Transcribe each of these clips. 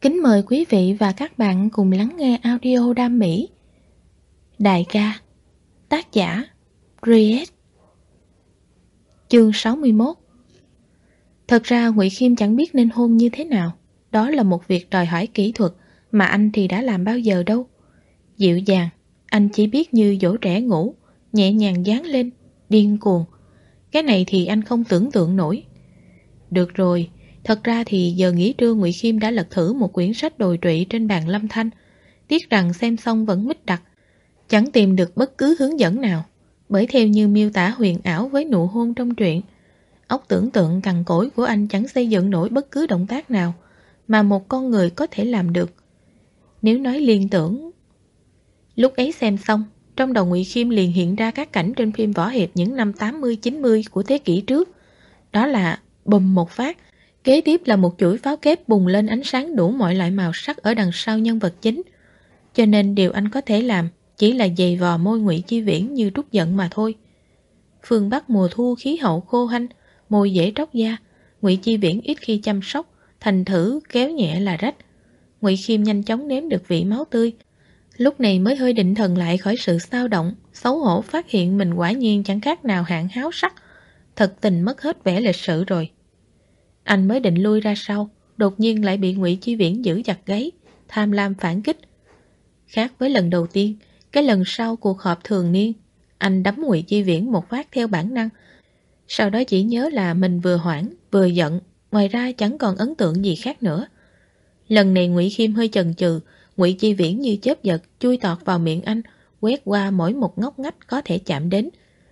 Kính mời quý vị và các bạn cùng lắng nghe audio Đam Mỹ. Đại ca, tác giả Riet. Chương 61. Thật ra Ngụy Khiêm chẳng biết nên hôn như thế nào. Đó là một việc đòi hỏi kỹ thuật mà anh thì đã làm bao giờ đâu. Dịu dàng, anh chỉ biết như dỗ trẻ ngủ, nhẹ nhàng dán lên, điên cuồng. Cái này thì anh không tưởng tượng nổi. Được rồi, thật ra thì giờ nghỉ trưa Ngụy Khiêm đã lật thử một quyển sách đồi trụy trên bàn Lâm Thanh. Tiếc rằng xem xong vẫn mít đặc, chẳng tìm được bất cứ hướng dẫn nào. Bởi theo như miêu tả huyền ảo với nụ hôn trong truyện, óc tưởng tượng cằn cỗi của anh chẳng xây dựng nổi bất cứ động tác nào mà một con người có thể làm được. Nếu nói liên tưởng... Lúc ấy xem xong, trong đầu Ngụy Khiêm liền hiện ra các cảnh trên phim võ hiệp những năm 80-90 của thế kỷ trước. Đó là bùm một phát, kế tiếp là một chuỗi pháo kép bùng lên ánh sáng đủ mọi loại màu sắc ở đằng sau nhân vật chính. Cho nên điều anh có thể làm chỉ là giày vò môi Ngụy Chi Viễn như trút giận mà thôi. Phương Bắc mùa thu khí hậu khô hanh, môi dễ tróc da, Ngụy Chi Viễn ít khi chăm sóc, thành thử kéo nhẹ là rách. Ngụy Khiêm nhanh chóng nếm được vị máu tươi, lúc này mới hơi định thần lại khỏi sự xao động, xấu hổ phát hiện mình quả nhiên chẳng khác nào hạng háo sắc, thật tình mất hết vẻ lịch sự rồi. Anh mới định lui ra sau, đột nhiên lại bị Ngụy Chi Viễn giữ chặt gáy, tham lam phản kích. Khác với lần đầu tiên, cái lần sau cuộc họp thường niên, anh đấm Ngụy Chi Viễn một phát theo bản năng. Sau đó chỉ nhớ là mình vừa hoảng, vừa giận, ngoài ra chẳng còn ấn tượng gì khác nữa. Lần này Ngụy Khiêm hơi chần chừ, Ngụy Chi Viễn như chớp giật chui tọt vào miệng anh, quét qua mỗi một ngóc ngách có thể chạm đến.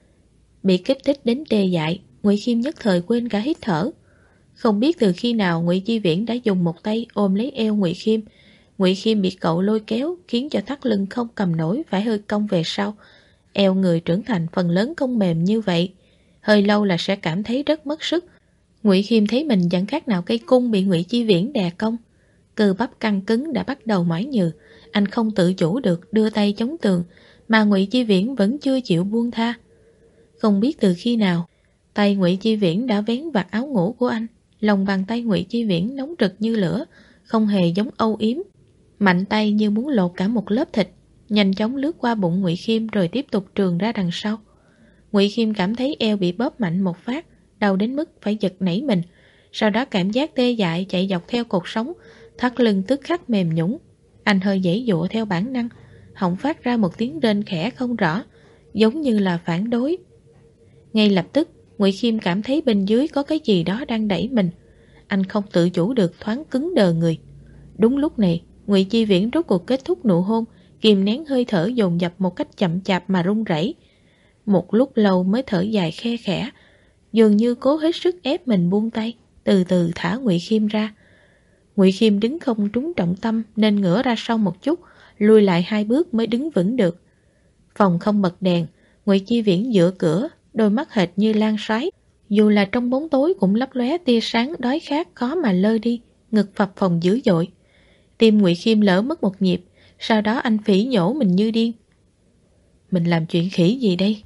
Bị kích thích đến tê dại, Ngụy Khiêm nhất thời quên cả hít thở. Không biết từ khi nào Ngụy Chi Viễn đã dùng một tay ôm lấy eo Ngụy Khiêm. Ngụy Khiêm bị cậu lôi kéo khiến cho thắt lưng không cầm nổi, phải hơi cong về sau. Eo người trưởng thành phần lớn không mềm như vậy, hơi lâu là sẽ cảm thấy rất mất sức. Ngụy Khiêm thấy mình chẳng khác nào cây cung bị Ngụy Chi Viễn đè cong. Cơ bắp căng cứng đã bắt đầu mỏi nhừ, anh không tự chủ được đưa tay chống tường, mà Ngụy Chi Viễn vẫn chưa chịu buông tha. Không biết từ khi nào, tay Ngụy Chi Viễn đã vén vạt áo ngủ của anh. Lòng bàn tay Ngụy Chi Viễn nóng rực như lửa, không hề giống âu yếm. Mạnh tay như muốn lột cả một lớp thịt, nhanh chóng lướt qua bụng Ngụy Khiêm rồi tiếp tục trườn ra đằng sau. Ngụy Khiêm cảm thấy eo bị bóp mạnh một phát, đau đến mức phải giật nảy mình. Sau đó cảm giác tê dại chạy dọc theo cột sống, thắt lưng tức khắc mềm nhũn. Anh hơi giãy giụa theo bản năng, họng phát ra một tiếng rên khẽ không rõ, giống như là phản đối. Ngay lập tức, Ngụy Khiêm cảm thấy bên dưới có cái gì đó đang đẩy mình. Anh không tự chủ được thoáng cứng đờ người. Đúng lúc này, Ngụy Chi Viễn rốt cuộc kết thúc nụ hôn, kìm nén hơi thở dồn dập một cách chậm chạp mà run rẩy. Một lúc lâu mới thở dài khe khẽ, dường như cố hết sức ép mình buông tay, từ từ thả Ngụy Khiêm ra. Ngụy Khiêm đứng không trúng trọng tâm nên ngửa ra sau một chút, lùi lại 2 bước mới đứng vững được. Phòng không bật đèn, Ngụy Chi Viễn dựa cửa, đôi mắt hệt như lan sói, dù là trong bóng tối cũng lấp lóe tia sáng đói khát khó mà lơ đi, ngực phập phồng dữ dội. Tim Ngụy Khiêm lỡ mất một nhịp, sau đó anh phỉ nhổ mình như điên. Mình làm chuyện khỉ gì đây?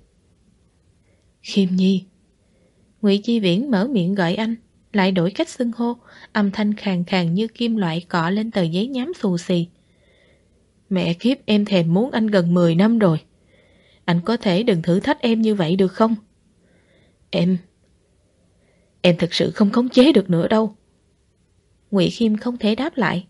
Khiêm Nhi. Ngụy Chi Viễn mở miệng gọi anh, lại đổi cách xưng hô, âm thanh khàn khàn như kim loại cọ lên tờ giấy nhám xù xì. Mẹ kiếp, em thèm muốn anh gần 10 năm rồi. Anh có thể đừng thử thách em như vậy được không? Em thực sự không khống chế được nữa đâu. Ngụy Khiêm không thể đáp lại.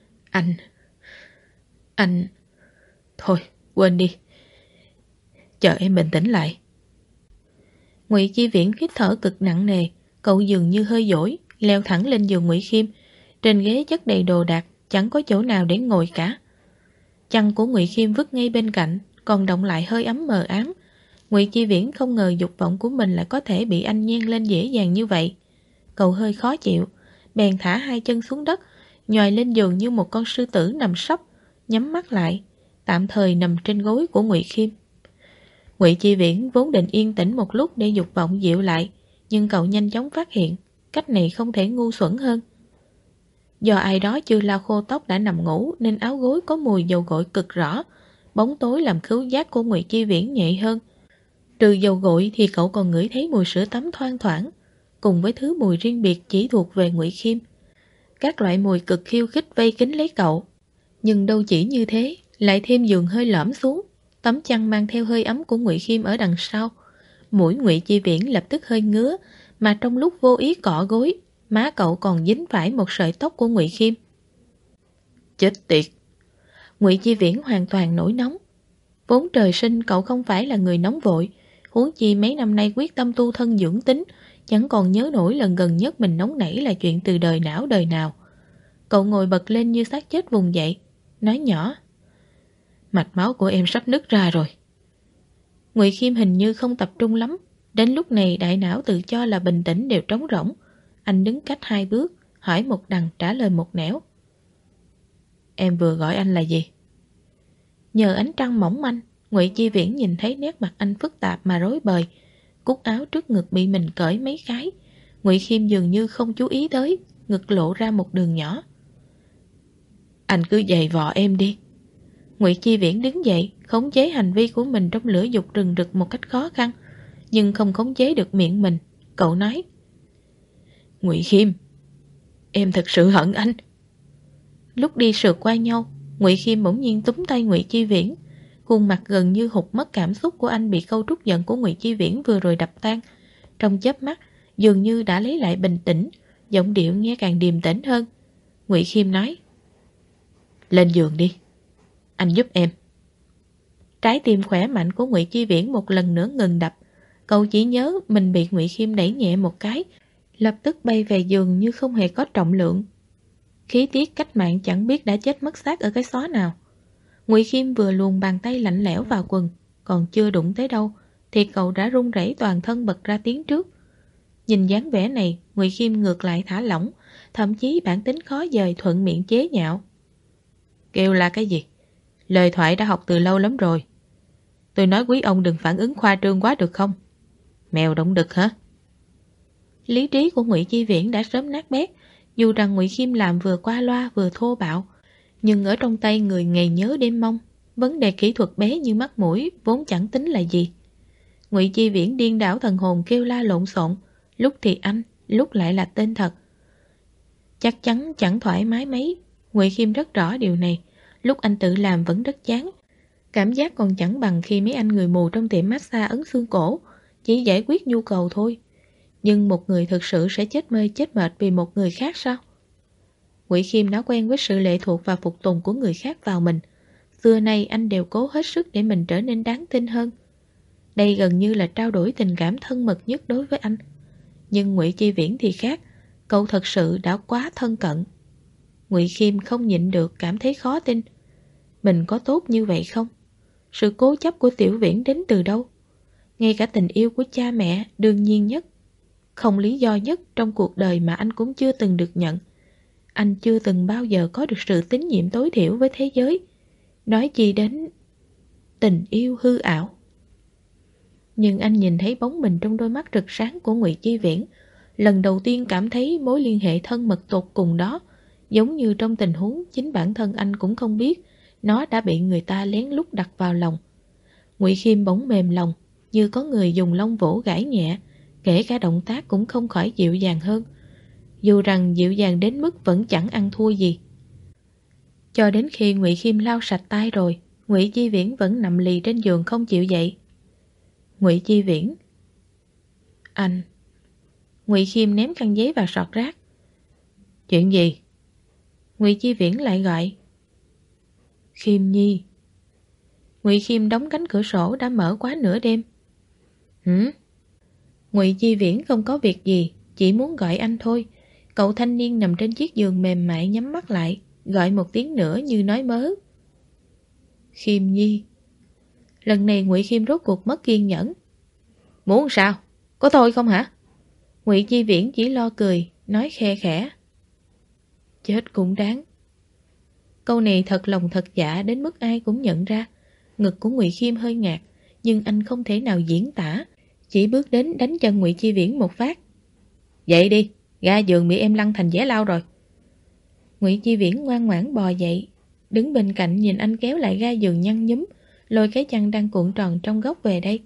Anh... Thôi, quên đi. Chờ em bình tĩnh lại. Ngụy Chi Viễn hít thở cực nặng nề, cậu dường như hơi dỗi, leo thẳng lên giường Ngụy Khiêm. Trên ghế chất đầy đồ đạc, chẳng có chỗ nào để ngồi cả. Chăn của Ngụy Khiêm vứt ngay bên cạnh, còn động lại hơi ấm mờ ám. Ngụy Chi Viễn không ngờ dục vọng của mình lại có thể bị anh nhen lên dễ dàng như vậy. Cậu hơi khó chịu, bèn thả 2 chân xuống đất, nhòi lên giường như một con sư tử nằm sấp, nhắm mắt lại, tạm thời nằm trên gối của Ngụy Khiêm. Ngụy Chi Viễn vốn định yên tĩnh một lúc để dục vọng dịu lại, nhưng cậu nhanh chóng phát hiện cách này không thể ngu xuẩn hơn. Do ai đó chưa lau khô tóc đã nằm ngủ nên áo gối có mùi dầu gội cực rõ, bóng tối làm khứu giác của Ngụy Chi Viễn nhạy hơn. Trừ dầu gội thì cậu còn ngửi thấy mùi sữa tắm thoang thoảng, cùng với thứ mùi riêng biệt chỉ thuộc về Ngụy Khiêm. các loại mùi cực khiêu khích vây kín lấy cậu. Nhưng đâu chỉ như thế, lại thêm giường hơi lõm xuống, tấm chăn mang theo hơi ấm của Ngụy Khiêm ở đằng sau. Mũi Ngụy Chi Viễn lập tức hơi ngứa, mà trong lúc vô ý cọ gối, má cậu còn dính phải một sợi tóc của Ngụy Khiêm. Chết tiệt! Ngụy Chi Viễn hoàn toàn nổi nóng. Vốn trời sinh cậu không phải là người nóng vội, huống chi mấy năm nay quyết tâm tu thân dưỡng tính, chẳng còn nhớ nổi lần gần nhất mình nóng nảy là chuyện từ đời não đời nào. Cậu ngồi bật lên như xác chết vùng dậy, nói nhỏ: Mạch máu của em sắp nứt ra rồi. Ngụy Khiêm hình như không tập trung lắm, đến lúc này đại não tự cho là bình tĩnh đều trống rỗng. Anh đứng cách 2 bước, hỏi một đằng trả lời một nẻo. Em vừa gọi anh là gì? Nhờ ánh trăng mỏng manh, Ngụy Chi Viễn nhìn thấy nét mặt anh phức tạp mà rối bời. Cúc áo trước ngực bị mình cởi mấy cái. Ngụy Khiêm dường như không chú ý tới, ngực lộ ra một đường nhỏ. Anh cứ giày vò em đi. Ngụy Chi Viễn đứng dậy, khống chế hành vi của mình trong lửa dục rừng rực một cách khó khăn, nhưng không khống chế được miệng mình. Cậu nói: Ngụy Khiêm, em thật sự hận anh. Lúc đi sượt qua nhau, Ngụy Khiêm bỗng nhiên túm tay Ngụy Chi Viễn. Khuôn mặt gần như hụt mất cảm xúc của anh bị câu trút giận của Ngụy Chi Viễn vừa rồi đập tan. Trong chớp mắt, dường như đã lấy lại bình tĩnh, giọng điệu nghe càng điềm tĩnh hơn. Ngụy Khiêm nói: Lên giường đi, anh giúp em. Trái tim khỏe mạnh của Ngụy Chi Viễn một lần nữa ngừng đập. Cậu chỉ nhớ mình bị Ngụy Khiêm đẩy nhẹ một cái, lập tức bay về giường như không hề có trọng lượng. Khí tiết cách mạng chẳng biết đã chết mất xác ở cái xó nào. Ngụy Khiêm vừa luồn bàn tay lạnh lẽo vào quần, còn chưa đụng tới đâu thì cậu đã run rẩy toàn thân bật ra tiếng trước. Nhìn dáng vẻ này, Ngụy Khiêm ngược lại thả lỏng, thậm chí bản tính khó dời thuận miệng chế nhạo. Kêu là cái gì? Lời thoại đã học từ lâu lắm rồi. Tôi nói quý ông đừng phản ứng khoa trương quá được không? Mèo động đực hả? Lý trí của Ngụy Chi Viễn đã sớm nát bét, dù rằng Ngụy Khiêm làm vừa qua loa vừa thô bạo, nhưng ở trong tay người ngày nhớ đêm mong, vấn đề kỹ thuật bé như mắt mũi vốn chẳng tính là gì. Ngụy Chi Viễn điên đảo thần hồn kêu la lộn xộn, lúc thì anh, lúc lại là tên thật. Chắc chắn chẳng thoải mái mấy. Ngụy Khiêm rất rõ điều này. Lúc anh tự làm vẫn rất chán. Cảm giác còn chẳng bằng khi mấy anh người mù trong tiệm massage ấn xương cổ, chỉ giải quyết nhu cầu thôi. Nhưng một người thực sự sẽ chết mê chết mệt vì một người khác sao? Ngụy Khiêm đã quen với sự lệ thuộc và phục tùng của người khác vào mình. Xưa nay anh đều cố hết sức để mình trở nên đáng tin hơn. Đây gần như là trao đổi tình cảm thân mật nhất đối với anh. Nhưng Ngụy Chi Viễn thì khác. Cậu thật sự đã quá thân cận. Ngụy Khiêm không nhịn được cảm thấy khó tin. Mình có tốt như vậy không? Sự cố chấp của Tiểu Viễn đến từ đâu? Ngay cả tình yêu của cha mẹ đương nhiên nhất, không lý do nhất trong cuộc đời mà anh cũng chưa từng được nhận. Anh chưa từng bao giờ có được sự tín nhiệm tối thiểu với thế giới. Nói chi đến tình yêu hư ảo. Nhưng anh nhìn thấy bóng mình trong đôi mắt rực sáng của Ngụy Chi Viễn, lần đầu tiên cảm thấy mối liên hệ thân mật tột cùng đó, giống như trong tình huống chính bản thân anh cũng không biết nó đã bị người ta lén lút đặt vào lòng. Ngụy Khiêm bỗng mềm lòng, như có người dùng lông vỗ gãi nhẹ, kể cả động tác cũng không khỏi dịu dàng hơn, dù rằng dịu dàng đến mức vẫn chẳng ăn thua gì. Cho đến khi Ngụy Khiêm lau sạch tay rồi, Ngụy Chi Viễn vẫn nằm lì trên giường không chịu dậy. Ngụy Chi Viễn. Anh. Ngụy Khiêm ném khăn giấy vào sọt rác. Chuyện gì? Ngụy Chi Viễn lại gọi. Khiêm Nhi. Ngụy Khiêm đóng cánh cửa sổ đã mở quá nửa đêm. Hử? Ngụy Chi Viễn không có việc gì, chỉ muốn gọi anh thôi. Cậu thanh niên nằm trên chiếc giường mềm mại nhắm mắt lại, gọi một tiếng nữa như nói mớ. Khiêm Nhi. Lần này Ngụy Khiêm rốt cuộc mất kiên nhẫn. Muốn sao? Có thôi không hả? Ngụy Chi Viễn chỉ lo cười, nói khe khẽ. Chết cũng đáng. Câu này thật lòng thật dạ đến mức ai cũng nhận ra. Ngực của Ngụy Khiêm hơi ngạt, nhưng anh không thể nào diễn tả, chỉ bước đến đánh chân Ngụy Chi Viễn một phát. Dậy đi, ga giường bị em lăn thành dẻ lau rồi. Ngụy Chi Viễn ngoan ngoãn bò dậy, đứng bên cạnh nhìn anh kéo lại ga giường nhăn nhúm, lôi cái chăn đang cuộn tròn trong góc về đây.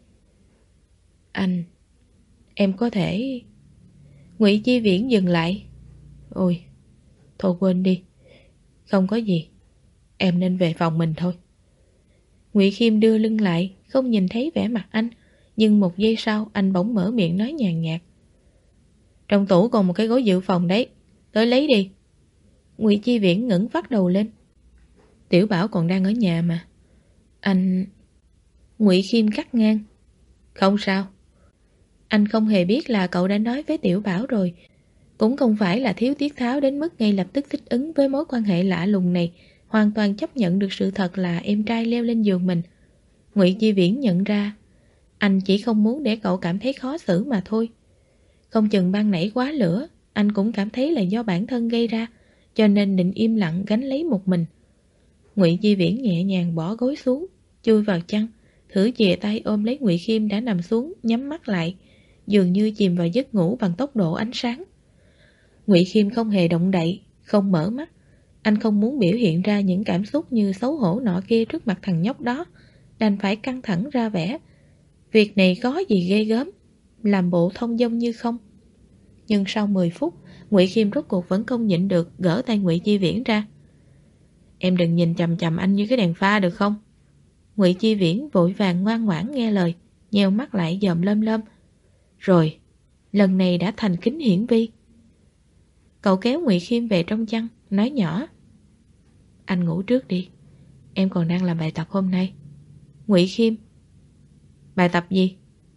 Anh, em có thể... Ngụy Chi Viễn dừng lại. Ôi, Thôi quên đi, không có gì, em nên về phòng mình thôi. Ngụy Khiêm đưa lưng lại, không nhìn thấy vẻ mặt anh, nhưng một giây sau anh bỗng mở miệng nói nhàn nhạt. Trong tủ còn một cái gối dự phòng đấy, tới lấy đi. Ngụy Chi Viễn ngẩng phát đầu lên. Tiểu Bảo còn đang ở nhà mà. Anh... Ngụy Khiêm cắt ngang. Không sao. Anh không hề biết là cậu đã nói với Tiểu Bảo rồi. Cũng không phải là thiếu tiết tháo đến mức ngay lập tức thích ứng với mối quan hệ lạ lùng này, hoàn toàn chấp nhận được sự thật là em trai leo lên giường mình. Ngụy Chi Viễn nhận ra, anh chỉ không muốn để cậu cảm thấy khó xử mà thôi. Không chừng ban nãy quá lửa, anh cũng cảm thấy là do bản thân gây ra, cho nên định im lặng gánh lấy một mình. Ngụy Chi Viễn nhẹ nhàng bỏ gối xuống, chui vào chăn, thử chìa tay ôm lấy Ngụy Khiêm đã nằm xuống, nhắm mắt lại, dường như chìm vào giấc ngủ bằng tốc độ ánh sáng. Ngụy Khiêm không hề động đậy, không mở mắt. Anh không muốn biểu hiện ra những cảm xúc như xấu hổ nọ kia trước mặt thằng nhóc đó, đành phải căng thẳng ra vẻ. Việc này có gì ghê gớm, làm bộ thông dong như không. Nhưng sau 10 phút, Ngụy Khiêm rốt cuộc vẫn không nhịn được, gỡ tay Ngụy Chi Viễn ra. Em đừng nhìn chằm chằm anh như cái đèn pha được không? Ngụy Chi Viễn vội vàng ngoan ngoãn nghe lời, nheo mắt lại dòm lâm lâm. Rồi, lần này đã thành kính hiển vi. Cậu kéo Ngụy Khiêm về trong chăn, nói nhỏ. Anh ngủ trước đi, em còn đang làm bài tập hôm nay. Ngụy Khiêm. Bài tập gì?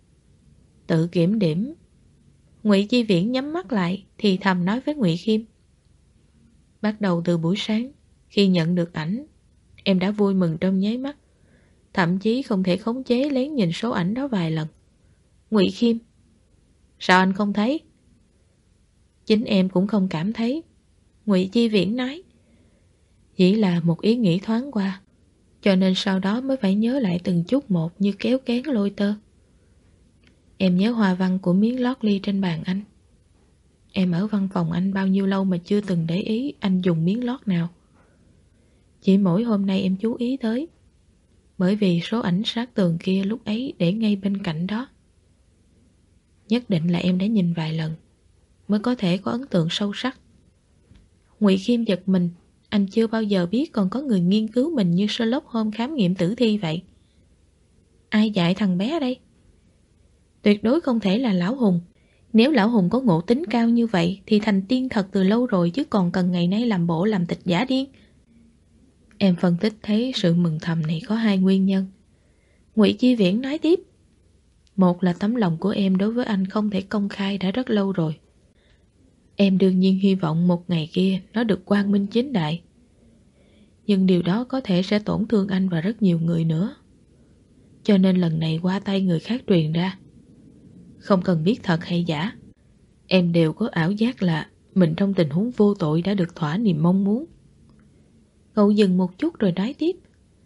Tự kiểm điểm. Ngụy Chi Viễn nhắm mắt lại thì thầm nói với Ngụy Khiêm. Bắt đầu từ buổi sáng, khi nhận được ảnh, em đã vui mừng trong nháy mắt, thậm chí không thể khống chế lén nhìn số ảnh đó vài lần. Ngụy Khiêm. Sao anh không thấy? Chính em cũng không cảm thấy. Ngụy Chi Viễn nói. Chỉ là một ý nghĩ thoáng qua, cho nên sau đó mới phải nhớ lại từng chút một như kéo kén lôi tơ. Em nhớ hoa văn của miếng lót ly trên bàn anh. Em ở văn phòng anh bao nhiêu lâu mà chưa từng để ý anh dùng miếng lót nào. Chỉ mỗi hôm nay em chú ý tới, bởi vì số ảnh sát tường kia lúc ấy để ngay bên cạnh đó. Nhất định là em đã nhìn vài lần mới có thể có ấn tượng sâu sắc. Ngụy Khiêm giật mình. Anh chưa bao giờ biết còn có người nghiên cứu mình như Sherlock Holmes khám nghiệm tử thi vậy. Ai dạy thằng bé đây? Tuyệt đối không thể là Lão Hùng. Nếu Lão Hùng có ngộ tính cao như vậy thì thành tiên thật từ lâu rồi, chứ còn cần ngày nay làm bộ làm tịch giả điên. Em phân tích thấy sự mừng thầm này có hai nguyên nhân. Ngụy Chi Viễn nói tiếp. Một là tấm lòng của em đối với anh không thể công khai đã rất lâu rồi. Em đương nhiên hy vọng một ngày kia nó được quang minh chính đại. Nhưng điều đó có thể sẽ tổn thương anh và rất nhiều người nữa. Cho nên lần này qua tay người khác truyền ra, không cần biết thật hay giả, em đều có ảo giác là mình trong tình huống vô tội đã được thỏa niềm mong muốn. Cậu dừng một chút rồi nói tiếp.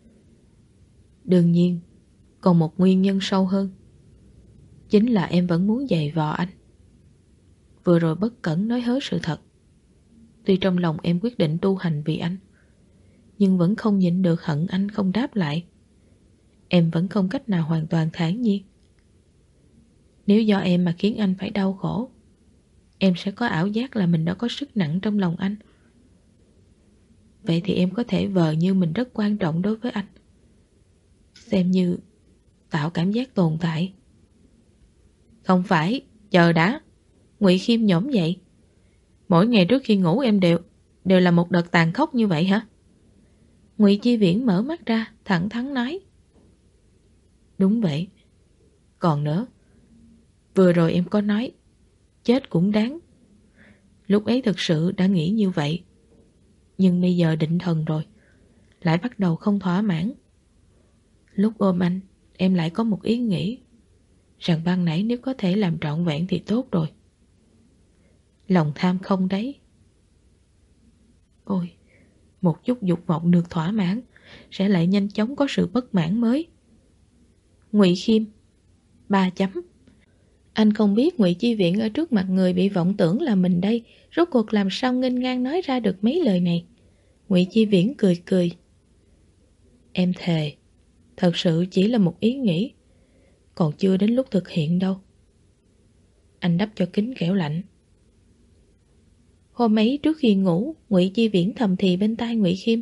Đương nhiên, còn một nguyên nhân sâu hơn, chính là em vẫn muốn giày vò anh. Vừa rồi bất cẩn nói hớ sự thật. Tuy trong lòng em quyết định tu hành vì anh, nhưng vẫn không nhịn được hận anh không đáp lại. Em vẫn không cách nào hoàn toàn thản nhiên. Nếu do em mà khiến anh phải đau khổ, em sẽ có ảo giác là mình đã có sức nặng trong lòng anh. Vậy thì em có thể vờ như mình rất quan trọng đối với anh, xem như tạo cảm giác tồn tại. Không phải, chờ đã. Ngụy Khiêm nhổm dậy. Mỗi ngày trước khi ngủ em đều là một đợt tàn khốc như vậy hả? Ngụy Chi Viễn mở mắt ra, thẳng thắn nói. Đúng vậy. Còn nữa, vừa rồi em có nói chết cũng đáng. Lúc ấy thực sự đã nghĩ như vậy, nhưng bây giờ định thần rồi, lại bắt đầu không thỏa mãn. Lúc ôm anh, em lại có một ý nghĩ rằng ban nãy nếu có thể làm trọn vẹn thì tốt rồi. Lòng tham không đấy. Ôi, một chút dục vọng được thỏa mãn sẽ lại nhanh chóng có sự bất mãn mới. Ngụy Khiêm 3 chấm. Anh không biết Ngụy Chi Viễn ở trước mặt người bị vọng tưởng là mình đây, rốt cuộc làm sao nghênh ngang nói ra được mấy lời này. Ngụy Chi Viễn cười cười. Em thề, thật sự chỉ là một ý nghĩ, còn chưa đến lúc thực hiện đâu. Anh đắp cho kính kẻo lạnh. Hôm ấy trước khi ngủ, Ngụy Chi Viễn thầm thì bên tai Ngụy Khiêm.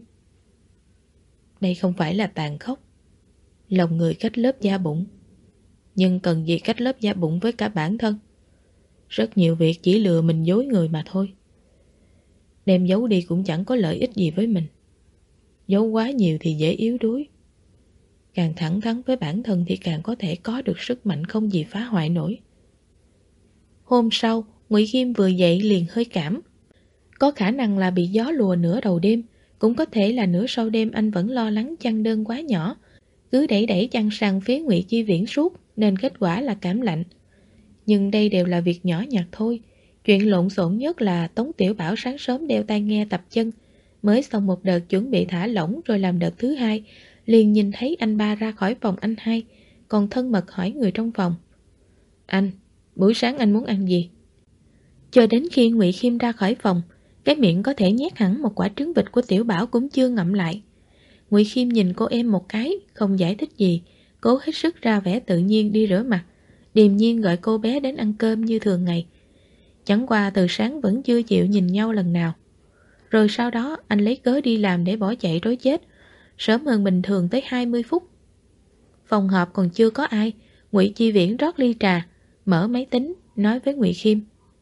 Đây không phải là tàn khốc. Lòng người cách lớp da bụng, nhưng cần gì cách lớp da bụng với cả bản thân. Rất nhiều việc chỉ lừa mình dối người mà thôi. Đem giấu đi cũng chẳng có lợi ích gì với mình. Giấu quá nhiều thì dễ yếu đuối. Càng thẳng thắn với bản thân thì càng có thể có được sức mạnh không gì phá hoại nổi. Hôm sau, Ngụy Khiêm vừa dậy liền hơi cảm. Có khả năng là bị gió lùa nửa đầu đêm, cũng có thể là nửa sau đêm anh vẫn lo lắng chăn đơn quá nhỏ, cứ đẩy chăn sang phía Ngụy Chi Viễn suốt, nên kết quả là cảm lạnh. Nhưng đây đều là việc nhỏ nhặt thôi. Chuyện lộn xộn nhất là Tống Tiểu Bảo sáng sớm đeo tai nghe tập chân, mới xong một đợt chuẩn bị thả lỏng rồi làm đợt thứ hai, liền nhìn thấy anh ba ra khỏi phòng anh hai, còn thân mật hỏi người trong phòng. Anh, buổi sáng anh muốn ăn gì? Cho đến khi Ngụy Khiêm ra khỏi phòng, cái miệng có thể nhét hẳn một quả trứng vịt của Tiểu Bảo cũng chưa ngậm lại. Ngụy Khiêm nhìn cô em một cái, không giải thích gì, cố hết sức ra vẻ tự nhiên đi rửa mặt, điềm nhiên gọi cô bé đến ăn cơm như thường ngày. Chẳng qua từ sáng vẫn chưa chịu nhìn nhau lần nào. Rồi sau đó anh lấy cớ đi làm để bỏ chạy trối chết, sớm hơn bình thường tới 20 phút. Phòng họp còn chưa có ai, Ngụy Chi Viễn rót ly trà, mở máy tính, nói với Ngụy Khiêm.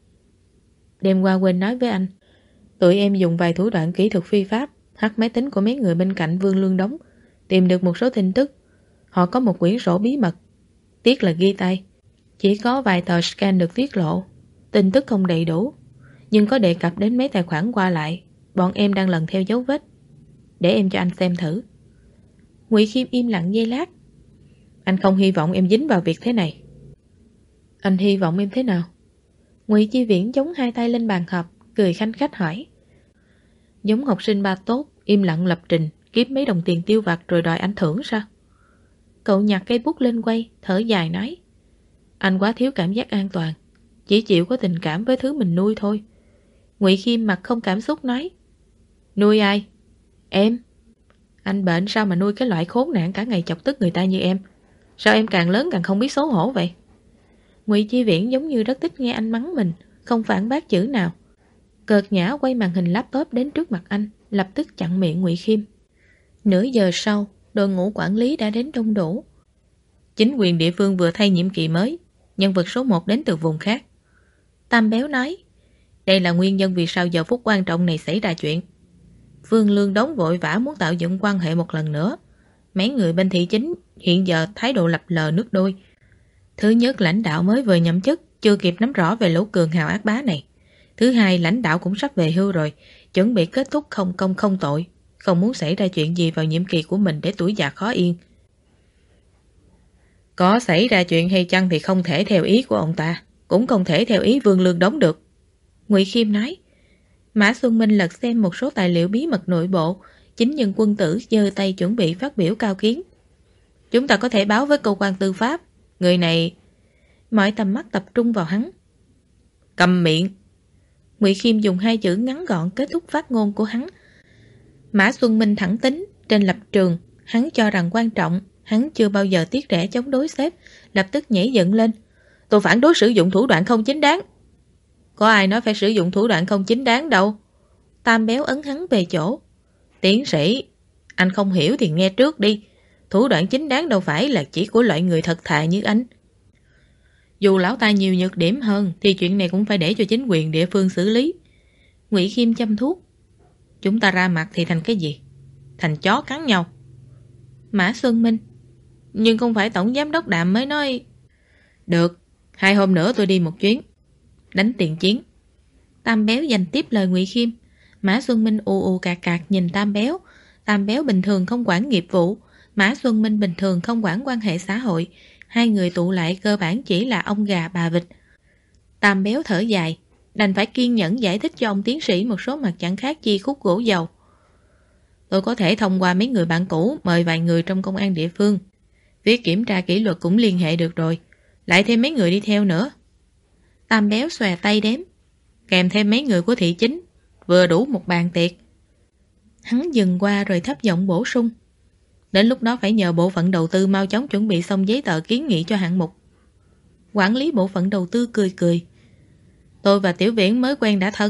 Đêm qua quên nói với anh, tụi em dùng vài thủ đoạn kỹ thuật phi pháp, hack máy tính của mấy người bên cạnh Vương Lương Đống, tìm được một số tin tức. Họ có một quyển sổ bí mật, tiếc là ghi tay. Chỉ có vài tờ scan được tiết lộ, tin tức không đầy đủ, nhưng có đề cập đến mấy tài khoản qua lại. Bọn em đang lần theo dấu vết. Để em cho anh xem thử. Ngụy Khiêm im lặng giây lát. Anh không hy vọng em dính vào việc thế này. Anh hy vọng em thế nào? Ngụy Chi Viễn chống hai tay lên bàn họp, cười khanh khách hỏi. Giống học sinh ba tốt, im lặng lập trình, kiếm mấy đồng tiền tiêu vặt rồi đòi anh thưởng sao? Cậu nhặt cây bút lên quay, thở dài nói. Anh quá thiếu cảm giác an toàn, chỉ chịu có tình cảm với thứ mình nuôi thôi. Ngụy Khiêm mặt không cảm xúc nói. Nuôi ai? Em. Anh bệnh sao mà nuôi cái loại khốn nạn cả ngày chọc tức người ta như em? Sao em càng lớn càng không biết xấu hổ vậy? Ngụy Chi Viễn giống như rất thích nghe anh mắng mình, không phản bác chữ nào. Cợt nhã quay màn hình laptop đến trước mặt anh, lập tức chặn miệng Ngụy Khiêm. Nửa giờ sau, đội ngũ quản lý đã đến đông đủ. Chính quyền địa phương vừa thay nhiệm kỳ mới, nhân vật số 1 đến từ vùng khác. Tam Béo nói, đây là nguyên nhân vì sao giờ phút quan trọng này xảy ra chuyện. Vương Lương Đống vội vã muốn tạo dựng quan hệ một lần nữa. Mấy người bên thị chính hiện giờ thái độ lập lờ nước đôi. Thứ nhất, lãnh đạo mới vừa nhậm chức, chưa kịp nắm rõ về lũ cường hào ác bá này. Thứ hai, lãnh đạo cũng sắp về hưu rồi, chuẩn bị kết thúc không công không tội, không muốn xảy ra chuyện gì vào nhiệm kỳ của mình để tuổi già khó yên. Có xảy ra chuyện hay chăng thì không thể theo ý của ông ta, cũng không thể theo ý Vương Lương Đống được. Ngụy Khiêm nói. Mã Xuân Minh lật xem một số tài liệu bí mật nội bộ, chính nhân quân tử giơ tay chuẩn bị phát biểu cao kiến. Chúng ta có thể báo với cơ quan tư pháp, người này... Mọi tầm mắt tập trung vào hắn. Câm miệng. Ngụy Khiêm dùng hai chữ ngắn gọn kết thúc phát ngôn của hắn. Mã Xuân Minh thẳng tính, trên lập trường, hắn cho rằng quan trọng, hắn chưa bao giờ tiếc rẻ chống đối sếp, lập tức nhảy dựng lên. Tôi phản đối sử dụng thủ đoạn không chính đáng. Có ai nói phải sử dụng thủ đoạn không chính đáng đâu. Tam Béo ấn hắn về chỗ. Tiến sĩ, anh không hiểu thì nghe trước đi. Thủ đoạn chính đáng đâu phải là chỉ của loại người thật thà như anh. Dù lão ta nhiều nhược điểm hơn thì chuyện này cũng phải để cho chính quyền địa phương xử lý. Ngụy Khiêm châm thuốc. Chúng ta ra mặt thì thành cái gì? Thành chó cắn nhau. Mã Xuân Minh. Nhưng không phải tổng giám đốc Đàm mới nói. Được, 2 hôm nữa tôi đi một chuyến. Đánh tiền chiến. Tam Béo giành tiếp lời Ngụy Khiêm. Mã Xuân Minh ù ù cạc cạc nhìn Tam Béo. Tam Béo bình thường không quản nghiệp vụ, Mã Xuân Minh bình thường không quản quan hệ xã hội. Hai người tụ lại cơ bản chỉ là ông gà bà vịt. Tam Béo thở dài, đành phải kiên nhẫn giải thích cho ông tiến sĩ một số mặt chẳng khác chi khúc gỗ dầu. Tôi có thể thông qua mấy người bạn cũ mời vài người trong công an địa phương. Việc kiểm tra kỷ luật cũng liên hệ được rồi. Lại thêm mấy người đi theo nữa. Tam Béo xòe tay đếm. Kèm thêm mấy người của thị chính. Vừa đủ một bàn tiệc. Hắn dừng qua rồi thấp giọng bổ sung. Đến lúc đó phải nhờ bộ phận đầu tư mau chóng chuẩn bị xong giấy tờ kiến nghị cho hạng mục. Quản lý bộ phận đầu tư cười cười. Tôi và Tiểu Viễn mới quen đã thân,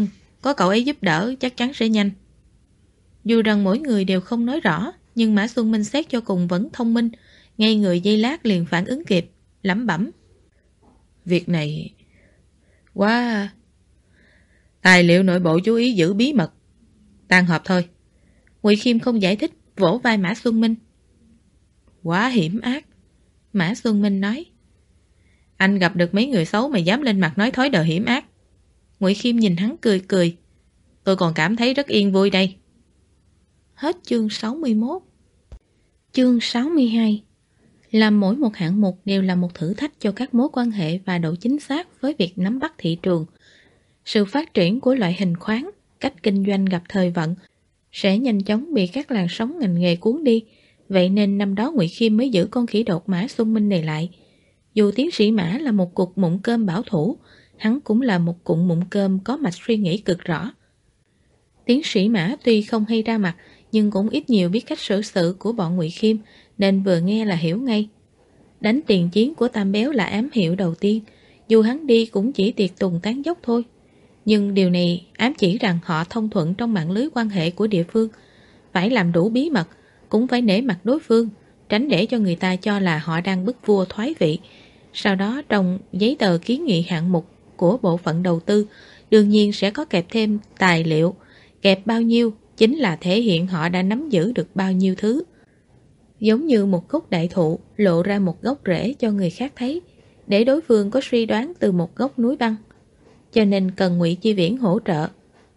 có cậu ấy giúp đỡ chắc chắn sẽ nhanh. Dù rằng mỗi người đều không nói rõ, nhưng Mã Xuân Minh xét cho cùng vẫn thông minh, ngay người giây lát liền phản ứng kịp, lẩm bẩm. Việc này... quá... Tài liệu nội bộ chú ý giữ bí mật. Tan họp thôi. Ngụy Khiêm không giải thích, vỗ vai Mã Xuân Minh. Quá hiểm ác. Mã Xuân Minh nói. Anh gặp được mấy người xấu mà dám lên mặt nói thói đời hiểm ác. Ngụy Khiêm nhìn hắn cười cười. Tôi còn cảm thấy rất yên vui đây. Hết chương 61. Chương 62. Làm mỗi một hạng mục đều là một thử thách cho các mối quan hệ và độ chính xác với việc nắm bắt thị trường. Sự phát triển của loại hình khoáng, cách kinh doanh gặp thời vận, sẽ nhanh chóng bị các làn sóng ngành nghề cuốn đi. Vậy nên năm đó Ngụy Khiêm mới giữ con khỉ đột Mã Xuân Minh này lại. Dù tiến sĩ Mã là một cục mụn cơm bảo thủ, hắn cũng là một cụm mụn cơm có mạch suy nghĩ cực rõ. Tiến sĩ Mã tuy không hay ra mặt, nhưng cũng ít nhiều biết cách xử sự của bọn Ngụy Khiêm, nên vừa nghe là hiểu ngay. Đánh tiền chiến của Tam Béo là ám hiệu đầu tiên, dù hắn đi cũng chỉ tiệc tùng tán dốc thôi. Nhưng điều này ám chỉ rằng họ thông thuận trong mạng lưới quan hệ của địa phương. Phải làm đủ bí mật, cũng phải nể mặt đối phương, tránh để cho người ta cho là họ đang bức vua thoái vị. Sau đó trong giấy tờ kiến nghị hạng mục của bộ phận đầu tư, đương nhiên sẽ có kẹp thêm tài liệu. Kẹp bao nhiêu chính là thể hiện họ đã nắm giữ được bao nhiêu thứ. Giống như một gốc đại thụ lộ ra một gốc rễ cho người khác thấy, để đối phương có suy đoán từ một gốc núi băng. Cho nên cần Ngụy Chi Viễn hỗ trợ.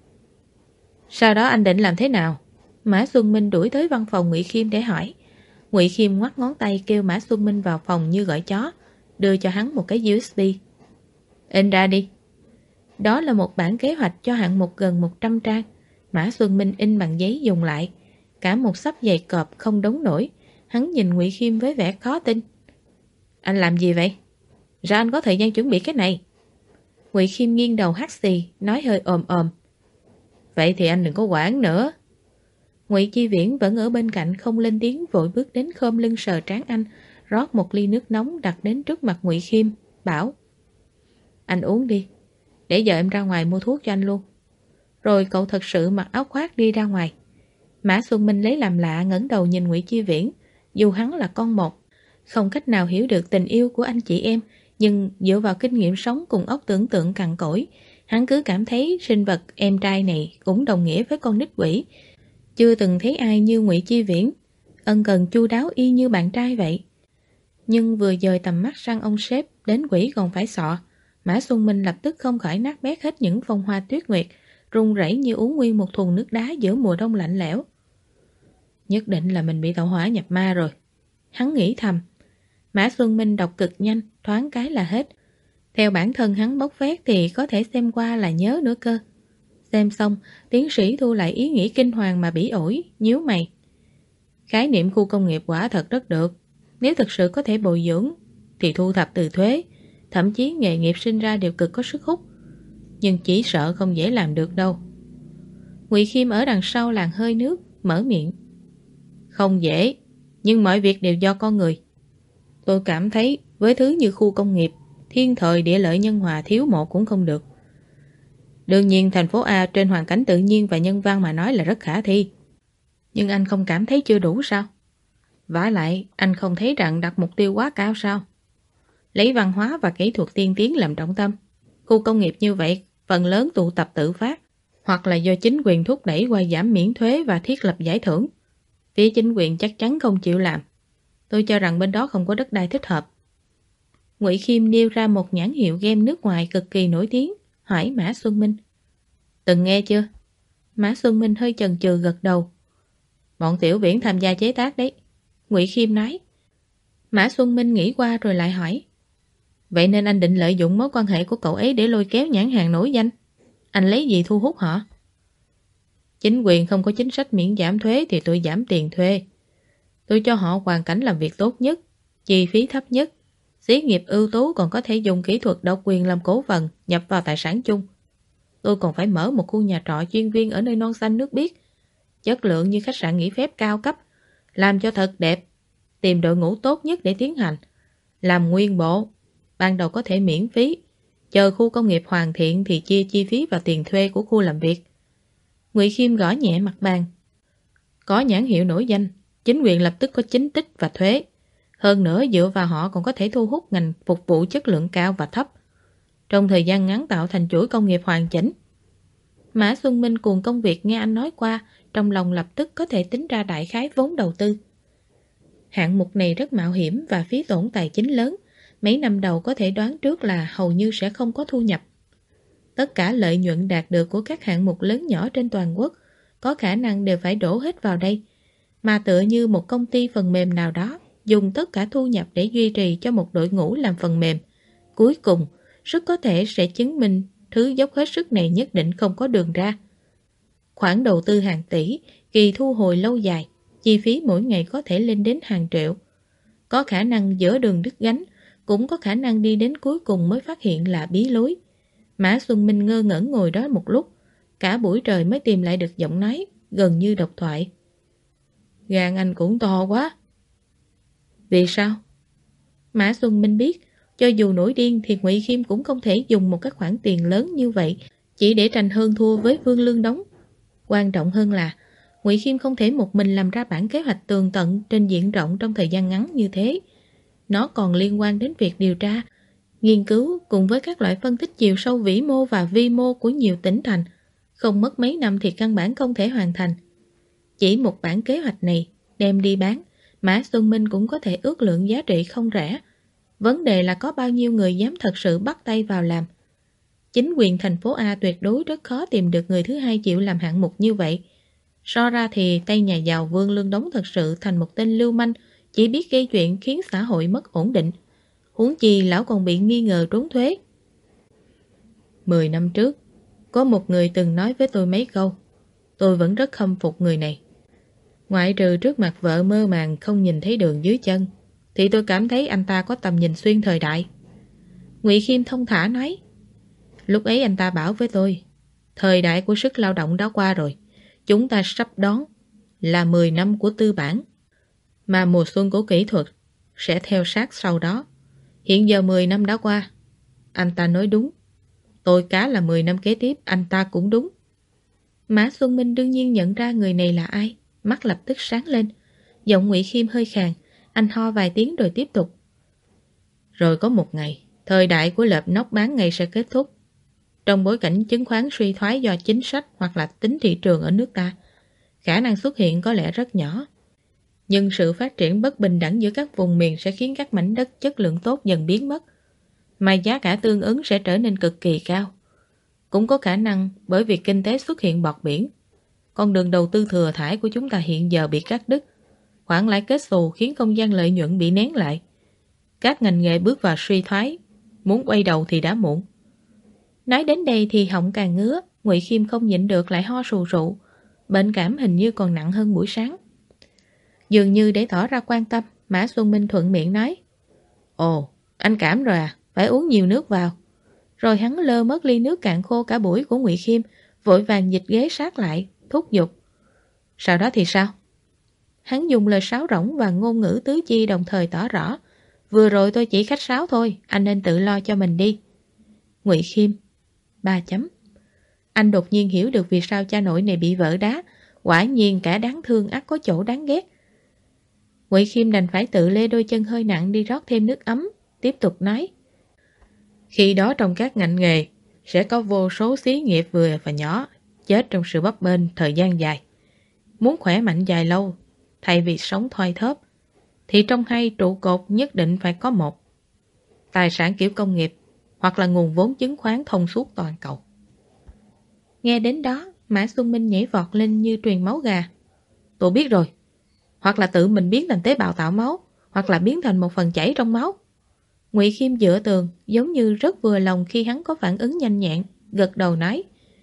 Sau đó anh định làm thế nào? Mã Xuân Minh đuổi tới văn phòng Ngụy Khiêm để hỏi. Ngụy Khiêm ngoắc ngón tay kêu Mã Xuân Minh vào phòng như gọi chó, đưa cho hắn một cái USB. In ra đi. Đó là một bản kế hoạch cho hạng mục gần 100 trang. Mã Xuân Minh in bằng giấy dùng lại. Cả một xấp dày cộp không đóng nổi. Hắn nhìn Ngụy Khiêm với vẻ khó tin. Anh làm gì vậy? Ra anh có thời gian chuẩn bị cái này. Ngụy Khiêm nghiêng đầu hắt xì, nói hơi ồm ồm. Vậy thì anh đừng có quản nữa. Ngụy Chi Viễn vẫn ở bên cạnh không lên tiếng, vội bước đến khom lưng sờ trán anh, rót một ly nước nóng đặt đến trước mặt Ngụy Khiêm, bảo. Anh uống đi, để giờ em ra ngoài mua thuốc cho anh luôn. Rồi cậu thật sự mặc áo khoác đi ra ngoài. Mã Xuân Minh lấy làm lạ ngẩng đầu nhìn Ngụy Chi Viễn. Dù hắn là con một, không cách nào hiểu được tình yêu của anh chị em, nhưng dựa vào kinh nghiệm sống cùng óc tưởng tượng cằn cỗi, hắn cứ cảm thấy sinh vật em trai này cũng đồng nghĩa với con nít quỷ. Chưa từng thấy ai như Ngụy Chi Viễn, ân cần chu đáo y như bạn trai vậy. Nhưng vừa dời tầm mắt sang ông sếp, đến quỷ còn phải sọ. Mã Xuân Minh lập tức không khỏi nát bét hết những phong hoa tuyết nguyệt, run rẩy như uống nguyên một thùng nước đá giữa mùa đông lạnh lẽo. Nhất định là mình bị tẩu hỏa nhập ma rồi. Hắn nghĩ thầm. Mã Xuân Minh đọc cực nhanh, thoáng cái là hết. Theo bản thân hắn bốc phét thì có thể xem qua là nhớ nữa cơ. Xem xong, tiến sĩ thu lại ý nghĩ kinh hoàng mà bỉ ổi, nhíu mày. Khái niệm khu công nghiệp quả thật rất được. Nếu thực sự có thể bồi dưỡng, thì thu thập từ thuế, thậm chí nghề nghiệp sinh ra đều cực có sức hút. Nhưng chỉ sợ không dễ làm được đâu. Ngụy Khiêm ở đằng sau làn hơi nước, mở miệng. Không dễ, nhưng mọi việc đều do con người. Tôi cảm thấy với thứ như khu công nghiệp, thiên thời địa lợi nhân hòa thiếu một cũng không được. Đương nhiên thành phố A trên hoàn cảnh tự nhiên và nhân văn mà nói là rất khả thi. Nhưng anh không cảm thấy chưa đủ sao? Vả lại, anh không thấy rằng đặt mục tiêu quá cao sao? Lấy văn hóa và kỹ thuật tiên tiến làm trọng tâm. Khu công nghiệp như vậy, phần lớn tụ tập tự phát, hoặc là do chính quyền thúc đẩy qua giảm miễn thuế và thiết lập giải thưởng. Phía chính quyền chắc chắn không chịu làm. Tôi cho rằng bên đó không có đất đai thích hợp. Ngụy Khiêm nêu ra một nhãn hiệu game nước ngoài cực kỳ nổi tiếng, hỏi Mã Xuân Minh. Từng nghe chưa? Mã Xuân Minh hơi chần chừ gật đầu. Bọn Tiểu Viễn tham gia chế tác đấy. Ngụy Khiêm nói. Mã Xuân Minh nghĩ qua rồi lại hỏi. Vậy nên anh định lợi dụng mối quan hệ của cậu ấy để lôi kéo nhãn hàng nổi danh. Anh lấy gì thu hút họ? Chính quyền không có chính sách miễn giảm thuế thì tôi giảm tiền thuê. Tôi cho họ hoàn cảnh làm việc tốt nhất, chi phí thấp nhất. Xí nghiệp ưu tú còn có thể dùng kỹ thuật độc quyền làm cổ phần nhập vào tài sản chung. Tôi còn phải mở một khu nhà trọ chuyên viên ở nơi non xanh nước biếc, chất lượng như khách sạn nghỉ phép cao cấp, làm cho thật đẹp, tìm đội ngũ tốt nhất để tiến hành, làm nguyên bộ, ban đầu có thể miễn phí, Chờ khu công nghiệp hoàn thiện thì chia chi phí và tiền thuê của khu làm việc. Ngụy Khiêm gõ nhẹ mặt bàn. Có nhãn hiệu nổi danh, chính quyền lập tức có chính tích và thuế. Hơn nữa dựa vào họ còn có thể thu hút ngành phục vụ chất lượng cao và thấp. Trong thời gian ngắn tạo thành chuỗi công nghiệp hoàn chỉnh. Mã Xuân Minh cuồng công việc nghe anh nói qua, trong lòng lập tức có thể tính ra đại khái vốn đầu tư. Hạng mục này rất mạo hiểm và phí tổn tài chính lớn. Mấy năm đầu có thể đoán trước là hầu như sẽ không có thu nhập. Tất cả lợi nhuận đạt được của các hạng mục lớn nhỏ trên toàn quốc có khả năng đều phải đổ hết vào đây. Mà tựa như một công ty phần mềm nào đó dùng tất cả thu nhập để duy trì cho một đội ngũ làm phần mềm. Cuối cùng, rất có thể sẽ chứng minh thứ dốc hết sức này nhất định không có đường ra. Khoản đầu tư hàng tỷ, kỳ thu hồi lâu dài, chi phí mỗi ngày có thể lên đến hàng triệu. Có khả năng giữa đường đứt gánh, cũng có khả năng đi đến cuối cùng mới phát hiện là bí lối. Mã Xuân Minh ngơ ngẩn ngồi đó một lúc, cả buổi trời mới tìm lại được giọng nói, gần như độc thoại. Gan anh cũng to quá. Vì sao? Mã Xuân Minh biết, cho dù nổi điên thì Ngụy Khiêm cũng không thể dùng một cái khoản tiền lớn như vậy chỉ để tranh hơn thua với Vương Lương Đống. Quan trọng hơn là Ngụy Khiêm không thể một mình làm ra bản kế hoạch tường tận trên diện rộng trong thời gian ngắn như thế. Nó còn liên quan đến việc điều tra, nghiên cứu cùng với các loại phân tích chiều sâu vĩ mô và vi mô của nhiều tỉnh thành. Không mất mấy năm thì căn bản không thể hoàn thành. Chỉ một bản kế hoạch này đem đi bán, Mã Xuân Minh cũng có thể ước lượng giá trị không rẻ. Vấn đề là có bao nhiêu người dám thật sự bắt tay vào làm. Chính quyền thành phố A tuyệt đối rất khó tìm được người thứ hai chịu làm hạng mục như vậy. So ra thì tay nhà giàu Vương Lương Đống thật sự thành một tên lưu manh, chỉ biết gây chuyện khiến xã hội mất ổn định. Huống chi lão còn bị nghi ngờ trốn thuế. 10 năm trước, có một người từng nói với tôi mấy câu. Tôi vẫn rất khâm phục người này. Ngoại trừ trước mặt vợ mơ màng không nhìn thấy đường dưới chân, thì tôi cảm thấy anh ta có tầm nhìn xuyên thời đại. Ngụy Khiêm thông thả nói. Lúc ấy anh ta bảo với tôi, thời đại của sức lao động đã qua rồi. Chúng ta sắp đón là 10 năm của tư bản, mà mùa xuân của kỹ thuật sẽ theo sát sau đó. Hiện giờ 10 năm đã qua. Anh ta nói đúng. Tôi cá là 10 năm kế tiếp anh ta cũng đúng. Mã Xuân Minh đương nhiên nhận ra người này là ai. Mắt lập tức sáng lên. Giọng Ngụy Khiêm hơi khàn. Anh ho vài tiếng rồi tiếp tục. Rồi có một ngày, thời đại của lợp nóc bán ngày sẽ kết thúc. Trong bối cảnh chứng khoán suy thoái do chính sách hoặc là tính thị trường ở nước ta, khả năng xuất hiện có lẽ rất nhỏ. Nhưng sự phát triển bất bình đẳng giữa các vùng miền sẽ khiến các mảnh đất chất lượng tốt dần biến mất, mà giá cả tương ứng sẽ trở nên cực kỳ cao. Cũng có khả năng bởi vì kinh tế xuất hiện bọt biển, con đường đầu tư thừa thải của chúng ta hiện giờ bị cắt đứt, khoản lãi kết xù khiến không gian lợi nhuận bị nén lại. Các ngành nghề bước vào suy thoái, muốn quay đầu thì đã muộn. Nói đến đây thì họng càng ngứa, Ngụy Khiêm không nhịn được lại ho sù sụ. Bệnh cảm hình như còn nặng hơn buổi sáng. Dường như để tỏ ra quan tâm, Mã Xuân Minh thuận miệng nói. Ồ, anh cảm rồi à, phải uống nhiều nước vào. Rồi hắn lơ mất ly nước cạn khô cả buổi của Ngụy Khiêm, vội vàng dịch ghế sát lại, thúc giục. Sau đó thì sao? Hắn dùng lời sáo rỗng và ngôn ngữ tứ chi đồng thời tỏ rõ. Vừa rồi tôi chỉ khách sáo thôi, anh nên tự lo cho mình đi. Ngụy Khiêm 3 chấm. Anh đột nhiên hiểu được vì sao cha nội này bị vỡ đá. Quả nhiên cả đáng thương ắt có chỗ đáng ghét. Ngụy Khiêm đành phải tự lê đôi chân hơi nặng đi rót thêm nước ấm. Tiếp tục nói. Khi đó trong các ngành nghề sẽ có vô số xí nghiệp vừa và nhỏ chết trong sự bấp bênh thời gian dài. Muốn khỏe mạnh dài lâu, thay vì sống thoi thóp, thì trong hai trụ cột nhất định phải có một. Tài sản kiểu công nghiệp hoặc là nguồn vốn chứng khoán thông suốt toàn cầu. Nghe đến đó, Mã Xuân Minh nhảy vọt lên như truyền máu gà. Tôi biết rồi. Hoặc là tự mình biến thành tế bào tạo máu, hoặc là biến thành một phần chảy trong máu. Ngụy Khiêm dựa tường, giống như rất vừa lòng khi hắn có phản ứng nhanh nhẹn, gật đầu nói.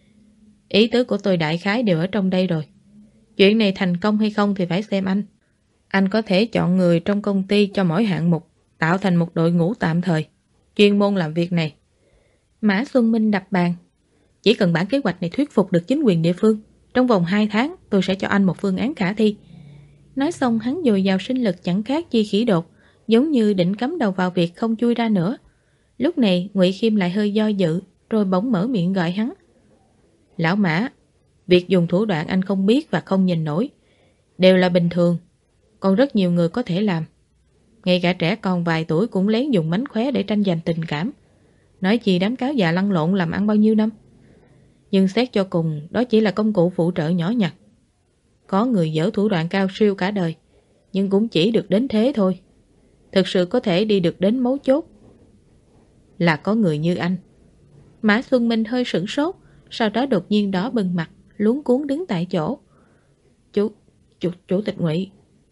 Ý tứ của tôi đại khái đều ở trong đây rồi. Chuyện này thành công hay không thì phải xem anh. Anh có thể chọn người trong công ty cho mỗi hạng mục, tạo thành một đội ngũ tạm thời, chuyên môn làm việc này. Mã Xuân Minh đập bàn. Chỉ cần bản kế hoạch này thuyết phục được chính quyền địa phương, trong vòng 2 tháng tôi sẽ cho anh một phương án khả thi. Nói xong hắn dồi dào sinh lực chẳng khác chi khỉ đột, giống như định cắm đầu vào việc không chui ra nữa. Lúc này Ngụy Khiêm lại hơi do dự, rồi bỗng mở miệng gọi hắn. Lão Mã, việc dùng thủ đoạn anh không biết và không nhìn nổi đều là bình thường, còn rất nhiều người có thể làm. Ngay cả trẻ con vài tuổi cũng lén dùng mánh khóe để tranh giành tình cảm. Nói chi đám cáo già lăn lộn làm ăn bao nhiêu năm. Nhưng xét cho cùng, đó chỉ là công cụ phụ trợ nhỏ nhặt. Có người giở thủ đoạn cao siêu cả đời, nhưng cũng chỉ được đến thế thôi. Thực sự có thể đi được đến mấu chốt là có người như anh. Mã Xuân Minh hơi sửng sốt, sau đó đột nhiên đỏ bừng mặt, luống cuống đứng tại chỗ. Chủ tịch Ngụy.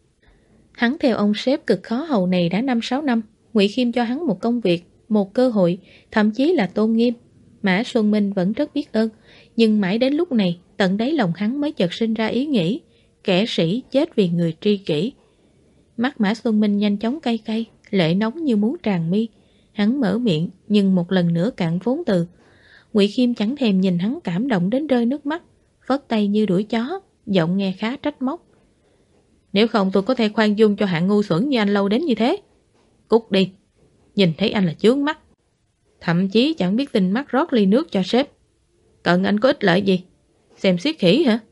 Hắn theo ông sếp cực khó hầu này đã 5-6 năm. Ngụy Khiêm cho hắn một công việc, một cơ hội, thậm chí là tôn nghiêm. Mã Xuân Minh vẫn rất biết ơn. Nhưng mãi đến lúc này, tận đáy lòng hắn mới chợt sinh ra ý nghĩ, kẻ sĩ chết vì người tri kỷ. Mắt Mã Xuân Minh nhanh chóng cay cay, lệ nóng như muốn tràn mi. Hắn mở miệng, nhưng một lần nữa cạn vốn từ. Ngụy Khiêm chẳng thèm nhìn hắn, cảm động đến rơi nước mắt, phất tay như đuổi chó, giọng nghe khá trách móc. Nếu không tôi có thể khoan dung cho hạng ngu xuẩn như anh lâu đến như thế. Cút đi, nhìn thấy anh là chướng mắt. Thậm chí chẳng biết tình mắt rót ly nước cho sếp. Cần anh có ích lợi gì? Xem xiết khỉ hả?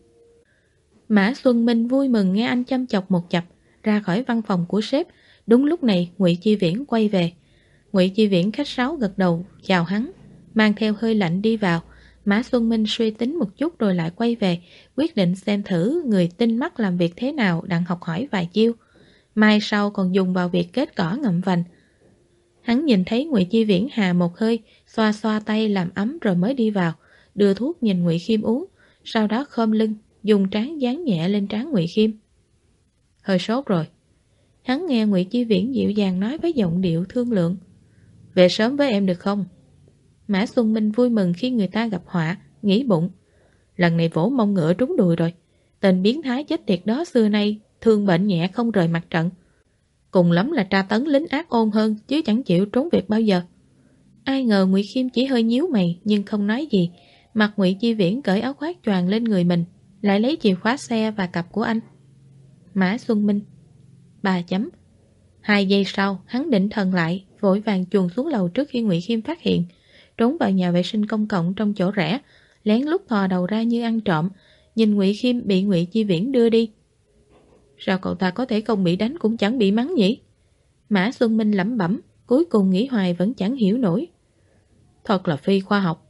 Mã Xuân Minh vui mừng nghe anh chăm chọc một chập, ra khỏi văn phòng của sếp. Đúng lúc này Ngụy Chi Viễn quay về. Ngụy Chi Viễn khách sáo gật đầu chào hắn, mang theo hơi lạnh đi vào. Mã Xuân Minh suy tính một chút rồi lại quay về, quyết định xem thử người tinh mắt làm việc thế nào, đặng học hỏi vài chiêu. Mai sau còn dùng vào việc kết cỏ ngậm vành. Hắn nhìn thấy Ngụy Chi Viễn hà một hơi, xoa xoa tay làm ấm rồi mới đi vào, đưa thuốc nhìn Ngụy Khiêm uống, sau đó khom lưng, dùng trán dán nhẹ lên trán Ngụy Khiêm. Hơi sốt rồi. Hắn nghe Ngụy Chi Viễn dịu dàng nói với giọng điệu thương lượng. Về sớm với em được không? Mã Xuân Minh vui mừng khi người ta gặp họa, nghĩ bụng. Lần này vỗ mông ngựa trúng đùi rồi. Tên biến thái chết tiệt đó xưa nay thương bệnh nhẹ không rời mặt trận. Cùng lắm là tra tấn lính ác ôn hơn, chứ chẳng chịu trốn việc bao giờ. Ai ngờ Ngụy Khiêm chỉ hơi nhíu mày nhưng không nói gì. Mặt Ngụy Chi Viễn cởi áo khoác choàng lên người mình, lại lấy chìa khóa xe và cặp của anh. Mã Xuân Minh. 3 chấm. 2 giây sau, hắn định thần lại, vội vàng chuồn xuống lầu trước khi Ngụy Khiêm phát hiện, trốn vào nhà vệ sinh công cộng trong chỗ rẽ, lén lút thò đầu ra như ăn trộm, nhìn Ngụy Khiêm bị Ngụy Chi Viễn đưa đi. Sao cậu ta có thể không bị đánh cũng chẳng bị mắng nhỉ? Mã Xuân Minh lẩm bẩm, cuối cùng nghĩ hoài vẫn chẳng hiểu nổi. Thật là phi khoa học.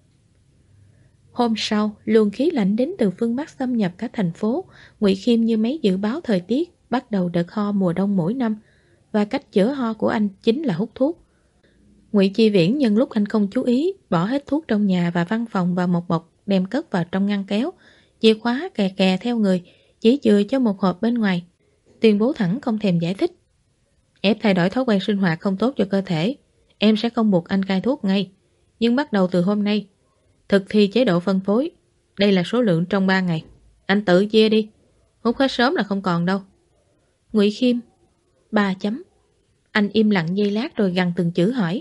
Hôm sau, luồng khí lạnh đến từ phương Bắc xâm nhập cả thành phố. Ngụy Khiêm như mấy dự báo thời tiết, bắt đầu đợt ho mùa đông mỗi năm, và cách chữa ho của anh chính là hút thuốc. Ngụy Chi Viễn nhân lúc anh không chú ý, bỏ hết thuốc trong nhà và văn phòng vào một bọc, đem cất vào trong ngăn kéo, chìa khóa kè kè theo người, chỉ chừa cho một hộp bên ngoài, tuyên bố thẳng không thèm giải thích. Ép thay đổi thói quen sinh hoạt không tốt cho cơ thể, em sẽ không buộc anh cai thuốc ngay, nhưng bắt đầu từ hôm nay, thực thi chế độ phân phối. Đây là số lượng trong 3 ngày, anh tự chia đi, hút hết sớm là không còn đâu. Ngụy Khiêm. 3 chấm. Anh im lặng giây lát rồi gằn từng chữ hỏi.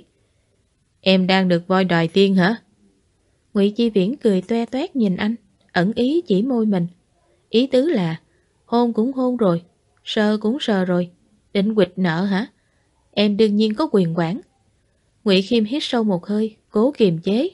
Em đang được voi đòi tiên hả? Ngụy Chi Viễn cười toe toét nhìn anh, ẩn ý chỉ môi mình. Ý tứ là, hôn cũng hôn rồi, sờ cũng sờ rồi, định quỵt nợ hả? Em đương nhiên có quyền quản. Ngụy Khiêm hít sâu một hơi, cố kiềm chế.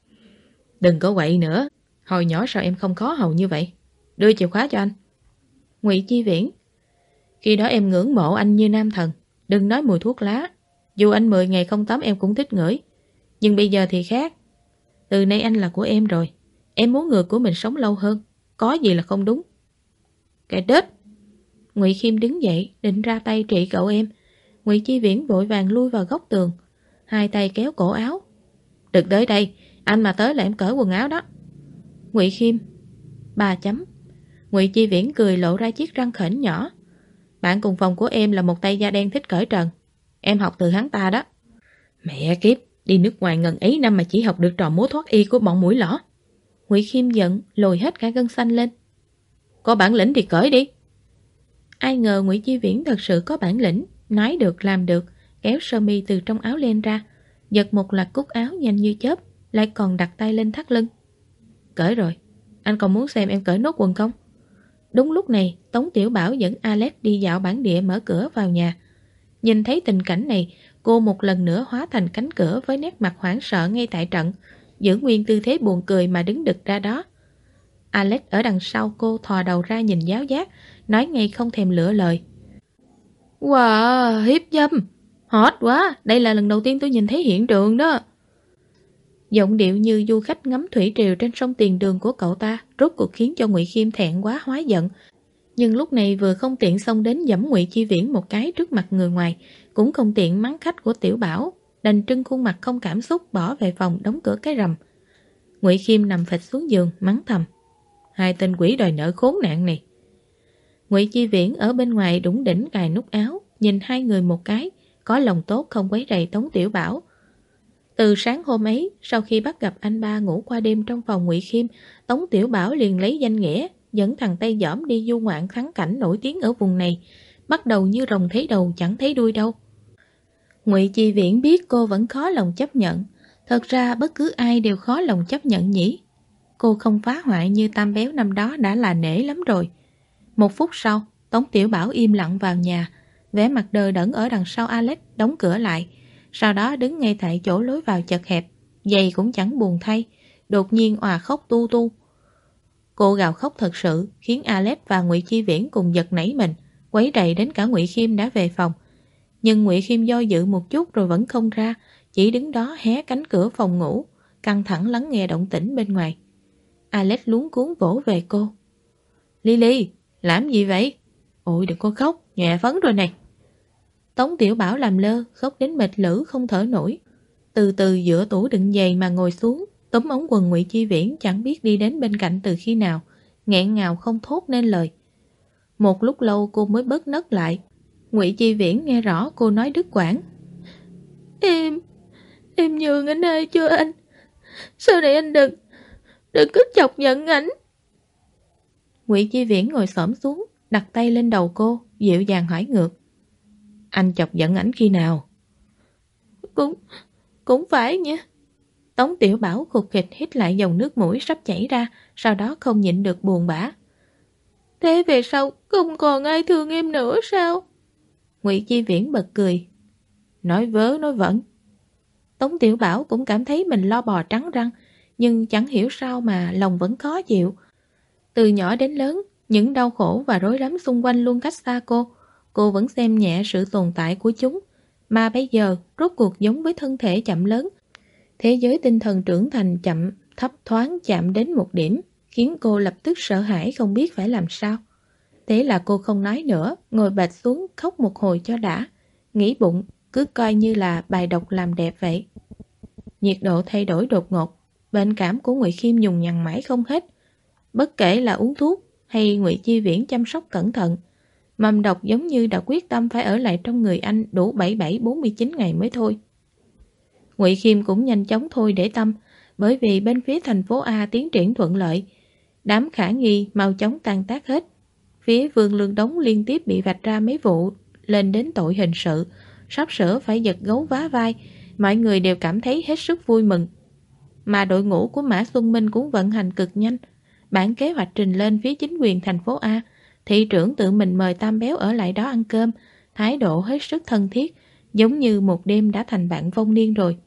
Đừng có quậy nữa, hồi nhỏ sao em không khó hầu như vậy? Đưa chìa khóa cho anh. Ngụy Chi Viễn. Khi đó em ngưỡng mộ anh như nam thần, đừng nói mùi thuốc lá. Dù anh 10 ngày không tắm em cũng thích ngửi. Nhưng bây giờ thì khác. Từ nay anh là của em rồi. Em muốn người của mình sống lâu hơn. Có gì là không đúng? Cái đết. Ngụy Khiêm đứng dậy, định ra tay trị cậu em. Ngụy Chi Viễn vội vàng lui vào góc tường, hai tay kéo cổ áo. Đừng tới đây, anh mà tới là em cởi quần áo đó. Ngụy Khiêm. 3 chấm. Ngụy Chi Viễn cười lộ ra chiếc răng khểnh nhỏ. Bạn cùng phòng của em là một tay da đen thích cởi trần. Em học từ hắn ta đó. Mẹ kiếp, đi nước ngoài ngần ấy năm mà chỉ học được trò múa thoát y của bọn mũi lõ. Ngụy Khiêm giận, lồi hết cả gân xanh lên. Có bản lĩnh thì cởi đi. Ai ngờ Ngụy Chi Viễn thật sự có bản lĩnh, nói được làm được, kéo sơ mi từ trong áo len ra, giật một loạt cúc áo nhanh như chớp, lại còn đặt tay lên thắt lưng. Cởi rồi, anh còn muốn xem em cởi nốt quần không? Đúng lúc này, Tống Tiểu Bảo dẫn Alex đi dạo bản địa mở cửa vào nhà. Nhìn thấy tình cảnh này, Cô một lần nữa hóa thành cánh cửa với nét mặt hoảng sợ ngay tại trận, giữ nguyên tư thế buồn cười mà đứng đực ra đó. Alex ở đằng sau cô thò đầu ra nhìn giáo giác, nói ngay không thèm lựa lời. Wow, hiếp dâm! Hot quá, đây là lần đầu tiên tôi nhìn thấy hiện trường đó. Giọng điệu như du khách ngắm thủy triều trên sông Tiền Đường của cậu ta rốt cuộc khiến cho Ngụy Khiêm thẹn quá hóa giận. Nhưng lúc này vừa không tiện xông đến giẫm Ngụy Chi Viễn một cái trước mặt người ngoài, cũng không tiện mắng khách của Tiểu Bảo, đành trưng khuôn mặt không cảm xúc bỏ về phòng đóng cửa cái rầm. Ngụy Khiêm nằm phịch xuống giường mắng thầm. Hai tên quỷ đòi nợ khốn nạn này. Ngụy Chi Viễn ở bên ngoài đủng đỉnh cài nút áo, nhìn hai người một cái, có lòng tốt không quấy rầy Tống Tiểu Bảo. Từ sáng hôm ấy, sau khi bắt gặp anh ba ngủ qua đêm trong phòng Ngụy Khiêm, Tống Tiểu Bảo liền lấy danh nghĩa dẫn thằng Tây Dỏm đi du ngoạn thắng cảnh nổi tiếng ở vùng này, bắt đầu như rồng thấy đầu chẳng thấy đuôi đâu. Ngụy Chi Viễn biết cô vẫn khó lòng chấp nhận, thật ra bất cứ ai đều khó lòng chấp nhận nhỉ. Cô không phá hoại như Tam Béo năm đó đã là nể lắm rồi. Một phút sau, Tống Tiểu Bảo im lặng vào nhà, vẻ mặt đờ đẫn ở đằng sau Alex đóng cửa lại, sau đó đứng ngay tại chỗ lối vào chật hẹp, giày cũng chẳng buồn thay, đột nhiên òa khóc tu tu. Cô gào khóc thật sự khiến Alex và Ngụy Chi Viễn cùng giật nảy mình, quấy rầy đến cả Ngụy Khiêm đã về phòng. Nhưng Ngụy Khiêm do dự một chút rồi vẫn không ra, chỉ đứng đó hé cánh cửa phòng ngủ, căng thẳng lắng nghe động tĩnh bên ngoài. Alex luống cuống vỗ về cô. Lily, làm gì vậy? Ôi đừng có khóc, nhẹ phấn rồi này. Tống Tiểu Bảo làm lơ, khóc đến mệt lử không thở nổi. Từ từ giữa tủ đựng giày mà ngồi xuống, túm ống quần Ngụy Chi Viễn chẳng biết đi đến bên cạnh từ khi nào, nghẹn ngào không thốt nên lời. Một lúc lâu cô mới bớt nấc lại. Ngụy Chi Viễn nghe rõ cô nói đứt quãng. Em nhường anh ơi cho anh. Sau này anh đừng có chọc giận ảnh. Ngụy Chi Viễn ngồi xổm xuống, đặt tay lên đầu cô, dịu dàng hỏi ngược. Anh chọc giận ảnh khi nào? Cũng phải nha. Tống Tiểu Bảo khục khịch hít lại dòng nước mũi sắp chảy ra, sau đó không nhịn được buồn bã. Thế về sau không còn ai thương em nữa sao? Ngụy Chi Viễn bật cười. Nói vớ nói vẩn. Tống Tiểu Bảo cũng cảm thấy mình lo bò trắng răng, nhưng chẳng hiểu sao mà lòng vẫn khó chịu. Từ nhỏ đến lớn, những đau khổ và rối rắm xung quanh luôn cách xa cô vẫn xem nhẹ sự tồn tại của chúng. Mà bây giờ, rốt cuộc giống với thân thể chậm lớn. Thế giới tinh thần trưởng thành chậm, thấp thoáng chạm đến một điểm, khiến cô lập tức sợ hãi không biết phải làm sao. Thế là cô không nói nữa, ngồi bệt xuống khóc một hồi cho đã. Nghĩ bụng, cứ coi như là bài độc làm đẹp vậy. Nhiệt độ thay đổi đột ngột, bệnh cảm của Ngụy Khiêm nhùng nhằn mãi không hết. Bất kể là uống thuốc hay Ngụy Chi Viễn chăm sóc cẩn thận, mầm độc giống như đã quyết tâm phải ở lại trong người anh đủ 47-49 ngày mới thôi. Ngụy Khiêm cũng nhanh chóng thôi để tâm, bởi vì bên phía thành phố A tiến triển thuận lợi, đám khả nghi mau chóng tan tác hết. Phía Vương Lương Đống liên tiếp bị vạch ra mấy vụ lên đến tội hình sự, sắp sửa phải giật gấu vá vai, mọi người đều cảm thấy hết sức vui mừng. Mà đội ngũ của Mã Xuân Minh cũng vận hành cực nhanh, bản kế hoạch trình lên phía chính quyền thành phố A, thị trưởng tự mình mời Tam Béo ở lại đó ăn cơm, thái độ hết sức thân thiết, giống như một đêm đã thành bạn vong niên rồi.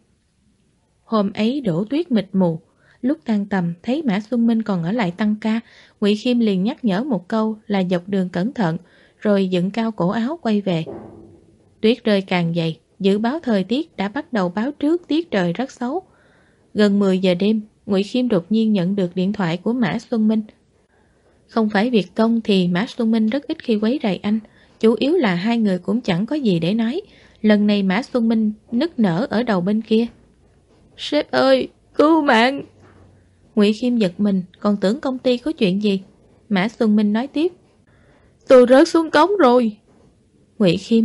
Hôm ấy đổ tuyết mịt mù, lúc tan tầm thấy Mã Xuân Minh còn ở lại tăng ca, Ngụy Khiêm liền nhắc nhở một câu là dọc đường cẩn thận, rồi dựng cao cổ áo quay về. Tuyết rơi càng dày, dự báo thời tiết đã bắt đầu báo trước tiết trời rất xấu. Gần 10 giờ đêm, Ngụy Khiêm đột nhiên nhận được điện thoại của Mã Xuân Minh. Không phải việc công thì Mã Xuân Minh rất ít khi quấy rầy anh, chủ yếu là hai người cũng chẳng có gì để nói. Lần này Mã Xuân Minh nức nở ở đầu bên kia. Sếp ơi, cứu mạng! Ngụy Khiêm giật mình, còn tưởng công ty có chuyện gì. Mã Xuân Minh nói tiếp. Tôi rớt xuống cống rồi. Ngụy Khiêm.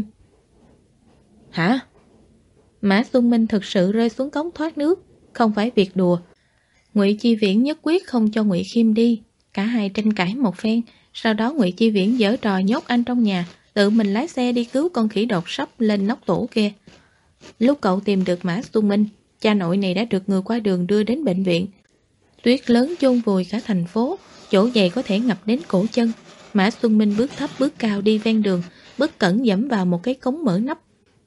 Hả? Mã Xuân Minh thực sự rơi xuống cống thoát nước, không phải việc đùa. Ngụy Chi Viễn nhất quyết không cho Ngụy Khiêm đi. Cả hai tranh cãi một phen, sau đó Ngụy Chi Viễn giở trò nhốt anh trong nhà, tự mình lái xe đi cứu con khỉ đột sắp lên nóc tủ kia. Lúc cậu tìm được Mã Xuân Minh, cha nội này đã được người qua đường đưa đến bệnh viện. Tuyết lớn chôn vùi cả thành phố, chỗ giày có thể ngập đến cổ chân. Mã Xuân Minh bước thấp bước cao đi ven đường, bất cẩn giẫm vào một cái cống mở nắp.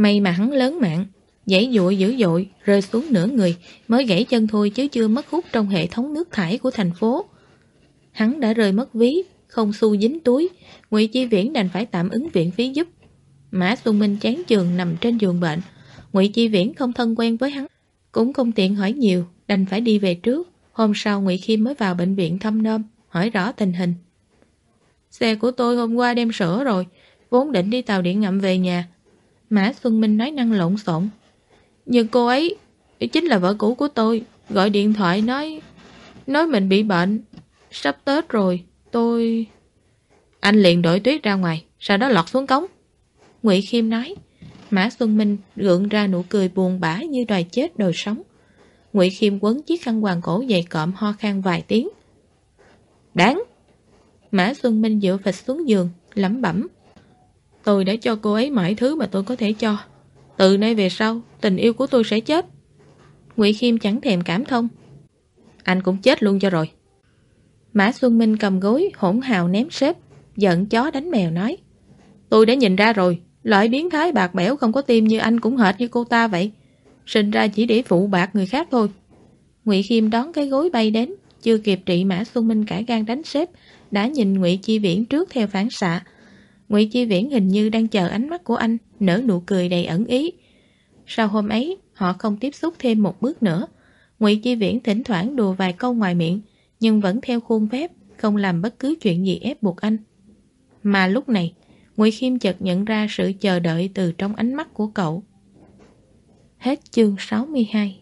May mà hắn lớn mạng, giãy giụa dữ dội, rơi xuống nửa người, mới gãy chân thôi chứ chưa mất hút trong hệ thống nước thải của thành phố. Hắn đã rơi mất ví, không xu dính túi, Ngụy Chi Viễn đành phải tạm ứng viện phí giúp. Mã Xuân Minh chán chường nằm trên giường bệnh, Ngụy Chi Viễn không thân quen với hắn, cũng không tiện hỏi nhiều, đành phải đi về trước. Hôm sau Ngụy Khiêm mới vào bệnh viện thăm nom, hỏi rõ tình hình. Xe của tôi hôm qua đem sửa rồi, vốn định đi tàu điện ngầm về nhà. Mã Xuân Minh nói năng lộn xộn. Nhưng cô ấy chính là vợ cũ của tôi, gọi điện thoại nói mình bị bệnh, sắp Tết rồi, tôi... Anh liền đổi tuyết ra ngoài, sau đó lọt xuống cống. Ngụy Khiêm nói. Mã Xuân Minh gượng ra nụ cười buồn bã như đòi chết đòi sống. Ngụy Khiêm quấn chiếc khăn quàng cổ dày cộm ho khan vài tiếng. Đáng. Mã Xuân Minh dựa phịch xuống giường, lẩm bẩm. Tôi đã cho cô ấy mọi thứ mà tôi có thể cho. Từ nay về sau, tình yêu của tôi sẽ chết. Ngụy Khiêm chẳng thèm cảm thông. Anh cũng chết luôn cho rồi. Mã Xuân Minh cầm gối, hỗn hào ném sếp, giận chó đánh mèo nói. Tôi đã nhìn ra rồi, loại biến thái bạc bẽo không có tim như anh cũng hệt như cô ta vậy. Sinh ra chỉ để phụ bạc người khác thôi. Ngụy Khiêm đón cái gối bay đến, chưa kịp trị Mã Xuân Minh cả gan đánh sếp, đã nhìn Ngụy Chi Viễn trước theo phản xạ. Ngụy Chi Viễn hình như đang chờ ánh mắt của anh, nở nụ cười đầy ẩn ý. Sau hôm ấy, họ không tiếp xúc thêm một bước nữa. Ngụy Chi Viễn thỉnh thoảng đùa vài câu ngoài miệng, nhưng vẫn theo khuôn phép, không làm bất cứ chuyện gì ép buộc anh. Mà lúc này, Ngụy Khiêm chợt nhận ra sự chờ đợi từ trong ánh mắt của cậu. Hết chương 62.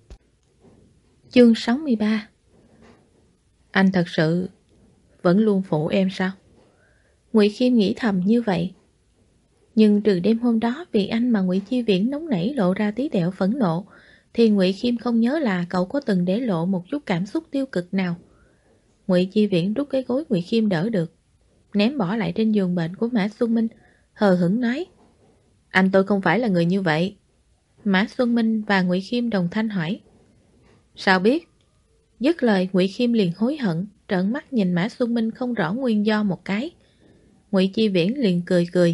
Chương 63. Anh thật sự vẫn luôn phụ em sao? Ngụy Khiêm nghĩ thầm như vậy. Nhưng trừ đêm hôm đó vì anh mà Ngụy Chi Viễn nóng nảy lộ ra tí tẹo phẫn nộ, thì Ngụy Khiêm không nhớ là cậu có từng để lộ một chút cảm xúc tiêu cực nào. Ngụy Chi Viễn rút cái gối Ngụy Khiêm đỡ được, ném bỏ lại trên giường bệnh của Mã Xuân Minh, hờ hững nói. Anh tôi không phải là người như vậy. Mã Xuân Minh và Ngụy Khiêm đồng thanh hỏi. Sao biết? Dứt lời Ngụy Khiêm liền hối hận, trợn mắt nhìn Mã Xuân Minh không rõ nguyên do một cái. Ngụy Chi Viễn liền cười cười.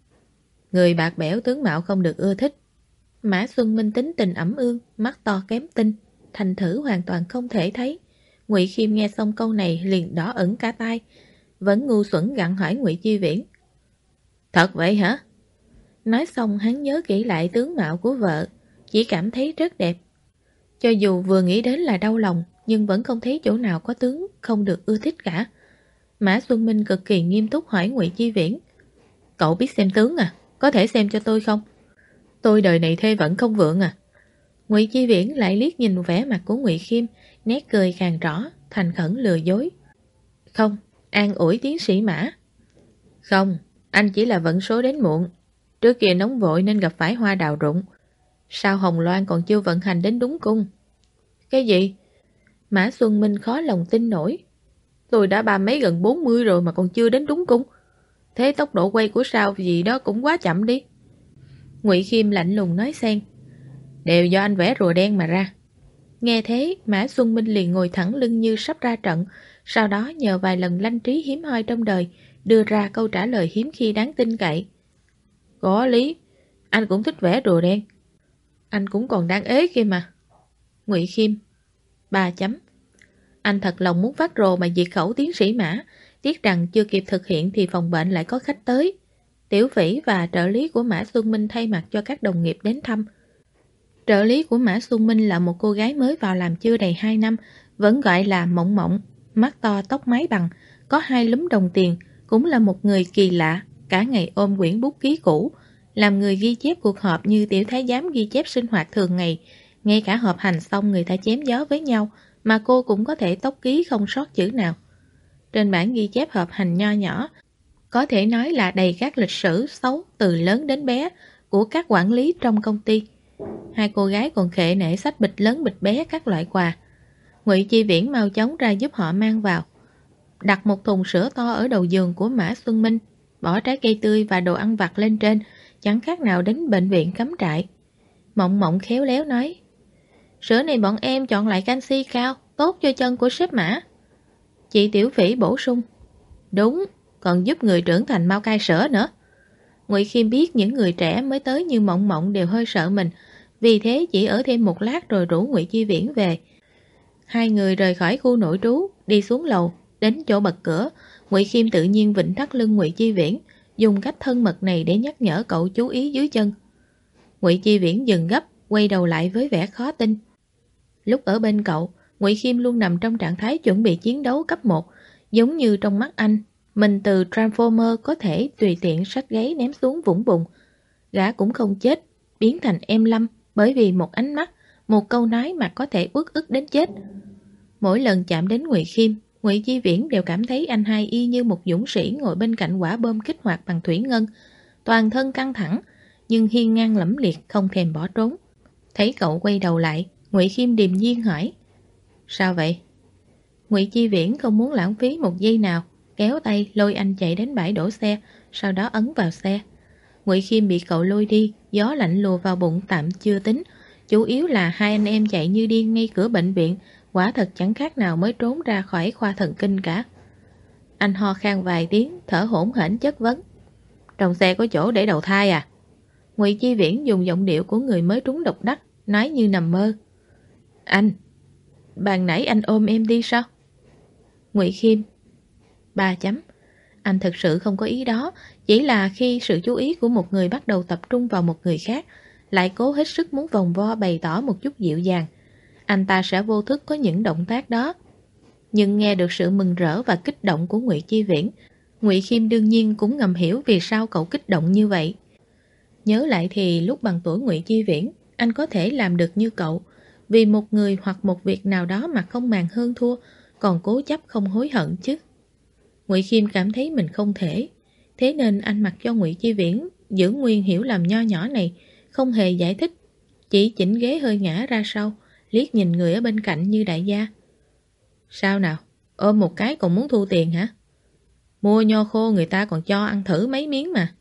Người bạc bẽo tướng mạo không được ưa thích. Mã Xuân Minh tính tình ẩm ương, mắt to kém tinh, thành thử hoàn toàn không thể thấy. Ngụy Khiêm nghe xong câu này liền đỏ ửng cả tai, vẫn ngu xuẩn gặng hỏi Ngụy Chi Viễn. Thật vậy hả? Nói xong hắn nhớ kỹ lại tướng mạo của vợ, chỉ cảm thấy rất đẹp. Cho dù vừa nghĩ đến là đau lòng, nhưng vẫn không thấy chỗ nào có tướng không được ưa thích cả. Mã Xuân Minh cực kỳ nghiêm túc hỏi Ngụy Chi Viễn. Cậu biết xem tướng à? Có thể xem cho tôi không? Tôi đời này thê vẫn không vượng à? Ngụy Chi Viễn lại liếc nhìn vẻ mặt của Ngụy Khiêm, nét cười càng rõ, thành khẩn lừa dối. Không, an ủi tiến sĩ Mã. Không, anh chỉ là vận số đến muộn. Trước kia nóng vội nên gặp phải hoa đào rụng. Sao Hồng Loan còn chưa vận hành đến đúng cung? Cái gì? Mã Xuân Minh khó lòng tin nổi. Tôi đã ba mấy gần 40 rồi mà còn chưa đến đúng cung. Thế tốc độ quay của sao gì đó cũng quá chậm đi. Ngụy Khiêm lạnh lùng nói xen. Đều do anh vẽ rùa đen mà ra. Nghe thế, Mã Xuân Minh liền ngồi thẳng lưng như sắp ra trận, sau đó nhờ vài lần lanh trí hiếm hoi trong đời, đưa ra câu trả lời hiếm khi đáng tin cậy. Có lý, anh cũng thích vẽ rùa đen. Anh cũng còn đang ế kia mà. Ngụy Khiêm. 3 chấm. Anh thật lòng muốn phát rồ mà diệt khẩu tiến sĩ Mã, tiếc rằng chưa kịp thực hiện thì phòng bệnh lại có khách tới. Tiểu Phỉ và trợ lý của Mã Xuân Minh thay mặt cho các đồng nghiệp đến thăm. Trợ lý của Mã Xuân Minh là một cô gái mới vào làm chưa đầy 2 năm, vẫn gọi là Mộng Mộng, mắt to tóc mái bằng, có 2 lúm đồng tiền, cũng là một người kỳ lạ, cả ngày ôm quyển bút ký cũ, làm người ghi chép cuộc họp như tiểu thái giám ghi chép sinh hoạt thường ngày. Ngay cả họp hành xong người ta chém gió với nhau, mà cô cũng có thể tốc ký không sót chữ nào. Trên bản ghi chép họp hành nho nhỏ, có thể nói là đầy các lịch sử xấu từ lớn đến bé của các quản lý trong công ty. 2 cô gái còn khệ nể xách bịch lớn bịch bé các loại quà. Ngụy Chi Viễn mau chóng ra giúp họ mang vào. Đặt một thùng sữa to ở đầu giường của Mã Xuân Minh, bỏ trái cây tươi và đồ ăn vặt lên trên, chẳng khác nào đến bệnh viện cắm trại. Mộng Mộng khéo léo nói, sữa này bọn em chọn loại canxi cao, tốt cho chân của sếp Mã. Chị Tiểu Phỉ bổ sung, đúng, còn giúp người trưởng thành mau cai sữa nữa. Ngụy Khiêm biết những người trẻ mới tới như Mộng Mộng đều hơi sợ mình, vì thế chỉ ở thêm một lát rồi rủ Ngụy Chi Viễn về. Hai người rời khỏi khu nội trú, đi xuống lầu, đến chỗ bật cửa. Ngụy Khiêm tự nhiên vịnh thắt lưng Ngụy Chi Viễn, dùng cách thân mật này để nhắc nhở cậu chú ý dưới chân. Ngụy Chi Viễn dừng gấp, quay đầu lại với vẻ khó tin. Lúc ở bên cậu, Ngụy Khiêm luôn nằm trong trạng thái chuẩn bị chiến đấu cấp 1, giống như trong mắt anh, mình từ Transformer có thể tùy tiện xách gáy ném xuống vũng bùn. Gã cũng không chết, biến thành em Lâm bởi vì một ánh mắt, một câu nói mà có thể uất ức đến chết. Mỗi lần chạm đến Ngụy Khiêm, Ngụy Chi Viễn đều cảm thấy anh hai y như một dũng sĩ ngồi bên cạnh quả bom kích hoạt bằng thủy ngân, toàn thân căng thẳng, nhưng hiên ngang lẫm liệt không thèm bỏ trốn. Thấy cậu quay đầu lại, Ngụy Khiêm điềm nhiên hỏi: Sao vậy? Ngụy Chi Viễn không muốn lãng phí một giây nào, kéo tay lôi anh chạy đến bãi đổ xe, sau đó ấn vào xe. Ngụy Khiêm bị cậu lôi đi, gió lạnh lùa vào bụng tạm chưa tính, chủ yếu là hai anh em chạy như điên ngay cửa bệnh viện, quả thật chẳng khác nào mới trốn ra khỏi khoa thần kinh cả. Anh ho khan vài tiếng, thở hổn hển chất vấn: Trong xe có chỗ để đầu thai à? Ngụy Chi Viễn dùng giọng điệu của người mới trúng độc đắc, nói như nằm mơ: Anh, ban nãy anh ôm em đi sao? Ngụy Khiêm: 3 chấm. Anh thực sự không có ý đó, chỉ là khi sự chú ý của một người bắt đầu tập trung vào một người khác, lại cố hết sức muốn vòng vo bày tỏ một chút dịu dàng, anh ta sẽ vô thức có những động tác đó. Nhưng nghe được sự mừng rỡ và kích động của Ngụy Chi Viễn, Ngụy Khiêm đương nhiên cũng ngầm hiểu vì sao cậu kích động như vậy. Nhớ lại thì lúc bằng tuổi Ngụy Chi Viễn, anh có thể làm được như cậu, vì một người hoặc một việc nào đó mà không màng hơn thua, còn cố chấp không hối hận chứ. Ngụy Khiêm cảm thấy mình không thể, thế nên anh mặc cho Ngụy Chi Viễn giữ nguyên hiểu lầm nho nhỏ này, không hề giải thích, chỉ chỉnh ghế hơi ngã ra sau, liếc nhìn người ở bên cạnh như đại gia. Sao nào, ôm một cái còn muốn thu tiền hả? Mua nho khô người ta còn cho ăn thử mấy miếng mà.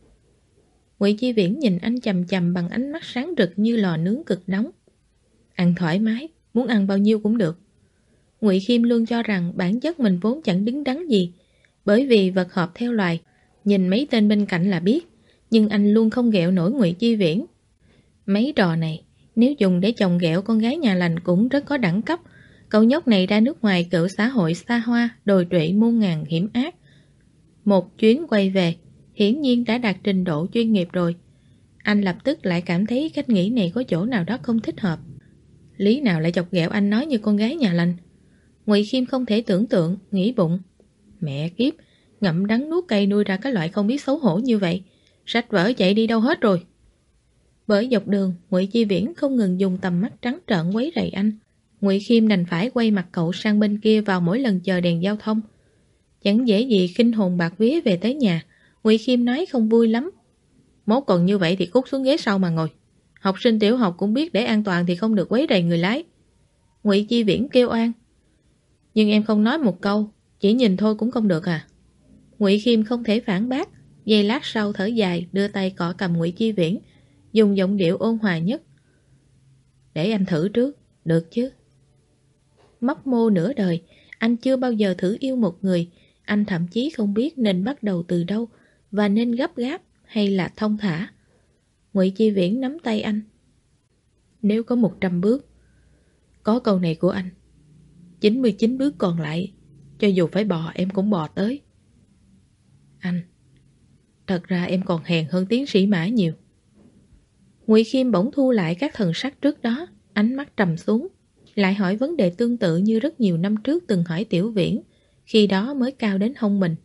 Ngụy Chi Viễn nhìn anh chằm chằm bằng ánh mắt sáng rực như lò nướng cực nóng. Ăn thoải mái, muốn ăn bao nhiêu cũng được. Ngụy Khiêm luôn cho rằng bản chất mình vốn chẳng đứng đắn gì, bởi vì vật hợp theo loài, nhìn mấy tên bên cạnh là biết, nhưng anh luôn không ghẹo nổi Ngụy Chi Viễn. Mấy trò này, nếu dùng để chồng ghẹo con gái nhà lành cũng rất có đẳng cấp. Cậu nhóc này ra nước ngoài cựu xã hội xa hoa, đồi trụy muôn ngàn hiểm ác. Một chuyến quay về, hiển nhiên đã đạt trình độ chuyên nghiệp rồi. Anh lập tức lại cảm thấy cách nghĩ này có chỗ nào đó không thích hợp. Lý nào lại chọc ghẹo anh nói như con gái nhà lành? Ngụy Khiêm không thể tưởng tượng, nghĩ bụng: Mẹ kiếp, ngậm đắng nuốt cay nuôi ra cái loại không biết xấu hổ như vậy. Sách vở chạy đi đâu hết rồi? Bởi dọc đường, Ngụy Chi Viễn không ngừng dùng tầm mắt trắng trợn quấy rầy anh. Ngụy Khiêm đành phải quay mặt cậu sang bên kia vào mỗi lần chờ đèn giao thông. Chẳng dễ gì khinh hồn bạc vía về tới nhà. Ngụy Khiêm nói không vui lắm: Mốt còn như vậy thì cút xuống ghế sau mà ngồi. Học sinh tiểu học cũng biết để an toàn thì không được quấy rầy người lái. Ngụy Chi Viễn kêu oan: Nhưng em không nói một câu, chỉ nhìn thôi cũng không được à? Ngụy Khiêm không thể phản bác, giây lát sau thở dài, đưa tay cọ cầm Ngụy Chi Viễn, dùng giọng điệu ôn hòa nhất: Để anh thử trước, được chứ? Mấp mô nửa đời, anh chưa bao giờ thử yêu một người, anh thậm chí không biết nên bắt đầu từ đâu, và nên gấp gáp hay là thong thả. Ngụy Chi Viễn nắm tay anh: Nếu có 100 bước, có câu này của anh, 99 bước còn lại, cho dù phải bò em cũng bò tới. Anh, thật ra em còn hèn hơn tiến sĩ Mã nhiều. Ngụy Khiêm bỗng thu lại các thần sắc trước đó, ánh mắt trầm xuống, lại hỏi vấn đề tương tự như rất nhiều năm trước từng hỏi Tiểu Viễn, khi đó mới cao đến hông mình.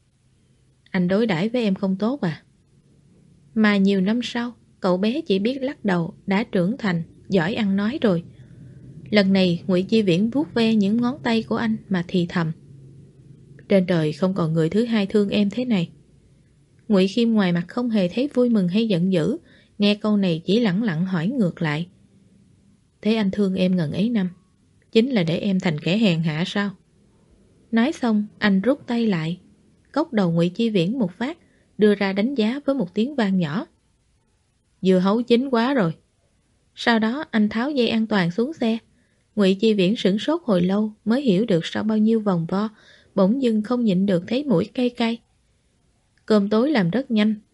Anh đối đãi với em không tốt à? Mà nhiều năm sau, cậu bé chỉ biết lắc đầu, đã trưởng thành, giỏi ăn nói rồi. Lần này Ngụy Chi Viễn vuốt ve những ngón tay của anh mà thì thầm: Trên đời không còn người thứ hai thương em thế này. Ngụy Khiêm ngoài mặt không hề thấy vui mừng hay giận dữ, nghe câu này chỉ lẳng lặng hỏi ngược lại: Thế anh thương em ngần ấy năm, chính là để em thành kẻ hèn hạ sao? Nói xong, anh rút tay lại, cốc đầu Ngụy Chi Viễn một phát, đưa ra đánh giá với một tiếng vang nhỏ: Dưa hấu chín quá rồi. Sau đó anh tháo dây an toàn xuống xe. Ngụy Chi Viễn sửng sốt hồi lâu mới hiểu được sau bao nhiêu vòng vo, bỗng dưng không nhịn được thấy mũi cay cay. Cơm tối làm rất nhanh,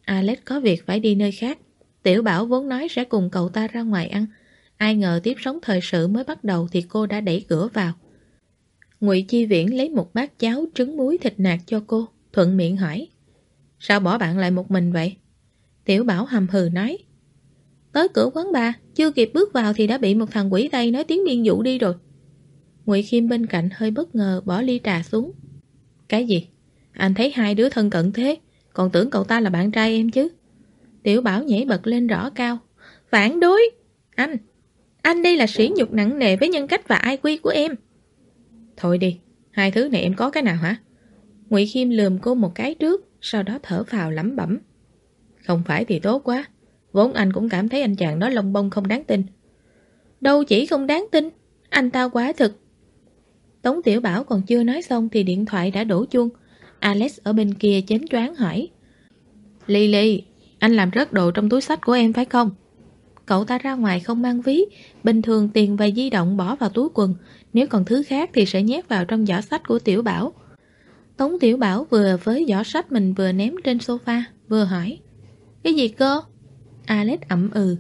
Alex có việc phải đi nơi khác. Tiểu Bảo vốn nói sẽ cùng cậu ta ra ngoài ăn. Ai ngờ tiếp sóng thời sự mới bắt đầu thì cô đã đẩy cửa vào. Ngụy Chi Viễn lấy một bát cháo trứng muối thịt nạc cho cô, thuận miệng hỏi: sao bỏ bạn lại một mình vậy? Tiểu Bảo hầm hừ nói: tới cửa quán bar, chưa kịp bước vào thì đã bị một thằng quỷ Tây nói tiếng Biên dụ đi rồi. Ngụy Khiêm bên cạnh hơi bất ngờ bỏ ly trà xuống. Cái gì? Anh thấy hai đứa thân cận thế, còn tưởng cậu ta là bạn trai em chứ. Tiểu Bảo nhảy bật lên rõ cao: phản đối! Anh đây là sỉ nhục nặng nề với nhân cách và IQ của em. Thôi đi, hai thứ này em có cái nào hả? Ngụy Khiêm lườm cô một cái trước, sau đó thở phào lẩm bẩm: không phải thì tốt quá, vốn anh cũng cảm thấy anh chàng đó lông bông không đáng tin. Đâu chỉ không đáng tin, anh ta quá thực. Tống Tiểu Bảo còn chưa nói xong thì điện thoại đã đổ chuông. Alex ở bên kia chến choáng hỏi: Lily, anh làm rớt đồ trong túi xách của em phải không? Cậu ta ra ngoài không mang ví, bình thường tiền và di động bỏ vào túi quần, nếu còn thứ khác thì sẽ nhét vào trong giỏ xách của Tiểu Bảo. Tống Tiểu Bảo vừa với giỏ sách mình vừa ném trên sofa, vừa hỏi: cái gì cơ? Alex ậm ừ: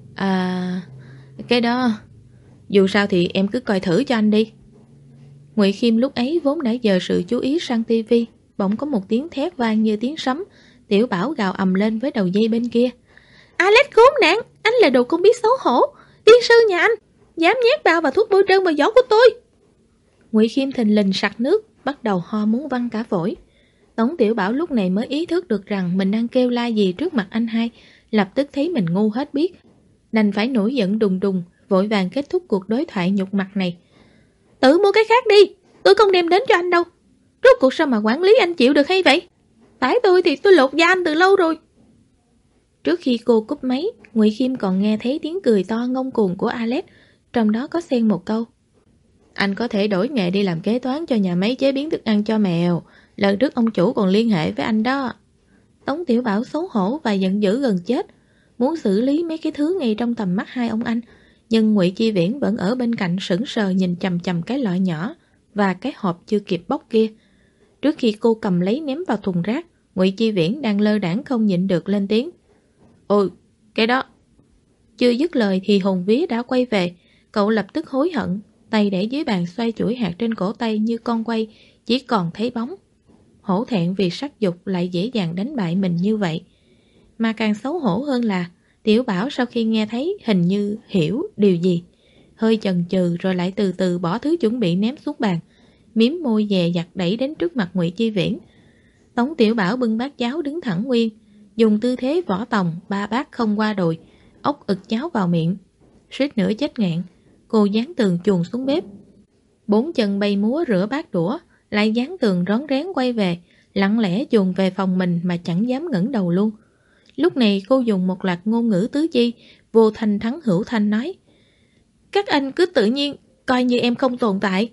cái đó... dù sao thì em cứ coi thử cho anh đi. Ngụy Khiêm lúc ấy vốn đã dời sự chú ý sang tivi, bỗng có một tiếng thét vang như tiếng sấm. Tiểu Bảo gào ầm lên với đầu dây bên kia: Alex khốn nạn, anh là đồ không biết xấu hổ, tiên sư nhà anh, dám nhét bao và thuốc bôi trơn vào giỏ của tôi. Ngụy Khiêm thình lình sặc nước, bắt đầu ho muốn văng cả phổi. Tống Tiểu Bảo lúc này mới ý thức được rằng mình đang kêu la gì trước mặt anh hai, lập tức thấy mình ngu hết biết, đành phải nổi giận đùng đùng, vội vàng kết thúc cuộc đối thoại nhục mặt này. Tự mua cái khác đi, tôi không đem đến cho anh đâu. Rốt cuộc sao mà quản lý anh chịu được hay vậy? Phải tôi thì tôi lột da anh từ lâu rồi. Trước khi cô cúp máy, Ngụy Khiêm còn nghe thấy tiếng cười to ngông cuồng của Alex, trong đó có xen một câu: anh có thể đổi nghề đi làm kế toán cho nhà máy chế biến thức ăn cho mèo. Lần trước ông chủ còn liên hệ với anh đó. Tống Tiểu Bảo xấu hổ và giận dữ gần chết, muốn xử lý mấy cái thứ ngay trong tầm mắt hai ông anh, nhưng Ngụy Chi Viễn vẫn ở bên cạnh sững sờ nhìn chằm chằm cái lọ nhỏ và cái hộp chưa kịp bóc kia. Trước khi cô cầm lấy ném vào thùng rác, Ngụy Chi Viễn đang lơ đãng không nhịn được lên tiếng: ôi, cái đó... Chưa dứt lời thì hồn vía đã quay về. Cậu lập tức hối hận, tay để dưới bàn xoay chuỗi hạt trên cổ tay như con quay, chỉ còn thấy bóng. Hổ thẹn vì sắc dục lại dễ dàng đánh bại mình như vậy. Mà càng xấu hổ hơn là Tiểu Bảo sau khi nghe thấy hình như hiểu điều gì, hơi chần chừ rồi lại từ từ bỏ thứ chuẩn bị ném xuống bàn, miếm môi dè dặt đẩy đến trước mặt Ngụy Chi Viễn. Tống Tiểu Bảo bưng bát cháo đứng thẳng nguyên, dùng tư thế võ tòng ba bát không qua đồi, ốc ực cháo vào miệng. Suýt nữa chết ngạn, cô dán tường chuồn xuống bếp. Bốn chân bay múa rửa bát đũa, lại dán tường rón rén quay về, lặng lẽ chuồn về phòng mình mà chẳng dám ngẩng đầu luôn. Lúc này cô dùng một loạt ngôn ngữ tứ chi, vô thanh thắng hữu thanh nói: các anh cứ tự nhiên, coi như em không tồn tại.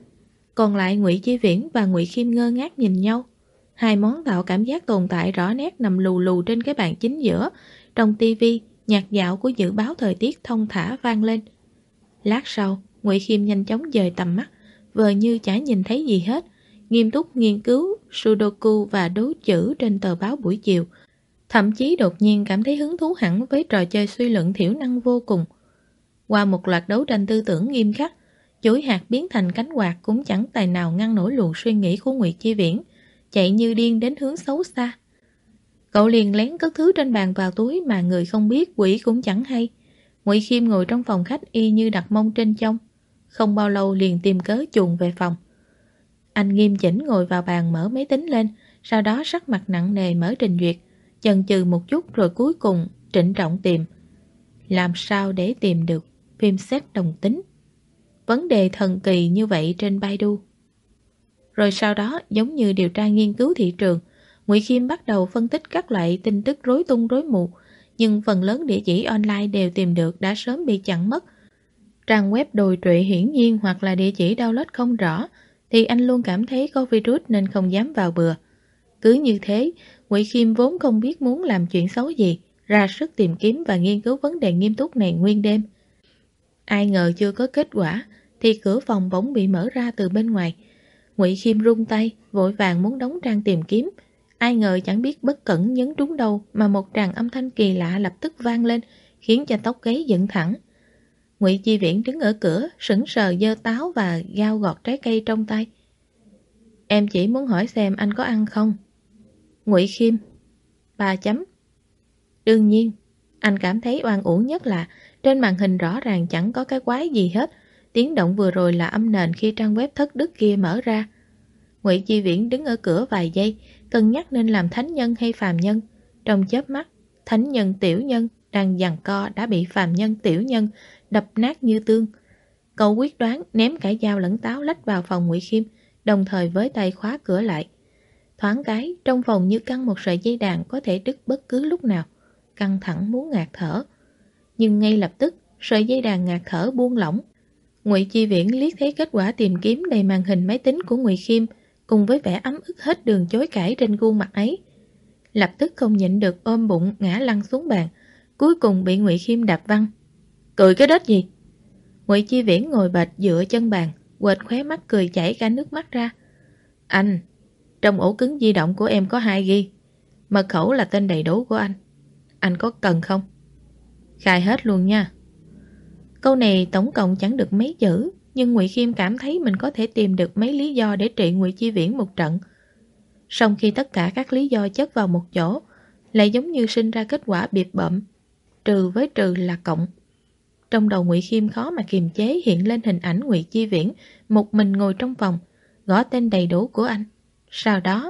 Còn lại Ngụy Chi Viễn và Ngụy Khiêm ngơ ngác nhìn nhau. Hai món tạo cảm giác tồn tại rõ nét nằm lù lù trên cái bàn chính giữa. Trong tivi, nhạc dạo của dự báo thời tiết thông thả vang lên. Lát sau, Ngụy Khiêm nhanh chóng dời tầm mắt, vờ như chả nhìn thấy gì hết, nghiêm túc nghiên cứu Sudoku và đố chữ trên tờ báo buổi chiều. Thậm chí đột nhiên cảm thấy hứng thú hẳn với trò chơi suy luận thiểu năng vô cùng. Qua một loạt đấu tranh tư tưởng nghiêm khắc, chuỗi hạt biến thành cánh quạt cũng chẳng tài nào ngăn nổi luồng suy nghĩ của Ngụy Chi Viễn, chạy như điên đến hướng xấu xa. Cậu liền lén cất thứ trên bàn vào túi mà người không biết quỷ cũng chẳng hay. Ngụy Khiêm ngồi trong phòng khách y như đặt mông trên chông, không bao lâu liền tìm cớ chuồn về phòng. Anh nghiêm chỉnh ngồi vào bàn mở máy tính lên, sau đó sắc mặt nặng nề mở trình duyệt, chần chừ một chút rồi cuối cùng trịnh trọng tìm. Làm sao để tìm được phim xét đồng tính? Vấn đề thần kỳ như vậy trên Baidu. Rồi sau đó, giống như điều tra nghiên cứu thị trường, Ngụy Khiêm bắt đầu phân tích các loại tin tức rối tung rối mù, nhưng phần lớn địa chỉ online đều tìm được đã sớm bị chặn mất. Trang web đồi trụy hiển nhiên hoặc là địa chỉ download không rõ, thì anh luôn cảm thấy có virus nên không dám vào bừa. Cứ như thế, Ngụy Khiêm vốn không biết muốn làm chuyện xấu gì, ra sức tìm kiếm và nghiên cứu vấn đề nghiêm túc này nguyên đêm. Ai ngờ chưa có kết quả, thì cửa phòng bỗng bị mở ra từ bên ngoài. Ngụy Khiêm run tay, vội vàng muốn đóng trang tìm kiếm, Ai ngờ chẳng biết bất cẩn nhấn trúng đâu mà một tràng âm thanh kỳ lạ lập tức vang lên, khiến cho tóc gáy dựng thẳng. Ngụy Chi Viễn đứng ở cửa, sững sờ giơ táo và dao gọt trái cây trong tay. Em chỉ muốn hỏi xem anh có ăn không? Ngụy Khiêm. 3 chấm. Đương nhiên, anh cảm thấy oan uổng nhất là trên màn hình rõ ràng chẳng có cái quái gì hết. Tiếng động vừa rồi là âm nền khi trang web thất đức kia mở ra. Ngụy Chi Viễn đứng ở cửa vài giây, cân nhắc nên làm thánh nhân hay phàm nhân. Trong chớp mắt, thánh nhân tiểu nhân đang giằng co đã bị phàm nhân tiểu nhân đập nát như tương. Cậu quyết đoán ném cả dao lẫn táo lách vào phòng Ngụy Khiêm, đồng thời với tay khóa cửa lại. Thoáng cái, trong phòng như căng một sợi dây đàn có thể đứt bất cứ lúc nào, căng thẳng muốn ngạt thở. Nhưng ngay lập tức, sợi dây đàn ngạt thở buông lỏng. Ngụy Chi Viễn liếc thấy kết quả tìm kiếm đầy màn hình máy tính của Ngụy Khiêm, cùng với vẻ ấm ức hết đường chối cãi trên gương mặt ấy. Lập tức không nhịn được ôm bụng ngã lăn xuống bàn, cuối cùng bị Ngụy Khiêm đạp văng. Cười cái đết gì? Ngụy Chi Viễn ngồi bệt dựa chân bàn, quệt khóe mắt cười chảy cả nước mắt ra. Anh, trong ổ cứng di động của em có 2 GB, mật khẩu là tên đầy đủ của anh. Anh có cần không? Khai hết luôn nha. Câu này tổng cộng chẳng được mấy chữ, nhưng Ngụy Khiêm cảm thấy mình có thể tìm được mấy lý do để trị Ngụy Chi Viễn một trận. Song khi tất cả các lý do chất vào một chỗ, lại giống như sinh ra kết quả biệt bợm. Trừ với trừ là cộng. Trong đầu Ngụy Khiêm khó mà kiềm chế hiện lên hình ảnh Ngụy Chi Viễn một mình ngồi trong phòng, gõ tên đầy đủ của anh. Sau đó,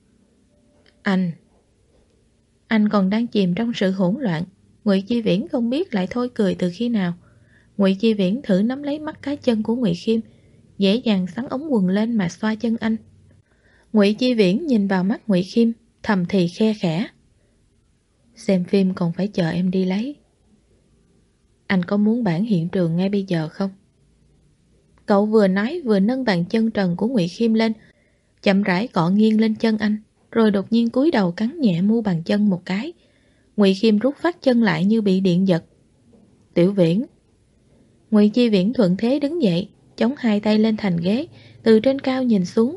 anh còn đang chìm trong sự hỗn loạn. Ngụy Chi Viễn không biết lại thôi cười từ khi nào. Ngụy Chi Viễn thử nắm lấy mắt cá chân của Ngụy Khiêm, dễ dàng xắn ống quần lên mà xoa chân anh. Ngụy Chi Viễn nhìn vào mắt Ngụy Khiêm, thầm thì khe khẽ. Xem phim còn phải chờ em đi lấy. Anh có muốn bản hiện trường ngay bây giờ không? Cậu vừa nói vừa nâng bàn chân trần của Ngụy Khiêm lên, chậm rãi cọ nghiêng lên chân anh, rồi đột nhiên cúi đầu cắn nhẹ mu bàn chân một cái. Ngụy Khiêm rút phát chân lại như bị điện giật. Tiểu Viễn. Ngụy Chi Viễn thuận thế đứng dậy, chống 2 tay lên thành ghế, từ trên cao nhìn xuống.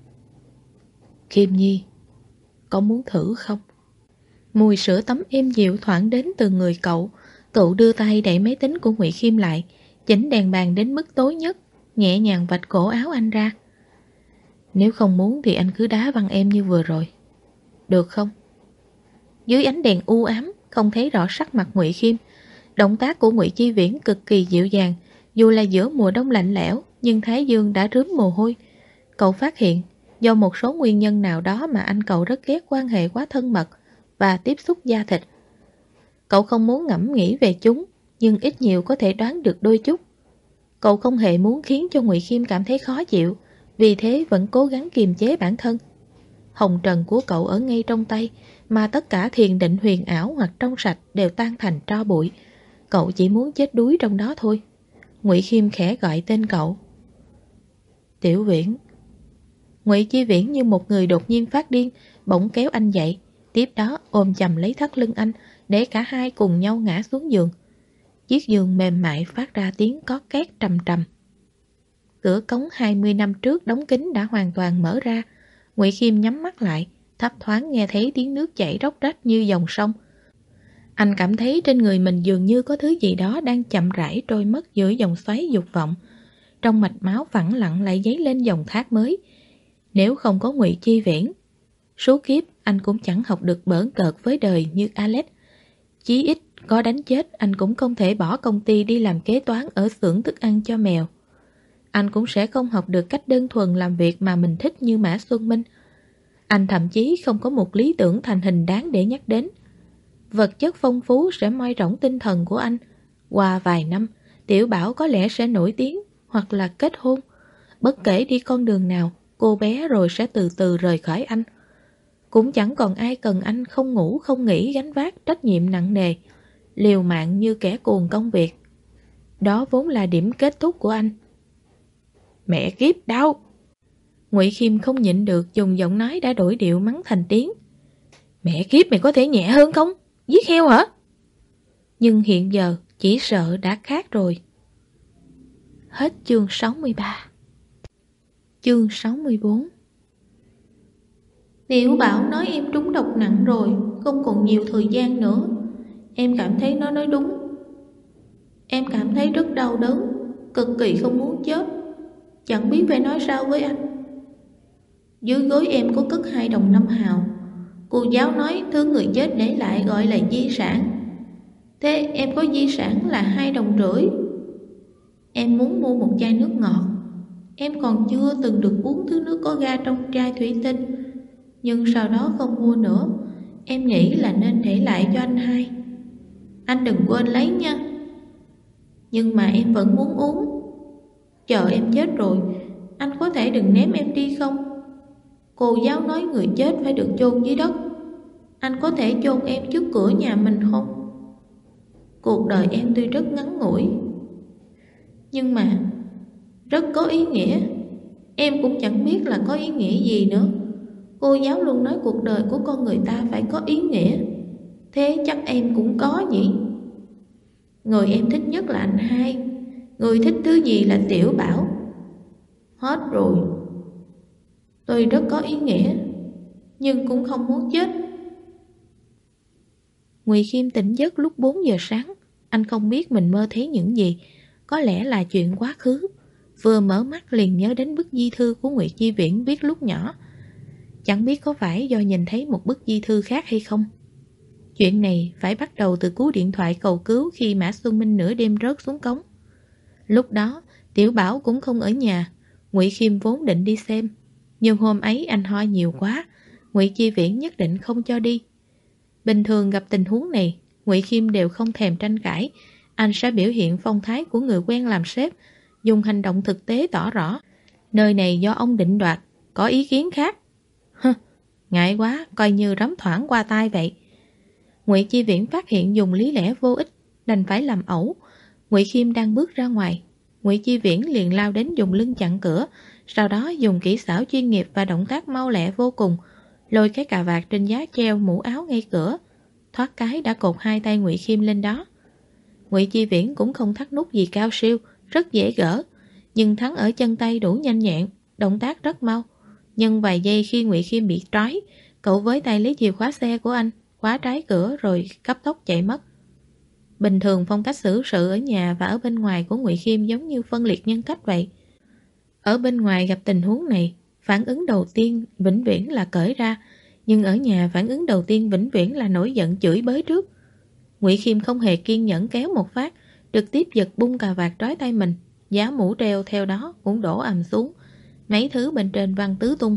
Khiêm Nhi, có muốn thử không? Mùi sữa tắm êm dịu thoảng đến từ người cậu. Cậu đưa tay đẩy máy tính của Ngụy Khiêm lại, chỉnh đèn bàn đến mức tối nhất, nhẹ nhàng vạch cổ áo anh ra. Nếu không muốn thì anh cứ đá văng em như vừa rồi, được không? Dưới ánh đèn u ám, không thấy rõ sắc mặt Ngụy Khiêm. Động tác của Ngụy Chi Viễn cực kỳ dịu dàng. Dù là giữa mùa đông lạnh lẽo, nhưng thái dương đã rướm mồ hôi. Cậu phát hiện, do một số nguyên nhân nào đó mà anh cậu rất ghét quan hệ quá thân mật và tiếp xúc da thịt. Cậu không muốn ngẫm nghĩ về chúng, nhưng ít nhiều có thể đoán được đôi chút. Cậu không hề muốn khiến cho Ngụy Khiêm cảm thấy khó chịu, vì thế vẫn cố gắng kiềm chế bản thân. Hồng trần của cậu ở ngay trong tay, mà tất cả thiền định huyền ảo hoặc trong sạch đều tan thành tro bụi. Cậu chỉ muốn chết đuối trong đó thôi. Ngụy Khiêm khẽ gọi tên cậu. Tiểu Viễn. Ngụy Chi Viễn như một người đột nhiên phát điên, bỗng kéo anh dậy, tiếp đó ôm chầm lấy thắt lưng anh, để cả hai cùng nhau ngã xuống giường. Chiếc giường mềm mại phát ra tiếng có két trầm trầm. Cửa cống 20 năm trước đóng kín đã hoàn toàn mở ra. Ngụy Khiêm nhắm mắt lại, thấp thoáng nghe thấy tiếng nước chảy róc rách như dòng sông. Anh cảm thấy trên người mình dường như có thứ gì đó đang chậm rãi trôi mất giữa dòng xoáy dục vọng. Trong mạch máu phẳng lặng lại dấy lên dòng thác mới. Nếu không có Ngụy Chi Viễn, số kiếp anh cũng chẳng học được bỡn cợt với đời như Alex. Chí ít có đánh chết anh cũng không thể bỏ công ty đi làm kế toán ở xưởng thức ăn cho mèo. Anh cũng sẽ không học được cách đơn thuần làm việc mà mình thích như Mã Xuân Minh. Anh thậm chí không có một lý tưởng thành hình đáng để nhắc đến. Vật chất phong phú sẽ moi rỗng tinh thần của anh. Qua vài năm, Tiểu Bảo có lẽ sẽ nổi tiếng hoặc là kết hôn. Bất kể đi con đường nào, cô bé rồi sẽ từ từ rời khỏi anh. Cũng chẳng còn ai cần anh không ngủ không nghỉ gánh vác trách nhiệm nặng nề, liều mạng như kẻ cuồng công việc. Đó vốn là điểm kết thúc của anh. Mẹ kiếp đau! Ngụy Khiêm không nhịn được dùng giọng nói đã đổi điệu mắng thành tiếng. Mẹ kiếp, mày có thể nhẹ hơn không? Giết heo hả? Nhưng hiện giờ chỉ sợ đã khác rồi. Hết chương 63. Chương 64. Tiểu Bảo nói em trúng độc nặng rồi, không còn nhiều thời gian nữa. Em cảm thấy nó nói đúng. Em cảm thấy rất đau đớn, cực kỳ không muốn chết, chẳng biết phải nói sao với anh. Dưới gối em có cất 2 đồng 5 hào. Cô giáo nói thứ người chết để lại gọi là di sản. Thế em có di sản là 2,5 đồng. Em muốn mua một chai nước ngọt. Em còn chưa từng được uống thứ nước có ga trong chai thủy tinh, nhưng sau đó không mua nữa. Em nghĩ là nên để lại cho anh 2. Anh đừng quên lấy nha. Nhưng mà em vẫn muốn uống. Chờ em chết rồi, anh có thể đừng ném em đi không? Cô giáo nói người chết phải được chôn dưới đất. Anh có thể chôn em trước cửa nhà mình không? Cuộc đời em tuy rất ngắn ngủi, nhưng mà rất có ý nghĩa. Em cũng chẳng biết là có ý nghĩa gì nữa. Cô giáo luôn nói cuộc đời của con người ta phải có ý nghĩa. Thế chắc em cũng có nhỉ? Người em thích nhất là anh 2. Người thích thứ gì là Tiểu Bảo. Hết rồi. Tôi rất có ý nghĩa, nhưng cũng không muốn chết. Ngụy Khiêm tỉnh giấc lúc 4 giờ sáng. Anh không biết mình mơ thấy những gì. Có lẽ là chuyện quá khứ. Vừa mở mắt liền nhớ đến bức di thư của Ngụy Chi Viễn viết lúc nhỏ. Chẳng biết có phải do nhìn thấy một bức di thư khác hay không. Chuyện này phải bắt đầu từ cú điện thoại cầu cứu khi Mã Xuân Minh nửa đêm rớt xuống cống. Lúc đó Tiểu Bảo cũng không ở nhà. Ngụy Khiêm vốn định đi xem, nhưng hôm ấy anh ho nhiều quá, Ngụy Chi Viễn nhất định không cho đi. Bình thường gặp tình huống này, Ngụy Khiêm đều không thèm tranh cãi. Anh sẽ biểu hiện phong thái của người quen làm sếp, dùng hành động thực tế tỏ rõ nơi này do ông định đoạt, có ý kiến khác. Ngại quá, coi như rắm thoảng qua tai vậy. Ngụy Chi Viễn phát hiện dùng lý lẽ vô ích, đành phải làm ẩu. Ngụy Khiêm đang bước ra ngoài, Ngụy Chi Viễn liền lao đến dùng lưng chặn cửa, sau đó dùng kỹ xảo chuyên nghiệp và động tác mau lẹ vô cùng, lôi cái cà vạt trên giá treo mũ áo ngay cửa, thoát cái đã cột 2 tay Ngụy Khiêm lên đó. Ngụy Chi Viễn cũng không thắt nút gì cao siêu, rất dễ gỡ, nhưng thắng ở chân tay đủ nhanh nhẹn, động tác rất mau. Nhưng vài giây khi Ngụy Khiêm bị trói, cậu với tay lấy chìa khóa xe của anh, khóa trái cửa rồi cấp tốc chạy mất. Bình thường phong cách xử sự ở nhà và ở bên ngoài của Ngụy Khiêm giống như phân liệt nhân cách vậy. Ở bên ngoài gặp tình huống này, phản ứng đầu tiên vĩnh viễn là cởi ra, nhưng ở nhà phản ứng đầu tiên vĩnh viễn là nổi giận chửi bới trước. Ngụy Khiêm không hề kiên nhẫn kéo một phát, trực tiếp giật bung cà vạt trói tay mình, giá mũ treo theo đó cũng đổ ầm xuống, mấy thứ bên trên văng tứ tung.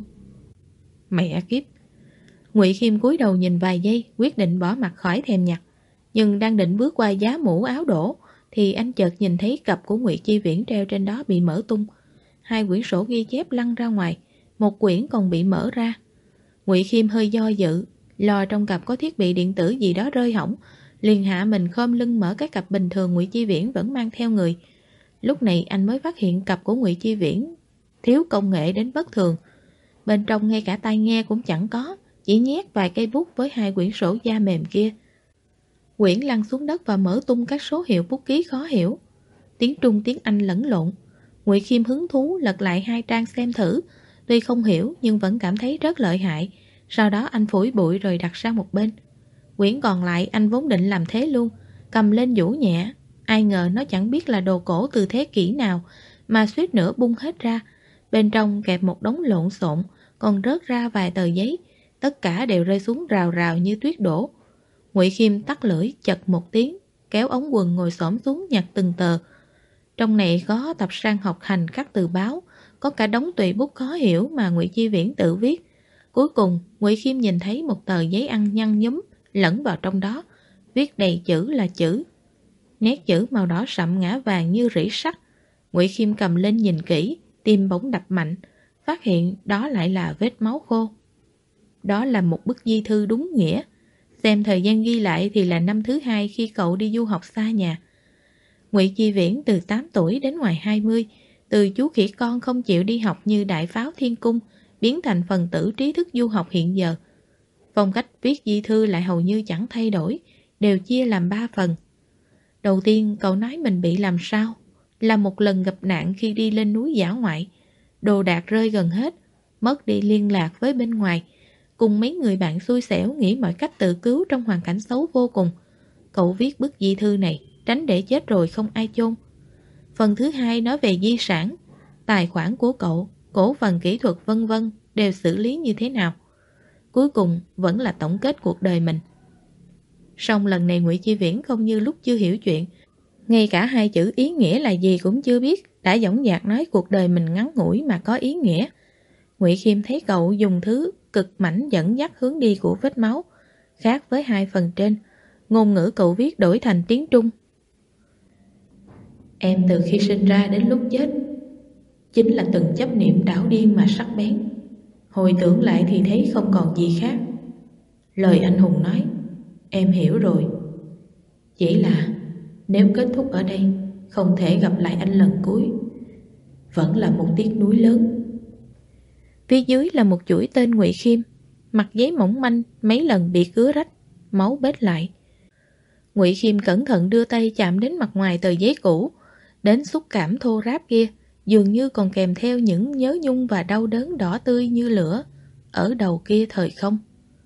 Mẹ kiếp! Ngụy Khiêm cúi đầu nhìn vài giây, quyết định bỏ mặt khỏi thèm nhặt. Nhưng đang định bước qua giá mũ áo đổ, thì anh chợt nhìn thấy cặp của Ngụy Chi Viễn treo trên đó bị mở tung. 2 quyển sổ ghi chép lăn ra ngoài, một quyển còn bị mở ra. Ngụy Khiêm hơi do dự, lo trong cặp có thiết bị điện tử gì đó rơi hỏng, liền hạ mình khom lưng mở cái cặp bình thường Ngụy Chi Viễn vẫn mang theo người. Lúc này anh mới phát hiện cặp của Ngụy Chi Viễn thiếu công nghệ đến bất thường. Bên trong ngay cả tai nghe cũng chẳng có, chỉ nhét vài cây bút với 2 quyển sổ da mềm kia. Quyển lăn xuống đất và mở tung các số hiệu bút ký khó hiểu, tiếng Trung tiếng Anh lẫn lộn. Ngụy Khiêm hứng thú lật lại 2 trang xem thử, tuy không hiểu nhưng vẫn cảm thấy rất lợi hại. Sau đó anh phủi bụi rồi đặt sang một bên. Quyển còn lại anh vốn định làm thế luôn, cầm lên vũ nhẹ. Ai ngờ nó chẳng biết là đồ cổ từ thế kỷ nào mà suýt nữa bung hết ra. Bên trong kẹp một đống lộn xộn, còn rớt ra vài tờ giấy. Tất cả đều rơi xuống rào rào như tuyết đổ. Ngụy Khiêm tắt lưỡi chật một tiếng, kéo ống quần ngồi xổm xuống nhặt từng tờ. Trong này có tập san học hành các từ báo, có cả đống tùy bút khó hiểu mà Ngụy Chi Viễn tự viết. Cuối cùng, Ngụy Khiêm nhìn thấy một tờ giấy ăn nhăn nhúm lẫn vào trong đó, viết đầy chữ là chữ. Nét chữ màu đỏ sậm ngã vàng như rỉ sắt. Ngụy Khiêm cầm lên nhìn kỹ, tim bỗng đập mạnh, phát hiện đó lại là vết máu khô. Đó là một bức di thư đúng nghĩa. Xem thời gian ghi lại thì là năm thứ 2 khi cậu đi du học xa nhà. Ngụy Chi Viễn từ 8 tuổi đến ngoài 20, từ chú khỉ con không chịu đi học như đại pháo thiên cung, biến thành phần tử trí thức du học hiện giờ. Phong cách viết di thư lại hầu như chẳng thay đổi, đều chia làm 3 phần. Đầu tiên cậu nói mình bị làm sao, là một lần gặp nạn khi đi lên núi dã ngoại. Đồ đạc rơi gần hết, mất đi liên lạc với bên ngoài. cùng mấy người bạn xui xẻo nghĩ mọi cách tự cứu trong hoàn cảnh xấu vô cùng. Cậu viết bức di thư này, tránh để chết rồi không ai chôn. Phần thứ hai nói về di sản, tài khoản của cậu, cổ phần kỹ thuật vân vân đều xử lý như thế nào. Cuối cùng vẫn là tổng kết cuộc đời mình. Song lần này Ngụy Chi Viễn không như lúc chưa hiểu chuyện, ngay cả hai chữ ý nghĩa là gì cũng chưa biết, đã dõng dạc nói cuộc đời mình ngắn ngủi mà có ý nghĩa. Ngụy Khiêm thấy cậu dùng thứ cực mảnh dẫn dắt hướng đi của vết máu, khác với hai phần trên. Ngôn ngữ cậu viết đổi thành tiếng Trung. Em từ khi sinh ra đến lúc chết chính là từng chấp niệm đảo điên mà sắc bén. Hồi tưởng lại thì thấy không còn gì khác. Lời anh hùng nói, em hiểu rồi. Chỉ là nếu kết thúc ở đây, không thể gặp lại anh lần cuối, vẫn là một tiếc nuối lớn. Phía dưới là một chuỗi tên Ngụy Khiêm, mặt giấy mỏng manh, mấy lần bị cứa rách, máu bết lại. Ngụy Khiêm cẩn thận đưa tay chạm đến mặt ngoài tờ giấy cũ, đến xúc cảm thô ráp kia, dường như còn kèm theo những nhớ nhung và đau đớn đỏ tươi như lửa ở đầu kia thời không.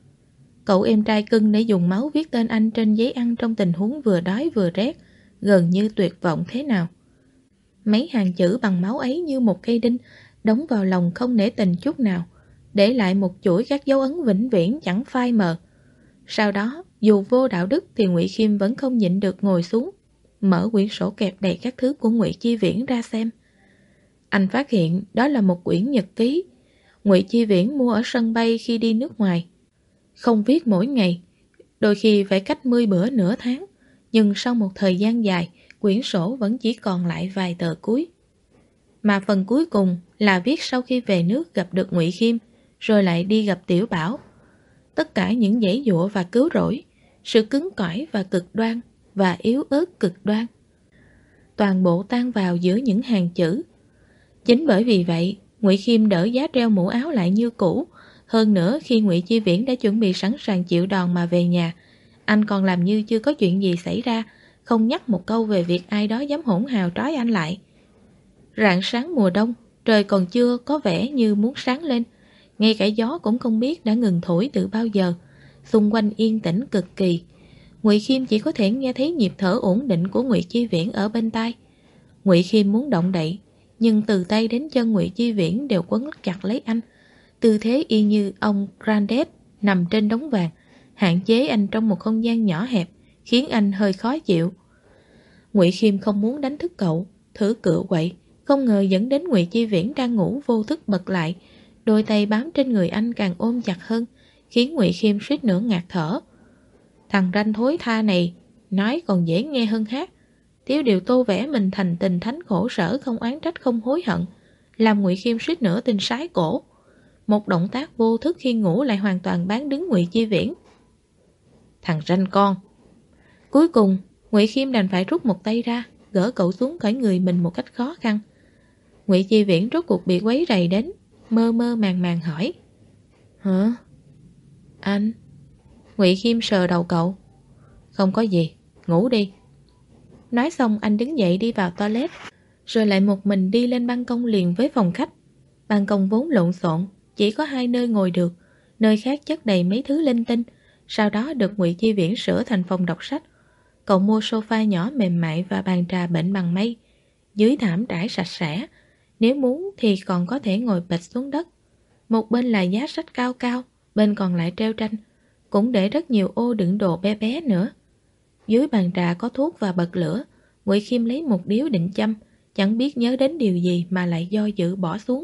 Cậu em trai cưng để dùng máu viết tên anh trên giấy ăn trong tình huống vừa đói vừa rét, gần như tuyệt vọng thế nào. Mấy hàng chữ bằng máu ấy như một cây đinh, đóng vào lòng không nể tình chút nào, để lại một chuỗi các dấu ấn vĩnh viễn chẳng phai mờ. Sau đó, dù vô đạo đức thì Ngụy Khiêm vẫn không nhịn được ngồi xuống, mở quyển sổ kẹp đầy các thứ của Ngụy Chi Viễn ra xem. Anh phát hiện đó là một quyển nhật ký Ngụy Chi Viễn mua ở sân bay khi đi nước ngoài. Không viết mỗi ngày, đôi khi phải cách 10 bữa nửa tháng, nhưng sau một thời gian dài, quyển sổ vẫn chỉ còn lại vài tờ cuối. Mà phần cuối cùng là viết sau khi về nước gặp được Ngụy Khiêm, rồi lại đi gặp Tiểu Bảo. Tất cả những giãy giụa và cứu rỗi, sự cứng cỏi và cực đoan, và yếu ớt cực đoan, toàn bộ tan vào giữa những hàng chữ. Chính bởi vì vậy, Ngụy Khiêm đỡ giá treo mũ áo lại như cũ. Hơn nữa, khi Ngụy Chi Viễn đã chuẩn bị sẵn sàng chịu đòn mà về nhà, anh còn làm như chưa có chuyện gì xảy ra, không nhắc một câu về việc ai đó dám hỗn hào trói anh lại. Rạng sáng mùa đông, trời còn chưa có vẻ như muốn sáng lên, ngay cả gió cũng không biết đã ngừng thổi từ bao giờ. Xung quanh yên tĩnh cực kỳ. Ngụy Khiêm chỉ có thể nghe thấy nhịp thở ổn định của Ngụy Chi Viễn ở bên tai. Ngụy Khiêm muốn động đậy, nhưng từ tay đến chân Ngụy Chi Viễn đều quấn chặt lấy anh. Tư thế y như ông Grandet nằm trên đống vàng, hạn chế anh trong một không gian nhỏ hẹp, khiến anh hơi khó chịu. Ngụy Khiêm không muốn đánh thức cậu, thử cựa quậy, không ngờ dẫn đến Ngụy Chi Viễn đang ngủ vô thức bật lại, đôi tay bám trên người anh càng ôm chặt hơn, khiến Ngụy Khiêm suýt nữa ngạt thở. Thằng ranh thối tha này, nói còn dễ nghe hơn hát. Thiếu điều tô vẽ mình thành tình thánh khổ sở, không oán trách không hối hận, làm Ngụy Khiêm suýt nữa tin sái cổ. Một động tác vô thức khi ngủ lại hoàn toàn bán đứng Ngụy Chi Viễn. Thằng ranh con. Cuối cùng, Ngụy Khiêm đành phải rút một tay ra, gỡ cậu xuống khỏi người mình một cách khó khăn. Ngụy Chi Viễn rốt cuộc bị quấy rầy đến, mơ mơ màng màng hỏi: Hả? Anh? Ngụy Khiêm sờ đầu cậu. Không có gì, ngủ đi. Nói xong anh đứng dậy đi vào toilet, rồi lại một mình đi lên ban công liền với phòng khách. Ban công vốn lộn xộn, chỉ có 2 nơi ngồi được, nơi khác chất đầy mấy thứ linh tinh. Sau đó được Ngụy Chi Viễn sửa thành phòng đọc sách. Cậu mua sofa nhỏ mềm mại và bàn trà bệnh bằng mây. Dưới thảm trải sạch sẽ, nếu muốn thì còn có thể ngồi bệt xuống đất. Một bên là giá sách cao cao, bên còn lại treo tranh, cũng để rất nhiều ô đựng đồ bé bé nữa. Dưới bàn trà có thuốc và bật lửa. Ngụy Khiêm lấy một điếu định châm, chẳng biết nhớ đến điều gì mà lại do dự bỏ xuống.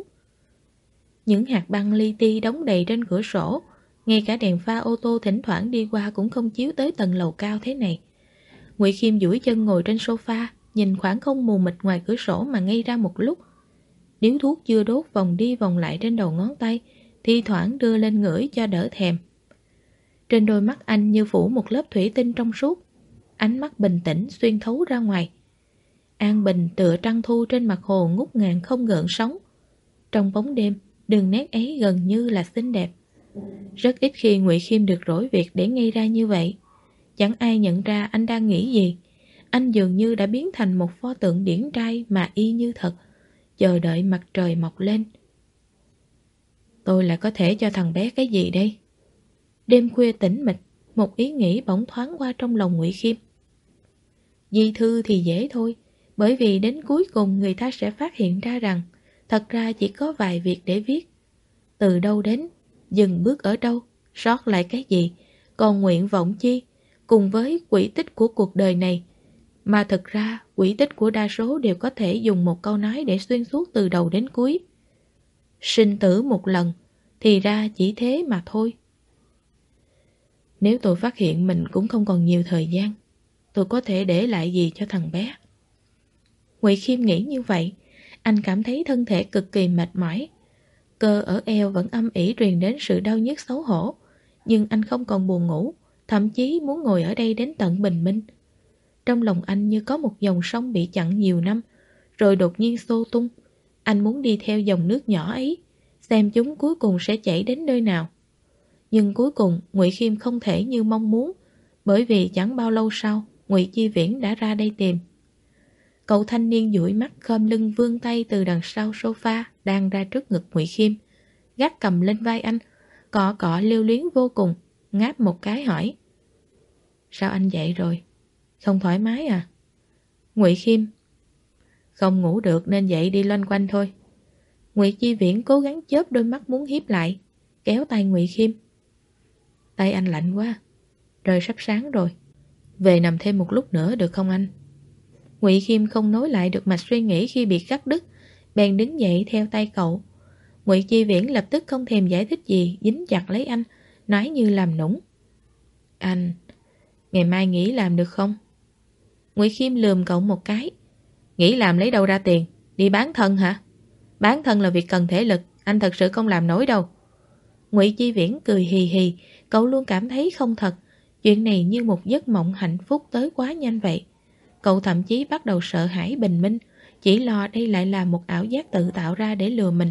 Những hạt băng li ti đóng đầy trên cửa sổ, ngay cả đèn pha ô tô thỉnh thoảng đi qua cũng không chiếu tới tầng lầu cao thế này. Ngụy Khiêm duỗi chân ngồi trên sofa, nhìn khoảng không mù mịt ngoài cửa sổ mà ngây ra một lúc. Điếu thuốc chưa đốt vòng đi vòng lại trên đầu ngón tay, thi thoảng đưa lên ngửi cho đỡ thèm. Trên đôi mắt anh như phủ một lớp thủy tinh trong suốt, ánh mắt bình tĩnh xuyên thấu ra ngoài. An bình tựa trăng thu trên mặt hồ ngút ngàn không gợn sóng. Trong bóng đêm, đường nét ấy gần như là xinh đẹp. Rất ít khi Ngụy Khiêm được rỗi việc để ngây ra như vậy. Chẳng ai nhận ra anh đang nghĩ gì. Anh dường như đã biến thành một pho tượng điển trai mà y như thật, chờ đợi mặt trời mọc lên. Tôi lại có thể cho thằng bé cái gì đây? Đêm khuya tĩnh mịch, một ý nghĩ bỗng thoáng qua trong lòng Ngụy Khiêm. Di thư thì dễ thôi, bởi vì đến cuối cùng người ta sẽ phát hiện ra rằng thật ra chỉ có vài việc để viết. Từ đâu đến, dừng bước ở đâu, sót lại cái gì, còn nguyện vọng chi, cùng với quỹ tích của cuộc đời này. Mà thực ra, quỹ tích của đa số đều có thể dùng một câu nói để xuyên suốt từ đầu đến cuối. Sinh tử một lần, thì ra chỉ thế mà thôi. Nếu tôi phát hiện mình cũng không còn nhiều thời gian, tôi có thể để lại gì cho thằng bé? Ngụy Khiêm nghĩ như vậy, anh cảm thấy thân thể cực kỳ mệt mỏi. Cơ ở eo vẫn âm ỉ truyền đến sự đau nhức xấu hổ, nhưng anh không còn buồn ngủ, thậm chí muốn ngồi ở đây đến tận bình minh. Trong lòng anh như có một dòng sông bị chặn nhiều năm, rồi đột nhiên xô tung. Anh muốn đi theo dòng nước nhỏ ấy, xem chúng cuối cùng sẽ chảy đến nơi nào. Nhưng cuối cùng Ngụy Khiêm không thể như mong muốn, bởi vì chẳng bao lâu sau, Ngụy Chi Viễn đã ra đây tìm. Cậu thanh niên dụi mắt khom lưng vươn tay từ đằng sau sofa đang ra trước ngực Ngụy Khiêm, gác cầm lên vai anh, cọ cọ lưu luyến vô cùng, ngáp một cái hỏi: Sao anh dậy rồi? Không thoải mái à? Ngụy Khiêm: Không ngủ được nên dậy đi loanh quanh thôi. Ngụy Chi Viễn cố gắng chớp đôi mắt muốn hiếp lại, kéo tay Ngụy Khiêm: Tay anh lạnh quá, trời sắp sáng rồi, về nằm thêm một lúc nữa được không anh? Ngụy Khiêm không nối lại được mạch suy nghĩ khi bị cắt đứt, bèn đứng dậy theo tay cậu. Ngụy Chi Viễn lập tức không thèm giải thích gì, dính chặt lấy anh, nói như làm nũng: Anh, ngày mai nghỉ làm được không? Ngụy Khiêm lườm cậu một cái: Nghỉ làm lấy đâu ra tiền? Đi bán thân hả? Bán thân là việc cần thể lực, anh thật sự không làm nổi đâu. Ngụy Chi Viễn cười hì hì, cậu luôn cảm thấy không thật. Chuyện này như một giấc mộng hạnh phúc tới quá nhanh vậy. Cậu thậm chí bắt đầu sợ hãi bình minh, chỉ lo đây lại là một ảo giác tự tạo ra để lừa mình.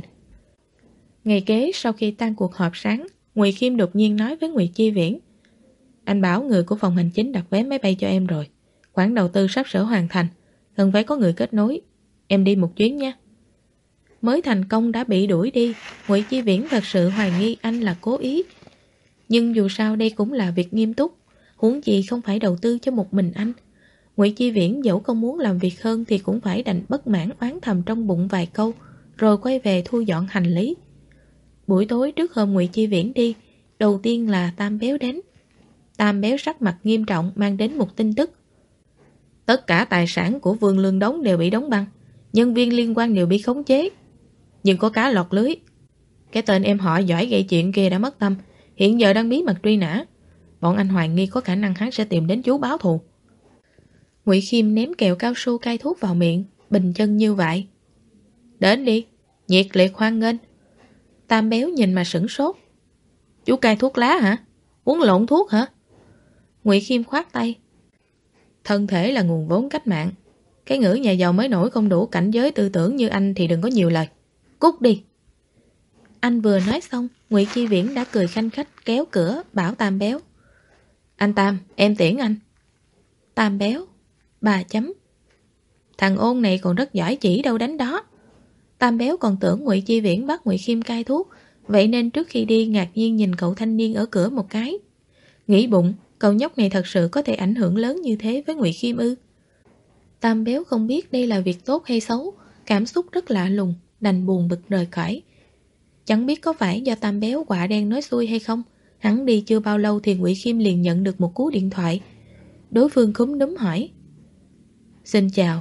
Ngày kế sau khi tan cuộc họp sáng, Ngụy Khiêm đột nhiên nói với Ngụy Chi Viễn: Anh bảo người của phòng hành chính đặt vé máy bay cho em rồi. Khoản đầu tư sắp sửa hoàn thành, cần phải có người kết nối. Em đi một chuyến nha. Mới thành công đã bị đuổi đi, Ngụy Chi Viễn thật sự hoài nghi anh là cố ý. Nhưng dù sao đây cũng là việc nghiêm túc, huống gì không phải đầu tư cho một mình anh. Ngụy Chi Viễn dẫu không muốn làm việc hơn thì cũng phải đành bất mãn oán thầm trong bụng vài câu, rồi quay về thu dọn hành lý. Buổi tối trước hôm Ngụy Chi Viễn đi, đầu tiên là Tam Béo đến. Tam Béo sắc mặt nghiêm trọng mang đến một tin tức: Tất cả tài sản của Vương Lương Đống đều bị đóng băng, nhân viên liên quan đều bị khống chế. Nhưng có cá lọt lưới. Cái tên em họ giỏi gây chuyện kia đã mất tâm, hiện giờ đang bí mật truy nã. Bọn anh hoài nghi có khả năng hắn sẽ tìm đến chú báo thù. Ngụy Khiêm ném kẹo cao su cay thuốc vào miệng, bình chân như vậy: Đến đi, nhiệt liệt hoan nghênh. Tam Béo nhìn mà sửng sốt: Chú cai thuốc lá hả? Uống lộn thuốc hả? Ngụy Khiêm khoát tay: Thân thể là nguồn vốn cách mạng. Cái ngữ nhà giàu mới nổi không đủ cảnh giới tư tưởng như anh thì đừng có nhiều lời. Cút đi. Anh vừa nói xong, Ngụy Chi Viễn đã cười khanh khách kéo cửa bảo Tam Béo: Anh Tam, em tiễn anh. Tam Béo: Bà chấm. Thằng ôn này còn rất giỏi chỉ đâu đánh đó. Tam Béo còn tưởng Ngụy Chi Viễn bắt Ngụy Khiêm cai thuốc, vậy nên trước khi đi ngạc nhiên nhìn cậu thanh niên ở cửa một cái. Nghĩ bụng, cậu nhóc này thật sự có thể ảnh hưởng lớn như thế với Ngụy Khiêm ư? Tam Béo không biết đây là việc tốt hay xấu, cảm xúc rất lạ lùng, đành buồn bực rời khỏi. Chẳng biết có phải do Tam Béo quạ đen nói xuôi hay không, hắn đi chưa bao lâu thì Ngụy Khiêm liền nhận được một cú điện thoại. Đối phương cúm núm hỏi: Xin chào,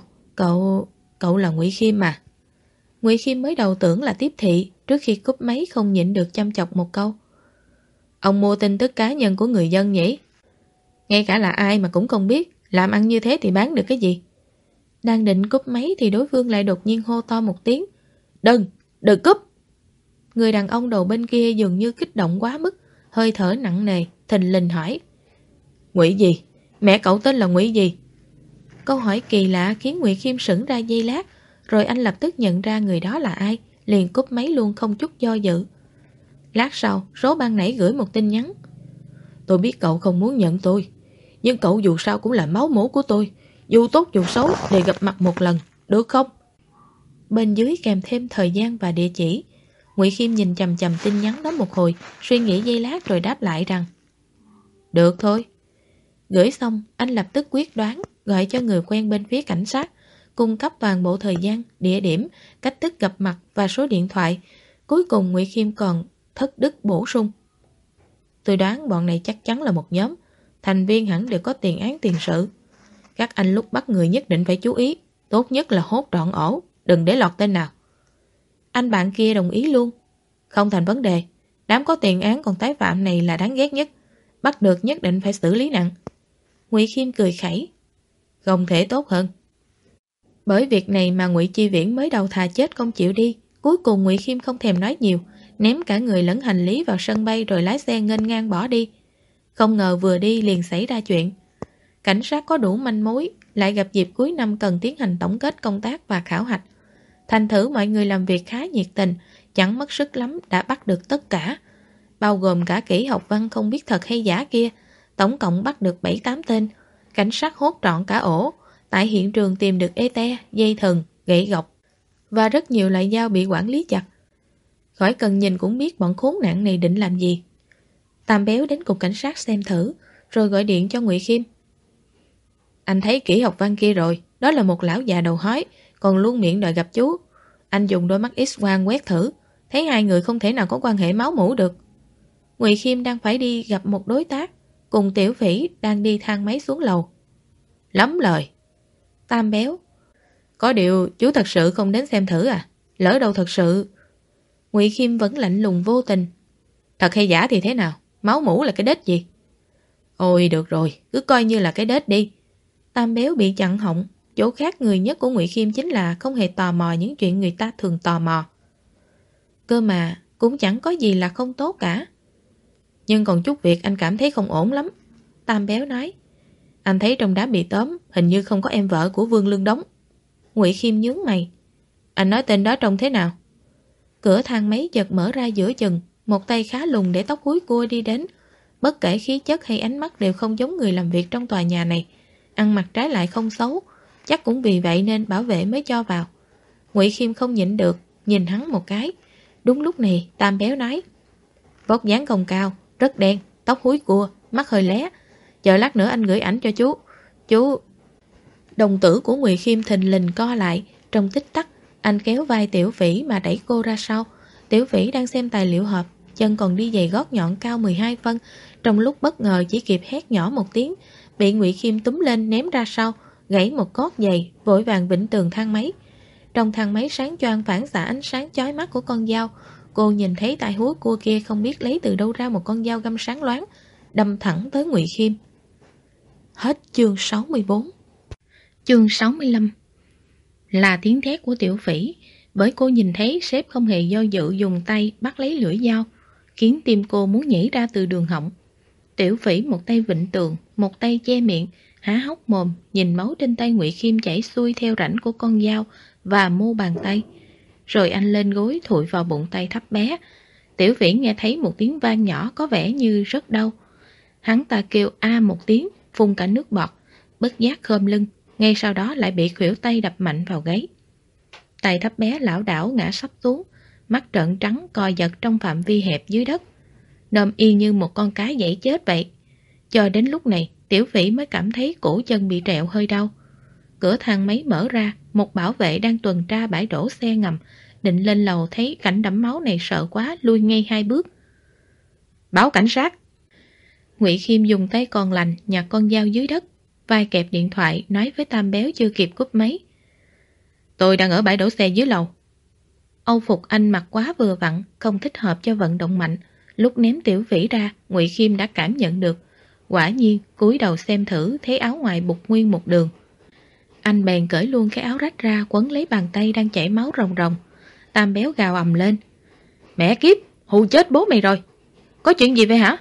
cậu là Ngụy Khiêm à? Ngụy Khiêm mới đầu tưởng là tiếp thị, trước khi cúp máy không nhịn được chăm chọc một câu: Ông mua tin tức cá nhân của người dân nhỉ? Ngay cả là ai mà cũng không biết, làm ăn như thế thì bán được cái gì? Đang định cúp máy thì đối phương lại đột nhiên hô to một tiếng: Đừng cúp! Người đàn ông đầu bên kia dường như kích động quá mức, hơi thở nặng nề, thình lình hỏi: Ngụy gì? Mẹ cậu tên là Ngụy gì? Câu hỏi kỳ lạ khiến Ngụy Khiêm sững ra giây lát, rồi anh lập tức nhận ra người đó là ai, liền cúp máy luôn không chút do dự. Lát sau, số ban nãy gửi một tin nhắn: Tôi biết cậu không muốn nhận tôi, nhưng cậu dù sao cũng là máu mủ của tôi, dù tốt dù xấu để gặp mặt một lần, được không? Bên dưới kèm thêm thời gian và địa chỉ. Ngụy Khiêm nhìn chằm chằm tin nhắn đó một hồi, suy nghĩ giây lát rồi đáp lại rằng: Được thôi. Gửi xong, anh lập tức quyết đoán gọi cho người quen bên phía cảnh sát, cung cấp toàn bộ thời gian, địa điểm, cách thức gặp mặt và số điện thoại. Cuối cùng Ngụy Khiêm còn thất đức bổ sung: tôi đoán bọn này chắc chắn là một nhóm, thành viên hẳn đều có tiền án tiền sự. Các anh lúc bắt người nhất định phải chú ý, tốt nhất là hốt trọn ổ, đừng để lọt tên nào. Anh bạn kia đồng ý luôn. Không thành vấn đề, đám có tiền án còn tái phạm này là đáng ghét nhất, bắt được nhất định phải xử lý nặng. Ngụy Khiêm cười khẩy: không thể tốt hơn. Bởi việc này mà Ngụy Chi Viễn mới đầu thà chết không chịu đi. Cuối cùng Ngụy Khiêm không thèm nói nhiều, ném cả người lẫn hành lý vào sân bay rồi lái xe nghênh ngang bỏ đi. Không ngờ vừa đi liền xảy ra chuyện. Cảnh sát có đủ manh mối, lại gặp dịp cuối năm cần tiến hành tổng kết công tác và khảo hạch. Thành thử mọi người làm việc khá nhiệt tình, chẳng mất sức lắm đã bắt được tất cả, bao gồm cả kỹ học văn không biết thật hay giả kia. Tổng cộng bắt được 7-8 tên. Cảnh sát hốt trọn cả ổ. Tại hiện trường tìm được ê-te, dây thừng, gậy gộc và rất nhiều loại dao bị quản lý chặt. Khỏi cần nhìn cũng biết bọn khốn nạn này định làm gì. Tam Béo đến cục cảnh sát xem thử, rồi gọi điện cho Ngụy Khiêm. Anh thấy kỹ học văn kia rồi, đó là một lão già đầu hói, còn luôn miệng đòi gặp chú. Anh dùng đôi mắt X-quang quét thử, thấy hai người không thể nào có quan hệ máu mủ được. Ngụy Khiêm đang phải đi gặp một đối tác, cùng Tiểu Phỉ đang đi thang máy xuống lầu. Lắm lời. Tam Béo: có điều chú thật sự không đến xem thử à? Lỡ đâu thật sự. Ngụy Khiêm vẫn lạnh lùng vô tình: thật hay giả thì thế nào? Máu mủ là cái đết gì? Ôi được rồi, cứ coi như là cái đết đi. Tam Béo bị chặn họng. Chỗ khác người nhất của Ngụy Khiêm chính là không hề tò mò những chuyện người ta thường tò mò. Cơ mà cũng chẳng có gì là không tốt cả. Nhưng còn chút việc anh cảm thấy không ổn lắm. Tam Béo nói: anh thấy trong đám bị tóm hình như không có em vợ của Vương Lương Đống. Ngụy Khiêm nhướng mày: anh nói tên đó trông thế nào? Cửa thang máy chợt mở ra giữa chừng. Một tay khá lùn để tóc húi cua đi đến. Bất kể khí chất hay ánh mắt đều không giống người làm việc trong tòa nhà này. Ăn mặc trái lại không xấu, chắc cũng vì vậy nên bảo vệ mới cho vào. Ngụy Khiêm không nhịn được, nhìn hắn một cái. Đúng lúc này Tam Béo nói: vóc dáng không cao, rất đen, tóc húi cua, mắt hơi lé. Chờ lát nữa anh gửi ảnh cho chú. Chú... Đồng tử của Ngụy Khiêm thình lình co lại. Trong tích tắc, anh kéo vai Tiểu Phỉ mà đẩy cô ra sau. Tiểu Phỉ đang xem tài liệu hộp, chân còn đi giày gót nhọn cao 12 phân. Trong lúc bất ngờ chỉ kịp hét nhỏ một tiếng, bị Ngụy Khiêm túm lên ném ra sau, gãy một cốt giày, vội vàng vịn tường thang máy. Trong thang máy sáng choang phản xạ ánh sáng chói mắt của con dao. Cô nhìn thấy tay húi cua kia không biết lấy từ đâu ra một con dao găm sáng loáng, đâm thẳng tới Ngụy Khiêm. Hết chương 64. Chương 65 là tiếng thét của Tiểu Phỉ, bởi cô nhìn thấy sếp không hề do dự dùng tay bắt lấy lưỡi dao, khiến tim cô muốn nhảy ra từ đường họng. Tiểu Phỉ một tay vịn tường, một tay che miệng, há hốc mồm nhìn máu trên tay Ngụy Khiêm chảy xuôi theo rãnh của con dao và mu bàn tay. Rồi anh lên gối thụi vào bụng tay thấp bé. Tiểu Phỉ nghe thấy một tiếng vang nhỏ có vẻ như rất đau. Hắn ta kêu a một tiếng, phun cả nước bọt, bất giác khom lưng, ngay sau đó lại bị khuỷu tay đập mạnh vào gáy. Tay thấp bé lảo đảo ngã sấp xuống, mắt trợn trắng co giật trong phạm vi hẹp dưới đất, nôm y như một con cá dãy chết vậy. Cho đến lúc này, Tiểu Phỉ mới cảm thấy cổ chân bị trẹo hơi đau. Cửa thang máy mở ra, một bảo vệ đang tuần tra bãi đổ xe ngầm, định lên lầu thấy cảnh đẫm máu này sợ quá lui ngay 2 bước. Báo cảnh sát. Ngụy Khiêm dùng tay còn lành nhặt con dao dưới đất, vai kẹp điện thoại nói với Tam Béo chưa kịp cúp máy: tôi đang ở bãi đổ xe dưới lầu. Âu phục anh mặc quá vừa vặn, không thích hợp cho vận động mạnh. Lúc ném Tiểu Phỉ ra, Ngụy Khiêm đã cảm nhận được. Quả nhiên, cúi đầu xem thử thấy áo ngoài bục nguyên một đường. Anh bèn cởi luôn cái áo rách ra quấn lấy bàn tay đang chảy máu ròng ròng. Tam Béo gào ầm lên: mẹ kiếp, hù chết bố mày rồi. Có chuyện gì vậy hả?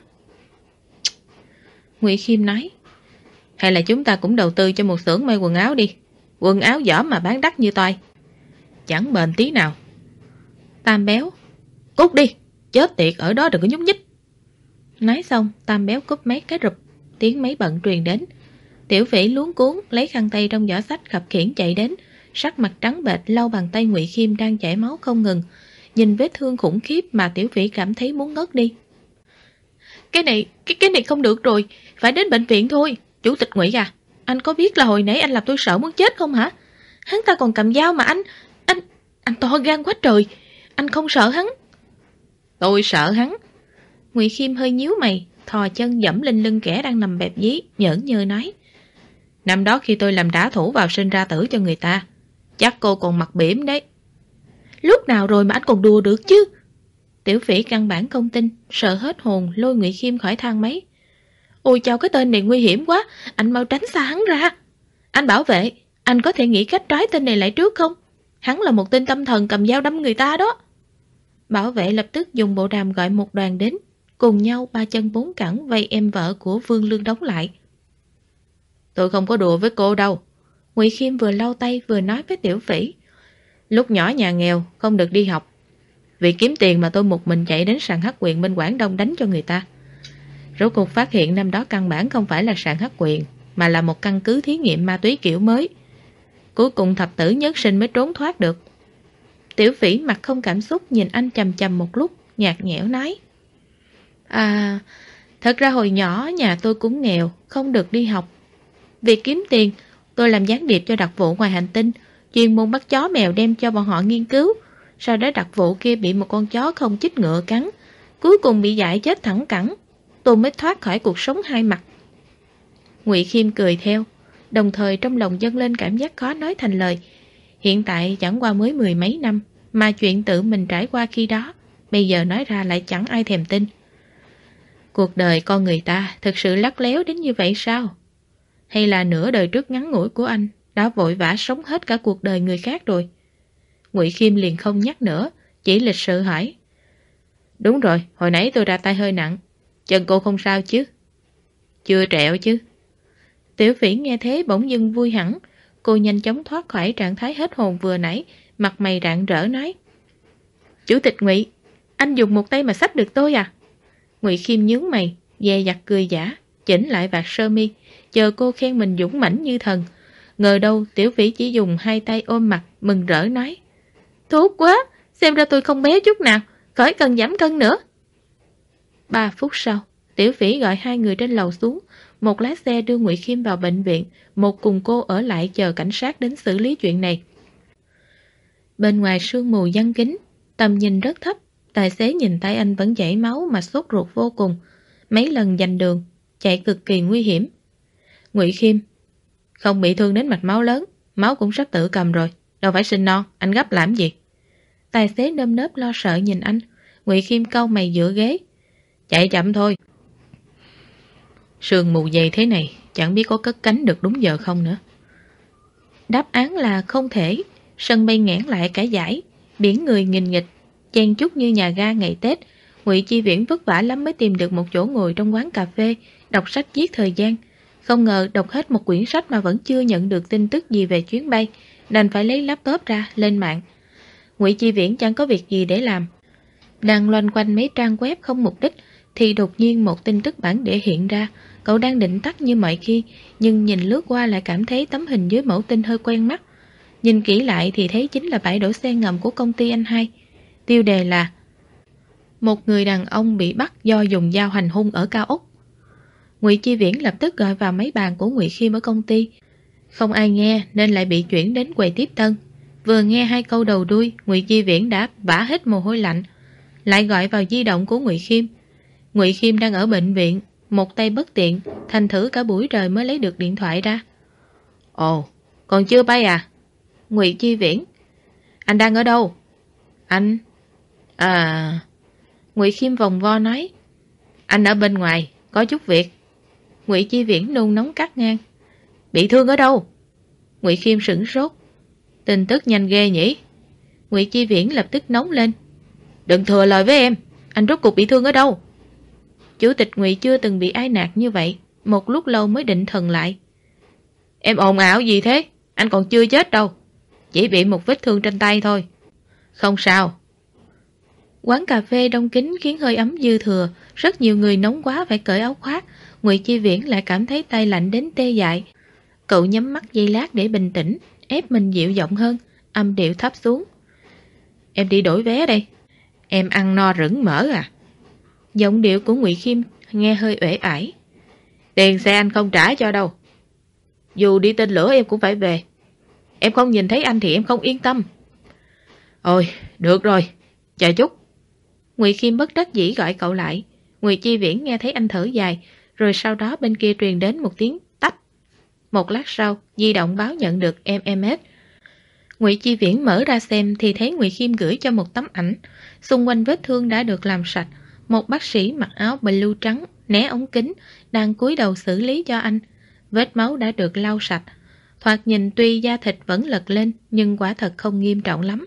Ngụy Khiêm nói: hay là chúng ta cũng đầu tư cho một xưởng may quần áo đi. Quần áo dởm mà bán đắt như toài, chẳng bền tí nào. Tam Béo: cút đi, chết tiệt ở đó đừng có nhúc nhích. Nói xong, Tam Béo cúp máy cái rụp, tiếng máy bận truyền đến. Tiểu Phỉ luống cuống lấy khăn tay trong giỏ xách khập khiễng chạy đến, sắc mặt trắng bệch lau bàn tay Ngụy Khiêm đang chảy máu không ngừng. Nhìn vết thương khủng khiếp mà Tiểu Phỉ cảm thấy muốn ngất đi. Cái này không được rồi, phải đến bệnh viện thôi. Chủ tịch Ngụy à, anh có biết là hồi nãy anh làm tôi sợ muốn chết không hả? Hắn ta còn cầm dao mà anh to gan quá trời. Anh không sợ hắn? Tôi sợ hắn. Ngụy Khiêm hơi nhíu mày, thò chân dẫm lên lưng kẻ đang nằm bẹp dí, nhởn nhơ nói. Năm đó khi tôi làm đả thủ vào sinh ra tử cho người ta, chắc cô còn mặt bỉm đấy. Lúc nào rồi mà anh còn đùa được chứ? Tiểu Phỉ căn bản không tin, sợ hết hồn lôi Ngụy Khiêm khỏi thang máy. Ôi chao, cái tên này nguy hiểm quá, anh mau tránh xa hắn ra. Anh bảo vệ, anh có thể nghĩ cách trói tên này lại trước không? Hắn là một tên tâm thần cầm dao đâm người ta đó. Bảo vệ lập tức dùng bộ đàm gọi một đoàn đến, cùng nhau ba chân bốn cẳng vây em vợ của Vương Lương Đống lại. Tôi không có đùa với cô đâu. Ngụy Khiêm vừa lau tay vừa nói với Tiểu Phỉ. Lúc nhỏ nhà nghèo, không được đi học. Vì kiếm tiền mà tôi một mình chạy đến sàn hắc quyền bên Quảng Đông đánh cho người ta. Rốt cuộc phát hiện năm đó căn bản không phải là sàn hắc quyền, mà là một căn cứ thí nghiệm ma túy kiểu mới. Cuối cùng thập tử nhất sinh mới trốn thoát được. Tiểu Phỉ mặt không cảm xúc nhìn anh chằm chằm một lúc, nhạt nhẽo nói. À, thật ra hồi nhỏ nhà tôi cũng nghèo, không được đi học. Vì kiếm tiền, tôi làm gián điệp cho đặc vụ ngoài hành tinh, chuyên môn bắt chó mèo đem cho bọn họ nghiên cứu. Sau đó đặc vụ kia bị một con chó không chích ngựa cắn, cuối cùng bị dại chết thẳng cẳng. Tôi mới thoát khỏi cuộc sống hai mặt. Ngụy Khiêm cười theo, đồng thời trong lòng dâng lên cảm giác khó nói thành lời. Hiện tại chẳng qua mới 10 mấy năm, mà chuyện tự mình trải qua khi đó, bây giờ nói ra lại chẳng ai thèm tin. Cuộc đời con người ta thực sự lắt léo đến như vậy sao? Hay là nửa đời trước ngắn ngủi của anh đã vội vã sống hết cả cuộc đời người khác rồi? Ngụy Khiêm liền không nhắc nữa, chỉ lịch sự hỏi. Đúng rồi, hồi nãy tôi ra tay hơi nặng. Chân cô không sao chứ? Chưa trẹo chứ? Tiểu Phỉ nghe thế bỗng dưng vui hẳn. Cô nhanh chóng thoát khỏi trạng thái hết hồn vừa nãy, mặt mày rạng rỡ nói. Chủ tịch Ngụy, anh dùng một tay mà xách được tôi à? Ngụy Khiêm nhướng mày, dè dặt cười giả, chỉnh lại vạt sơ mi, chờ cô khen mình dũng mãnh như thần. Ngờ đâu Tiểu Phỉ chỉ dùng hai tay ôm mặt, mừng rỡ nói. Tốt quá, xem ra tôi không bé chút nào, khỏi cần giảm cân nữa. 3 phút sau, Tiểu Phỉ gọi hai người trên lầu xuống, một lái xe đưa Ngụy Khiêm vào bệnh viện, một cùng cô ở lại chờ cảnh sát đến xử lý chuyện này. Bên ngoài sương mù giăng kín, tầm nhìn rất thấp, tài xế nhìn tay anh vẫn chảy máu mà sốt ruột vô cùng, mấy lần giành đường, chạy cực kỳ nguy hiểm. Ngụy Khiêm, không bị thương đến mạch máu lớn, máu cũng sắp tự cầm rồi, đâu phải sinh non, anh gấp làm gì? Tài xế nơm nớp lo sợ nhìn anh. Ngụy Khiêm cau mày dựa ghế. Chạy chậm thôi. Sương mù dày thế này, chẳng biết có cất cánh được đúng giờ không nữa. Đáp án là không thể. Sân bay nghẽn lại cả dải, biển người nghìn nghịch, chen chúc như nhà ga ngày Tết. Ngụy Chi Viễn vất vả lắm mới tìm được một chỗ ngồi trong quán cà phê, đọc sách giết thời gian. Không ngờ đọc hết một quyển sách mà vẫn chưa nhận được tin tức gì về chuyến bay, đành phải lấy laptop ra lên mạng. Ngụy Chi Viễn chẳng có việc gì để làm, đang loanh quanh mấy trang web không mục đích thì đột nhiên một tin tức bản địa hiện ra. Cậu đang định tắt như mọi khi, nhưng nhìn lướt qua lại cảm thấy tấm hình dưới mẫu tin hơi quen mắt. Nhìn kỹ lại thì thấy chính là bãi đổ xe ngầm của công ty anh hai. Tiêu đề là một người đàn ông bị bắt do dùng dao hành hung ở cao ốc. Ngụy Chi Viễn lập tức gọi vào máy bàn của Ngụy Khiêm ở công ty. Không ai nghe nên lại bị chuyển đến quầy tiếp tân. Vừa nghe hai câu đầu đuôi, Ngụy Chi Viễn đã vã hết mồ hôi lạnh. Lại gọi vào di động của Ngụy Khiêm. Ngụy Khiêm đang ở bệnh viện, một tay bất tiện, thành thử cả buổi trời mới lấy được điện thoại ra. Ồ, còn chưa bay à? Ngụy Chi Viễn, anh đang ở đâu? Anh... Ngụy Khiêm vòng vo nói. Anh ở bên ngoài, có chút việc. Ngụy Chi Viễn nôn nóng cắt ngang. Bị thương ở đâu? Ngụy Khiêm sửng sốt. Tin tức nhanh ghê nhỉ? Ngụy Chi Viễn lập tức nóng lên. Đừng thừa lời với em, anh rốt cuộc bị thương ở đâu? Chủ tịch Ngụy chưa từng bị ai nạt như vậy, một lúc lâu mới định thần lại. Em ồn ào gì thế? Anh còn chưa chết đâu, chỉ bị một vết thương trên tay thôi. Không sao. Quán cà phê đông kín khiến hơi ấm dư thừa, rất nhiều người nóng quá phải cởi áo khoác. Ngụy Chi Viễn lại cảm thấy tay lạnh đến tê dại. Cậu nhắm mắt giây lát để bình tĩnh, ép mình dịu giọng hơn, âm điệu thấp xuống. Em đi đổi vé đây. Em ăn no rửng mỡ à? Giọng điệu của Ngụy Khiêm nghe hơi uể oải. Tiền xe anh không trả cho đâu. Dù đi tên lửa em cũng phải về. Em không nhìn thấy anh thì em không yên tâm. Ôi, được rồi, chờ chút. Ngụy Khiêm bất đắc dĩ gọi cậu lại. Ngụy Chi Viễn nghe thấy anh thở dài, rồi sau đó bên kia truyền đến một tiếng tách. Một lát sau, di động báo nhận được MMS. Ngụy Chi Viễn mở ra xem thì thấy Ngụy Khiêm gửi cho một tấm ảnh. Xung quanh vết thương đã được làm sạch. Một bác sĩ mặc áo blue trắng, né ống kính, đang cúi đầu xử lý cho anh. Vết máu đã được lau sạch. Thoạt nhìn tuy da thịt vẫn lật lên, nhưng quả thật không nghiêm trọng lắm.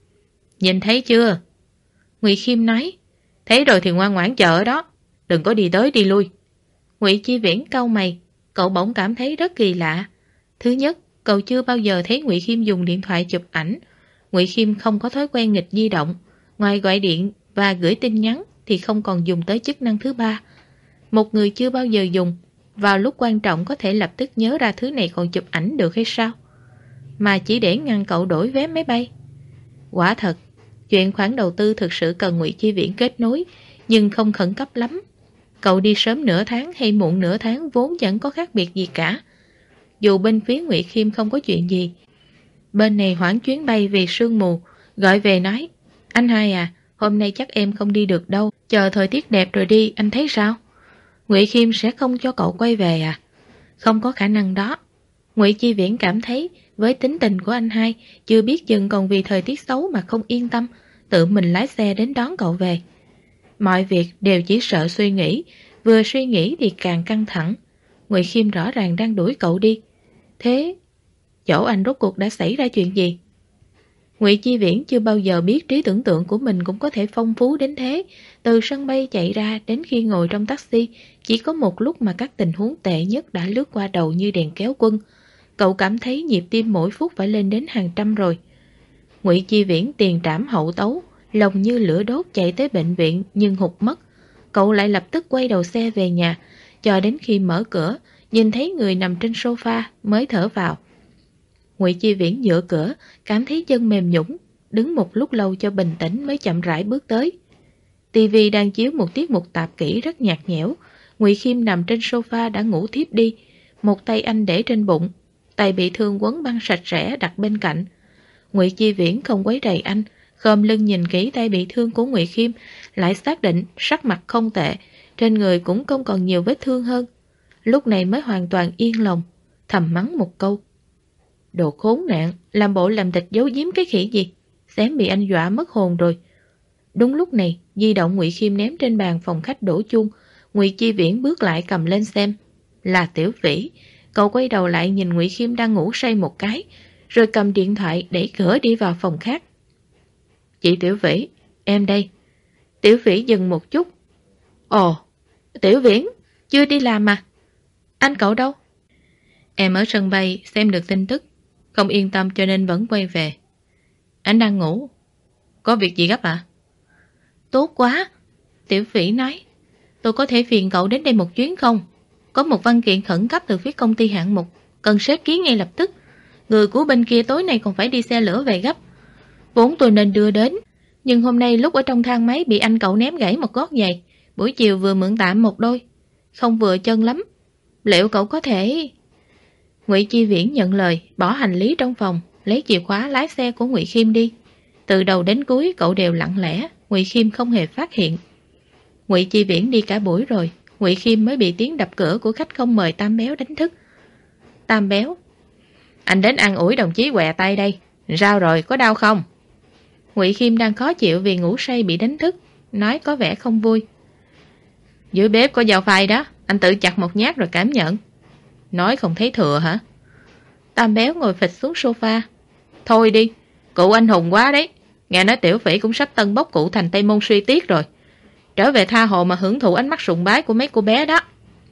Nhìn thấy chưa? Ngụy Khiêm nói. Thấy rồi thì ngoan ngoãn chờ ở đó, đừng có đi tới đi lui. Ngụy Chi Viễn cau mày, cậu bỗng cảm thấy rất kỳ lạ. Thứ nhất, cậu chưa bao giờ thấy Ngụy Khiêm dùng điện thoại chụp ảnh. Ngụy Khiêm không có thói quen nghịch di động, ngoài gọi điện và gửi tin nhắn thì không còn dùng tới chức năng thứ ba. Một người chưa bao giờ dùng, vào lúc quan trọng có thể lập tức nhớ ra thứ này còn chụp ảnh được hay sao? Mà chỉ để ngăn cậu đổi vé máy bay. Quả thật, chuyện khoản đầu tư thực sự cần Ngụy Chi Viễn kết nối, nhưng không khẩn cấp lắm. Cậu đi sớm nửa tháng hay muộn nửa tháng vốn chẳng có khác biệt gì cả. Dù bên phía Ngụy Khiêm không có chuyện gì, bên này hoãn chuyến bay vì sương mù, gọi về nói: Anh hai à, hôm nay chắc em không đi được đâu, chờ thời tiết đẹp rồi đi, anh thấy sao? Ngụy Khiêm sẽ không cho cậu quay về à? Không có khả năng đó. Ngụy Chi Viễn cảm thấy với tính tình của anh hai, chưa biết chừng còn vì thời tiết xấu mà không yên tâm, tự mình lái xe đến đón cậu về. Mọi việc đều chỉ sợ suy nghĩ, vừa suy nghĩ thì càng căng thẳng. Ngụy Khiêm rõ ràng đang đuổi cậu đi. Thế, chỗ anh rốt cuộc đã xảy ra chuyện gì? Ngụy Chi Viễn chưa bao giờ biết trí tưởng tượng của mình cũng có thể phong phú đến thế. Từ sân bay chạy ra đến khi ngồi trong taxi, chỉ có một lúc mà các tình huống tệ nhất đã lướt qua đầu như đèn kéo quân. Cậu cảm thấy nhịp tim mỗi phút phải lên đến hàng trăm rồi. Ngụy Chi Viễn tiền trảm hậu tấu, lòng như lửa đốt chạy tới bệnh viện nhưng hụt mất. Cậu lại lập tức quay đầu xe về nhà, cho đến khi mở cửa, nhìn thấy người nằm trên sofa mới thở vào. Ngụy Chi Viễn dựa cửa, cảm thấy chân mềm nhũn, đứng một lúc lâu cho bình tĩnh mới chậm rãi bước tới. TV đang chiếu một tiết mục tạp kỹ rất nhạt nhẽo. Ngụy Khiêm nằm trên sofa đã ngủ thiếp đi, một tay anh để trên bụng, tay bị thương quấn băng sạch sẽ đặt bên cạnh. Ngụy Chi Viễn không quấy rầy anh, khom lưng nhìn kỹ tay bị thương của Ngụy Khiêm, lại xác định sắc mặt không tệ, trên người cũng không còn nhiều vết thương hơn. Lúc này mới hoàn toàn yên lòng, thầm mắng một câu: Đồ khốn nạn, làm bộ làm tịch giấu giếm cái khỉ gì, xém bị anh dọa mất hồn rồi. Đúng lúc này, di động Ngụy Khiêm ném trên bàn phòng khách đổ chuông. Ngụy Chi Viễn bước lại cầm lên xem, là Tiểu Vĩ. Cậu quay đầu lại nhìn Ngụy Khiêm đang ngủ say một cái, rồi cầm điện thoại đẩy cửa đi vào phòng khác. Chị Tiểu Vĩ, em đây. Tiểu Vĩ dừng một chút. Ồ, Tiểu Viễn, chưa đi làm mà. Anh cậu đâu? Em ở sân bay xem được tin tức, không yên tâm cho nên vẫn quay về. Anh đang ngủ. Có việc gì gấp à? Tốt quá, Tiểu Vĩ nói. Tôi có thể phiền cậu đến đây một chuyến không? Có một văn kiện khẩn cấp từ phía công ty hạng mục, cần sếp ký ngay lập tức. Người của bên kia tối nay còn phải đi xe lửa về gấp. Vốn tôi nên đưa đến, nhưng hôm nay lúc ở trong thang máy bị anh cậu ném gãy một gót giày. Buổi chiều vừa mượn tạm một đôi, không vừa chân lắm. Liệu cậu có thể... Ngụy Chi Viễn nhận lời, bỏ hành lý trong phòng, lấy chìa khóa lái xe của Ngụy Khiêm đi. Từ đầu đến cuối cậu đều lặng lẽ, Ngụy Khiêm không hề phát hiện. Ngụy Chi Viễn đi cả buổi rồi, Ngụy Khiêm mới bị tiếng đập cửa của khách không mời Tam Béo đánh thức. Tam Béo: Anh đến an ủi đồng chí què tay đây. Sao rồi, có đau không? Ngụy Khiêm đang khó chịu vì ngủ say bị đánh thức, nói có vẻ không vui. Dưới bếp có dao phay đó, anh tự chặt một nhát rồi cảm nhận. Nói không thấy thừa hả? Tam Béo ngồi phịch xuống sofa. Thôi đi, cụ anh hùng quá đấy. Nghe nói Tiểu Phỉ cũng sắp tân bốc cụ thành Tây Môn Suy Tiết rồi. Trở về tha hồ mà hưởng thụ ánh mắt sùng bái của mấy cô bé đó.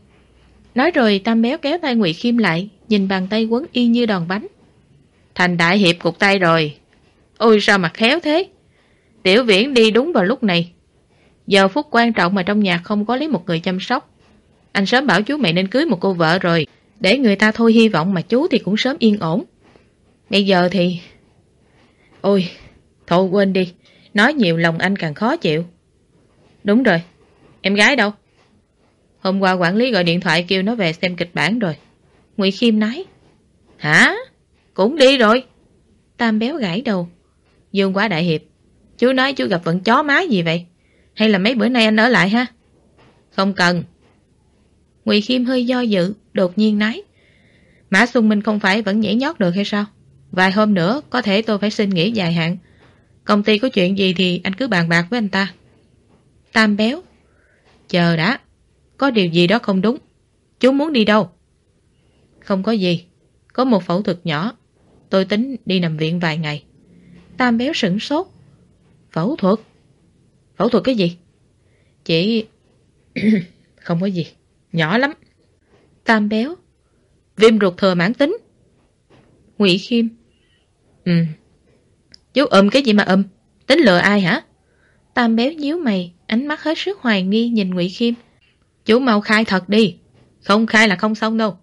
Nói rồi Tam Béo kéo tay Ngụy Khiêm lại, nhìn bàn tay quấn y như đòn bánh. Thành đại hiệp cục tay rồi. Ôi sao mà khéo thế. Tiểu Viễn đi đúng vào lúc này. Giờ phút quan trọng mà trong nhà không có lấy một người chăm sóc. Anh sớm bảo chú mày nên cưới một cô vợ rồi, để người ta thôi hy vọng mà chú thì cũng sớm yên ổn. Bây giờ thì... Ôi, thôi quên đi. Nói nhiều lòng anh càng khó chịu. Đúng rồi, em gái đâu? Hôm qua quản lý gọi điện thoại kêu nó về xem kịch bản rồi. Ngụy Khiêm nói. Hả? Cũng đi rồi? Tam Béo gãi đầu. Dương Quá đại hiệp, chú nói chú gặp vận chó má gì vậy? Hay là mấy bữa nay anh ở lại ha? Không cần. Ngụy Khiêm hơi do dự, đột nhiên nói. Mã Xuân Minh không phải vẫn nhảy nhót được hay sao? Vài hôm nữa có thể tôi phải xin nghỉ dài hạn. Công ty có chuyện gì thì anh cứ bàn bạc với anh ta. Tam Béo. Chờ đã, có điều gì đó không đúng. Chú muốn đi đâu? Không có gì, có một phẫu thuật nhỏ. Tôi tính đi nằm viện vài ngày. Tam Béo sửng sốt. Phẫu thuật? Phẫu thuật cái gì? Chỉ... không có gì, nhỏ lắm. Tam Béo. Viêm ruột thừa mãn tính. Ngụy Khiêm. Chú cái gì mà tính lừa ai hả? Tam Béo nhíu mày, ánh mắt hết sức hoài nghi nhìn Ngụy Khiêm. Chú mau khai thật đi, không khai là không xong đâu.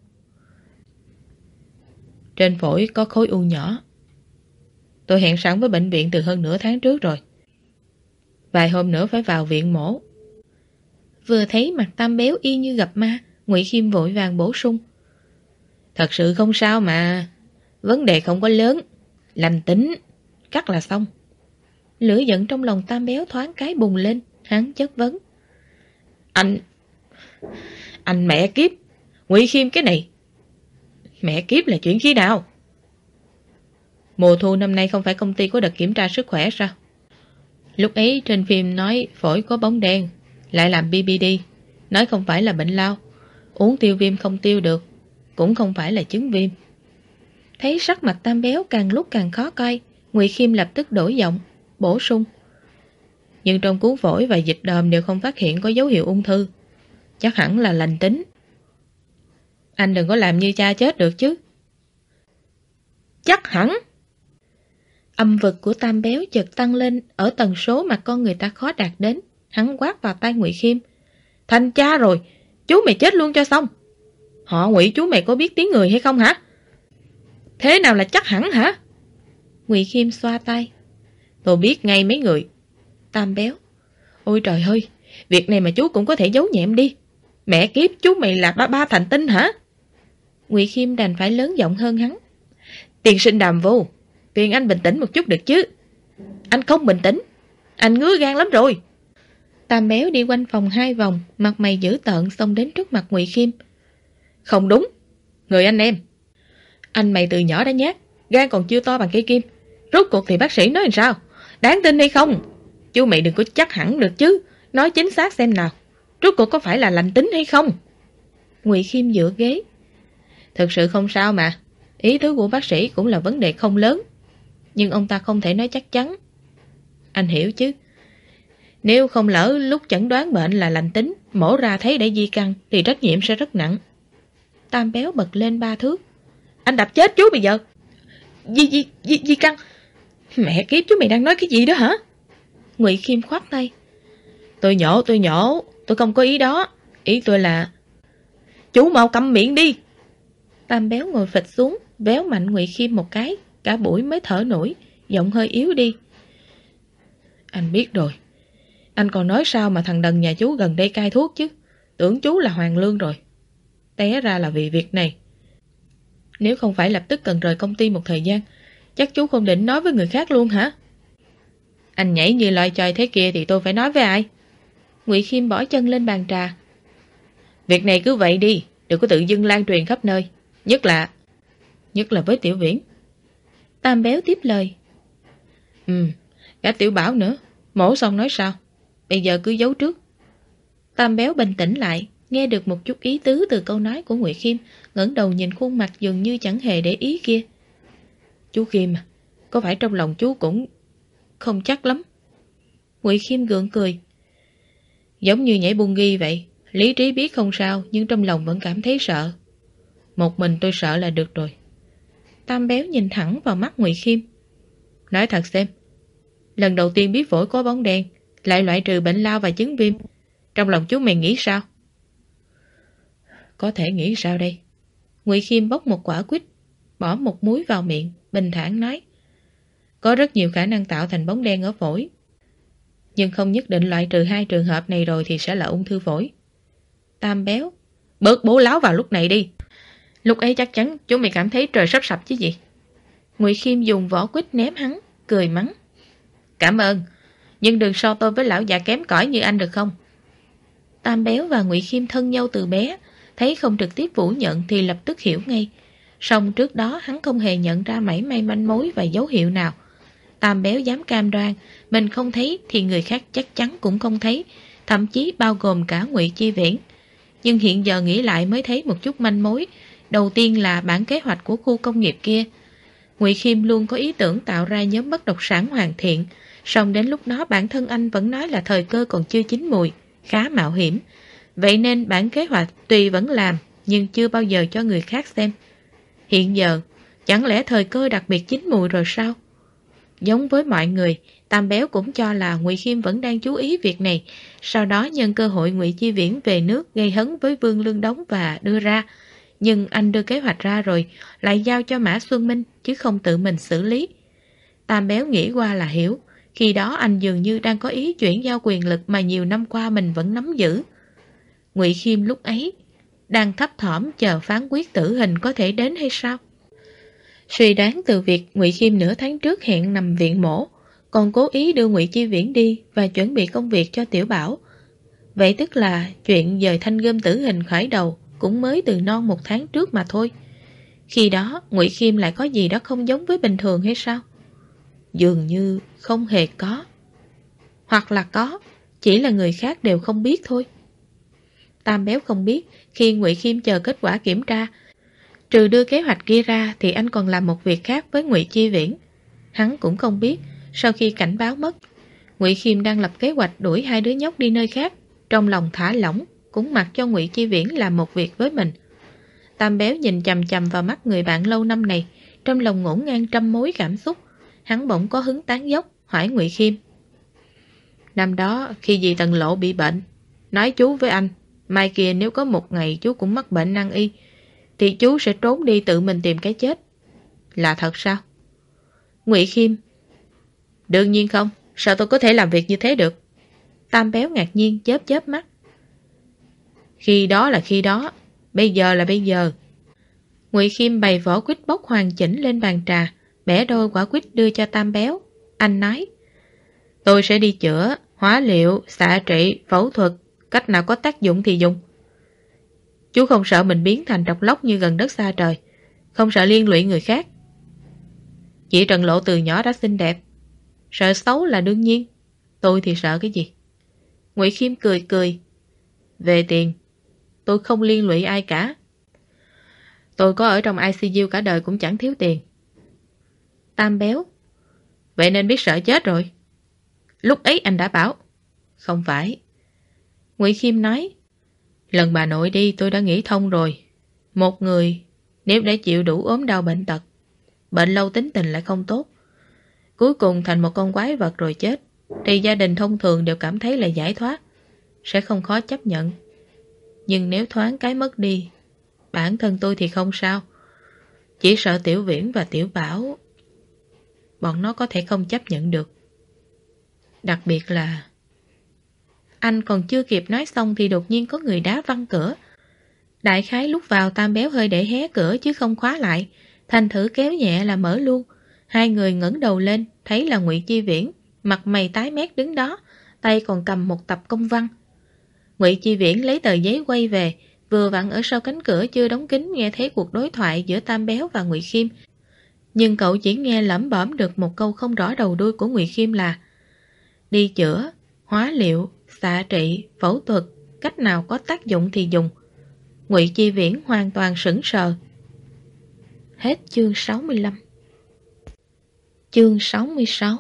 Trên phổi có khối u nhỏ. Tôi hẹn sẵn với bệnh viện từ hơn nửa tháng trước rồi. Vài hôm nữa phải vào viện mổ. Vừa thấy mặt Tam Béo y như gặp ma, Ngụy Khiêm vội vàng bổ sung. Thật sự không sao mà. Vấn đề không có lớn. Lành tính. Cắt là xong. Lửa giận trong lòng Tam Béo thoáng cái bùng lên. Hắn chất vấn. Anh mẹ kiếp. Ngụy Khiêm cái này. Mẹ kiếp là chuyện khi nào? Mùa thu năm nay không phải công ty có đợt kiểm tra sức khỏe sao? Lúc ấy trên phim nói phổi có bóng đen, lại làm BBD. Nói không phải là bệnh lao. Uống tiêu viêm không tiêu được, cũng không phải là chứng viêm. Thấy sắc mặt Tam Béo càng lúc càng khó coi, Ngụy Khiêm lập tức đổi giọng, bổ sung. Nhưng trong cuốn phổi và dịch đờm đều không phát hiện có dấu hiệu ung thư. Chắc hẳn là lành tính. Anh đừng có làm như cha chết được chứ. Chắc hẳn. Âm vực của Tam Béo chợt tăng lên ở tần số mà con người ta khó đạt đến. Hắn quát vào tai Ngụy Khiêm. Thành cha rồi, chú mày chết luôn cho xong. Họ Ngụy chú mày có biết tiếng người hay không hả? Thế nào là chắc hẳn hả? Ngụy Khiêm xoa tay. Tôi biết ngay mấy người. Tam Béo. Ôi trời ơi, việc này mà chú cũng có thể giấu nhẹm đi. Mẹ kiếp, chú mày là ba thành tinh hả? Ngụy Khiêm đành phải lớn giọng hơn hắn. Tiên sinh Đàm Vô, phiền anh bình tĩnh một chút được chứ. Anh không bình tĩnh, anh ngứa gan lắm rồi. Tam Béo đi quanh phòng 2 vòng, mặt mày dữ tợn xông đến trước mặt Ngụy Khiêm. Không đúng, người anh em. Anh mày từ nhỏ đã nhát, gan còn chưa to bằng cây kim. Rốt cuộc thì bác sĩ nói làm sao? Đáng tin hay không? Chú mày đừng có chắc hẳn được chứ. Nói chính xác xem nào, rốt cuộc có phải là lành tính hay không? Ngụy Khiêm dựa ghế. Thực sự không sao mà. Ý tứ của bác sĩ cũng là vấn đề không lớn. Nhưng ông ta không thể nói chắc chắn. Anh hiểu chứ? Nếu không lỡ lúc chẩn đoán bệnh là lành tính, mổ ra thấy để di căn thì trách nhiệm sẽ rất nặng. Tam Béo bật lên 3 thước. Anh đập chết chú bây giờ. Di căn. Mẹ kiếp, chú mày đang nói cái gì đó hả? Ngụy Khiêm khoát tay. Tôi nhổ, tôi không có ý đó. Ý tôi là chú mau câm miệng đi. Tam Béo ngồi phịch xuống, véo mạnh Ngụy Khiêm một cái, cả buổi mới thở nổi, giọng hơi yếu đi. Anh biết rồi. Anh còn nói sao mà thằng đần nhà chú gần đây cai thuốc chứ. Tưởng chú là Hoàng Lương rồi. Té ra là vì việc này. Nếu không phải lập tức cần rời công ty một thời gian, chắc chú không định nói với người khác luôn hả? Anh nhảy như loài trời thế kia thì tôi phải nói với ai? Ngụy Khiêm bỏ chân lên bàn trà. Việc này cứ vậy đi, đừng có tự dưng lan truyền khắp nơi. Nhất là với Tiểu Viễn. Tam Béo tiếp lời. Cả Tiểu Bảo nữa. Mổ xong nói sao? Bây giờ cứ giấu trước. Tam Béo bình tĩnh lại, nghe được một chút ý tứ từ câu nói của Ngụy Khiêm, ngẩng đầu nhìn khuôn mặt dường như chẳng hề để ý kia. Chú Khiêm à, có phải trong lòng chú cũng không chắc lắm? Ngụy Khiêm gượng cười. Giống như nhảy bungee vậy, lý trí biết không sao, nhưng trong lòng vẫn cảm thấy sợ. Một mình tôi sợ là được rồi. Tam Béo nhìn thẳng vào mắt Ngụy Khiêm. Nói thật xem, lần đầu tiên biết phổi có bóng đen, lại loại trừ bệnh lao và chứng viêm, trong lòng chú mày nghĩ sao? Có thể nghĩ sao đây? Ngụy Khiêm bóc một quả quýt, bỏ một múi vào miệng, bình thản nói. Có rất nhiều khả năng tạo thành bóng đen ở phổi, nhưng không nhất định loại trừ 2 trường hợp này rồi thì sẽ là ung thư phổi. Tam Béo, bớt bố láo vào lúc này đi. Lúc ấy chắc chắn chúng mày cảm thấy trời sắp sập chứ gì. Ngụy Khiêm dùng vỏ quýt ném hắn, cười mắng. Cảm ơn, nhưng đừng so tôi với lão già kém cỏi như anh được không? Tam Béo và Ngụy Khiêm thân nhau từ bé, thấy không trực tiếp phủ nhận thì lập tức hiểu ngay. Song trước đó hắn không hề nhận ra mảy may manh mối và dấu hiệu nào. Tam Béo dám cam đoan, mình không thấy thì người khác chắc chắn cũng không thấy, thậm chí bao gồm cả Ngụy Chi Viễn. Nhưng hiện giờ nghĩ lại mới thấy một chút manh mối. Đầu tiên là bản kế hoạch của khu công nghiệp kia. Ngụy Khiêm luôn có ý tưởng tạo ra nhóm bất động sản hoàn thiện, song đến lúc đó bản thân anh vẫn nói là thời cơ còn chưa chín mùi, khá mạo hiểm. Vậy nên bản kế hoạch tuy vẫn làm, nhưng chưa bao giờ cho người khác xem. Hiện giờ, chẳng lẽ thời cơ đặc biệt chín mùi rồi sao? Giống với mọi người, Tam Béo cũng cho là Ngụy Khiêm vẫn đang chú ý việc này, sau đó nhân cơ hội Ngụy Chi Viễn về nước gây hấn với Vương Lương Đống và đưa ra. Nhưng anh đưa kế hoạch ra rồi, lại giao cho Mã Xuân Minh, chứ không tự mình xử lý. Tam Béo nghĩ qua là hiểu, khi đó anh dường như đang có ý chuyển giao quyền lực mà nhiều năm qua mình vẫn nắm giữ. Ngụy Khiêm lúc ấy đang thấp thỏm chờ phán quyết tử hình có thể đến hay sao? Suy đoán từ việc Ngụy Khiêm nửa tháng trước hẹn nằm viện mổ, còn cố ý đưa Ngụy Chi Viễn đi và chuẩn bị công việc cho Tiểu Bảo. Vậy tức là chuyện dời thanh gươm tử hình khởi đầu cũng mới từ non 1 tháng trước mà thôi. Khi đó Ngụy Khiêm lại có gì đó không giống với bình thường hay sao? Dường như không hề có. Hoặc là có, chỉ là người khác đều không biết thôi. Tam Béo không biết khi Ngụy Khiêm chờ kết quả kiểm tra, trừ đưa kế hoạch kia ra thì anh còn làm một việc khác với Ngụy Chi Viễn. Hắn cũng không biết, sau khi cảnh báo mất, Ngụy Khiêm đang lập kế hoạch đuổi 2 đứa nhóc đi nơi khác, trong lòng thả lỏng, cũng mặc cho Ngụy Chi Viễn làm một việc với mình. Tam Béo nhìn chằm chằm vào mắt người bạn lâu năm này, trong lòng ngổn ngang trăm mối cảm xúc. Hắn bỗng có hứng tán dốc, hỏi Ngụy Khiêm. Năm đó khi dì Tần Lộ bị bệnh, nói chú với anh, mai kia nếu có một ngày chú cũng mắc bệnh nan y, thì chú sẽ trốn đi tự mình tìm cái chết. Là thật sao? Ngụy Khiêm. Đương nhiên không, sao tôi có thể làm việc như thế được? Tam Béo ngạc nhiên chớp chớp mắt. Khi đó là khi đó, bây giờ là bây giờ. Ngụy Khiêm bày vỏ quýt bóc hoàn chỉnh lên bàn trà, bẻ đôi quả quýt đưa cho Tam Béo. Anh nói, tôi sẽ đi chữa, hóa liệu, xạ trị, phẫu thuật, cách nào có tác dụng thì dùng. Chú không sợ mình biến thành trọc lóc như gần đất xa trời, không sợ liên lụy người khác. Chị Trần Lộ từ nhỏ đã xinh đẹp, sợ xấu là đương nhiên. Tôi thì sợ cái gì? Ngụy Khiêm cười cười. Về tiền, tôi không liên lụy ai cả. Tôi có ở trong ICU cả đời cũng chẳng thiếu tiền. Tam Béo. Vậy nên biết sợ chết rồi. Lúc ấy anh đã bảo. Không phải. Ngụy Khiêm nói, lần bà nội đi tôi đã nghĩ thông rồi. Một người nếu đã chịu đủ ốm đau bệnh tật, bệnh lâu tính tình lại không tốt, cuối cùng thành một con quái vật rồi chết, thì gia đình thông thường đều cảm thấy là giải thoát, sẽ không khó chấp nhận. Nhưng nếu thoáng cái mất đi, bản thân tôi thì không sao. Chỉ sợ Tiểu Viễn và Tiểu Bảo, bọn nó có thể không chấp nhận được. Đặc biệt là... Anh còn chưa kịp nói xong thì đột nhiên có người đá văng cửa. Đại khái lúc vào Tam Béo hơi để hé cửa chứ không khóa lại, thành thử kéo nhẹ là mở luôn. Hai người ngẩng đầu lên, thấy là Ngụy Chi Viễn, mặt mày tái mét đứng đó, tay còn cầm một tập công văn. Ngụy Chi Viễn lấy tờ giấy quay về, vừa vặn ở sau cánh cửa chưa đóng kín nghe thấy cuộc đối thoại giữa Tam Béo và Ngụy Khiêm. Nhưng cậu chỉ nghe lẩm bẩm được một câu không rõ đầu đuôi của Ngụy Khiêm là đi chữa, hóa liệu, xạ trị, phẫu thuật, cách nào có tác dụng thì dùng. Ngụy Chi Viễn hoàn toàn sững sờ. Hết chương 65. Chương 66.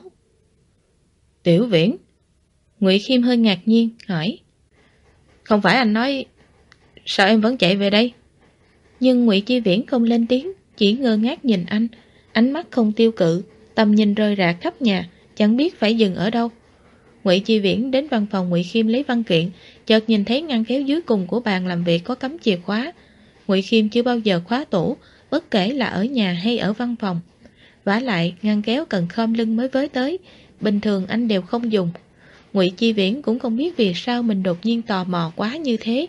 Tiểu Viễn. Ngụy Khiêm hơi ngạc nhiên, hỏi, không phải anh nói sao em vẫn chạy về đây? Nhưng Ngụy Chi Viễn không lên tiếng, chỉ ngơ ngác nhìn anh, ánh mắt không tiêu cự, tầm nhìn rơi rạc khắp nhà, chẳng biết phải dừng ở đâu. Ngụy Chi Viễn đến văn phòng Ngụy Khiêm lấy văn kiện, chợt nhìn thấy ngăn kéo dưới cùng của bàn làm việc có cắm chìa khóa. Ngụy Khiêm chưa bao giờ khóa tủ, bất kể là ở nhà hay ở văn phòng. Vả lại ngăn kéo cần khom lưng mới với tới, bình thường anh đều không dùng. Ngụy Chi Viễn cũng không biết vì sao mình đột nhiên tò mò quá như thế,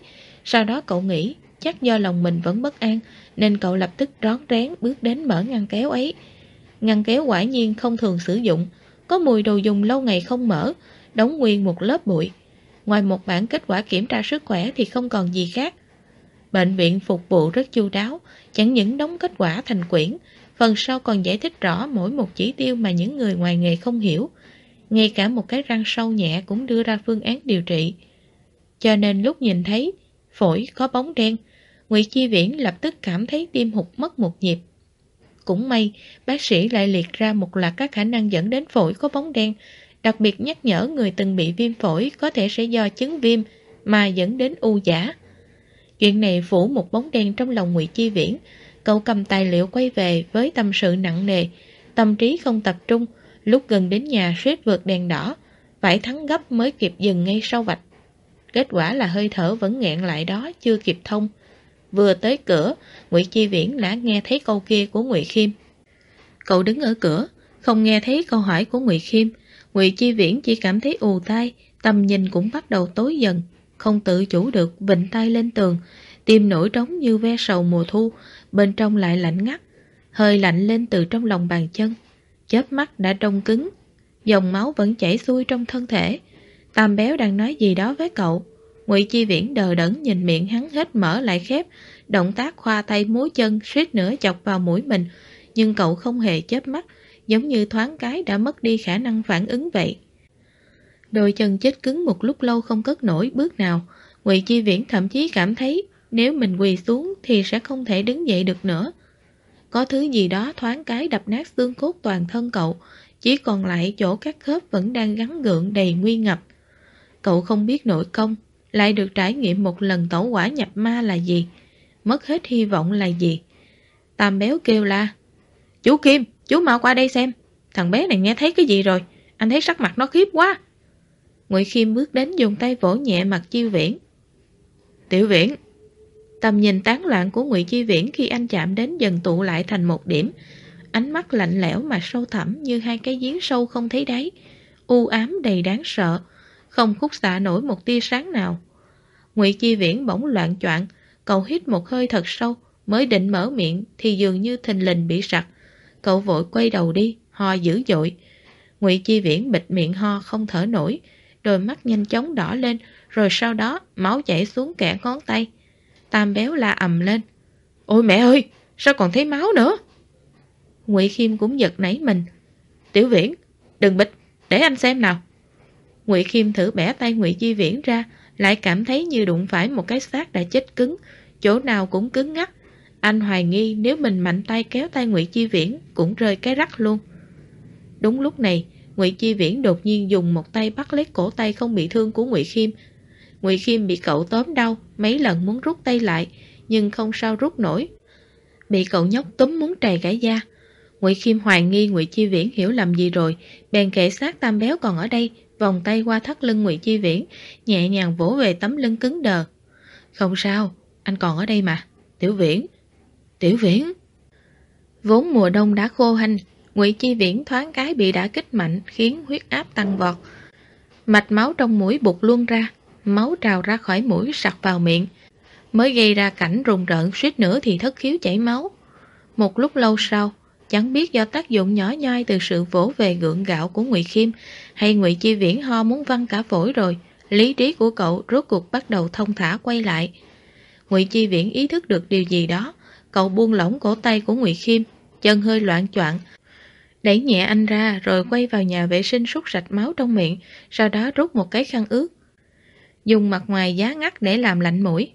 Sau đó cậu nghĩ chắc do lòng mình vẫn bất an, nên cậu lập tức rón rén bước đến mở ngăn kéo ấy. Ngăn kéo quả nhiên không thường sử dụng, có mùi đồ dùng lâu ngày không mở, đóng nguyên một lớp bụi. Ngoài một bản kết quả kiểm tra sức khỏe thì không còn gì khác. Bệnh viện phục vụ rất chu đáo, chẳng những đóng kết quả thành quyển, phần sau còn giải thích rõ mỗi một chỉ tiêu mà những người ngoài nghề không hiểu. Ngay cả một cái răng sâu nhẹ cũng đưa ra phương án điều trị. Cho nên lúc nhìn thấy phổi có bóng đen, Ngụy Chi Viễn lập tức cảm thấy tim hụt mất một nhịp. Cũng may, bác sĩ lại liệt ra một loạt các khả năng dẫn đến phổi có bóng đen, đặc biệt nhắc nhở người từng bị viêm phổi có thể sẽ do chứng viêm mà dẫn đến u giả. Chuyện này phủ một bóng đen trong lòng Ngụy Chi Viễn. Cậu cầm tài liệu quay về với tâm sự nặng nề, tâm trí không tập trung. Lúc gần đến nhà suýt vượt đèn đỏ, phải thắng gấp mới kịp dừng ngay sau vạch. Kết quả là hơi thở vẫn nghẹn lại đó, chưa kịp thông. Vừa tới cửa, Ngụy Chi Viễn đã nghe thấy câu kia của Ngụy Khiêm. Cậu đứng ở cửa, không nghe thấy câu hỏi của Ngụy Khiêm. Ngụy Chi Viễn chỉ cảm thấy ù tai, tầm nhìn cũng bắt đầu tối dần, không tự chủ được vịnh tay lên tường, tim nổi trống như ve sầu mùa thu, bên trong lại lạnh ngắt, hơi lạnh lên từ trong lòng bàn chân, chớp mắt đã đông cứng, dòng máu vẫn chảy xuôi trong thân thể. Tam Béo đang nói gì đó với cậu. Ngụy Chi Viễn đờ đẫn nhìn miệng hắn hết mở lại khép, động tác khoa tay múa chân suýt nữa chọc vào mũi mình, nhưng cậu không hề chớp mắt, giống như thoáng cái đã mất đi khả năng phản ứng vậy. Đôi chân chết cứng một lúc lâu không cất nổi bước nào. Ngụy Chi Viễn thậm chí cảm thấy nếu mình quỳ xuống thì sẽ không thể đứng dậy được nữa. Có thứ gì đó thoáng cái đập nát xương cốt toàn thân cậu, chỉ còn lại chỗ các khớp vẫn đang gắn gượng đầy nguy ngập. Cậu không biết nội công, lại được trải nghiệm một lần tẩu hỏa nhập ma là gì, mất hết hy vọng là gì. Tam Béo kêu la: "Chú Kim, chú mau qua đây xem, thằng bé này nghe thấy cái gì rồi, anh thấy sắc mặt nó khiếp quá." Ngụy Khiêm bước đến dùng tay vỗ nhẹ mặt Chi Viễn. "Tiểu Viễn." Tầm nhìn tán loạn của Ngụy Chi Viễn khi anh chạm đến dần tụ lại thành một điểm, ánh mắt lạnh lẽo mà sâu thẳm như hai cái giếng sâu không thấy đáy, u ám đầy đáng sợ, không khúc xạ nổi một tia sáng nào. Ngụy Chi Viễn bỗng loạng choạng, cậu hít một hơi thật sâu, mới định mở miệng thì dường như thình lình bị sặc. Cậu vội quay đầu đi, ho dữ dội. Ngụy Chi Viễn bịt miệng ho không thở nổi, đôi mắt nhanh chóng đỏ lên, rồi sau đó máu chảy xuống kẽ ngón tay. Tam Béo la ầm lên: "Ôi mẹ ơi, sao còn thấy máu nữa?" Ngụy Khiêm cũng giật nảy mình. "Tiểu Viễn, đừng bịch, để anh xem nào." Ngụy Khiêm thử bẻ tay Ngụy Chi Viễn ra, lại cảm thấy như đụng phải một cái xác đã chết cứng, chỗ nào cũng cứng ngắc. Anh hoài nghi nếu mình mạnh tay kéo tay Ngụy Chi Viễn cũng rơi cái rắc luôn. Đúng lúc này, Ngụy Chi Viễn đột nhiên dùng một tay bắt lấy cổ tay không bị thương của Ngụy Khiêm. Ngụy Khiêm bị cậu tóm đau, mấy lần muốn rút tay lại, nhưng không sao rút nổi. Bị cậu nhóc túm muốn trầy cả da. Ngụy Khiêm hoài nghi Ngụy Chi Viễn hiểu lầm gì rồi, bèn kệ xác Tam Béo còn ở đây, vòng tay qua thắt lưng Ngụy Chi Viễn, nhẹ nhàng vỗ về tấm lưng cứng đờ. "Không sao, anh còn ở đây mà. Tiểu Viễn, Tiểu Viễn." Vốn mùa đông đã khô hanh, Ngụy Chi Viễn thoáng cái bị đả kích mạnh khiến huyết áp tăng vọt. Mạch máu trong mũi bụt luôn ra, máu trào ra khỏi mũi sặc vào miệng, mới gây ra cảnh rùng rợn suýt nữa thì thất khiếu chảy máu. Một lúc lâu sau, chẳng biết do tác dụng nhỏ nhoi từ sự vỗ về gượng gạo của Ngụy Khiêm hay Ngụy Chi Viễn ho muốn văng cả phổi rồi, lý trí của cậu rốt cuộc bắt đầu thông thả quay lại. Ngụy Chi Viễn ý thức được điều gì đó, cậu buông lỏng cổ tay của Ngụy Khiêm, chân hơi loạng choạng, đẩy nhẹ anh ra rồi quay vào nhà vệ sinh súc sạch máu trong miệng, sau đó rút một cái khăn ướt, dùng mặt ngoài giá ngắt để làm lạnh mũi.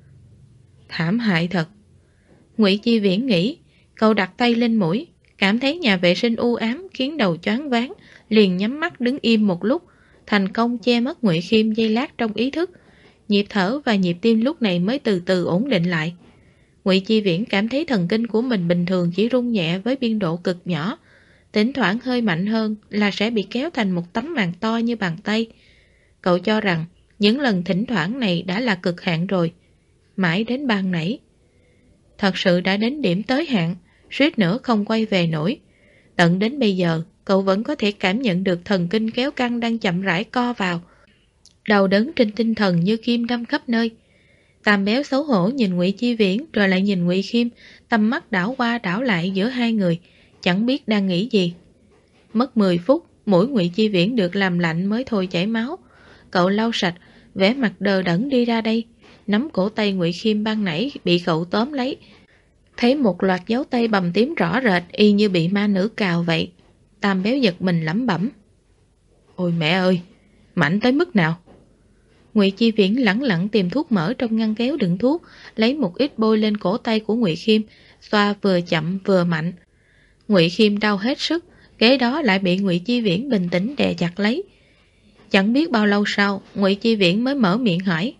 Thảm hại thật, Ngụy Chi Viễn nghĩ. Cậu đặt tay lên mũi, cảm thấy nhà vệ sinh u ám khiến đầu choáng váng, liền nhắm mắt đứng im một lúc, thành công che mất Ngụy Khiêm giây lát trong ý thức. Nhịp thở và nhịp tim lúc này mới từ từ ổn định lại. Ngụy Chi Viễn cảm thấy thần kinh của mình bình thường chỉ rung nhẹ với biên độ cực nhỏ, thỉnh thoảng hơi mạnh hơn là sẽ bị kéo thành một tấm màn to như bàn tay. Cậu cho rằng những lần thỉnh thoảng này đã là cực hạn rồi. Mãi đến ban nãy, thật sự đã đến điểm tới hạn, suýt nữa không quay về nổi. Tận đến bây giờ, cậu vẫn có thể cảm nhận được thần kinh kéo căng đang chậm rãi co vào. Đau đớn trên tinh thần như kim đâm khắp nơi. Tam Béo xấu hổ nhìn Ngụy Chi Viễn rồi lại nhìn Ngụy Khiêm, tầm mắt đảo qua đảo lại giữa hai người, chẳng biết đang nghĩ gì. Mất 10 phút, mũi Ngụy Chi Viễn được làm lạnh mới thôi chảy máu. Cậu lau sạch, vẻ mặt đờ đẫn đi ra đây, nắm cổ tay Ngụy Khiêm ban nãy bị cậu tóm lấy. Thấy một loạt dấu tay bầm tím rõ rệt y như bị ma nữ cào vậy. Tam Béo giật mình lẩm bẩm. Ôi mẹ ơi, mạnh tới mức nào? Ngụy Chi Viễn lẳng lặng tìm thuốc mỡ trong ngăn kéo đựng thuốc, lấy một ít bôi lên cổ tay của Ngụy Khiêm, xoa vừa chậm vừa mạnh. Ngụy Khiêm đau hết sức, kế đó lại bị Ngụy Chi Viễn bình tĩnh đè chặt lấy. Chẳng biết bao lâu sau, Ngụy Chi Viễn mới mở miệng hỏi.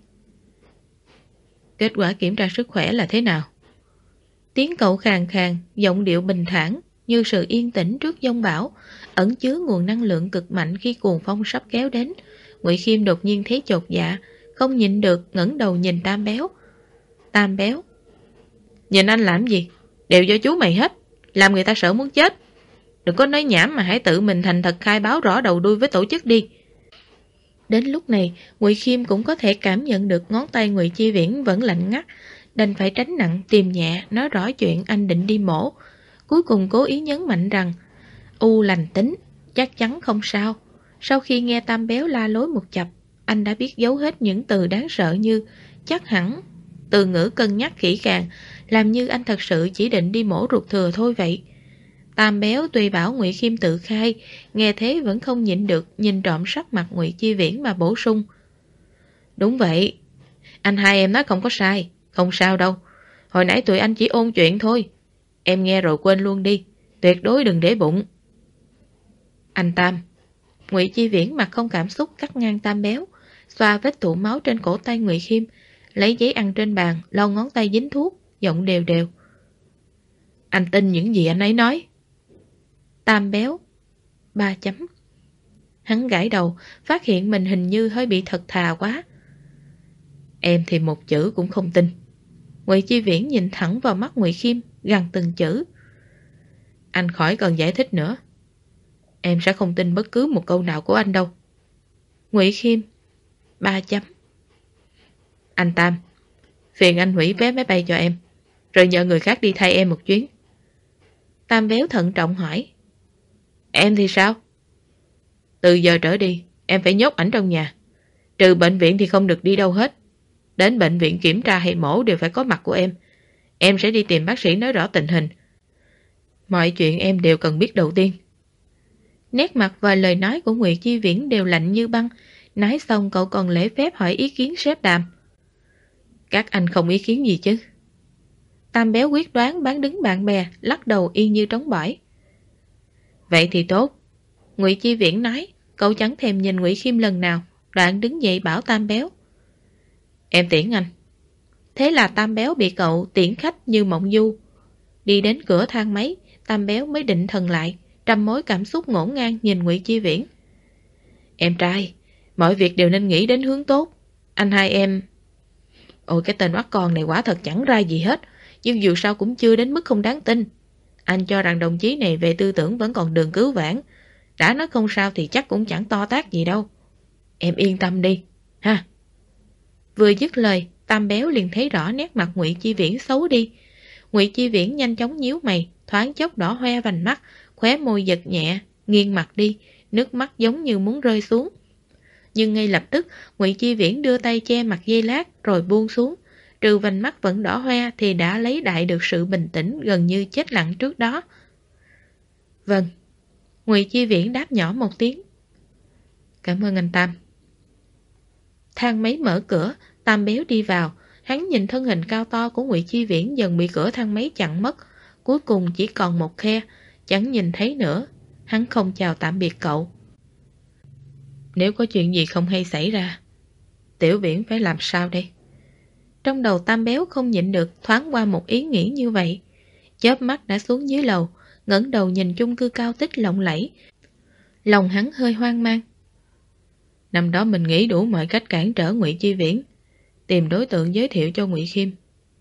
Kết quả kiểm tra sức khỏe là thế nào? Tiếng cậu khàn khàn, giọng điệu bình thản, như sự yên tĩnh trước giông bão, ẩn chứa nguồn năng lượng cực mạnh khi cuồng phong sắp kéo đến. Ngụy Khiêm đột nhiên thấy chột dạ, không nhịn được ngẩng đầu nhìn Tam Béo. Tam Béo, nhìn anh làm gì? Đều do chú mày hết, làm người ta sợ muốn chết. Đừng có nói nhảm mà hãy tự mình thành thật khai báo rõ đầu đuôi với tổ chức đi. Đến lúc này, Ngụy Khiêm cũng có thể cảm nhận được ngón tay Ngụy Chi Viễn vẫn lạnh ngắt, đành phải tránh nặng tìm nhẹ nói rõ chuyện anh định đi mổ. Cuối cùng cố ý nhấn mạnh rằng u lành tính, chắc chắn không sao. Sau khi nghe Tam Béo la lối một chập, anh đã biết giấu hết những từ đáng sợ như chắc hẳn, từ ngữ cân nhắc kỹ càng, làm như anh thật sự chỉ định đi mổ ruột thừa thôi vậy. Tam Béo tuy bảo Ngụy Khiêm tự khai, nghe thế vẫn không nhịn được nhìn trộm sắc mặt Ngụy Chi Viễn mà bổ sung. Đúng vậy, anh hai em nói không có sai, không sao đâu. Hồi nãy tụi anh chỉ ôn chuyện thôi. Em nghe rồi quên luôn đi, tuyệt đối đừng để bụng. Anh Tam. Ngụy Chi Viễn mặt không cảm xúc cắt ngang Tam Béo, xoa vết tụ máu trên cổ tay Ngụy Khiêm, lấy giấy ăn trên bàn, lau ngón tay dính thuốc, giọng đều đều. Anh tin những gì anh ấy nói? Tam Béo. 3 chấm. Hắn gãi đầu, phát hiện mình hình như hơi bị thật thà quá. Em thì một chữ cũng không tin. Ngụy Chi Viễn nhìn thẳng vào mắt Ngụy Khiêm, gằn từng chữ. Anh khỏi cần giải thích nữa. Em sẽ không tin bất cứ một câu nào của anh đâu. Ngụy Khiêm. 3 chấm. Anh Tam, phiền anh hủy vé máy bay cho em, rồi nhờ người khác đi thay em một chuyến. Tam Béo thận trọng hỏi. Em thì sao? Từ giờ trở đi, em phải nhốt ảnh trong nhà. Trừ bệnh viện thì không được đi đâu hết. Đến bệnh viện kiểm tra hay mổ đều phải có mặt của em. Em sẽ đi tìm bác sĩ nói rõ tình hình. Mọi chuyện em đều cần biết đầu tiên. Nét mặt và lời nói của Ngụy Chi Viễn đều lạnh như băng. Nói xong cậu còn lễ phép hỏi ý kiến sếp Đàm. Các anh không ý kiến gì chứ? Tam Béo quyết đoán bán đứng bạn bè, lắc đầu y như trống bỏi. Vậy thì tốt. Ngụy Chi Viễn nói, cậu chẳng thèm nhìn Ngụy Khiêm lần nào, đoạn đứng dậy bảo Tam Béo. Em tiễn anh. Thế là Tam Béo bị cậu tiễn khách như mộng du. Đi đến cửa thang máy, Tam Béo mới định thần lại, trăm mối cảm xúc ngổn ngang nhìn Ngụy Chi Viễn. Em trai, mọi việc đều nên nghĩ đến hướng tốt. Anh hai em... Ôi cái tên oắt con này quả thật chẳng ra gì hết, nhưng dù sao cũng chưa đến mức không đáng tin. Anh cho rằng đồng chí này về tư tưởng vẫn còn đường cứu vãn. Đã nói không sao thì chắc cũng chẳng to tát gì đâu. Em yên tâm đi, ha. Vừa dứt lời, Tam Béo liền thấy rõ nét mặt Ngụy Chi Viễn xấu đi. Ngụy Chi Viễn nhanh chóng nhíu mày, thoáng chốc đỏ hoe vành mắt, khóe môi giật nhẹ, nghiêng mặt đi, nước mắt giống như muốn rơi xuống. Nhưng ngay lập tức, Ngụy Chi Viễn đưa tay che mặt giây lát rồi buông xuống. Trừ vành mắt vẫn đỏ hoe thì đã lấy đại được sự bình tĩnh gần như chết lặng trước đó. Vâng. Ngụy Chi Viễn đáp nhỏ một tiếng. Cảm ơn anh Tam. Thang máy mở cửa, Tam Béo đi vào. Hắn nhìn thân hình cao to của Ngụy Chi Viễn dần bị cửa thang máy chặn mất. Cuối cùng chỉ còn một khe, chẳng nhìn thấy nữa. Hắn không chào tạm biệt cậu. Nếu có chuyện gì không hay xảy ra, Tiểu Viễn phải làm sao đây? Trong đầu Tam Béo không nhịn được thoáng qua một ý nghĩ như vậy. Chớp mắt đã xuống dưới lầu, ngẩng đầu nhìn chung cư cao tích lộng lẫy. Lòng hắn hơi hoang mang. Năm đó mình nghĩ đủ mọi cách cản trở Ngụy Chi Viễn, tìm đối tượng giới thiệu cho Ngụy Khiêm.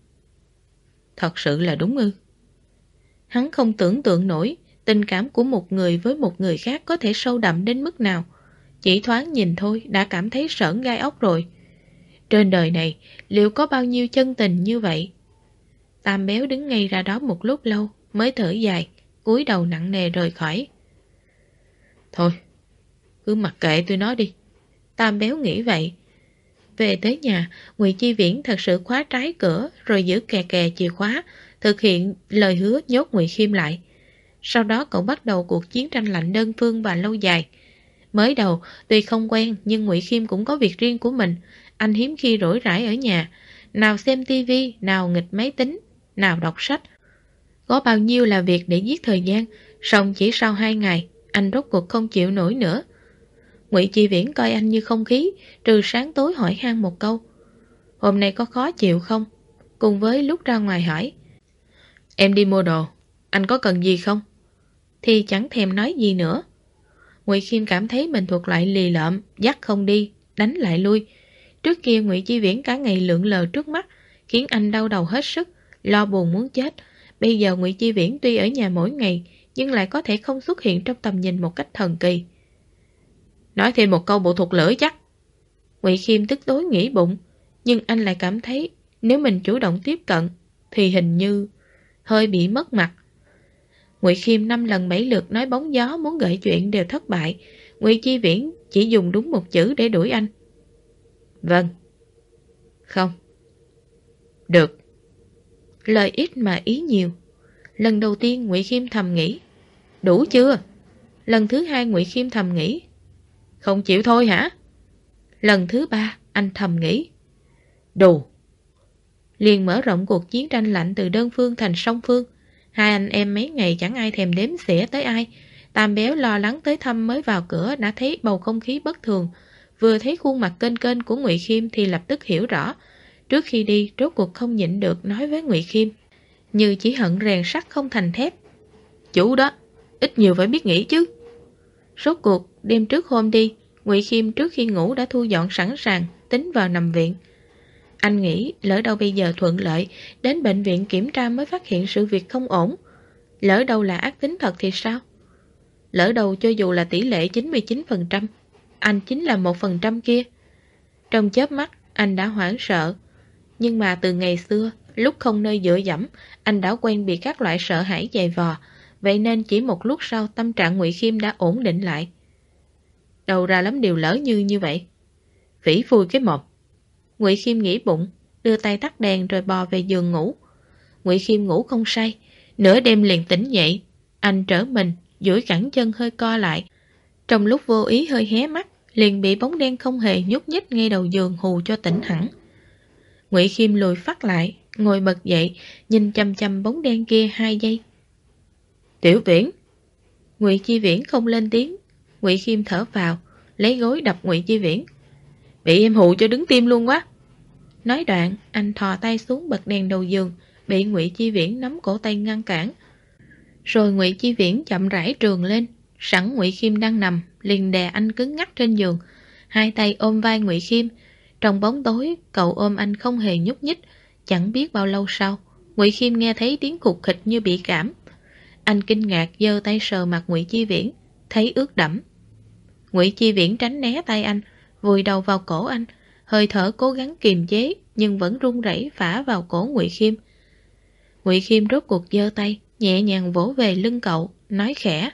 Thật sự là đúng ư? Hắn không tưởng tượng nổi tình cảm của một người với một người khác có thể sâu đậm đến mức nào. Chỉ thoáng nhìn thôi đã cảm thấy sởn gai ốc rồi. Trên đời này liệu có bao nhiêu chân tình như vậy? Tam Béo đứng ngay ra đó một lúc lâu mới thở dài, cúi đầu nặng nề rời khỏi. Thôi, cứ mặc kệ tôi nói đi. Tam Béo nghĩ vậy. Về tới nhà, Ngụy Chi Viễn thật sự khóa trái cửa rồi giữ kè kè chìa khóa, thực hiện lời hứa nhốt Ngụy Khiêm lại. Sau đó cậu bắt đầu cuộc chiến tranh lạnh đơn phương và lâu dài. Mới đầu, tuy không quen nhưng Ngụy Khiêm cũng có việc riêng của mình. Anh hiếm khi rỗi rãi ở nhà, nào xem tivi, nào nghịch máy tính, nào đọc sách. Có bao nhiêu là việc để giết thời gian, song chỉ sau 2 ngày, anh rốt cuộc không chịu nổi nữa. Ngụy Chi Viễn coi anh như không khí, trừ sáng tối hỏi han một câu. Hôm nay có khó chịu không? Cùng với lúc ra ngoài hỏi. Em đi mua đồ, anh có cần gì không? Thì chẳng thèm nói gì nữa. Ngụy Khiêm cảm thấy mình thuộc loại lì lợm, dắt không đi, đánh lại lui. Trước kia Ngụy Chi Viễn cả ngày lượn lờ trước mắt, khiến anh đau đầu hết sức, lo buồn muốn chết. Bây giờ Ngụy Chi Viễn tuy ở nhà mỗi ngày, nhưng lại có thể không xuất hiện trong tầm nhìn một cách thần kỳ. Nói thêm một câu bộ thuộc lưỡi chắc. Ngụy Khiêm tức tối nghĩ bụng, nhưng anh lại cảm thấy nếu mình chủ động tiếp cận thì hình như hơi bị mất mặt. Ngụy Khiêm 5 lần 7 lượt nói bóng gió muốn gợi chuyện đều thất bại. Ngụy Chi Viễn chỉ dùng đúng một chữ để đuổi anh. Vâng. Không. Được. Lời ít mà ý nhiều. Lần đầu tiên Ngụy Khiêm thầm nghĩ, đủ chưa? Lần thứ 2 Ngụy Khiêm thầm nghĩ, không chịu thôi hả? Lần thứ 3 anh thầm nghĩ, đủ. Liền mở rộng cuộc chiến tranh lạnh từ đơn phương thành song phương. Hai anh em mấy ngày chẳng ai thèm đếm xỉa tới ai. Tam Béo lo lắng tới thăm mới vào cửa đã thấy bầu không khí bất thường. Vừa thấy khuôn mặt kênh kênh của Ngụy Khiêm thì lập tức hiểu rõ. Trước khi đi rốt cuộc không nhịn được nói với Ngụy Khiêm, như chỉ hận rèn sắt không thành thép. Chủ đó, ít nhiều phải biết nghĩ chứ. Rốt cuộc đêm trước hôm đi, Ngụy Khiêm trước khi ngủ đã thu dọn sẵn sàng, tính vào nằm viện. Anh nghĩ lỡ đâu bây giờ thuận lợi, đến bệnh viện kiểm tra mới phát hiện sự việc không ổn. Lỡ đâu là ác tính thật thì sao? Lỡ đâu cho dù là tỷ lệ 99%, anh chính là 1% kia. Trong chớp mắt, anh đã hoảng sợ. Nhưng mà từ ngày xưa, lúc không nơi dựa dẫm, anh đã quen bị các loại sợ hãi dày vò. Vậy nên chỉ một lúc sau tâm trạng Ngụy Khiêm đã ổn định lại. Đầu ra lắm điều lỡ như vậy. Phỉ phui cái mồm. Ngụy Khiêm nghĩ bụng, đưa tay tắt đèn rồi bò về giường ngủ. Ngụy Khiêm ngủ không say, nửa đêm liền tỉnh dậy. Anh trở mình, duỗi cẳng chân hơi co lại. Trong lúc vô ý hơi hé mắt, liền bị bóng đen không hề nhúc nhích ngay đầu giường hù cho tỉnh hẳn. Ngụy Khiêm lùi phát lại, ngồi bật dậy, nhìn chăm chăm bóng đen kia 2 giây. Tiểu Viễn. Ngụy Chi Viễn không lên tiếng. Ngụy Khiêm thở vào, lấy gối đập Ngụy Chi Viễn. Bị em hù cho đứng tim luôn quá. Nói đoạn, anh thò tay xuống bật đèn đầu giường, bị Ngụy Chi Viễn nắm cổ tay ngăn cản. Rồi Ngụy Chi Viễn chậm rãi trườn lên, sẵn Ngụy Khiêm đang nằm, liền đè anh cứng ngắc trên giường, hai tay ôm vai Ngụy Khiêm. Trong bóng tối, cậu ôm anh không hề nhúc nhích. Chẳng biết bao lâu sau, Ngụy Khiêm nghe thấy tiếng khục khịch như bị cảm. Anh kinh ngạc giơ tay sờ mặt Ngụy Chi Viễn, thấy ướt đẫm. Ngụy Chi Viễn tránh né tay anh, vùi đầu vào cổ anh, hơi thở cố gắng kiềm chế nhưng vẫn run rẩy phả vào cổ Ngụy Khiêm. Ngụy Khiêm rốt cuộc giơ tay, nhẹ nhàng vỗ về lưng cậu, nói khẽ.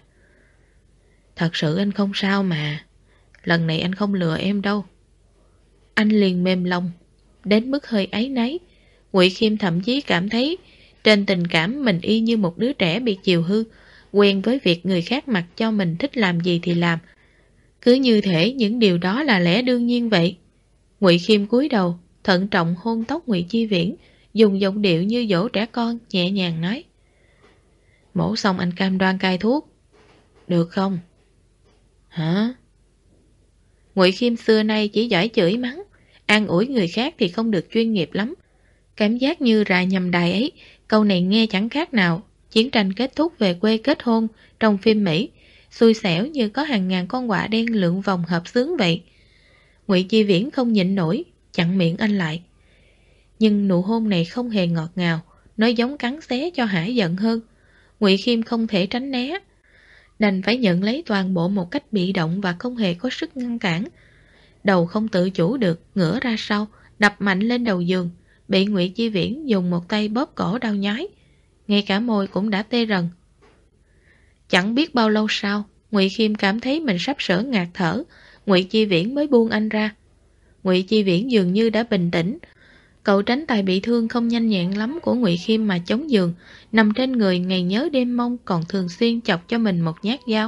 Thật sự anh không sao mà, lần này anh không lừa em đâu. Anh liền mềm lòng, đến mức hơi áy náy. Ngụy Khiêm thậm chí cảm thấy trên tình cảm mình y như một đứa trẻ bị chiều hư, quen với việc người khác mặc cho mình thích làm gì thì làm. Cứ như thể những điều đó là lẽ đương nhiên vậy. Ngụy Khiêm cúi đầu, thận trọng hôn tóc Ngụy Chi Viễn, dùng giọng điệu như dỗ trẻ con, nhẹ nhàng nói. Mổ xong anh cam đoan cai thuốc, được không? Hả? Ngụy Khiêm xưa nay chỉ giỏi chửi mắng, an ủi người khác thì không được chuyên nghiệp lắm. Cảm giác như rà nhầm đài ấy, câu này nghe chẳng khác nào chiến tranh kết thúc về quê kết hôn trong phim Mỹ, xui xẻo như có hàng ngàn con quạ đen lượn vòng hợp xướng vậy. Ngụy Chi Viễn không nhịn nổi, chặn miệng anh lại. Nhưng nụ hôn này không hề ngọt ngào, nó giống cắn xé cho hả giận hơn. Ngụy Khiêm không thể tránh né, đành phải nhận lấy toàn bộ một cách bị động và không hề có sức ngăn cản. Đầu không tự chủ được, ngửa ra sau, đập mạnh lên đầu giường, bị Ngụy Chi Viễn dùng một tay bóp cổ đau nhói, ngay cả môi cũng đã tê rần. Chẳng biết bao lâu sau, Ngụy Khiêm cảm thấy mình sắp sửa ngạt thở, Ngụy Chi Viễn mới buông anh ra. Ngụy Chi Viễn dường như đã bình tĩnh, cậu tránh tay bị thương không nhanh nhẹn lắm của Ngụy Khiêm mà chống giường, nằm trên người ngày nhớ đêm mong, còn thường xuyên chọc cho mình một nhát dao.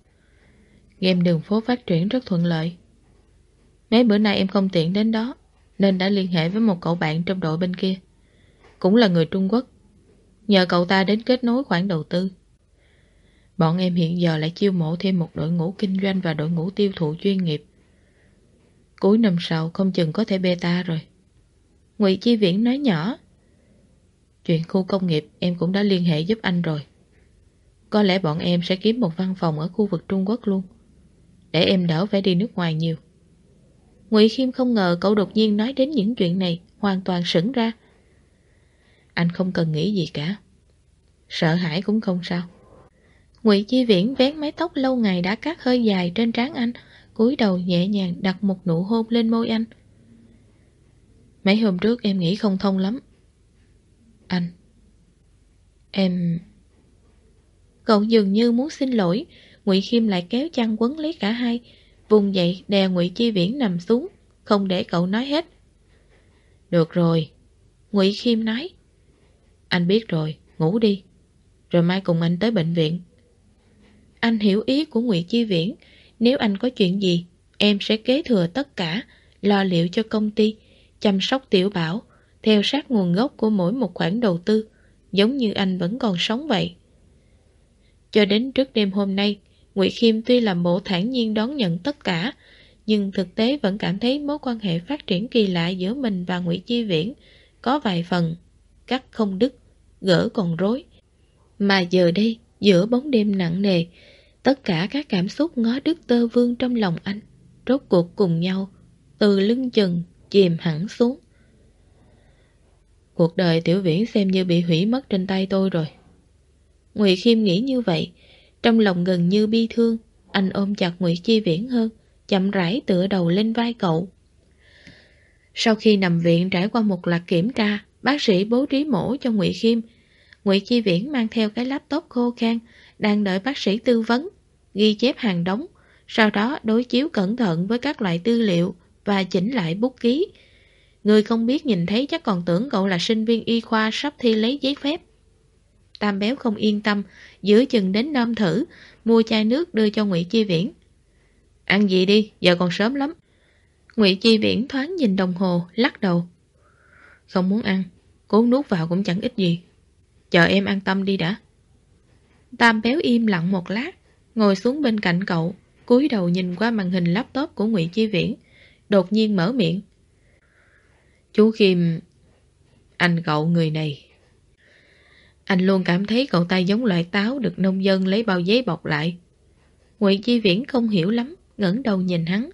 Game đường phố phát triển rất thuận lợi. Mấy bữa nay em không tiện đến đó, nên đã liên hệ với một cậu bạn trong đội bên kia, cũng là người Trung Quốc, nhờ cậu ta đến kết nối khoản đầu tư. Bọn em hiện giờ lại chiêu mộ thêm một đội ngũ kinh doanh và đội ngũ tiêu thụ chuyên nghiệp. Cuối năm sau không chừng có thể beta rồi. Ngụy Chi Viễn nói nhỏ. Chuyện khu công nghiệp em cũng đã liên hệ giúp anh rồi. Có lẽ bọn em sẽ kiếm một văn phòng ở khu vực Trung Quốc luôn, để em đỡ phải đi nước ngoài nhiều. Ngụy Khiêm không ngờ cậu đột nhiên nói đến những chuyện này, hoàn toàn sững ra. Anh không cần nghĩ gì cả, sợ hãi cũng không sao. Ngụy Chi Viễn vén mái tóc lâu ngày đã cắt hơi dài trên trán anh, cúi đầu nhẹ nhàng đặt một nụ hôn lên môi anh. Mấy hôm trước em nghĩ không thông lắm. Anh, em... Cậu dường như muốn xin lỗi, Ngụy Khiêm lại kéo chăn quấn lấy cả hai, vùng dậy đè Ngụy Chi Viễn nằm xuống, không để cậu nói hết. Được rồi, Ngụy Khiêm nói. Anh biết rồi, ngủ đi, rồi mai cùng anh tới bệnh viện. Anh hiểu ý của Ngụy Chi Viễn, nếu anh có chuyện gì, em sẽ kế thừa tất cả, lo liệu cho công ty, chăm sóc Tiểu Bảo, theo sát nguồn gốc của mỗi một khoản đầu tư, giống như anh vẫn còn sống vậy. Cho đến trước đêm hôm nay, Ngụy Khiêm tuy làm bộ thản nhiên đón nhận tất cả, nhưng thực tế vẫn cảm thấy mối quan hệ phát triển kỳ lạ giữa mình và Ngụy Chi Viễn có vài phần cắt không đứt, gỡ còn rối. Mà giờ đây, giữa bóng đêm nặng nề, tất cả các cảm xúc ngó đứt tơ vương trong lòng anh, rốt cuộc cùng nhau, từ lưng chừng chìm hẳn xuống. Cuộc đời Tiểu Viễn xem như bị hủy mất trên tay tôi rồi. Ngụy Khiêm nghĩ như vậy, trong lòng gần như bi thương, anh ôm chặt Ngụy Chi Viễn hơn, chậm rãi tựa đầu lên vai cậu. Sau khi nằm viện trải qua một loạt kiểm tra, bác sĩ bố trí mổ cho Ngụy Khiêm. Ngụy Chi Viễn mang theo cái laptop khô khan, đang đợi bác sĩ tư vấn, ghi chép hàng đống, sau đó đối chiếu cẩn thận với các loại tư liệu và chỉnh lại bút ký. Người không biết nhìn thấy chắc còn tưởng cậu là sinh viên y khoa sắp thi lấy giấy phép. Tam Béo không yên tâm, giữa chừng đến nôm thử, mua chai nước đưa cho Ngụy Chi Viễn. Ăn gì đi, giờ còn sớm lắm. Ngụy Chi Viễn thoáng nhìn đồng hồ, lắc đầu. Không muốn ăn, cố nuốt vào cũng chẳng ích gì. Chờ em an tâm đi đã. Tam Béo im lặng một lát, ngồi xuống bên cạnh cậu, cúi đầu nhìn qua màn hình laptop của Ngụy Chi Viễn, đột nhiên mở miệng. Chú Khiêm, anh cậu người này. Anh luôn cảm thấy cậu ta giống loại táo được nông dân lấy bao giấy bọc lại. Ngụy Chi Viễn không hiểu lắm, ngẩng đầu nhìn hắn.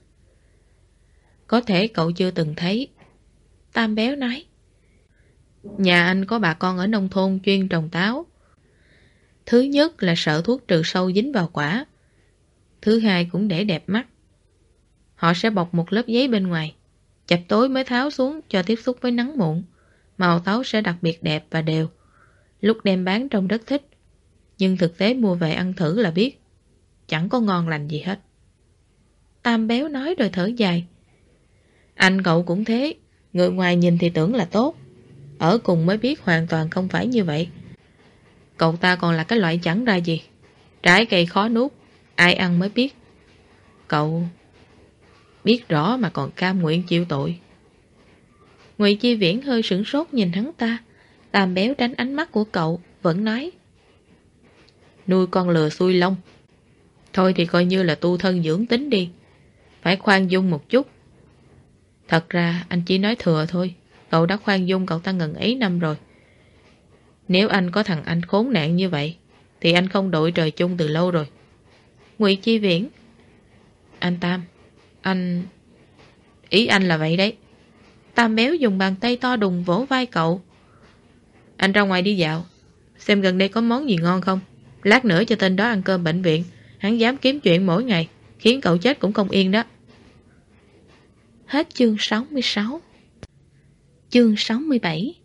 Có thể cậu chưa từng thấy. Tam Béo nói. Nhà anh có bà con ở nông thôn chuyên trồng táo. Thứ nhất là sợ thuốc trừ sâu dính vào quả. Thứ hai cũng để đẹp mắt. Họ sẽ bọc một lớp giấy bên ngoài, chập tối mới tháo xuống cho tiếp xúc với nắng muộn. Màu táo sẽ đặc biệt đẹp và đều. Lúc đem bán trông rất thích, nhưng thực tế mua về ăn thử là biết, chẳng có ngon lành gì hết. Tam Béo nói rồi thở dài. Anh cậu cũng thế, người ngoài nhìn thì tưởng là tốt, ở cùng mới biết hoàn toàn không phải như vậy. Cậu ta còn là cái loại chẳng ra gì, trái cây khó nuốt, ai ăn mới biết. Cậu biết rõ mà còn cam nguyện chịu tội. Ngụy Chi Viễn hơi sửng sốt nhìn hắn ta. Tam Béo tránh ánh mắt của cậu, vẫn nói. Nuôi con lừa xuôi lông. Thôi thì coi như là tu thân dưỡng tính đi, phải khoan dung một chút. Thật ra anh chỉ nói thừa thôi, cậu đã khoan dung cậu ta ngần ấy năm rồi. Nếu anh có thằng anh khốn nạn như vậy, thì anh không đội trời chung từ lâu rồi. Ngụy Chi Viễn. Anh Tam, ý anh là vậy đấy. Tam Béo dùng bàn tay to đùng vỗ vai cậu. Anh ra ngoài đi dạo, xem gần đây có món gì ngon không. Lát nữa cho tên đó ăn cơm bệnh viện, hắn dám kiếm chuyện mỗi ngày, khiến cậu chết cũng không yên đó. Hết chương 66. Chương 67.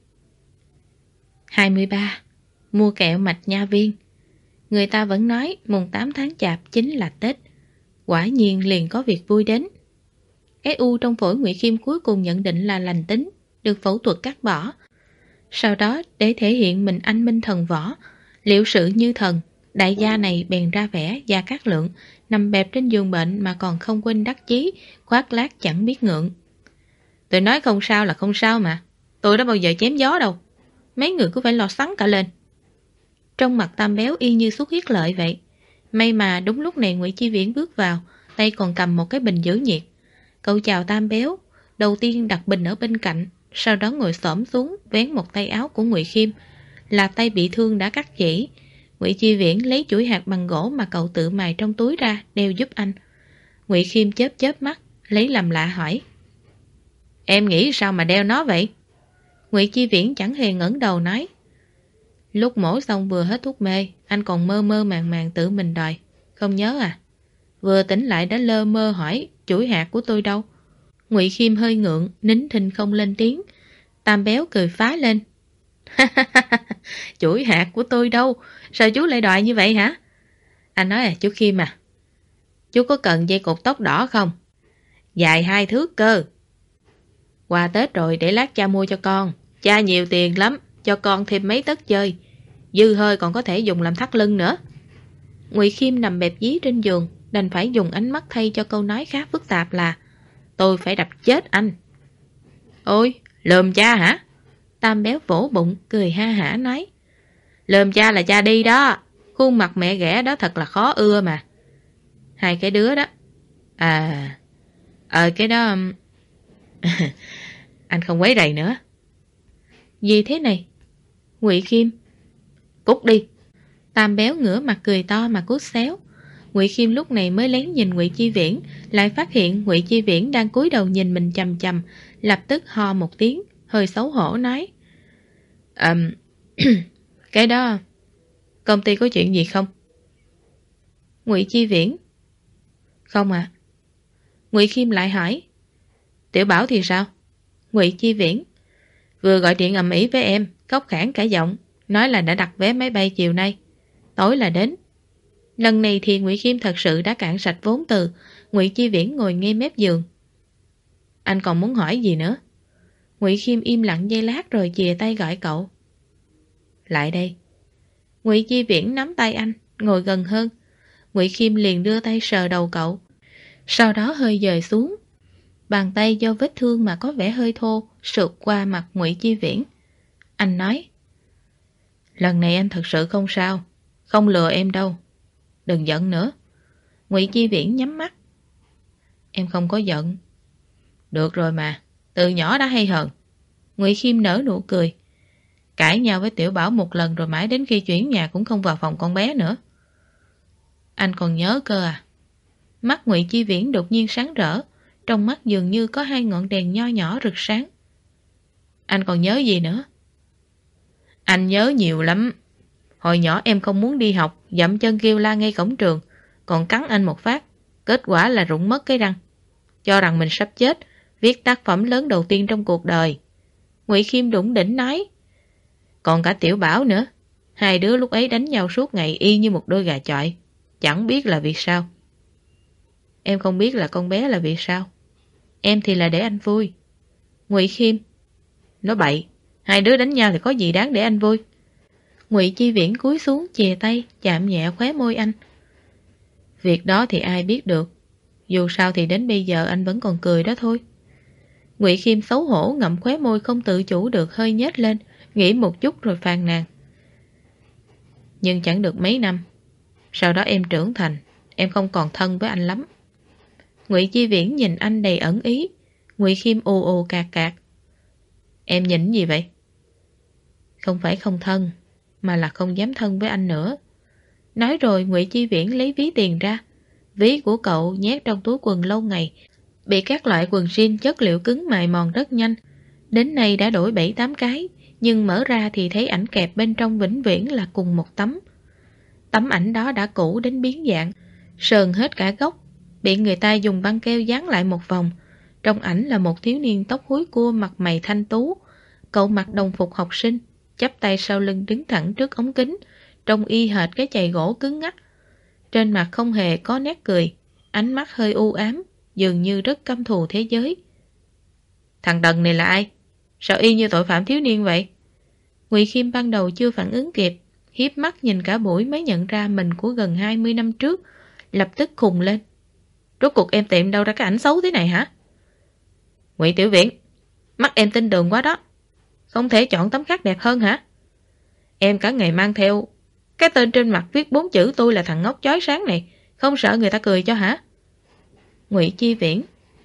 23. Mua kẹo mạch nha viên. Người ta vẫn nói mùng 8 tháng Chạp chính là Tết. Quả nhiên liền có việc vui đến. Cái u trong phổi Ngụy Khiêm cuối cùng nhận định là lành tính, được phẫu thuật cắt bỏ. Sau đó để thể hiện mình anh minh thần võ, liệu sự như thần, đại gia này bèn ra vẻ Gia Cát Lượng, nằm bẹp trên giường bệnh mà còn không quên đắc chí, khoác lác chẳng biết ngượng. Tôi nói không sao là không sao mà, tôi đã bao giờ chém gió đâu, mấy người cứ phải lo sắn cả lên. Trong mặt Tam Béo y như xuất huyết lợi vậy. May mà đúng lúc này Ngụy Chi Viễn bước vào, tay còn cầm một cái bình giữ nhiệt. Cậu chào Tam Béo, đầu tiên đặt bình ở bên cạnh, sau đó ngồi xổm xuống vén một tay áo của Ngụy Khiêm, là tay bị thương đã cắt chỉ. Ngụy Chi Viễn lấy chuỗi hạt bằng gỗ mà cậu tự mài trong túi ra, đeo giúp anh. Ngụy Khiêm chớp chớp mắt, lấy làm lạ hỏi: Em nghĩ sao mà đeo nó vậy? Ngụy Chi Viễn chẳng hề ngẩng đầu nói: Lúc mổ xong vừa hết thuốc mê, anh còn mơ mơ màng màng tự mình đòi, không nhớ à? Vừa tỉnh lại đã lơ mơ hỏi chuỗi hạt của tôi đâu. Ngụy Khiêm hơi ngượng, nín thinh không lên tiếng. Tam Béo cười phá lên: Chuỗi hạt của tôi đâu? Sao chú lại đòi như vậy hả? Anh nói à, chú Khiêm à, chú có cần dây cột tóc đỏ không? Dài 2 thước cơ. Qua Tết rồi để lát cha mua cho con. Cha nhiều tiền lắm, cho con thêm mấy tấc chơi. Dư hơi còn có thể dùng làm thắt lưng nữa. Ngụy Khiêm nằm bẹp dí trên giường, đành phải dùng ánh mắt thay cho câu nói khá phức tạp là: Tôi phải đập chết anh. Ôi, lườm cha hả? Tam Béo vỗ bụng, cười ha hả nói: Lườm cha là cha đi đó. Khuôn mặt mẹ ghẻ đó thật là khó ưa mà. Hai cái đứa đó. Cái đó... Anh không quấy rầy nữa. Gì thế này? Ngụy Khiêm. Cút đi. Tam Béo ngửa mặt cười to mà cút xéo. Ngụy Khiêm lúc này mới lén nhìn Ngụy Chi Viễn, lại phát hiện Ngụy Chi Viễn đang cúi đầu nhìn mình chằm chằm, lập tức ho một tiếng, hơi xấu hổ nói: Cái đó, công ty có chuyện gì không? Ngụy Chi Viễn: Không à. Ngụy Khiêm lại hỏi: Tiểu Bảo thì sao? Ngụy Chi Viễn: Vừa gọi điện ầm ĩ với em, khóc khản cả giọng, nói là đã đặt vé máy bay chiều nay, tối là đến. Lần này thì Ngụy Khiêm thật sự đã cạn sạch vốn từ. Ngụy Chi Viễn ngồi ngay mép giường. Anh còn muốn hỏi gì nữa? Ngụy Khiêm im lặng giây lát rồi chìa tay gọi cậu. Lại đây. Ngụy Chi Viễn nắm tay anh, ngồi gần hơn. Ngụy Khiêm liền đưa tay sờ đầu cậu, sau đó hơi dời xuống. Bàn tay do vết thương mà có vẻ hơi thô sượt qua mặt Ngụy Chi Viễn. Anh nói: Lần này anh thật sự không sao, không lừa em đâu, đừng giận nữa. Ngụy Chi Viễn nhắm mắt. Em không có giận. Được rồi mà, từ nhỏ đã hay hờn. Ngụy Khiêm nở nụ cười. Cãi nhau với Tiểu Bảo một lần rồi mãi đến khi chuyển nhà cũng không vào phòng con bé nữa. Anh còn nhớ cơ à? Mắt Ngụy Chi Viễn đột nhiên sáng rỡ, trong mắt dường như có 2 ngọn đèn nho nhỏ rực sáng. Anh còn nhớ gì nữa? Anh nhớ nhiều lắm. Hồi nhỏ em không muốn đi học, dậm chân kêu la ngay cổng trường, còn cắn anh một phát, kết quả là rụng mất cái răng. Cho rằng mình sắp chết, viết tác phẩm lớn đầu tiên trong cuộc đời. Ngụy Khiêm đủng đỉnh nói. Còn cả Tiểu Bảo nữa. 2 đứa lúc ấy đánh nhau suốt ngày y như một đôi gà chọi. Chẳng biết là vì sao. Em không biết là con bé là vì sao. Em thì là để anh vui. Ngụy Khiêm. Nói bậy, 2 đứa đánh nhau thì có gì đáng để anh vui. Ngụy Chi Viễn cúi xuống chìa tay chạm nhẹ khóe môi anh. Việc đó thì ai biết được. Dù sao thì đến bây giờ anh vẫn còn cười đó thôi. Ngụy Khiêm xấu hổ ngậm khóe môi không tự chủ được hơi nhếch lên, nghĩ một chút rồi phàn nàn. Nhưng chẳng được mấy năm, sau đó em trưởng thành, em không còn thân với anh lắm. Ngụy Chi Viễn nhìn anh đầy ẩn ý. Ngụy Khiêm ồ ồ cạc cạc. Em nhìn gì vậy? Không phải không thân, mà là không dám thân với anh nữa. Nói rồi Ngụy Chi Viễn lấy ví tiền ra. Ví của cậu nhét trong túi quần lâu ngày, bị các loại quần jean chất liệu cứng mài mòn rất nhanh. Đến nay đã đổi 7-8 cái, nhưng mở ra thì thấy ảnh kẹp bên trong vĩnh viễn là cùng một tấm. Tấm ảnh đó đã cũ đến biến dạng, sờn hết cả góc, bị người ta dùng băng keo dán lại một vòng. Trong ảnh là một thiếu niên tóc húi cua, mặt mày thanh tú, Cậu mặc đồng phục học sinh, chắp tay sau lưng đứng thẳng trước ống kính, trông y hệt cái chày gỗ cứng ngắc. Trên mặt không hề có nét cười, ánh mắt hơi u ám, dường như rất căm thù thế giới. Thằng đần này là ai? Sao y như tội phạm thiếu niên vậy? Ngụy Khiêm ban đầu chưa phản ứng kịp, hiếp mắt nhìn cả buổi mới nhận ra mình của gần 20 năm trước, lập tức khùng lên. Rốt cuộc em tìm đâu ra cái ảnh xấu thế này hả? Ngụy Tiểu Viễn, mắt em tinh tường quá đó. Không thể chọn tấm khác đẹp hơn hả? Em cả ngày mang theo cái tên trên mặt viết 4 chữ tôi là thằng ngốc chói sáng này, không sợ người ta cười cho hả? Ngụy Chi Viễn,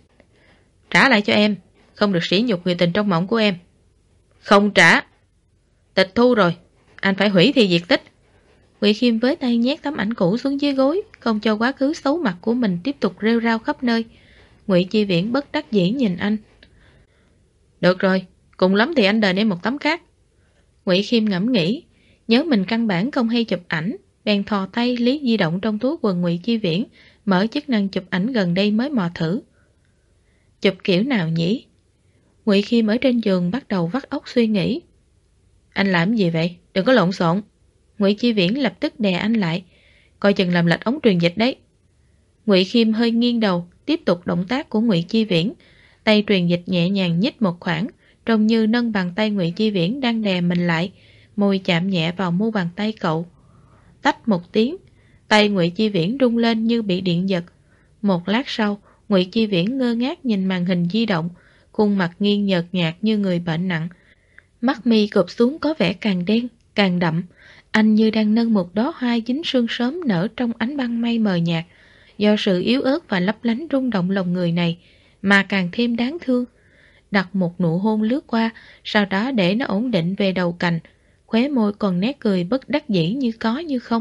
trả lại cho em, không được sỉ nhục người tình trong mộng của em. Không trả. Tịch thu rồi, anh phải hủy thi diệt tích. Ngụy Khiêm với tay nhét tấm ảnh cũ xuống dưới gối, không cho quá khứ xấu mặt của mình tiếp tục rêu rao khắp nơi. Ngụy Chi Viễn bất đắc dĩ nhìn anh. Được rồi, cùng lắm thì anh đền em một tấm khác. Ngụy Khiêm ngẫm nghĩ, nhớ mình căn bản không hay chụp ảnh, bèn thò tay lý di động trong túi quần Ngụy Chi Viễn, mở chức năng chụp ảnh gần đây mới mò thử. Chụp kiểu nào nhỉ? Ngụy Khiêm ở trên giường bắt đầu vắt óc suy nghĩ. Anh làm gì vậy? Đừng có lộn xộn. Ngụy Chi Viễn lập tức đè anh lại, coi chừng làm lệch ống truyền dịch đấy. Ngụy Khiêm hơi nghiêng đầu, tiếp tục động tác của Ngụy Chi Viễn, tay truyền dịch nhẹ nhàng nhích một khoảng, trông như nâng bàn tay Ngụy Chi Viễn đang đè mình lại, môi chạm nhẹ vào mu bàn tay cậu. Tách một tiếng, tay Ngụy Chi Viễn rung lên như bị điện giật. Một lát sau, Ngụy Chi Viễn ngơ ngác nhìn màn hình di động, khuôn mặt nghiêng nhợt nhạt như người bệnh nặng. Mắt mi cụp xuống có vẻ càng đen, càng đậm. Anh như đang nâng một đóa hoa dính sương sớm nở trong ánh băng mây mờ nhạt. Do sự yếu ớt và lấp lánh rung động lòng người này mà càng thêm đáng thương. Đặt một nụ hôn lướt qua, sau đó để nó ổn định về đầu cành, khóe môi còn nét cười bất đắc dĩ như có như không.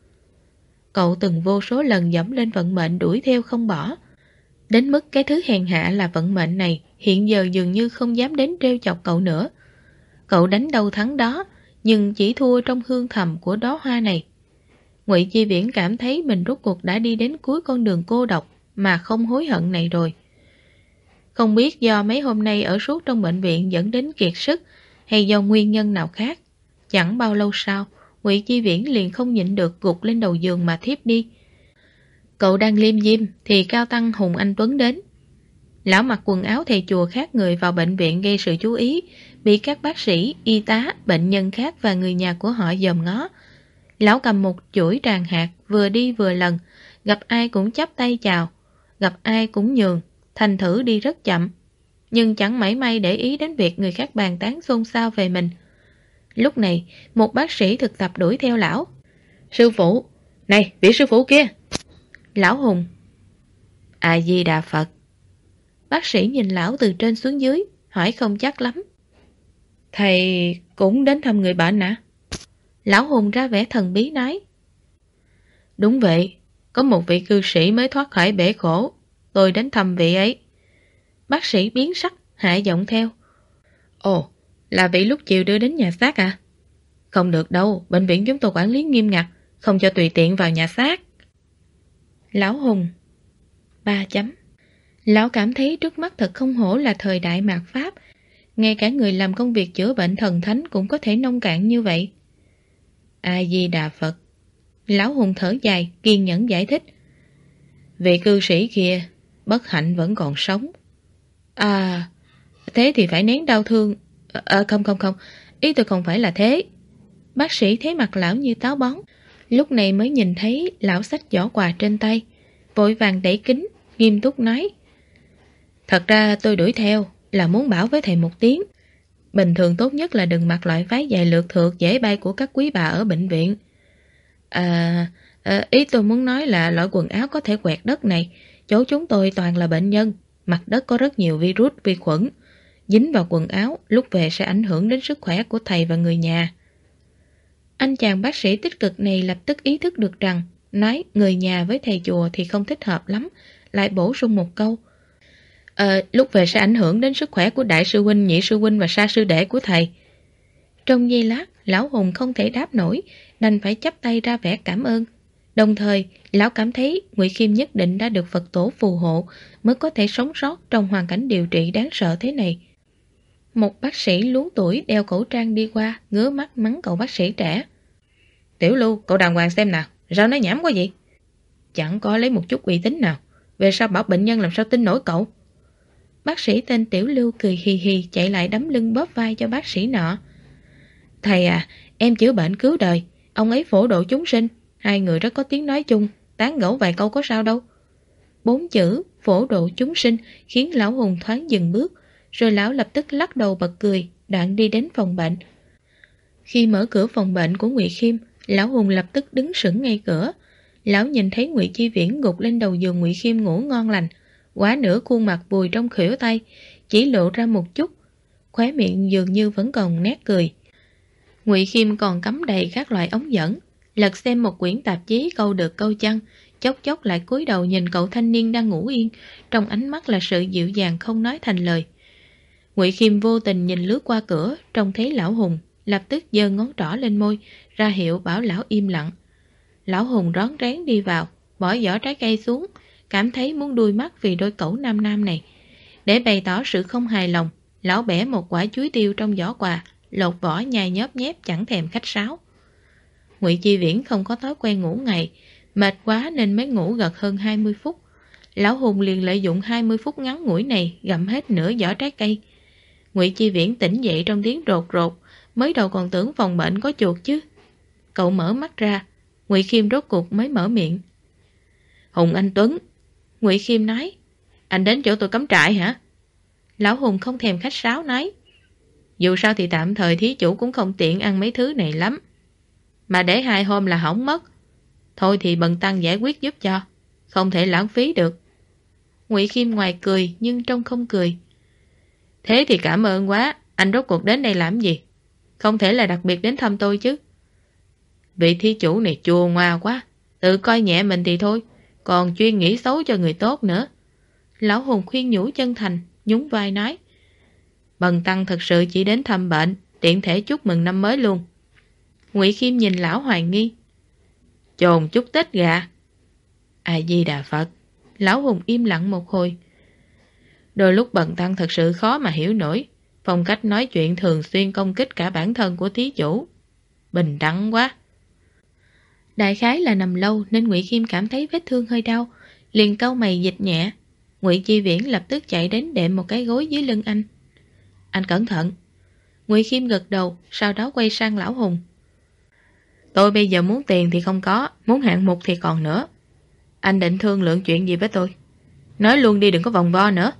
Cậu từng vô số lần dẫm lên vận mệnh đuổi theo không bỏ. Đến mức cái thứ hèn hạ là vận mệnh này hiện giờ dường như không dám đến trêu chọc cậu nữa. Cậu đánh đâu thắng đó, nhưng chỉ thua trong hương thầm của đóa hoa này. Ngụy Chi Viễn cảm thấy mình rốt cuộc đã đi đến cuối con đường cô độc mà không hối hận này rồi. Không biết do mấy hôm nay ở suốt trong bệnh viện dẫn đến kiệt sức hay do nguyên nhân nào khác. Chẳng bao lâu sau, Ngụy Chi Viễn liền không nhịn được gục lên đầu giường mà thiếp đi. Cậu đang liêm diêm thì cao tăng Hùng Anh Tuấn đến. Lão mặc quần áo thầy chùa khác người vào bệnh viện gây sự chú ý, bị các bác sĩ, y tá, bệnh nhân khác và người nhà của họ dòm ngó. Lão cầm một chuỗi tràng hạt, vừa đi vừa lần, gặp ai cũng chắp tay chào, gặp ai cũng nhường, thành thử đi rất chậm, nhưng chẳng mảy may để ý đến việc người khác bàn tán xôn xao về mình. Lúc này, một bác sĩ thực tập đuổi theo lão. Sư phụ, này, vị sư phụ kia. Lão Hùng. A Di Đà Phật. Bác sĩ nhìn lão từ trên xuống dưới, hỏi không chắc lắm. Thầy cũng đến thăm người bệnh hả? Lão Hùng ra vẻ thần bí nói. Đúng vậy, có một vị cư sĩ mới thoát khỏi bể khổ, tôi đến thăm vị ấy. Bác sĩ biến sắc, hạ giọng theo. Ồ, là vị lúc chiều đưa đến nhà xác à? Không được đâu, bệnh viện chúng tôi quản lý nghiêm ngặt, không cho tùy tiện vào nhà xác. Lão Hùng. 3 chấm. Lão cảm thấy trước mắt thật không hổ là thời đại mạt Pháp. Ngay cả người làm công việc chữa bệnh thần thánh cũng có thể nông cạn như vậy. A Di Đà Phật. Lão Hùng thở dài, kiên nhẫn giải thích. Vị cư sĩ kia, bất hạnh vẫn còn sống. À, thế thì phải nén đau thương. Không, ý tôi không phải là thế. Bác sĩ thấy mặt lão như táo bón, lúc này mới nhìn thấy lão xách giỏ quà trên tay, vội vàng đẩy kính, nghiêm túc nói. Thật ra tôi đuổi theo là muốn bảo với thầy một tiếng. Bình thường tốt nhất là đừng mặc loại váy dài lượt thượt dễ bay của các quý bà ở bệnh viện. Ý tôi muốn nói là loại quần áo có thể quẹt đất này, chỗ chúng tôi toàn là bệnh nhân, mặt đất có rất nhiều virus, vi khuẩn. Dính vào quần áo, lúc về sẽ ảnh hưởng đến sức khỏe của thầy và người nhà. Anh chàng bác sĩ tích cực này lập tức ý thức được rằng nói người nhà với thầy chùa thì không thích hợp lắm, lại bổ sung một câu. Lúc về sẽ ảnh hưởng đến sức khỏe của đại sư huynh, nhị sư huynh và sa sư đệ của thầy. Trong giây lát, lão Hùng không thể đáp nổi, đành phải chắp tay ra vẻ cảm ơn. Đồng thời, lão cảm thấy Ngụy Khiêm nhất định đã được Phật tổ phù hộ mới có thể sống sót trong hoàn cảnh điều trị đáng sợ thế này. Một bác sĩ luống tuổi đeo khẩu trang đi qua, ngứa mắt mắng cậu bác sĩ trẻ. Tiểu Lưu, cậu đàng hoàng xem nào, sao nói nhảm quá vậy? Chẳng có lấy một chút uy tín nào, về sao bảo bệnh nhân làm sao tin nổi cậu? Bác sĩ tên Tiểu Lưu cười hì hì chạy lại đấm lưng bóp vai cho bác sĩ nọ. Thầy à, em chữa bệnh cứu đời, ông ấy phổ độ chúng sinh, hai người rất có tiếng nói chung, tán gẫu vài câu có sao đâu. 4 chữ phổ độ chúng sinh khiến lão Hùng thoáng dừng bước, rồi lão lập tức lắc đầu bật cười, đoạn đi đến phòng bệnh. Khi mở cửa phòng bệnh của Ngụy Khiêm, lão Hùng lập tức đứng sững ngay cửa. Lão nhìn thấy Ngụy Chi Viễn gục lên đầu giường Ngụy Khiêm ngủ ngon lành, quá nửa khuôn mặt vùi trong khuỷu tay, chỉ lộ ra một chút, khóe miệng dường như vẫn còn nét cười. Ngụy Khiêm còn cắm đầy các loại ống dẫn, lật xem một quyển tạp chí câu được câu chăng, chốc chốc lại cúi đầu nhìn cậu thanh niên đang ngủ yên, trong ánh mắt là sự dịu dàng không nói thành lời. Ngụy Khiêm vô tình nhìn lướt qua cửa, trông thấy lão Hùng, lập tức giơ ngón trỏ lên môi, ra hiệu bảo lão im lặng. Lão Hùng rón rén đi vào, bỏ vỏ trái cây xuống, cảm thấy muốn đuôi mắt vì đôi cẩu nam nam này. Để bày tỏ sự không hài lòng, lão bẻ một quả chuối tiêu trong giỏ quà, lột vỏ nhai nhóp nhép chẳng thèm khách sáo. Ngụy Chi Viễn không có thói quen ngủ ngày, mệt quá nên mới ngủ gật hơn 20 phút. Lão Hùng liền lợi dụng 20 phút ngắn ngủi này gặm hết nửa vỏ trái cây. Ngụy Chi Viễn tỉnh dậy trong tiếng rột rột, mới đầu còn tưởng phòng bệnh có chuột chứ. Cậu mở mắt ra, Ngụy Khiêm rốt cuộc mới mở miệng. Hùng anh Tuấn. Ngụy Khiêm nói, anh đến chỗ tôi cắm trại hả? Lão Hùng không thèm khách sáo nói, dù sao thì tạm thời thí chủ cũng không tiện ăn mấy thứ này lắm, mà để 2 hôm là hỏng mất. Thôi thì bần tăng giải quyết giúp cho, không thể lãng phí được. Ngụy Khiêm ngoài cười nhưng trong không cười. Thế thì cảm ơn quá, anh rốt cuộc đến đây làm gì? Không thể là đặc biệt đến thăm tôi chứ. Vị thí chủ này chua ngoa quá, tự coi nhẹ mình thì thôi, còn chuyên nghĩ xấu cho người tốt nữa. Lão Hùng khuyên nhủ chân thành, nhún vai nói, bần tăng thật sự chỉ đến thăm bệnh, tiện thể chúc mừng năm mới luôn. Ngụy Khiêm nhìn lão hoài nghi. Chồn chút Tết gà. A Di Đà Phật. Lão Hùng im lặng một hồi. Đôi lúc bần tăng thật sự khó mà hiểu nổi, phong cách nói chuyện thường xuyên công kích cả bản thân của thí chủ. Bình đẳng quá. Đại khái là nằm lâu nên Ngụy Khiêm cảm thấy vết thương hơi đau, liền cau mày dịch nhẹ. Ngụy Chi Viễn lập tức chạy đến đệm một cái gối dưới lưng anh. Anh cẩn thận. Ngụy Khiêm gật đầu, sau đó quay sang lão Hùng. Tôi bây giờ muốn tiền thì không có, muốn hạng mục thì còn nữa. Anh định thương lượng chuyện gì với tôi? Nói luôn đi, đừng có vòng vo nữa.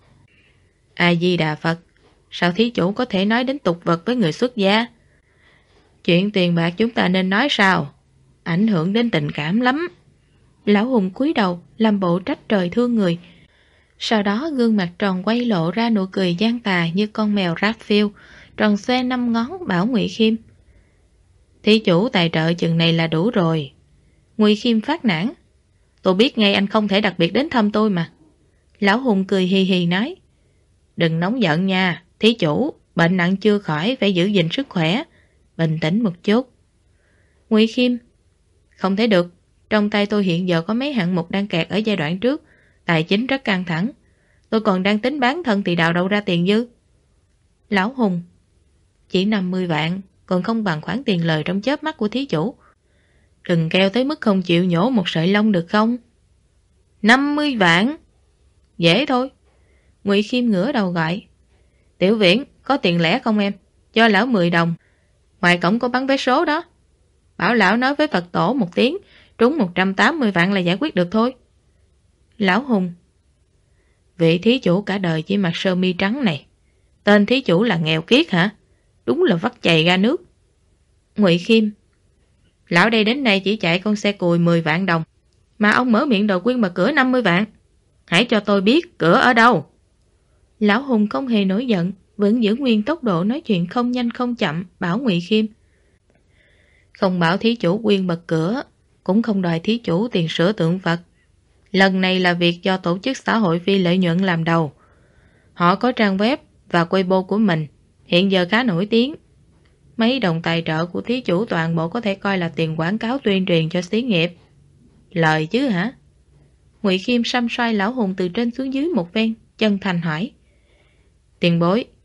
A Di Đà Phật. Sao thí chủ có thể nói đến tục vật với người xuất gia? Chuyện tiền bạc chúng ta nên nói sao? Ảnh hưởng đến tình cảm lắm. Lão Hùng cúi đầu làm bộ trách trời thương người. Sau đó gương mặt tròn quay lộ ra nụ cười gian tà như con mèo rát phiêu, tròn xoe 5 ngón bảo Ngụy Khiêm. Thí chủ tài trợ chừng này là đủ rồi. Ngụy Khiêm phát nản. Tôi biết ngay anh không thể đặc biệt đến thăm tôi mà. Lão Hùng cười hì hì nói. Đừng nóng giận nha, thí chủ, bệnh nặng chưa khỏi phải giữ gìn sức khỏe. Bình tĩnh một chút. Ngụy Khiêm. Không thể được, trong tay tôi hiện giờ có mấy hạng mục đang kẹt ở giai đoạn trước, tài chính rất căng thẳng. Tôi còn đang tính bán thân thì đào đâu ra tiền dư. Lão Hùng. Chỉ 50 vạn, còn không bằng khoản tiền lời trong chớp mắt của thí chủ. Đừng keo tới mức không chịu nhổ một sợi lông được không? 50 vạn? Dễ thôi. Ngụy Khiêm ngửa đầu gọi. Tiểu Viễn, có tiền lẻ không em? Cho lão 10 đồng. Ngoài cổng có bán vé số đó. Bảo lão nói với Phật tổ một tiếng, trúng 180 vạn là giải quyết được thôi. Lão Hùng. Vị thí chủ cả đời chỉ mặc sơ mi trắng này, tên thí chủ là nghèo kiết hả? Đúng là vắt chày ra nước. Ngụy Khiêm. Lão đây đến đây chỉ chạy con xe cùi 10 vạn đồng, mà ông mở miệng đòi quyên bật cửa 50 vạn. Hãy cho tôi biết cửa ở đâu. Lão Hùng không hề nổi giận, vẫn giữ nguyên tốc độ nói chuyện không nhanh không chậm, bảo Ngụy Khiêm. Không bảo thí chủ quyên bật cửa, cũng không đòi thí chủ tiền sửa tượng Phật. Lần này là việc do tổ chức xã hội phi lợi nhuận làm đầu. Họ có trang web và Weibo của mình, hiện giờ khá nổi tiếng. Mấy đồng tài trợ của thí chủ toàn bộ có thể coi là tiền quảng cáo tuyên truyền cho xí nghiệp. Lời chứ hả? Ngụy Khiêm săm xoay lão Hùng từ trên xuống dưới một ven, chân thành hỏi. Tiền bối,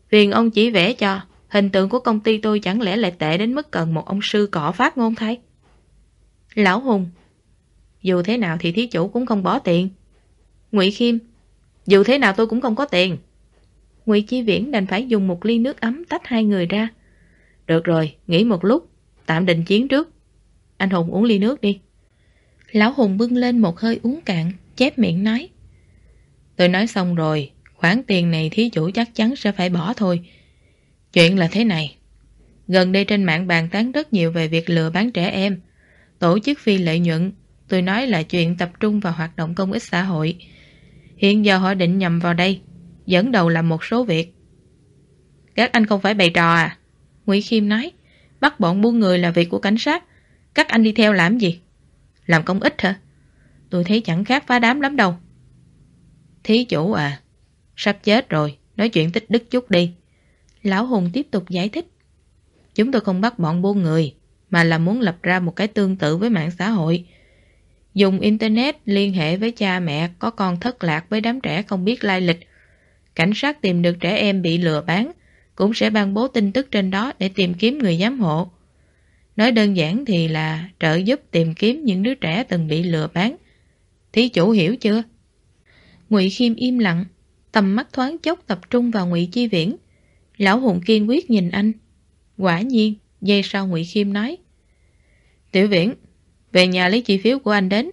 Phiền ông chỉ vẽ cho, hình tượng của công ty tôi chẳng lẽ lại tệ đến mức cần một ông sư cọ phát ngôn thay? Lão Hùng: Dù thế nào thì thí chủ cũng không bỏ tiền. Ngụy Khiêm: Dù thế nào tôi cũng không có tiền. Ngụy Chi Viễn đành phải dùng một ly nước ấm tách hai người ra. Được rồi, nghỉ một lúc, tạm đình chiến trước. Anh Hùng uống ly nước đi. Lão Hùng bưng lên một hơi uống cạn, chép miệng nói: Tôi nói xong rồi, khoản tiền này thí chủ chắc chắn sẽ phải bỏ thôi. Chuyện là thế này. Gần đây trên mạng bàn tán rất nhiều về việc lừa bán trẻ em, tổ chức phi lợi nhuận. Tôi nói là chuyện tập trung vào hoạt động công ích xã hội. Hiện giờ họ định nhằm vào đây, dẫn đầu làm một số việc. Các anh không phải bày trò à? Ngụy Khiêm nói: Bắt bọn buôn người là việc của cảnh sát, các anh đi theo làm gì? Làm công ích hả? Tôi thấy chẳng khác phá đám lắm đâu. Thí chủ à, sắp chết rồi, nói chuyện tích đức chút đi. Lão Hùng tiếp tục giải thích: Chúng tôi không bắt bọn buôn người, mà là muốn lập ra một cái tương tự với mạng xã hội. Dùng Internet liên hệ với cha mẹ có con thất lạc với đám trẻ không biết lai lịch. Cảnh sát tìm được trẻ em bị lừa bán, cũng sẽ ban bố tin tức trên đó để tìm kiếm người giám hộ. Nói đơn giản thì là trợ giúp tìm kiếm những đứa trẻ từng bị lừa bán. Thí chủ hiểu chưa? Ngụy Khiêm im lặng, tầm mắt thoáng chốc tập trung vào Ngụy Chi Viễn. Lão Hùng kiên quyết nhìn anh. Quả nhiên, giây sau Ngụy Khiêm nói: Tiểu Viễn, về nhà lấy chi phiếu của anh đến.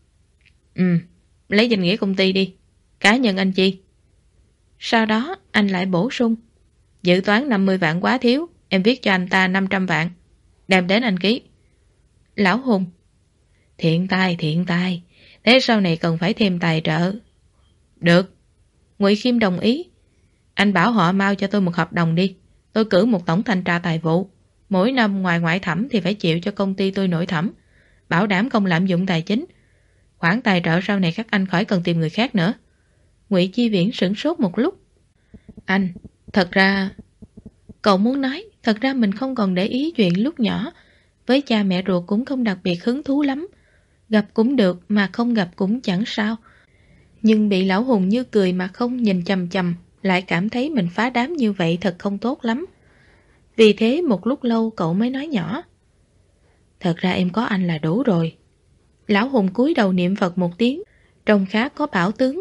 Lấy danh nghĩa công ty đi, cá nhân anh chi. Sau đó anh lại bổ sung: Dự toán 50 vạn quá thiếu, em viết cho anh ta 500 vạn. Đem đến anh ký. Lão Hùng: Thiện tài, thế sau này cần phải thêm tài trợ. Được. Ngụy Khiêm đồng ý. Anh bảo họ mau cho tôi một hợp đồng đi. Tôi cử một tổng thanh tra tài vụ. Mỗi năm ngoài ngoại thẩm thì phải chịu cho công ty tôi nội thẩm. Bảo đảm không lạm dụng tài chính. Khoản tài trợ sau này các anh khỏi cần tìm người khác nữa. Ngụy Chi Viễn sửng sốt một lúc. Anh, thật ra... Cậu muốn nói, thật ra mình không còn để ý chuyện lúc nhỏ. Với cha mẹ ruột cũng không đặc biệt hứng thú lắm. Gặp cũng được mà không gặp cũng chẳng sao. Nhưng bị Lão Hùng như cười mà không nhìn chằm chằm, lại cảm thấy mình phá đám như vậy thật không tốt lắm. Vì thế một lúc lâu cậu mới nói nhỏ: Thật ra em có anh là đủ rồi. Lão Hùng cúi đầu niệm Phật một tiếng, trông khá có bảo tướng.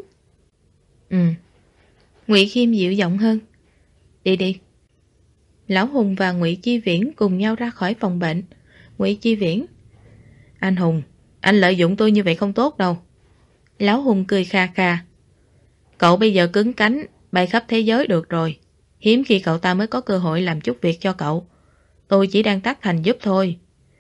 Ngụy Khiêm dịu giọng hơn: Đi đi. Lão Hùng và Ngụy Chi Viễn cùng nhau ra khỏi phòng bệnh. Ngụy Chi Viễn: Anh Hùng, anh lợi dụng tôi như vậy không tốt đâu. Lão Hùng cười khà khà: Cậu bây giờ cứng cánh, bay khắp thế giới được rồi. Hiếm khi cậu ta mới có cơ hội làm chút việc cho cậu. Tôi chỉ đang tác thành giúp thôi.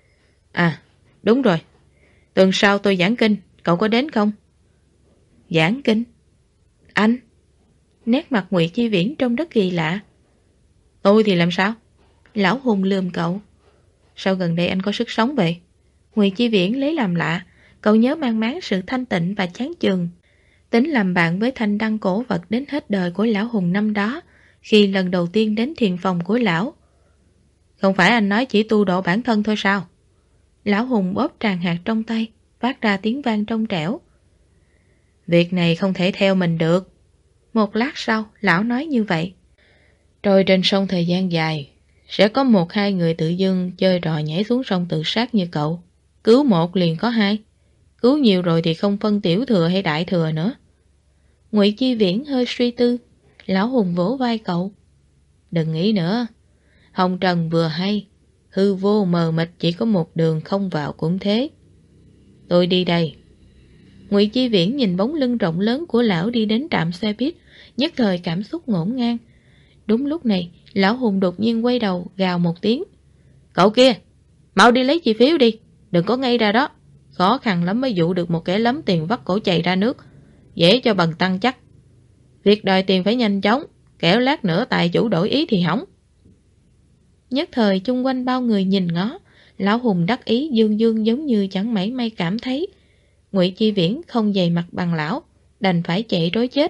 À, đúng rồi. Tuần sau tôi giảng kinh, cậu có đến không? Giảng kinh? Anh? Nét mặt Ngụy Chi Viễn trông rất kỳ lạ. Tôi thì làm sao? Lão Hùng lườm cậu: Sao gần đây anh có sức sống vậy? Ngụy Chi Viễn lấy làm lạ. Cậu nhớ mang máng sự thanh tịnh và chán chường, tính làm bạn với thanh đăng cổ vật đến hết đời của Lão Hùng năm đó, khi lần đầu tiên đến thiền phòng của lão. Không phải anh nói chỉ tu độ bản thân thôi sao? Lão Hùng bóp tràng hạt trong tay, phát ra tiếng vang trong trẻo. Việc này không thể theo mình được. Một lát sau, lão nói như vậy. Trôi trên sông thời gian dài, sẽ có 1-2 người tự dưng chơi trò nhảy xuống sông tự sát như cậu. Cứu một liền có hai. Cứu nhiều rồi thì không phân tiểu thừa hay đại thừa nữa. Ngụy Chi Viễn hơi suy tư. Lão Hùng vỗ vai cậu: Đừng nghĩ nữa. Hồng trần vừa hay, hư vô mờ mịt chỉ có một đường không vào cũng thế. Tôi đi đây. Ngụy Chi Viễn nhìn bóng lưng rộng lớn của lão đi đến trạm xe buýt, nhất thời cảm xúc ngổn ngang. Đúng lúc này, Lão Hùng đột nhiên quay đầu gào một tiếng: Cậu kia, mau đi lấy chi phiếu đi, đừng có ngây ra đó. Khó khăn lắm mới dụ được một kẻ lắm tiền vắt cổ chạy ra nước, dễ cho bằng tăng chắc. Việc đòi tiền phải nhanh chóng, kẻo lát nữa tài chủ đổi ý thì hỏng. Nhất thời chung quanh bao người nhìn ngó. Lão Hùng đắc ý dương dương giống như chẳng mảy may cảm thấy. Ngụy Chi Viễn không dày mặt bằng lão, đành phải chạy trối chết.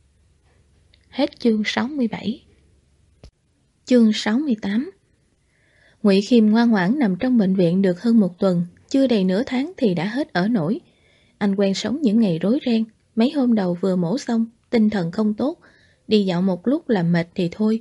Hết chương 67. Chương 68. Ngụy Khiêm ngoan ngoãn nằm trong bệnh viện được hơn một tuần, chưa đầy nửa tháng thì đã hết ở nổi. Anh quen sống những ngày rối ren, mấy hôm đầu vừa mổ xong, tinh thần không tốt, đi dạo một lúc làm mệt thì thôi,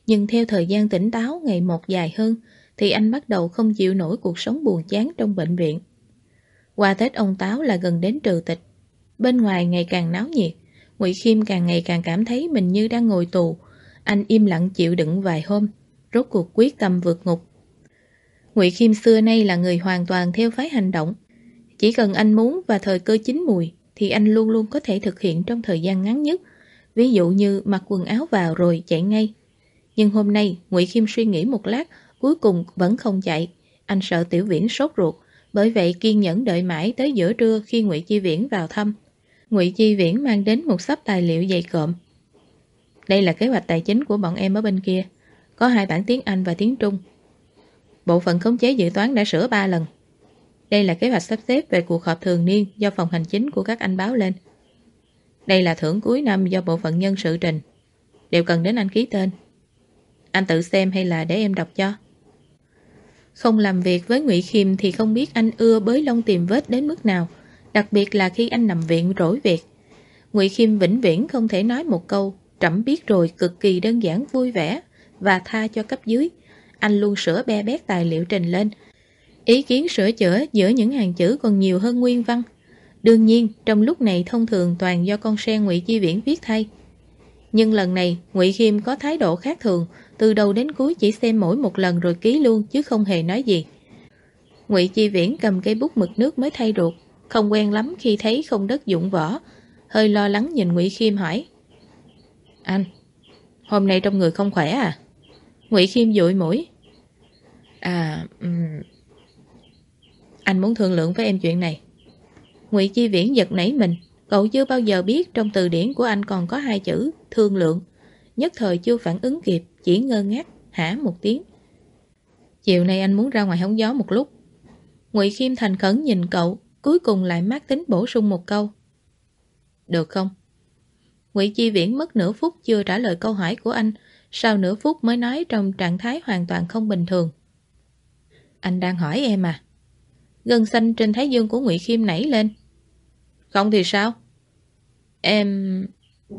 Nhưng theo thời gian tỉnh táo ngày một dài hơn thì anh bắt đầu không chịu nổi cuộc sống buồn chán trong bệnh viện. Qua Tết ông Táo là gần đến trừ tịch. Bên ngoài ngày càng náo nhiệt, Ngụy Khiêm càng ngày càng cảm thấy mình như đang ngồi tù. Anh im lặng chịu đựng vài hôm, rốt cuộc quyết tâm vượt ngục. Ngụy Khiêm xưa nay là người hoàn toàn theo phái hành động. Chỉ cần anh muốn và thời cơ chín mùi thì anh luôn luôn có thể thực hiện trong thời gian ngắn nhất. Ví dụ như mặc quần áo vào rồi chạy ngay. Nhưng hôm nay Ngụy Khiêm suy nghĩ một lát, cuối cùng vẫn không chạy. Anh sợ Tiểu Viễn sốt ruột, bởi vậy kiên nhẫn đợi mãi tới giữa trưa khi Ngụy Chi Viễn vào thăm. Ngụy Chi Viễn mang đến một xấp tài liệu dày cộm. Đây là kế hoạch tài chính của bọn em ở bên kia. Có 2 bản tiếng Anh và tiếng Trung. Bộ phận khống chế dự toán đã sửa 3 lần. Đây là kế hoạch sắp xếp về cuộc họp thường niên do phòng hành chính của các anh báo lên. Đây là thưởng cuối năm do bộ phận nhân sự trình. Đều cần đến anh ký tên. Anh tự xem hay là để em đọc cho? Không làm việc với Ngụy Khiêm thì không biết anh ưa bới lông tìm vết đến mức nào, đặc biệt là khi anh nằm viện rỗi việc. Ngụy Khiêm vĩnh viễn không thể nói một câu "trẫm biết rồi" cực kỳ đơn giản vui vẻ và tha cho cấp dưới. Anh luôn sửa be bét tài liệu trình lên. Ý kiến sửa chữa giữa những hàng chữ còn nhiều hơn nguyên văn. Đương nhiên, trong lúc này thông thường toàn do con sen Ngụy Chi Viễn viết thay. Nhưng lần này, Ngụy Khiêm có thái độ khác thường, từ đầu đến cuối chỉ xem mỗi một lần rồi ký luôn chứ không hề nói gì. Ngụy Chi Viễn cầm cây bút mực nước mới thay ruột, không quen lắm khi thấy không đất dụng võ, hơi lo lắng nhìn Ngụy Khiêm hỏi: "Anh, hôm nay trong người không khỏe à?" Ngụy Khiêm dụi mũi: Anh muốn thương lượng với em chuyện này." Ngụy Chi Viễn giật nảy mình, cậu chưa bao giờ biết trong từ điển của anh còn có 2 chữ thương lượng. Nhất thời chưa phản ứng kịp, chỉ ngơ ngác hả một tiếng. "Chiều nay anh muốn ra ngoài hóng gió một lúc." Ngụy Khiêm thành khẩn nhìn cậu, cuối cùng lại mát tính bổ sung một câu: "Được không?" Ngụy Chi Viễn mất nửa phút chưa trả lời câu hỏi của anh, sau nửa phút mới nói trong trạng thái hoàn toàn không bình thường: "Anh đang hỏi em à?" Gân xanh trên thái dương của Ngụy Khiêm nảy lên. "Không thì sao?" Em...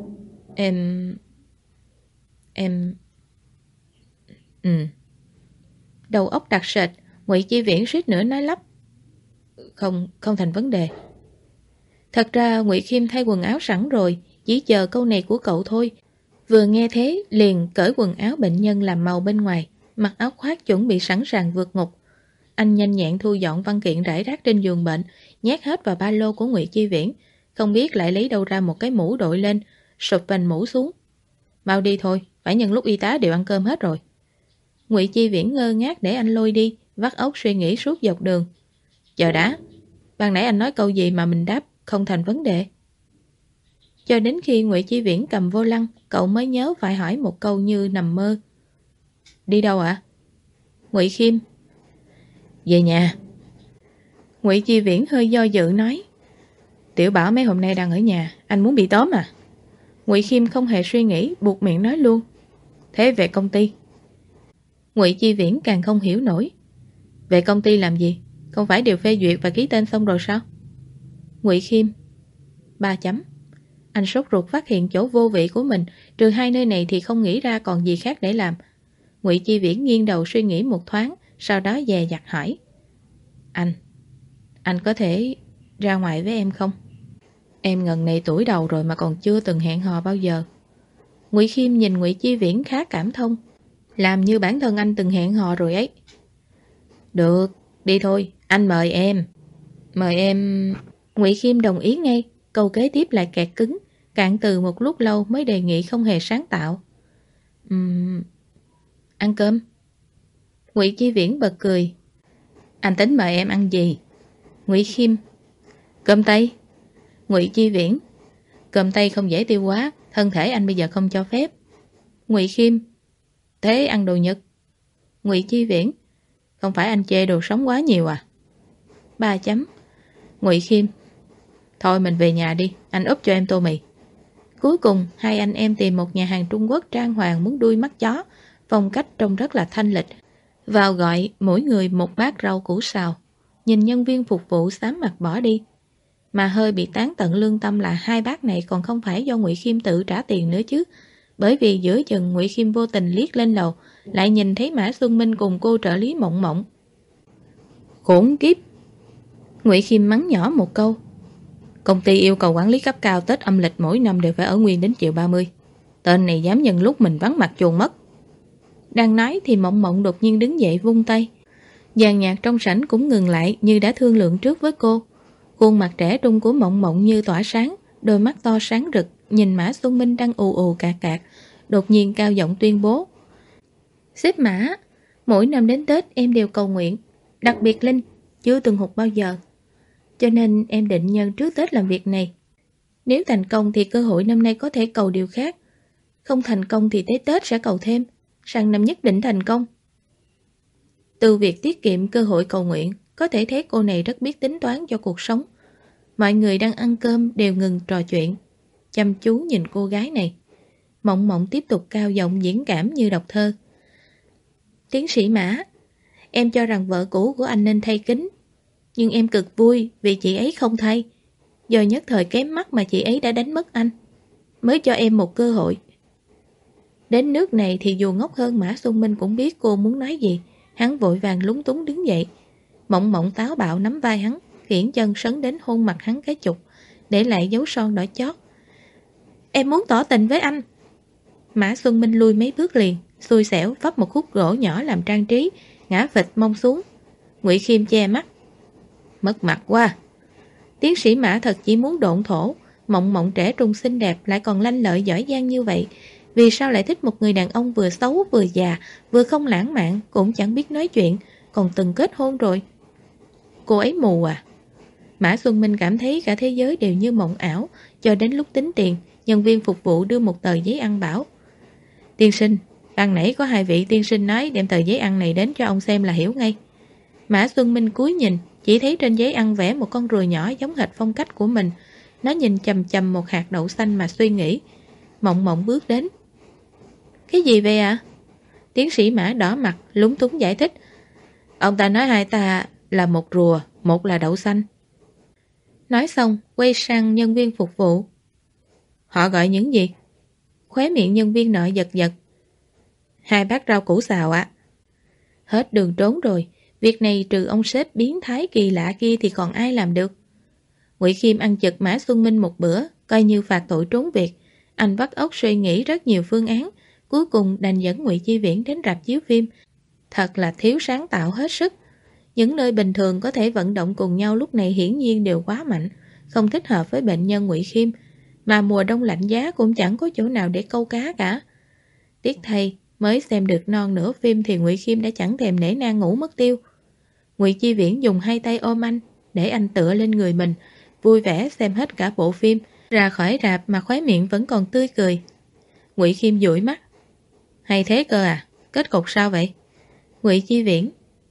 Đầu óc đặc sệt, Ngụy Chi Viễn suýt nữa nói lắp: Không thành vấn đề." Thật ra Ngụy Khiêm thay quần áo sẵn rồi, chỉ chờ câu này của cậu thôi. Vừa nghe thế liền cởi quần áo bệnh nhân làm màu bên ngoài, mặc áo khoác chuẩn bị sẵn sàng vượt ngục. Anh nhanh nhẹn thu dọn văn kiện rải rác trên giường bệnh, nhét hết vào ba lô của Ngụy Chi Viễn, không biết lại lấy đâu ra một cái mũ đội lên, sụp vành mũ xuống. "Mau đi thôi, phải nhân lúc y tá đều ăn cơm hết rồi." Ngụy Chi Viễn ngơ ngác để anh lôi đi, vắt óc suy nghĩ suốt dọc đường. "Chờ đã, ban nãy anh nói câu gì mà mình đáp không thành vấn đề?" Cho đến khi Ngụy Chi Viễn cầm vô lăng, cậu mới nhớ phải hỏi một câu như nằm mơ. "Đi đâu ạ?" Ngụy Khiêm: "Về nhà." Ngụy Chi Viễn hơi do dự nói: "Tiểu Bảo mấy hôm nay đang ở nhà, anh muốn bị tóm à?" Ngụy Khiêm không hề suy nghĩ, buộc miệng nói luôn: "Thế về công ty." Ngụy Chi Viễn càng không hiểu nổi: "Về công ty làm gì? Không phải đều phê duyệt và ký tên xong rồi sao?" Ngụy Khiêm: 3 chấm. Anh sốt ruột phát hiện chỗ vô vị của mình, trừ 2 nơi này thì không nghĩ ra còn gì khác để làm. Ngụy Chi Viễn nghiêng đầu suy nghĩ một thoáng, sau đó dè dặt hỏi: Anh có thể ra ngoài với em không? Em ngần này tuổi đầu rồi mà còn chưa từng hẹn hò bao giờ." Ngụy Khiêm nhìn Ngụy Chi Viễn khá cảm thông, làm như bản thân anh từng hẹn hò rồi ấy. "Được, đi thôi, anh mời em." "Mời em..." Ngụy Khiêm đồng ý ngay, câu kế tiếp lại kẹt cứng, cạn từ một lúc lâu mới đề nghị không hề sáng tạo: Ăn cơm." Ngụy Chi Viễn bật cười: "Anh tính mời em ăn gì?" Ngụy Khiêm: "Cơm tây." Ngụy Chi Viễn: "Cơm tây không dễ tiêu hóa, thân thể anh bây giờ không cho phép." Ngụy Khiêm: "Thế ăn đồ Nhật." Ngụy Chi Viễn: "Không phải anh chê đồ sống quá nhiều à?" 3 chấm. Ngụy Khiêm: "Thôi mình về nhà đi, anh úp cho em tô mì." Cuối cùng, 2 anh em tìm một nhà hàng Trung Quốc trang hoàng muốn đuôi mắt chó, phong cách trông rất là thanh lịch. Vào gọi mỗi người một bát rau củ xào. Nhìn nhân viên phục vụ xám mặt bỏ đi. Mà hơi bị tán tận lương tâm là 2 bát này còn không phải do Ngụy Khiêm tự trả tiền nữa chứ. Bởi vì giữa chừng Ngụy Khiêm vô tình liếc lên lầu, lại nhìn thấy Mã Xuân Minh cùng cô trợ lý Mộng Mộng. Khốn kiếp! Ngụy Khiêm mắng nhỏ một câu. Công ty yêu cầu quản lý cấp cao Tết âm lịch mỗi năm đều phải ở nguyên đến chiều 30. Tên này dám nhân lúc mình vắng mặt chuồn mất. Đang nói thì Mộng Mộng đột nhiên đứng dậy vung tay. Dàn nhạc trong sảnh cũng ngừng lại như đã thương lượng trước với cô. Khuôn mặt trẻ trung của Mộng Mộng như tỏa sáng, đôi mắt to sáng rực, nhìn Mã Xuân Minh đang ù ù cạc cạc, đột nhiên cao giọng tuyên bố. Sếp Mã, mỗi năm đến Tết em đều cầu nguyện, đặc biệt Linh, chưa từng hụt bao giờ. Cho nên em định nhân trước Tết làm việc này. Nếu thành công thì cơ hội năm nay có thể cầu điều khác. Không thành công thì tới Tết sẽ cầu thêm, sang năm nhất định thành công. Từ việc tiết kiệm cơ hội cầu nguyện, có thể thấy cô này rất biết tính toán cho cuộc sống. Mọi người đang ăn cơm đều ngừng trò chuyện, chăm chú nhìn cô gái này. Mộng Mộng tiếp tục cao giọng diễn cảm như đọc thơ. Tiến sĩ Mã, em cho rằng vợ cũ của anh nên thay kính. Nhưng em cực vui vì chị ấy không thay. Do nhất thời kém mắt mà chị ấy đã đánh mất anh, mới cho em một cơ hội. Đến nước này thì dù ngốc hơn Mã Xuân Minh cũng biết cô muốn nói gì. Hắn vội vàng lúng túng đứng dậy. Mộng Mộng táo bạo nắm vai hắn, khiển chân sấn đến hôn mặt hắn cái chục, để lại dấu son đỏ chót. Em muốn tỏ tình với anh. Mã Xuân Minh lui mấy bước liền, xui xẻo vấp một khúc gỗ nhỏ làm trang trí, ngã phịch mông xuống. Ngụy Khiêm che mắt. Mất mặt quá. Tiến sĩ Mã thật chỉ muốn độn thổ. Mộng Mộng trẻ trung xinh đẹp lại còn lanh lợi giỏi giang như vậy, vì sao lại thích một người đàn ông vừa xấu vừa già, vừa không lãng mạn, cũng chẳng biết nói chuyện, còn từng kết hôn rồi. Cô ấy mù à? Mã Xuân Minh cảm thấy cả thế giới đều như mộng ảo. Cho đến lúc tính tiền, nhân viên phục vụ đưa một tờ giấy ăn bảo. Tiên sinh, ban nãy có 2 vị tiên sinh nói đem tờ giấy ăn này đến cho ông xem là hiểu ngay. Mã Xuân Minh cúi nhìn, chỉ thấy trên giấy ăn vẽ một con ruồi nhỏ giống hệt phong cách của mình. Nó nhìn chằm chằm một hạt đậu xanh mà suy nghĩ. Mộng Mộng bước đến. Cái gì vậy ạ? Tiến sĩ Mã đỏ mặt, lúng túng giải thích. Ông ta nói hai ta là một rùa, một là đậu xanh. Nói xong, quay sang nhân viên phục vụ. Họ gọi những gì? Khóe miệng nhân viên nọ giật giật. 2 bát rau củ xào ạ. Hết đường trốn rồi. Việc này trừ ông sếp biến thái kỳ lạ kia thì còn ai làm được. Ngụy Khiêm ăn chực Mã Xuân Minh một bữa, coi như phạt tội trốn việc. Anh vắt óc suy nghĩ rất nhiều phương án, cuối cùng đành dẫn Ngụy Chi Viễn đến rạp chiếu phim. Thật là thiếu sáng tạo hết sức. Những nơi bình thường có thể vận động cùng nhau lúc này hiển nhiên đều quá mạnh, không thích hợp với bệnh nhân Ngụy Khiêm, mà mùa đông lạnh giá cũng chẳng có chỗ nào để câu cá cả. Tiếc thay, mới xem được non nửa phim thì Ngụy Khiêm đã chẳng thèm nể nang ngủ mất tiêu. Ngụy Chi Viễn dùng 2 tay ôm anh, để anh tựa lên người mình, vui vẻ xem hết cả bộ phim, ra khỏi rạp mà khóe miệng vẫn còn tươi cười. Ngụy Khiêm dụi mắt. Hay thế cơ à? Kết cục sao vậy? Ngụy Chi Viễn.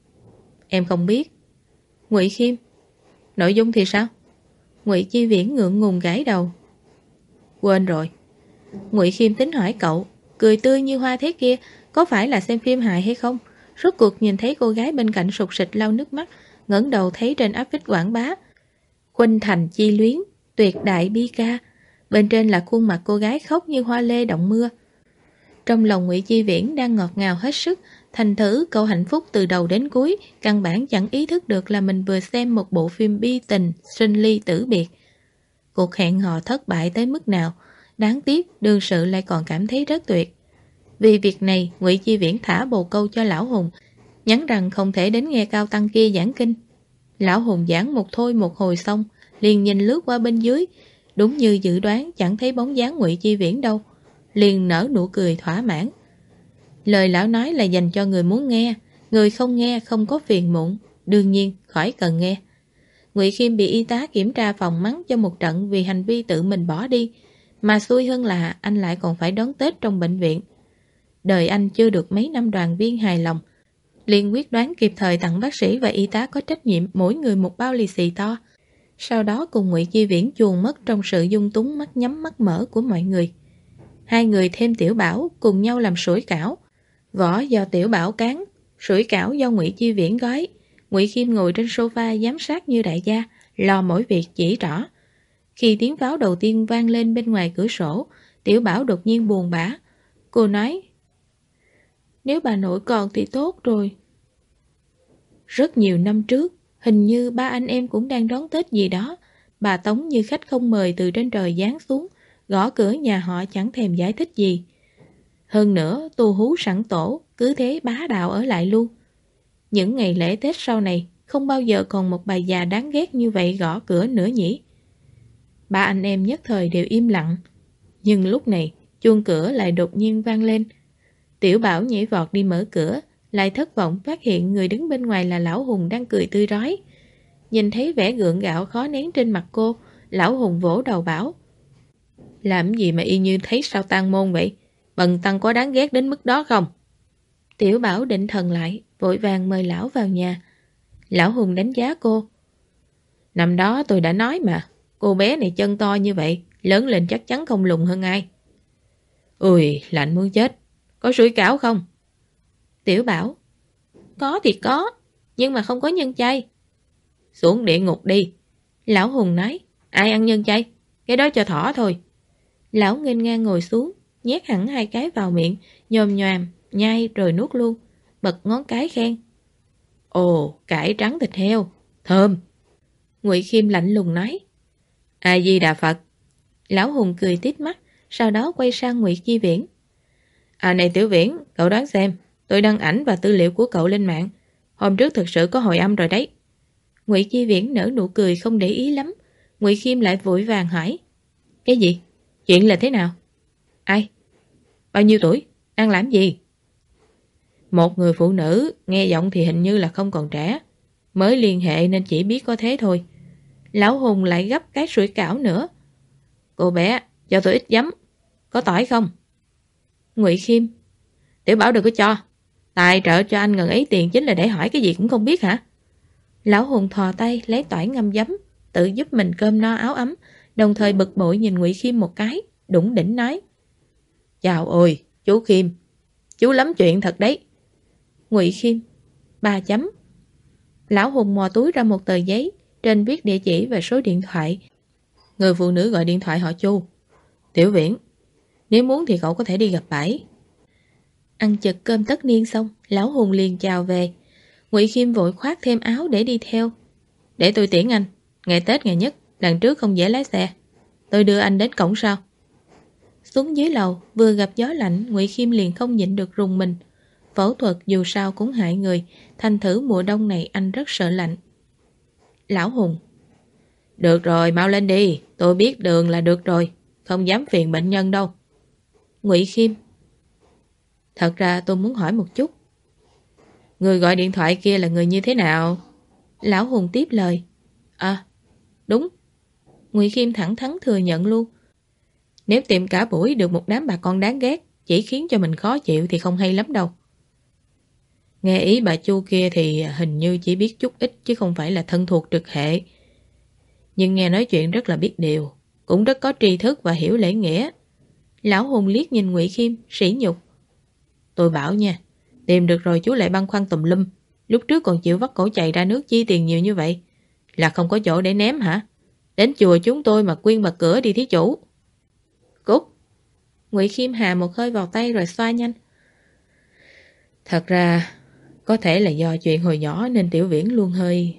Em không biết. Ngụy Khiêm. Nội dung thì sao? Ngụy Chi Viễn ngượng ngùng gãi đầu. Quên rồi. Ngụy Khiêm tính hỏi cậu, cười tươi như hoa thế kia, có phải là xem phim hài hay không? Rốt cuộc nhìn thấy cô gái bên cạnh sụt sịt lau nước mắt, ngẩng đầu thấy trên áp phích quảng bá Khuynh Thành chi luyến, tuyệt đại bi ca. Bên trên là khuôn mặt cô gái khóc như hoa lê động mưa. Trong lòng Ngụy Chi Viễn đang ngọt ngào hết sức, thành thử cậu hạnh phúc từ đầu đến cuối, căn bản chẳng ý thức được là mình vừa xem một bộ phim bi tình, sinh ly tử biệt. Cuộc hẹn hò thất bại tới mức nào, đáng tiếc đương sự lại còn cảm thấy rất tuyệt. Vì việc này, Ngụy Chi Viễn thả bồ câu cho Lão Hùng, nhắn rằng không thể đến nghe cao tăng kia giảng kinh. Lão Hùng giảng một thôi một hồi xong, liền nhìn lướt qua bên dưới, đúng như dự đoán chẳng thấy bóng dáng Ngụy Chi Viễn đâu, liền nở nụ cười thỏa mãn. Lời lão nói là dành cho người muốn nghe, người không nghe không có phiền muộn, đương nhiên khỏi cần nghe. Ngụy Khiêm bị y tá kiểm tra phòng mắng cho một trận vì hành vi tự mình bỏ đi, mà xui hơn là anh lại còn phải đón Tết trong bệnh viện. Đời anh chưa được mấy năm đoàn viên hài lòng, liền quyết đoán kịp thời tặng bác sĩ và y tá có trách nhiệm mỗi người một bao lì xì to. Sau đó cùng Ngụy Chi Viễn chuồn mất trong sự dung túng mắt nhắm mắt mở của mọi người. 2 người thêm Tiểu Bảo cùng nhau làm sủi cảo. Vỏ do Tiểu Bảo cán, sủi cảo do Ngụy Chi Viễn gói. Ngụy Khiêm ngồi trên sofa giám sát như đại gia, lo mỗi việc chỉ rõ. Khi tiếng pháo đầu tiên vang lên bên ngoài cửa sổ, Tiểu Bảo đột nhiên buồn bã. Cô nói, nếu bà nội còn thì tốt rồi. Rất nhiều năm trước, hình như ba anh em cũng đang đón Tết gì đó. Bà Tống như khách không mời từ trên trời giáng xuống, gõ cửa nhà họ chẳng thèm giải thích gì. Hơn nữa, tu hú sẵn tổ, cứ thế bá đạo ở lại luôn. Những ngày lễ Tết sau này, không bao giờ còn một bà già đáng ghét như vậy gõ cửa nữa nhỉ. Ba anh em nhất thời đều im lặng. Nhưng lúc này, chuông cửa lại đột nhiên vang lên. Tiểu Bảo nhảy vọt đi mở cửa, lại thất vọng phát hiện người đứng bên ngoài là Lão Hùng đang cười tươi rói. Nhìn thấy vẻ gượng gạo khó nén trên mặt cô, Lão Hùng vỗ đầu bảo, làm gì mà y như thấy sao tang môn vậy? Bần tăng có đáng ghét đến mức đó không? Tiểu Bảo định thần lại, vội vàng mời lão vào nhà. Lão Hùng đánh giá cô. Năm đó tôi đã nói mà, cô bé này chân to như vậy, lớn lên chắc chắn không lùn hơn ai. Ui, lạnh muốn chết. Có sủi cảo không? Tiểu Bảo, có thì có, nhưng mà không có nhân chay. Xuống địa ngục đi. Lão Hùng nói, ai ăn nhân chay? Cái đó cho thỏ thôi. Lão nghênh ngang ngồi xuống, nhét hẳn 2 cái vào miệng, nhồm nhoàm, nhai rồi nuốt luôn, bật ngón cái khen. Ồ, cải trắng thịt heo, thơm. Ngụy Khiêm lạnh lùng nói, A Di Đà Phật. Lão Hùng cười tít mắt, sau đó quay sang Ngụy Chi Viễn. À này Tiểu Viễn, cậu đoán xem, tôi đăng ảnh và tư liệu của cậu lên mạng. Hôm trước thực sự có hồi âm rồi đấy. Ngụy Chi Viễn nở nụ cười không để ý lắm. Ngụy Khiêm lại vội vàng hỏi, cái gì? Chuyện là thế nào? Ai? Bao nhiêu tuổi? Đang làm gì? Một người phụ nữ, nghe giọng thì hình như là không còn trẻ. Mới liên hệ nên chỉ biết có thế thôi. Lão Hùng lại gấp cái sủi cảo nữa. Cô bé, cho tôi ít giấm. Có tỏi không? Ngụy Khiêm, Tiểu Bảo đừng có cho. Tài trợ cho anh ngần ấy tiền chính là để hỏi cái gì cũng không biết hả? Lão Hùng thò tay lấy tỏi ngâm giấm, tự giúp mình cơm no áo ấm, đồng thời bực bội nhìn Ngụy Khiêm một cái, đủng đỉnh nói. Chào ôi, chú Khiêm, chú lắm chuyện thật đấy. Ngụy Khiêm, 3 chấm. Lão Hùng mò túi ra một tờ giấy, trên viết địa chỉ và số điện thoại. Người phụ nữ gọi điện thoại họ Chu. Tiểu Viễn, nếu muốn thì cậu có thể đi gặp bà ấy. Ăn chực cơm tất niên xong, Lão Hùng liền chào về. Ngụy Khiêm vội khoác thêm áo để đi theo. Để tôi tiễn anh. Ngày Tết ngày nhất, lần trước không dễ lái xe. Tôi đưa anh đến cổng sau. Xuống dưới lầu, vừa gặp gió lạnh, Ngụy Khiêm liền không nhịn được rùng mình. Phẫu thuật dù sao cũng hại người, thành thử mùa đông này anh rất sợ lạnh. Lão Hùng, được rồi, mau lên đi. Tôi biết đường là được rồi. Không dám phiền bệnh nhân đâu. Ngụy Khiêm, thật ra tôi muốn hỏi một chút. Người gọi điện thoại kia là người như thế nào? Lão Hùng tiếp lời. À, đúng. Ngụy Khiêm thẳng thắn thừa nhận luôn. Nếu tìm cả buổi được một đám bà con đáng ghét, chỉ khiến cho mình khó chịu thì không hay lắm đâu. Nghe ý bà Chu kia thì hình như chỉ biết chút ít chứ không phải là thân thuộc trực hệ. Nhưng nghe nói chuyện rất là biết điều, cũng rất có tri thức và hiểu lễ nghĩa. Lão Hùng liếc nhìn Ngụy Khiêm, sỉ nhục. Tôi bảo nha, tìm được rồi chú lại băn khoăn tùm lum. Lúc trước còn chịu vắt cổ chạy ra nước chi tiền nhiều như vậy. Là không có chỗ để ném hả? Đến chùa chúng tôi mà quyên bật cửa đi thí chủ. Cút. Ngụy Khiêm hà một hơi vào tay rồi xoa nhanh. Thật ra, có thể là do chuyện hồi nhỏ nên Tiểu Viễn luôn hơi...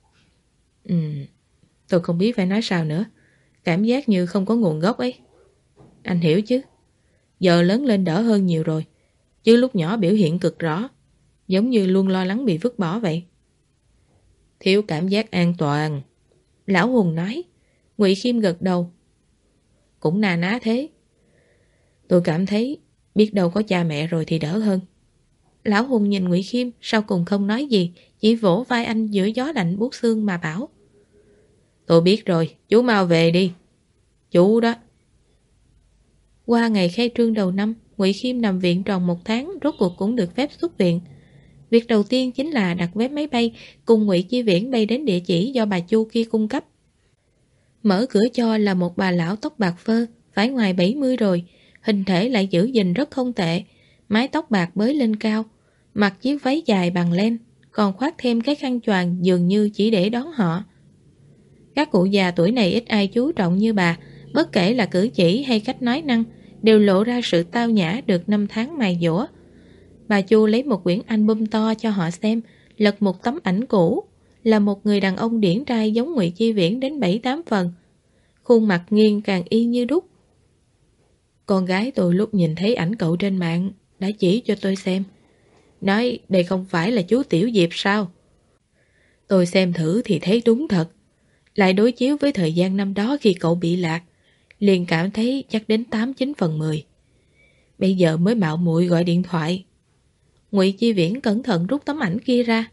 Tôi không biết phải nói sao nữa. Cảm giác như không có nguồn gốc ấy. Anh hiểu chứ? Giờ lớn lên đỡ hơn nhiều rồi. Chứ lúc nhỏ biểu hiện cực rõ. Giống như luôn lo lắng bị vứt bỏ vậy. Thiếu cảm giác an toàn. Lão Hùng nói. Ngụy Khiêm gật đầu. Cũng na ná thế. Tôi cảm thấy biết đâu có cha mẹ rồi thì đỡ hơn. Lão Hùng nhìn Ngụy Khiêm, sau cùng không nói gì, chỉ vỗ vai anh giữa gió lạnh buốt xương mà bảo. Tôi biết rồi, chú mau về đi. Chú đó. Qua ngày khai trương đầu năm, Ngụy Khiêm nằm viện tròn 1 tháng, rốt cuộc cũng được phép xuất viện. Việc đầu tiên chính là đặt vé máy bay, cùng Ngụy Chi Viễn bay đến địa chỉ do bà Chu kia cung cấp. Mở cửa cho là một bà lão tóc bạc phơ, phải ngoài 70 rồi, hình thể lại giữ gìn rất không tệ, mái tóc bạc bới lên cao, mặc chiếc váy dài bằng len, còn khoác thêm cái khăn choàng dường như chỉ để đón họ. Các cụ già tuổi này ít ai chú trọng như bà, bất kể là cử chỉ hay cách nói năng, đều lộ ra sự tao nhã được năm tháng mài dũa. Bà Chu lấy một quyển album to cho họ xem, lật một tấm ảnh cũ, là một người đàn ông điển trai giống Ngụy Chi Viễn đến 7-8 phần. Khuôn mặt nghiêng càng y như đúc. Con gái tôi lúc nhìn thấy ảnh cậu trên mạng đã chỉ cho tôi xem. Nói đây không phải là chú Tiểu Diệp sao? Tôi xem thử thì thấy đúng thật. Lại đối chiếu với thời gian năm đó khi cậu bị lạc, liền cảm thấy chắc đến 8-9 phần 10. Bây giờ mới mạo muội gọi điện thoại. Ngụy Chi Viễn cẩn thận rút tấm ảnh kia ra.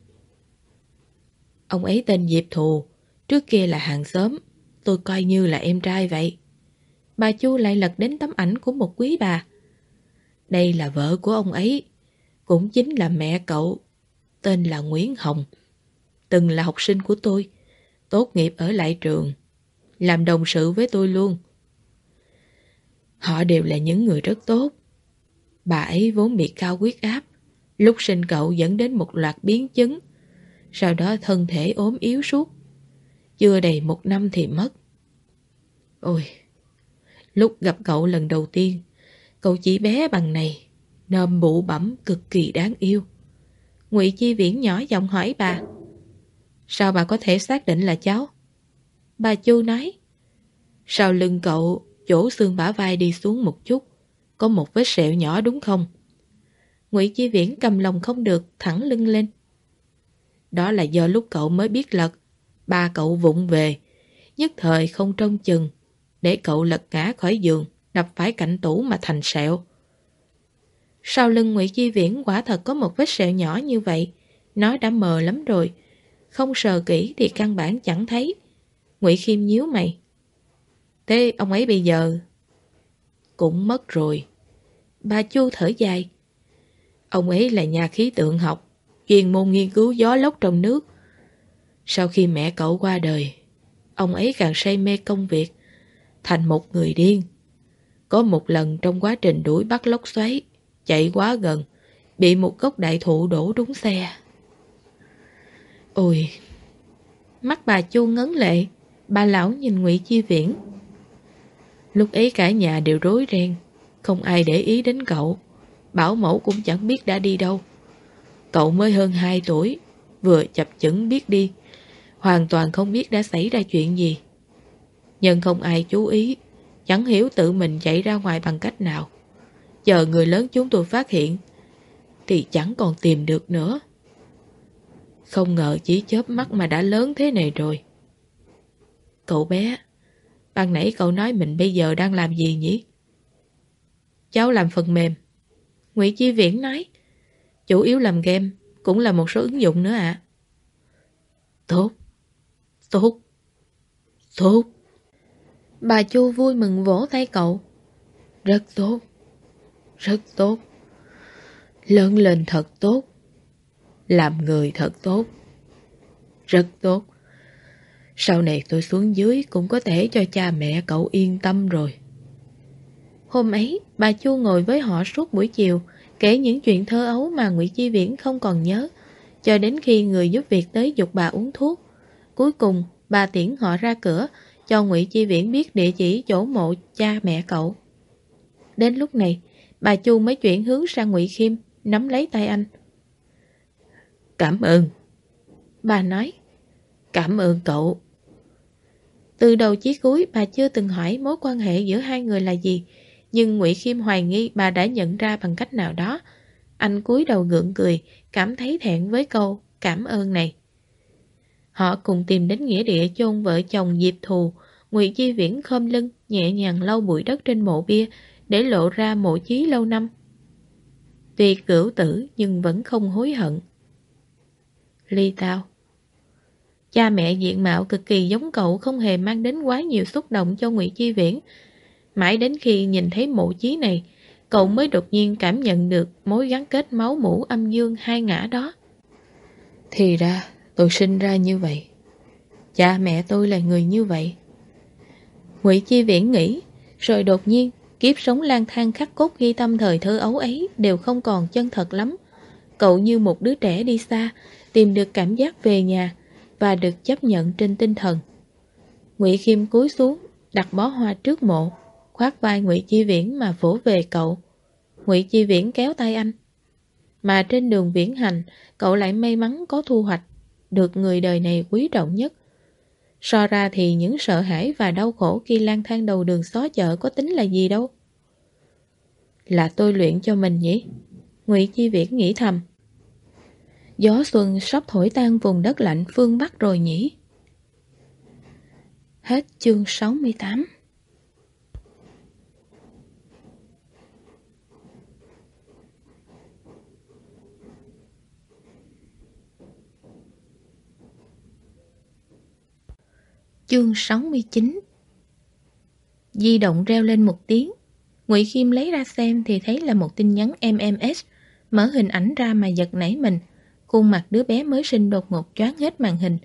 Ông ấy tên Diệp Thù, trước kia là hàng xóm, tôi coi như là em trai vậy. Bà Chu lại lật đến tấm ảnh của một quý bà. Đây là vợ của ông ấy, cũng chính là mẹ cậu, tên là Nguyễn Hồng. Từng là học sinh của tôi, tốt nghiệp ở lại trường, làm đồng sự với tôi luôn. Họ đều là những người rất tốt. Bà ấy vốn bị cao huyết áp, lúc sinh cậu dẫn đến một loạt biến chứng, sau đó thân thể ốm yếu suốt. Chưa đầy 1 năm thì mất. Ôi, lúc gặp cậu lần đầu tiên, cậu chỉ bé bằng này, nơm bụ bẫm cực kỳ đáng yêu. Ngụy Chi Viễn nhỏ giọng hỏi bà. Sao bà có thể xác định là cháu? Bà Chu nói. Sau lưng cậu, chỗ xương bả vai đi xuống một chút, có một vết sẹo nhỏ đúng không? Ngụy Chi Viễn cầm lòng không được, thẳng lưng lên. Đó là do lúc cậu mới biết lật, ba cậu vụng về, nhất thời không trông chừng, để cậu lật ngã khỏi giường, đập phải cạnh tủ mà thành sẹo. Sau lưng Ngụy Chi Viễn quả thật có một vết sẹo nhỏ như vậy, nó đã mờ lắm rồi, không sờ kỹ thì căn bản chẳng thấy. Ngụy Khiêm nhíu mày. Thế ông ấy bây giờ? Cũng mất rồi. Bà Chu thở dài. Ông ấy là nhà khí tượng học, chuyên môn nghiên cứu gió lốc trong nước. Sau khi mẹ cậu qua đời, ông ấy càng say mê công việc, thành một người điên. Có một lần trong quá trình đuổi bắt lốc xoáy, chạy quá gần, bị một gốc đại thụ đổ trúng xe. Ôi! Mắt bà Chu ngấn lệ, bà lão nhìn Ngụy Chi Viễn. Lúc ấy cả nhà đều rối ren, không ai để ý đến cậu. Bảo mẫu cũng chẳng biết đã đi đâu. Cậu mới hơn 2 tuổi, vừa chập chững biết đi, hoàn toàn không biết đã xảy ra chuyện gì. Nhưng không ai chú ý, chẳng hiểu tự mình chạy ra ngoài bằng cách nào. Chờ người lớn chúng tôi phát hiện, thì chẳng còn tìm được nữa. Không ngờ chỉ chớp mắt mà đã lớn thế này rồi. Cậu bé, ban nãy cậu nói mình bây giờ đang làm gì nhỉ? Cháu làm phần mềm. Ngụy Chi Viễn nói. Chủ yếu làm game, cũng là một số ứng dụng nữa ạ. Tốt, tốt, tốt. Bà Chu vui mừng vỗ tay cậu. Rất tốt, rất tốt. Lớn lên thật tốt. Làm người thật tốt. Rất tốt. Sau này tôi xuống dưới cũng có thể cho cha mẹ cậu yên tâm rồi. Hôm ấy, bà Chu ngồi với họ suốt buổi chiều, kể những chuyện thơ ấu mà Ngụy Chi Viễn không còn nhớ, cho đến khi người giúp việc tới giục bà uống thuốc. Cuối cùng, bà tiễn họ ra cửa, cho Ngụy Chi Viễn biết địa chỉ chỗ mộ cha mẹ cậu. Đến lúc này, bà Chu mới chuyển hướng sang Ngụy Khiêm, nắm lấy tay anh. Cảm ơn. Bà nói. Cảm ơn cậu. Từ đầu chí cuối bà chưa từng hỏi mối quan hệ giữa hai người là gì, nhưng Ngụy Khiêm hoài nghi bà đã nhận ra bằng cách nào đó. Anh cúi đầu gượng cười, cảm thấy thẹn với câu cảm ơn này. Họ cùng tìm đến nghĩa địa chôn vợ chồng Diệp Thù. Ngụy Chi Viễn khom lưng, nhẹ nhàng lau bụi đất trên mộ bia, để lộ ra mộ chí lâu năm. Tuy cửu tử nhưng vẫn không hối hận. Ly tao. Cha mẹ diện mạo cực kỳ giống cậu không hề mang đến quá nhiều xúc động cho Ngụy Chi Viễn. Mãi đến khi nhìn thấy mộ chí này, cậu mới đột nhiên cảm nhận được mối gắn kết máu mủ âm dương hai ngã đó. Thì ra, tôi sinh ra như vậy. Cha mẹ tôi là người như vậy. Ngụy Chi Viễn nghĩ, rồi đột nhiên, kiếp sống lang thang khắc cốt ghi tâm thời thơ ấu ấy đều không còn chân thật lắm. Cậu như một đứa trẻ đi xa, tìm được cảm giác về nhà và được chấp nhận trên tinh thần. Ngụy Khiêm cúi xuống, đặt bó hoa trước mộ. khoác vai Ngụy Chi Viễn mà vỗ về cậu. Ngụy Chi Viễn kéo tay anh. Mà trên đường viễn hành, cậu lại may mắn có thu hoạch, được người đời này quý trọng nhất. So ra thì những sợ hãi và đau khổ khi lang thang đầu đường xó chợ có tính là gì đâu. Là tôi luyện cho mình nhỉ? Ngụy Chi Viễn nghĩ thầm. Gió xuân sắp thổi tan vùng đất lạnh phương Bắc rồi nhỉ? Hết chương 68. Chương 69. Di động reo lên một tiếng. Ngụy Khiêm lấy ra xem thì thấy là một tin nhắn MMS. Mở hình ảnh ra mà giật nảy mình. Khuôn mặt đứa bé mới sinh đột ngột choáng hết màn hình.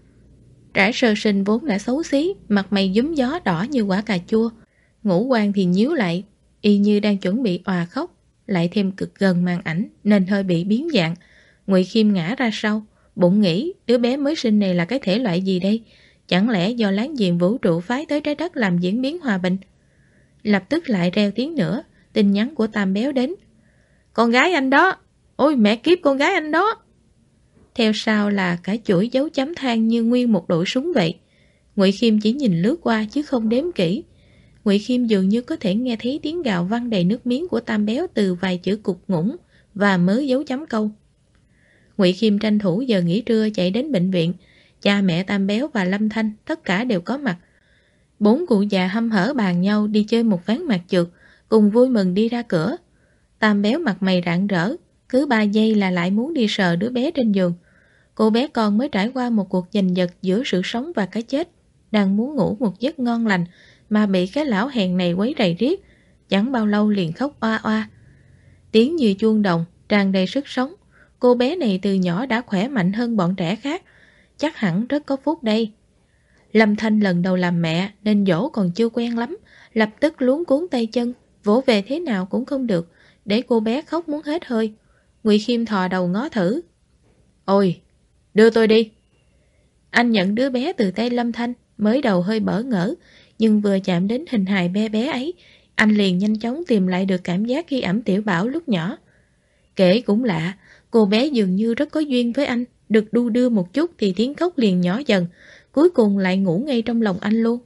Trải sơ sinh vốn đã xấu xí, mặt mày giúm gió đỏ như quả cà chua. Ngũ quan thì nhíu lại, y như đang chuẩn bị òa khóc. Lại thêm cực gần màn ảnh nên hơi bị biến dạng. Ngụy Khiêm ngã ra sau, bụng nghĩ đứa bé mới sinh này là cái thể loại gì đây? Chẳng lẽ do láng giềng vũ trụ phái tới trái đất làm diễn biến hòa bình? Lập tức lại reo tiếng nữa, tin nhắn của Tam Béo đến. Con gái anh đó! Ôi mẹ kiếp, con gái anh đó! Theo sau là cả chuỗi dấu chấm than như nguyên một đội súng vậy. Ngụy Khiêm chỉ nhìn lướt qua chứ không đếm kỹ. Ngụy Khiêm dường như có thể nghe thấy tiếng gào vang đầy nước miếng của Tam Béo từ vài chữ cục ngủng và mớ dấu chấm câu. Ngụy Khiêm tranh thủ giờ nghỉ trưa chạy đến bệnh viện. Cha mẹ Tam Béo và Lâm Thanh tất cả đều có mặt. 4 cụ già hăm hở bàn nhau đi chơi một ván mặt trượt, cùng vui mừng đi ra cửa. Tam Béo mặt mày rạng rỡ, cứ 3 giây là lại muốn đi sờ đứa bé trên giường. Cô bé con mới trải qua một cuộc giành giật giữa sự sống và cái chết, đang muốn ngủ một giấc ngon lành mà bị cái lão hèn này quấy rầy riết, chẳng bao lâu liền khóc oa oa. Tiếng như chuông đồng, tràn đầy sức sống. Cô bé này từ nhỏ đã khỏe mạnh hơn bọn trẻ khác, chắc hẳn rất có phúc đây. Lâm Thanh lần đầu làm mẹ nên dỗ còn chưa quen lắm, lập tức luống cuống tay chân, vỗ về thế nào cũng không được, để cô bé khóc muốn hết hơi. Ngụy Khiêm thò đầu ngó thử. Ôi, đưa tôi đi. Anh nhận đứa bé từ tay Lâm Thanh, mới đầu hơi bỡ ngỡ, nhưng vừa chạm đến hình hài bé bé ấy, anh liền nhanh chóng tìm lại được cảm giác khi ẵm Tiểu Bảo lúc nhỏ. Kể cũng lạ, cô bé dường như rất có duyên với anh, được đu đưa một chút thì tiếng khóc liền nhỏ dần, cuối cùng lại ngủ ngay trong lòng anh luôn.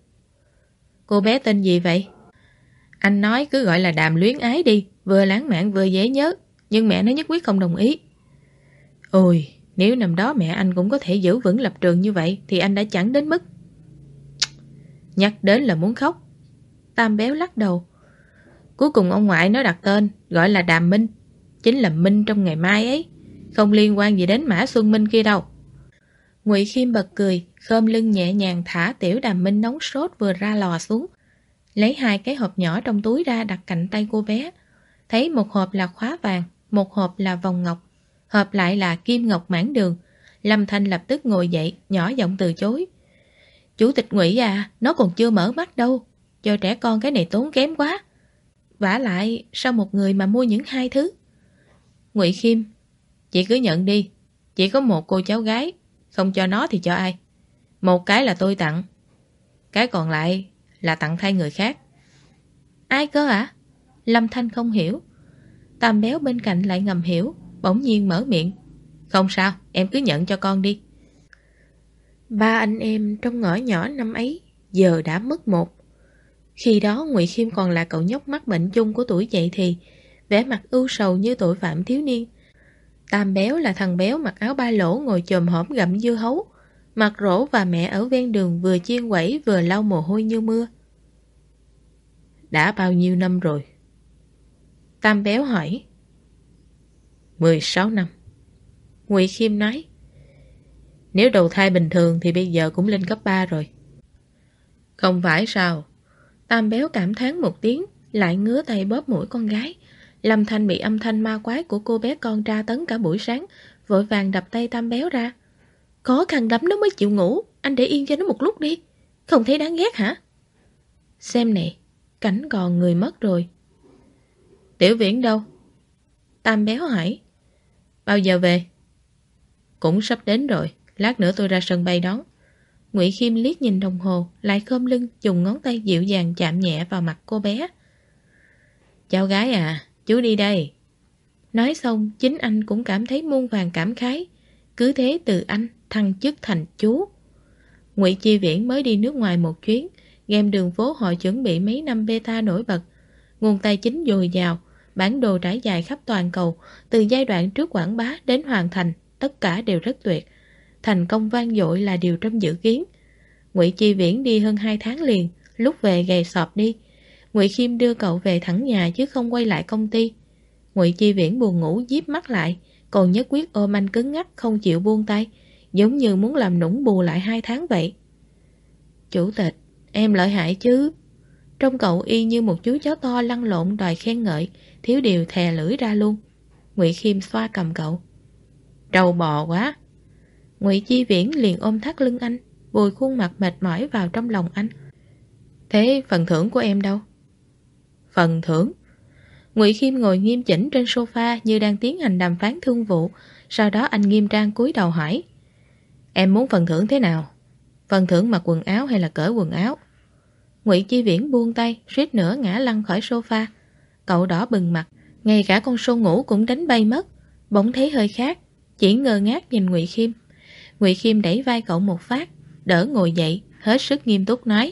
Cô bé tên gì vậy? Anh nói cứ gọi là Đàm Luyến Ái đi, vừa lãng mạn vừa dễ nhớ, nhưng mẹ nó nhất quyết không đồng ý. Ôi, nếu năm đó mẹ anh cũng có thể giữ vững lập trường như vậy thì anh đã chẳng đến mức. Nhắc đến là muốn khóc. Tam Béo lắc đầu. Cuối cùng ông ngoại nó đặt tên, gọi là Đàm Minh, chính là Minh trong ngày mai ấy, không liên quan gì đến Mã Xuân Minh kia đâu. Ngụy Khiêm bật cười, khom lưng nhẹ nhàng thả tiểu Đàm Minh nóng sốt vừa ra lò xuống. Lấy 2 cái hộp nhỏ trong túi ra đặt cạnh tay cô bé. Thấy một hộp là khóa vàng, một hộp là vòng ngọc, hộp lại là kim ngọc mãn đường. Lâm Thanh lập tức ngồi dậy, nhỏ giọng từ chối. Chủ tịch Ngụy à, nó còn chưa mở mắt đâu, cho trẻ con cái này tốn kém quá. Vả lại, sao một người mà mua những 2 thứ? Ngụy Khiêm, chị cứ nhận đi, chỉ có một cô cháu gái, không cho nó thì cho ai? Một cái là tôi tặng, cái còn lại là tặng thay người khác. Ai cơ ạ? Lâm Thanh không hiểu. Tam Béo bên cạnh lại ngầm hiểu, bỗng nhiên mở miệng. Không sao, em cứ nhận cho con đi. 3 anh em trong ngõ nhỏ năm ấy giờ đã mất một. Khi đó Ngụy Khiêm còn là cậu nhóc mắc bệnh chung của tuổi dậy thì, vẻ mặt ưu sầu như tội phạm thiếu niên. Tam Béo là thằng béo mặc áo ba lỗ ngồi chồm hổm gặm dưa hấu. Mặt Rỗ và mẹ ở ven đường vừa chiên quẩy vừa lau mồ hôi như mưa. Đã bao nhiêu năm rồi? Tam Béo hỏi. 16 năm. Ngụy Khiêm nói. Nếu đầu thai bình thường thì bây giờ cũng lên cấp 3 rồi. Không phải sao? Tam Béo cảm thán một tiếng, lại ngứa tay bóp mũi con gái. Lâm Thanh bị âm thanh ma quái của cô bé con tra tấn cả buổi sáng, vội vàng đập tay Tam Béo ra. Khó khăn lắm nó mới chịu ngủ, anh để yên cho nó một lúc đi. Không thấy đáng ghét hả? Xem nè, cảnh còn người mất rồi. Tiểu Viễn đâu? Tam Béo hỏi. Bao giờ về? Cũng sắp đến rồi, lát nữa tôi ra sân bay đón. Ngụy Khiêm liếc nhìn đồng hồ, lại khom lưng dùng ngón tay dịu dàng chạm nhẹ vào mặt cô bé. Cháu gái à, chú đi đây. Nói xong, chính anh cũng cảm thấy muôn vàn cảm khái. Cứ thế từ anh thăng chức thành chú. Ngụy Chi Viễn mới đi nước ngoài một chuyến, game đường phố họ chuẩn bị mấy năm beta nổi bật. Nguồn tài chính dồi dào, bản đồ trải dài khắp toàn cầu, từ giai đoạn trước quảng bá đến hoàn thành, tất cả đều rất tuyệt. Thành công vang dội là điều trong dự kiến. Ngụy Chi Viễn đi hơn 2 tháng liền, lúc về gầy sọp đi. Ngụy Khiêm đưa cậu về thẳng nhà chứ không quay lại công ty. Ngụy Chi Viễn buồn ngủ díp mắt lại, còn nhất quyết ôm anh cứng ngắc không chịu buông tay, giống như muốn làm nũng bù lại 2 tháng vậy. Chủ tịch, em lợi hại chứ. Trông cậu y như một chú chó to lăn lộn đòi khen ngợi, thiếu điều thè lưỡi ra luôn. Ngụy Khiêm xoa cầm cậu. Trâu bò quá. Ngụy Chi Viễn liền ôm thắt lưng anh, vùi khuôn mặt mệt mỏi vào trong lòng anh. Thế phần thưởng của em đâu? Phần thưởng? Ngụy Khiêm ngồi nghiêm chỉnh trên sofa như đang tiến hành đàm phán thương vụ. Sau đó anh nghiêm trang cúi đầu hỏi. Em muốn phần thưởng thế nào? Phần thưởng mặc quần áo hay là cởi quần áo? Ngụy Chi Viễn buông tay, suýt nữa ngã lăn khỏi sofa. Cậu đỏ bừng mặt, ngay cả con sâu ngủ cũng đánh bay mất. Bỗng thấy hơi khác, chỉ ngơ ngác nhìn Ngụy Khiêm. Ngụy Khiêm đẩy vai cậu một phát, đỡ ngồi dậy, hết sức nghiêm túc nói.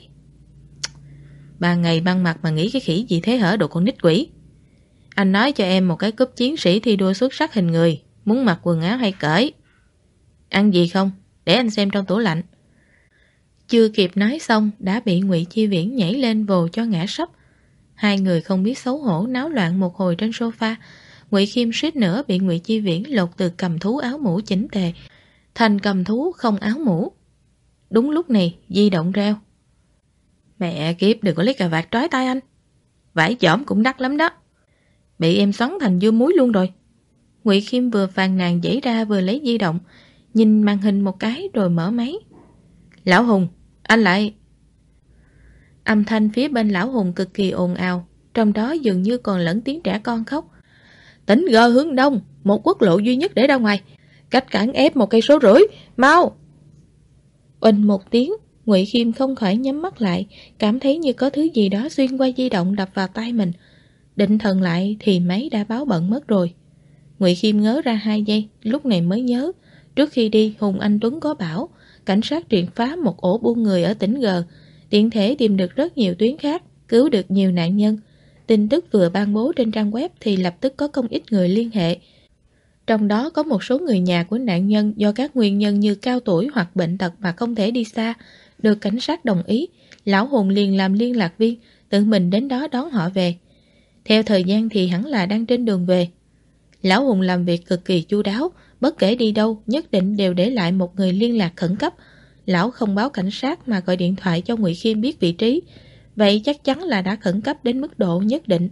Ban ngày ban mặt mà nghĩ cái khỉ gì thế hở, đồ con nít quỷ. Anh nói cho em một cái cúp chiến sĩ thi đua xuất sắc hình người, muốn mặc quần áo hay cởi? Ăn gì không? Để anh xem trong tủ lạnh. Chưa kịp nói xong đã bị Ngụy Chi Viễn nhảy lên vồ cho ngã sấp. Hai người không biết xấu hổ náo loạn một hồi trên sofa. Ngụy Khiêm suýt nữa bị Ngụy Chi Viễn lột từ cầm thú áo mũ chỉnh tề thành cầm thú không áo mũ. Đúng lúc này di động reo. Mẹ kiếp, đừng có lấy cà vạt trói tay anh. Vải chỏm cũng đắt lắm đó. Bị em xoắn thành dưa muối luôn rồi. Ngụy Khiêm vừa phàn nàn giãy ra vừa lấy di động, nhìn màn hình một cái rồi mở máy. Lão Hùng, anh lại. Âm thanh phía bên Lão Hùng cực kỳ ồn ào, trong đó dường như còn lẫn tiếng trẻ con khóc. Tỉnh G hướng đông, một quốc lộ duy nhất để ra ngoài, cách cảng ép 1,5 cây, mau. Uỳnh một tiếng, Ngụy Khiêm không khỏi nhắm mắt lại, cảm thấy như có thứ gì đó xuyên qua di động đập vào tai mình. Định thần lại thì máy đã báo bận mất rồi. Ngụy Khiêm ngớ ra 2 giây, lúc này mới nhớ. Trước khi đi, Hùng Anh Tuấn có bảo cảnh sát triệt phá một ổ buôn người ở tỉnh G, tiện thể tìm được rất nhiều tuyến khác, cứu được nhiều nạn nhân. Tin tức vừa ban bố trên trang web thì lập tức có không ít người liên hệ. Trong đó có một số người nhà của nạn nhân do các nguyên nhân như cao tuổi hoặc bệnh tật mà không thể đi xa, được cảnh sát đồng ý. Lão Hùng liền làm liên lạc viên, tự mình đến đó đón họ về. Theo thời gian thì hẳn là đang trên đường về. Lão Hùng làm việc cực kỳ chu đáo, bất kể đi đâu nhất định đều để lại một người liên lạc khẩn cấp. Lão không báo cảnh sát mà gọi điện thoại cho Ngụy Khiêm biết vị trí. Vậy chắc chắn là đã khẩn cấp đến mức độ nhất định.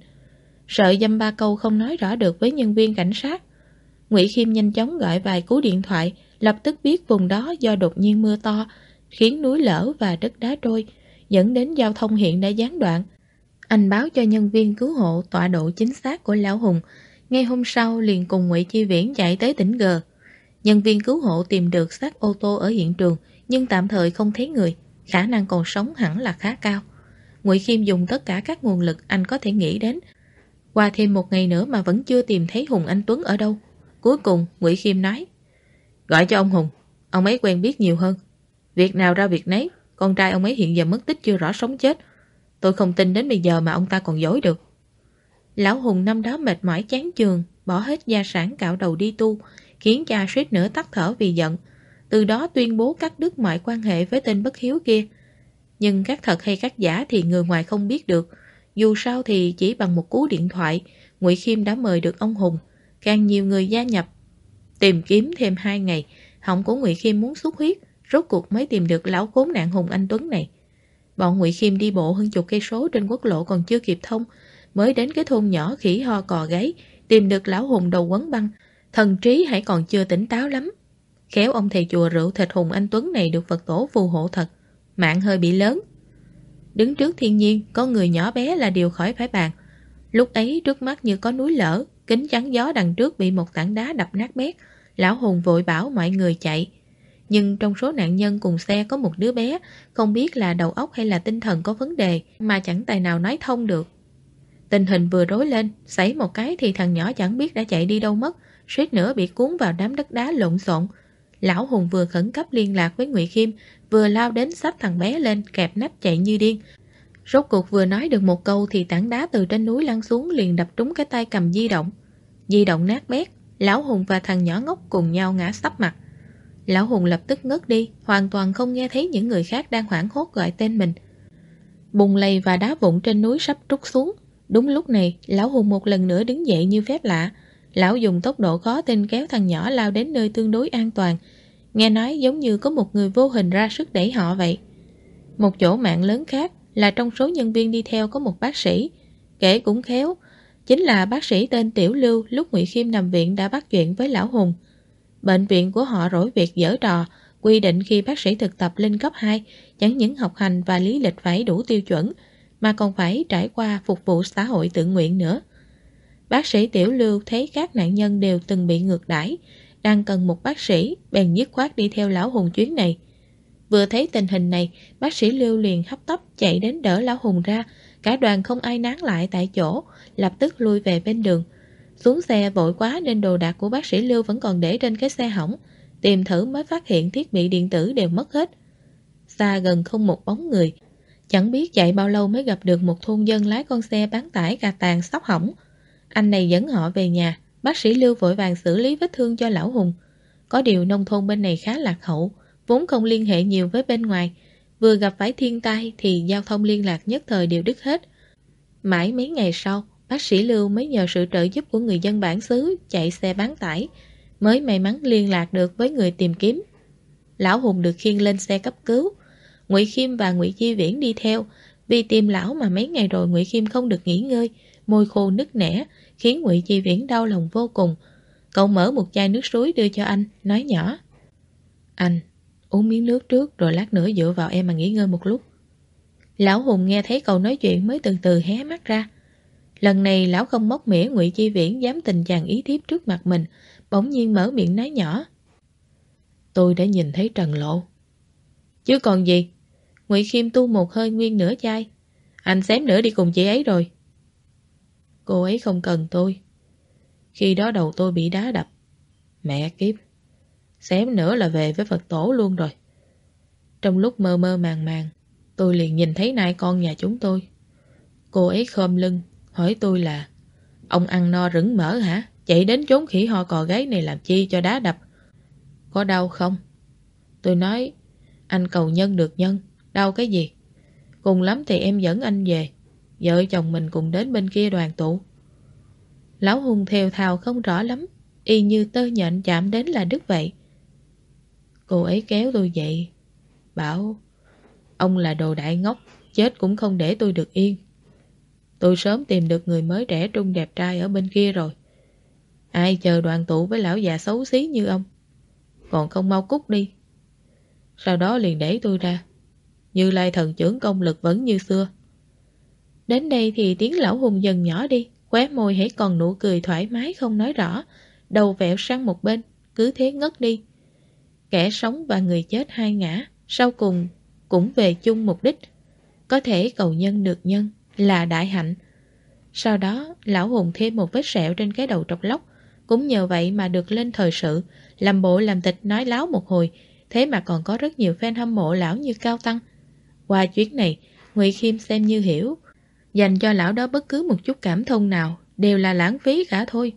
Sợ dăm ba câu không nói rõ được với nhân viên cảnh sát, Ngụy Khiêm nhanh chóng gọi vài cú điện thoại, lập tức biết vùng đó do đột nhiên mưa to, khiến núi lở và đất đá trôi, dẫn đến giao thông hiện đã gián đoạn. Anh báo cho nhân viên cứu hộ tọa độ chính xác của Lão Hùng. Ngay hôm sau liền cùng Ngụy Chi Viễn chạy tới tỉnh G. Nhân viên cứu hộ tìm được xác ô tô ở hiện trường, nhưng tạm thời không thấy người, khả năng còn sống hẳn là khá cao. Ngụy Khiêm dùng tất cả các nguồn lực anh có thể nghĩ đến. Qua thêm 1 ngày nữa mà vẫn chưa tìm thấy Hùng Anh Tuấn ở đâu. Cuối cùng Ngụy Khiêm nói, gọi cho ông Hùng, ông ấy quen biết nhiều hơn. Việc nào ra việc nấy, con trai ông ấy hiện giờ mất tích chưa rõ sống chết. Tôi không tin đến bây giờ mà ông ta còn dối được. Lão Hùng năm đó mệt mỏi chán chường, bỏ hết gia sản cạo đầu đi tu, khiến cha suýt nữa tắt thở vì giận. Từ đó tuyên bố cắt đứt mọi quan hệ với tên bất hiếu kia. Nhưng cắt thật hay cắt giả thì người ngoài không biết được. Dù sao thì chỉ bằng một cú điện thoại, Ngụy Khiêm đã mời được ông Hùng, càng nhiều người gia nhập. Tìm kiếm thêm 2 ngày, họng của Ngụy Khiêm muốn xuất huyết, rốt cuộc mới tìm được lão khốn nạn Hùng Anh Tuấn này. Bọn Ngụy Khiêm đi bộ hơn chục cây số trên quốc lộ còn chưa kịp thông, mới đến cái thôn nhỏ khỉ ho cò gáy, tìm được lão Hùng đầu quấn băng. Thần trí hãy còn chưa tỉnh táo lắm. Khéo ông thầy chùa rượu thịt Hùng Anh Tuấn này được Phật tổ phù hộ thật, mạng hơi bị lớn. Đứng trước thiên nhiên, con người nhỏ bé là điều khỏi phải bàn. Lúc ấy trước mắt như có núi lở, kính chắn gió đằng trước bị một tảng đá đập nát bét. Lão Hùng vội bảo mọi người chạy. Nhưng trong số nạn nhân cùng xe có một đứa bé, không biết là đầu óc hay là tinh thần có vấn đề mà chẳng tài nào nói thông được. Tình hình vừa rối lên, xảy một cái thì thằng nhỏ chẳng biết đã chạy đi đâu mất, suýt nữa bị cuốn vào đám đất đá lộn xộn. Lão Hùng vừa khẩn cấp liên lạc với Ngụy Khiêm, vừa lao đến xách thằng bé lên, kẹp nách chạy như điên. Rốt cuộc vừa nói được một câu thì tảng đá từ trên núi lăn xuống liền đập trúng cái tay cầm di động. Di động nát bét, Lão Hùng và thằng nhỏ ngốc cùng nhau ngã sấp mặt. Lão Hùng lập tức ngất đi, hoàn toàn không nghe thấy những người khác đang hoảng hốt gọi tên mình. Bùn lầy và đá vụn trên núi sắp trút xuống. Đúng lúc này, Lão Hùng một lần nữa đứng dậy như phép lạ. Lão dùng tốc độ khó tin kéo thằng nhỏ lao đến nơi tương đối an toàn. Nghe nói giống như có một người vô hình ra sức đẩy họ vậy. Một chỗ mạng lớn khác là trong số nhân viên đi theo có một bác sĩ. Kể cũng khéo, chính là bác sĩ tên Tiểu Lưu lúc Ngụy Khiêm nằm viện đã bắt chuyện với Lão Hùng. Bệnh viện của họ rỗi việc giở trò, quy định khi bác sĩ thực tập lên cấp 2, chẳng những học hành và lý lịch phải đủ tiêu chuẩn, mà còn phải trải qua phục vụ xã hội tự nguyện nữa. Bác sĩ Tiểu Lưu thấy các nạn nhân đều từng bị ngược đãi, đang cần một bác sĩ, bèn dứt khoát đi theo Lão Hùng chuyến này. Vừa thấy tình hình này, bác sĩ Lưu liền hấp tấp chạy đến đỡ Lão Hùng ra, cả đoàn không ai nán lại tại chỗ, lập tức lui về bên đường. Xuống xe vội quá nên đồ đạc của bác sĩ Lưu vẫn còn để trên cái xe hỏng, tìm thử mới phát hiện thiết bị điện tử đều mất hết. Xa gần không một bóng người, chẳng biết chạy bao lâu mới gặp được một thôn dân lái con xe bán tải cà tàng sóc hỏng. Anh này dẫn họ về nhà, bác sĩ Lưu vội vàng xử lý vết thương cho Lão Hùng. Có điều nông thôn bên này khá lạc hậu, vốn không liên hệ nhiều với bên ngoài, vừa gặp phải thiên tai thì giao thông liên lạc nhất thời đều đứt hết. Mãi mấy ngày sau, bác sĩ Lưu mới nhờ sự trợ giúp của người dân bản xứ chạy xe bán tải, mới may mắn liên lạc được với người tìm kiếm. Lão Hùng được khiêng lên xe cấp cứu. Ngụy Khiêm và Ngụy Chi Viễn đi theo, vì tìm lão mà mấy ngày rồi Ngụy Khiêm không được nghỉ ngơi, môi khô nứt nẻ, khiến Ngụy Chi Viễn đau lòng vô cùng. Cậu mở một chai nước suối đưa cho anh, nói nhỏ: "Anh, uống miếng nước trước rồi lát nữa dựa vào em mà nghỉ ngơi một lúc." Lão Hùng nghe thấy cậu nói chuyện mới từ từ hé mắt ra. Lần này lão không móc mỉa Ngụy Chi Viễn dám tình chàng ý thiếp trước mặt mình, bỗng nhiên mở miệng nói nhỏ: "Tôi đã nhìn thấy Trần Lộ." "Chứ còn gì?" Ngụy Khiêm tu một hơi nguyên nửa chai. "Anh xém nữa đi cùng chị ấy rồi." "Cô ấy không cần tôi. Khi đó đầu tôi bị đá đập. Mẹ kiếp, xém nữa là về với Phật tổ luôn rồi. Trong lúc mơ mơ màng màng, tôi liền nhìn thấy nai con nhà chúng tôi. Cô ấy khom lưng hỏi tôi là: ông ăn no rửng mỡ hả? Chạy đến chốn khỉ ho cò gáy này làm chi cho đá đập? Có đau không? Tôi nói: anh cầu nhân được nhân, đau cái gì? Cùng lắm thì em dẫn anh về, vợ chồng mình cùng đến bên kia đoàn tụ." Lão Hùng thều thào không rõ lắm, y như tơ nhện chạm đến là đứt vậy. Cô ấy kéo tôi dậy, bảo: ông là đồ đại ngốc, chết cũng không để tôi được yên. Tôi sớm tìm được người mới trẻ trung đẹp trai ở bên kia rồi. Ai chờ đoàn tụ với lão già xấu xí như ông? Còn không mau cút đi. Sau đó liền đẩy tôi ra. Như Lai thần trưởng công lực vẫn như xưa. Đến đây thì tiếng Lão Hùng dần nhỏ đi, khóe môi hãy còn nụ cười thoải mái không nói rõ, đầu vẹo sang một bên, cứ thế ngất đi. Kẻ sống và người chết hai ngã, sau cùng cũng về chung mục đích. Có thể cầu nhân được nhân là đại hạnh. Sau đó, Lão Hùng thêm một vết sẹo trên cái đầu trọc lóc, cũng nhờ vậy mà được lên thời sự, làm bộ làm tịch nói láo một hồi, thế mà còn có rất nhiều fan hâm mộ lão như Cao Tăng. Qua chuyến này, Ngụy Khiêm xem như hiểu, dành cho lão đó bất cứ một chút cảm thông nào đều là lãng phí cả thôi.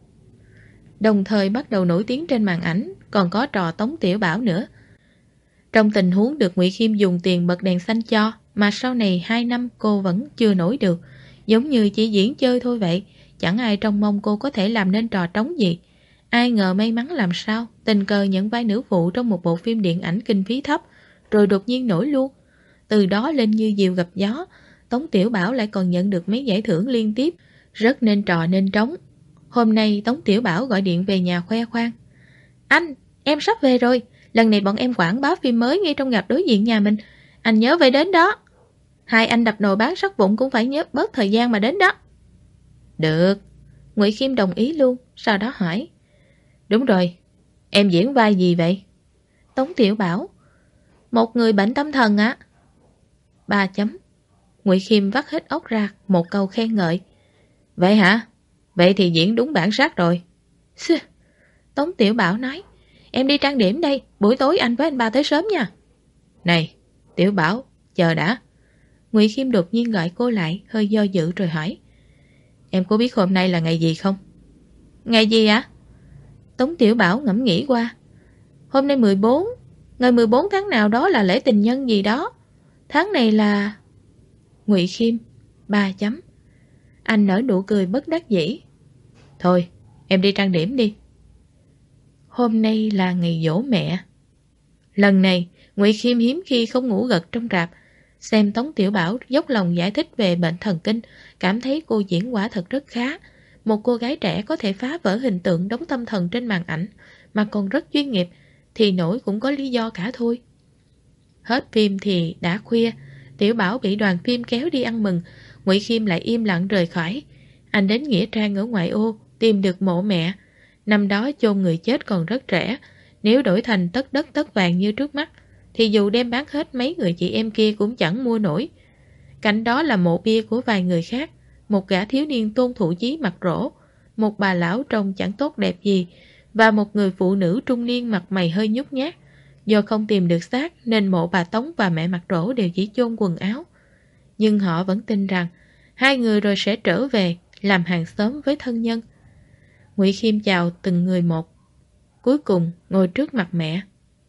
Đồng thời bắt đầu nổi tiếng trên màn ảnh, còn có trò Tống Tiểu Bảo nữa. Trong tình huống được Ngụy Khiêm dùng tiền bật đèn xanh cho, mà sau này 2 năm cô vẫn chưa nổi được, giống như chỉ diễn chơi thôi vậy, chẳng ai trông mong cô có thể làm nên trò trống gì. Ai ngờ may mắn làm sao, tình cờ nhận vai nữ phụ trong một bộ phim điện ảnh kinh phí thấp, rồi đột nhiên nổi luôn. Từ đó lên như diều gặp gió, Tống Tiểu Bảo lại còn nhận được mấy giải thưởng liên tiếp, rất nên trò nên trống. Hôm nay Tống Tiểu Bảo gọi điện về nhà khoe khoang: "Anh, em sắp về rồi, lần này bọn em quảng bá phim mới ngay trong rạp đối diện nhà mình, anh nhớ về đến đó. Hai anh đập nồi bán sắt vụn cũng phải nhớ bớt thời gian mà đến đó." "Được." Ngụy Khiêm đồng ý luôn, sau đó hỏi: "Đúng rồi, em diễn vai gì vậy?" Tống Tiểu Bảo: một người bệnh tâm thần á. 3 chấm. Ngụy Khiêm vắt hết óc ra một câu khen ngợi. Vậy hả? Vậy thì diễn đúng bản sắc rồi. Tống Tiểu Bảo nói: em đi trang điểm đây, buổi tối anh với anh ba tới sớm nha. Này, Tiểu Bảo, chờ đã. Ngụy Khiêm đột nhiên gọi cô lại, hơi do dự rồi hỏi: em có biết hôm nay là ngày gì không? Ngày gì ạ? Tống Tiểu Bảo ngẫm nghĩ qua. Hôm nay 14, ngày 14 tháng nào đó là lễ tình nhân gì đó. Tháng này là... Ngụy Khiêm: 3 chấm. Anh nở nụ cười bất đắc dĩ. Thôi, em đi trang điểm đi. Hôm nay là ngày giỗ mẹ. Lần này, Ngụy Khiêm hiếm khi không ngủ gật trong rạp. Xem Tống Tiểu Bảo dốc lòng giải thích về bệnh thần kinh, cảm thấy cô diễn quả thật rất khá. Một cô gái trẻ có thể phá vỡ hình tượng đóng tâm thần trên màn ảnh, mà còn rất chuyên nghiệp, thì nổi cũng có lý do cả thôi. Hết phim thì đã khuya, Tiểu Bảo bị đoàn phim kéo đi ăn mừng, Ngụy Khiêm lại im lặng rời khỏi. Anh đến nghĩa trang ở ngoại ô, tìm được mộ mẹ. Năm đó chôn người chết còn rất trẻ, nếu đổi thành tất đất tất vàng như trước mắt, thì dù đem bán hết mấy người chị em kia cũng chẳng mua nổi. Cạnh đó là mộ bia của vài người khác, một gã thiếu niên Tôn Thủ Chí mặt rỗ, một bà lão trông chẳng tốt đẹp gì, và một người phụ nữ trung niên mặt mày hơi nhút nhát. Do không tìm được xác nên mộ bà Tống và mẹ mặt rỗ đều chỉ chôn quần áo. Nhưng họ vẫn tin rằng hai người rồi sẽ trở về làm hàng xóm với thân nhân. Ngụy Khiêm chào từng người một, cuối cùng ngồi trước mặt mẹ.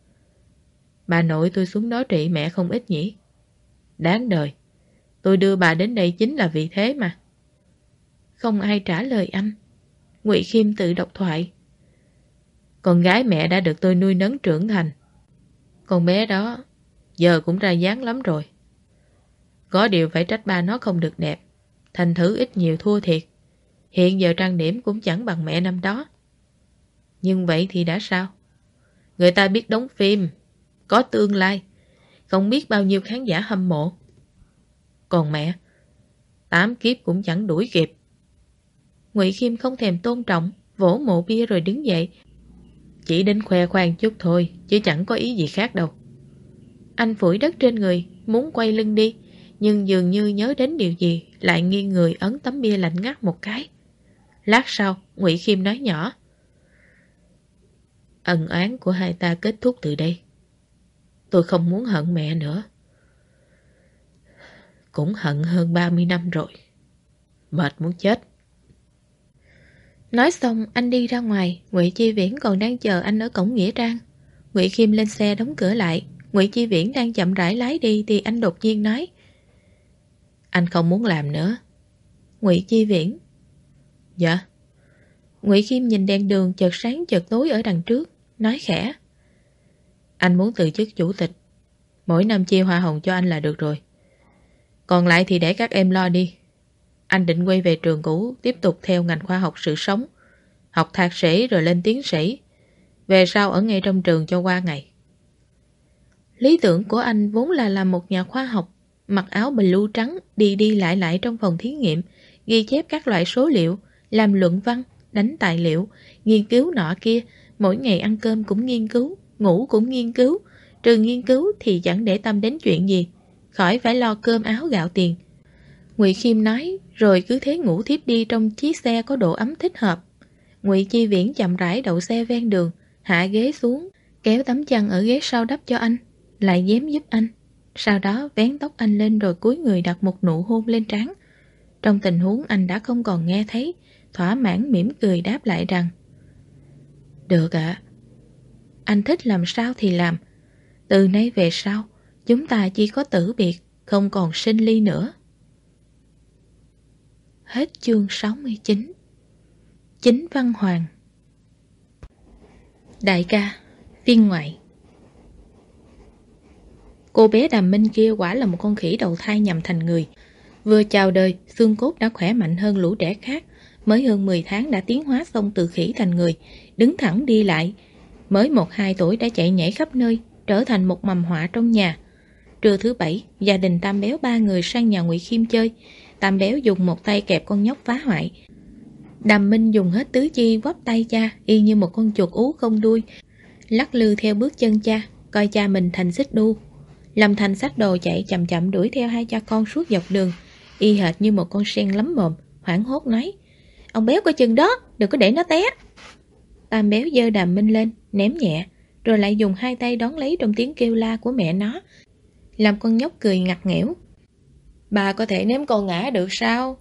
Bà nội tôi xuống đó trị mẹ không ít nhỉ? Đáng đời, tôi đưa bà đến đây chính là vì thế mà. Không ai trả lời anh. Ngụy Khiêm tự độc thoại. Con gái mẹ đã được tôi nuôi nấng trưởng thành. Con bé đó giờ cũng ra dáng lắm rồi. Có điều phải trách ba nó không được đẹp, thành thử ít nhiều thua thiệt. Hiện giờ trang điểm cũng chẳng bằng mẹ năm đó. Nhưng vậy thì đã sao? Người ta biết đóng phim, có tương lai, không biết bao nhiêu khán giả hâm mộ. Còn mẹ, 8 kiếp cũng chẳng đuổi kịp. Ngụy Khiêm không thèm tôn trọng, vỗ mộ bia rồi đứng dậy. Chỉ đến khoe khoang chút thôi, chứ chẳng có ý gì khác đâu. Anh phủi đất trên người, muốn quay lưng đi, nhưng dường như nhớ đến điều gì, lại nghiêng người ấn tấm bia lạnh ngắt một cái. Lát sau, Ngụy Khiêm nói nhỏ. Ân oán của hai ta kết thúc từ đây. Tôi không muốn hận mẹ nữa. Cũng hận hơn 30 năm rồi. Mệt muốn chết. Nói xong anh đi ra ngoài. Ngụy Chi Viễn còn đang chờ anh ở cổng nghĩa trang. Ngụy Khiêm lên xe đóng cửa lại. Ngụy Chi Viễn đang chậm rãi lái đi thì anh đột nhiên nói. Anh không muốn làm nữa. Ngụy Chi Viễn. Dạ. Ngụy Khiêm nhìn đèn đường chợt sáng chợt tối ở đằng trước, nói khẽ. Anh muốn từ chức chủ tịch, mỗi năm chia hoa hồng cho anh là được rồi. Còn lại thì để các em lo đi. Anh định quay về trường cũ, tiếp tục theo ngành khoa học sự sống, học thạc sĩ rồi lên tiến sĩ. Về sau ở ngay trong trường cho qua ngày. Lý tưởng của anh vốn là làm một nhà khoa học, mặc áo blue trắng, đi đi lại lại trong phòng thí nghiệm, ghi chép các loại số liệu, làm luận văn, đánh tài liệu, nghiên cứu nọ kia, mỗi ngày ăn cơm cũng nghiên cứu, ngủ cũng nghiên cứu, trừ nghiên cứu thì chẳng để tâm đến chuyện gì, khỏi phải lo cơm áo gạo tiền. Ngụy Khiêm nói, rồi cứ thế ngủ thiếp đi trong chiếc xe có độ ấm thích hợp. Ngụy Chi Viễn chậm rãi đậu xe ven đường, hạ ghế xuống, kéo tấm chăn ở ghế sau đắp cho anh, lại dém giúp anh. Sau đó vén tóc anh lên rồi cúi người đặt một nụ hôn lên trán. Trong tình huống anh đã không còn nghe thấy, thỏa mãn mỉm cười đáp lại rằng được ạ. Anh thích làm sao thì làm. Từ nay về sau, chúng ta chỉ có tử biệt, không còn sinh ly nữa. Hết chương 69. Chính Văn Hoàng. Đại ca, phiên ngoại. Cô bé Đàm Minh kia quả là một con khỉ đầu thai nhằm thành người. Vừa chào đời, xương cốt đã khỏe mạnh hơn lũ trẻ khác. Mới hơn 10 tháng đã tiến hóa xong từ khỉ thành người, đứng thẳng đi lại. Mới 1-2 tuổi đã chạy nhảy khắp nơi, trở thành một mầm họa trong nhà. Trưa thứ Bảy, gia đình Tam Béo 3 người sang nhà Ngụy Khiêm chơi. Tam Béo dùng một tay kẹp con nhóc phá hoại. Đàm Minh dùng hết tứ chi quắp tay cha, y như một con chuột ú không đuôi, lắc lư theo bước chân cha, coi cha mình thành xích đu. Lâm Thanh xách đồ chạy chậm chậm đuổi theo hai cha con suốt dọc đường, y hệt như một con sen lắm mồm, hoảng hốt nói: "Ông Béo coi chừng đó, đừng có để nó té." Tam Béo giơ Đàm Minh lên, ném nhẹ, rồi lại dùng hai tay đón lấy trong tiếng kêu la của mẹ nó, làm con nhóc cười ngặt nghẽo. "Bà có thể ném con ngã được sao?"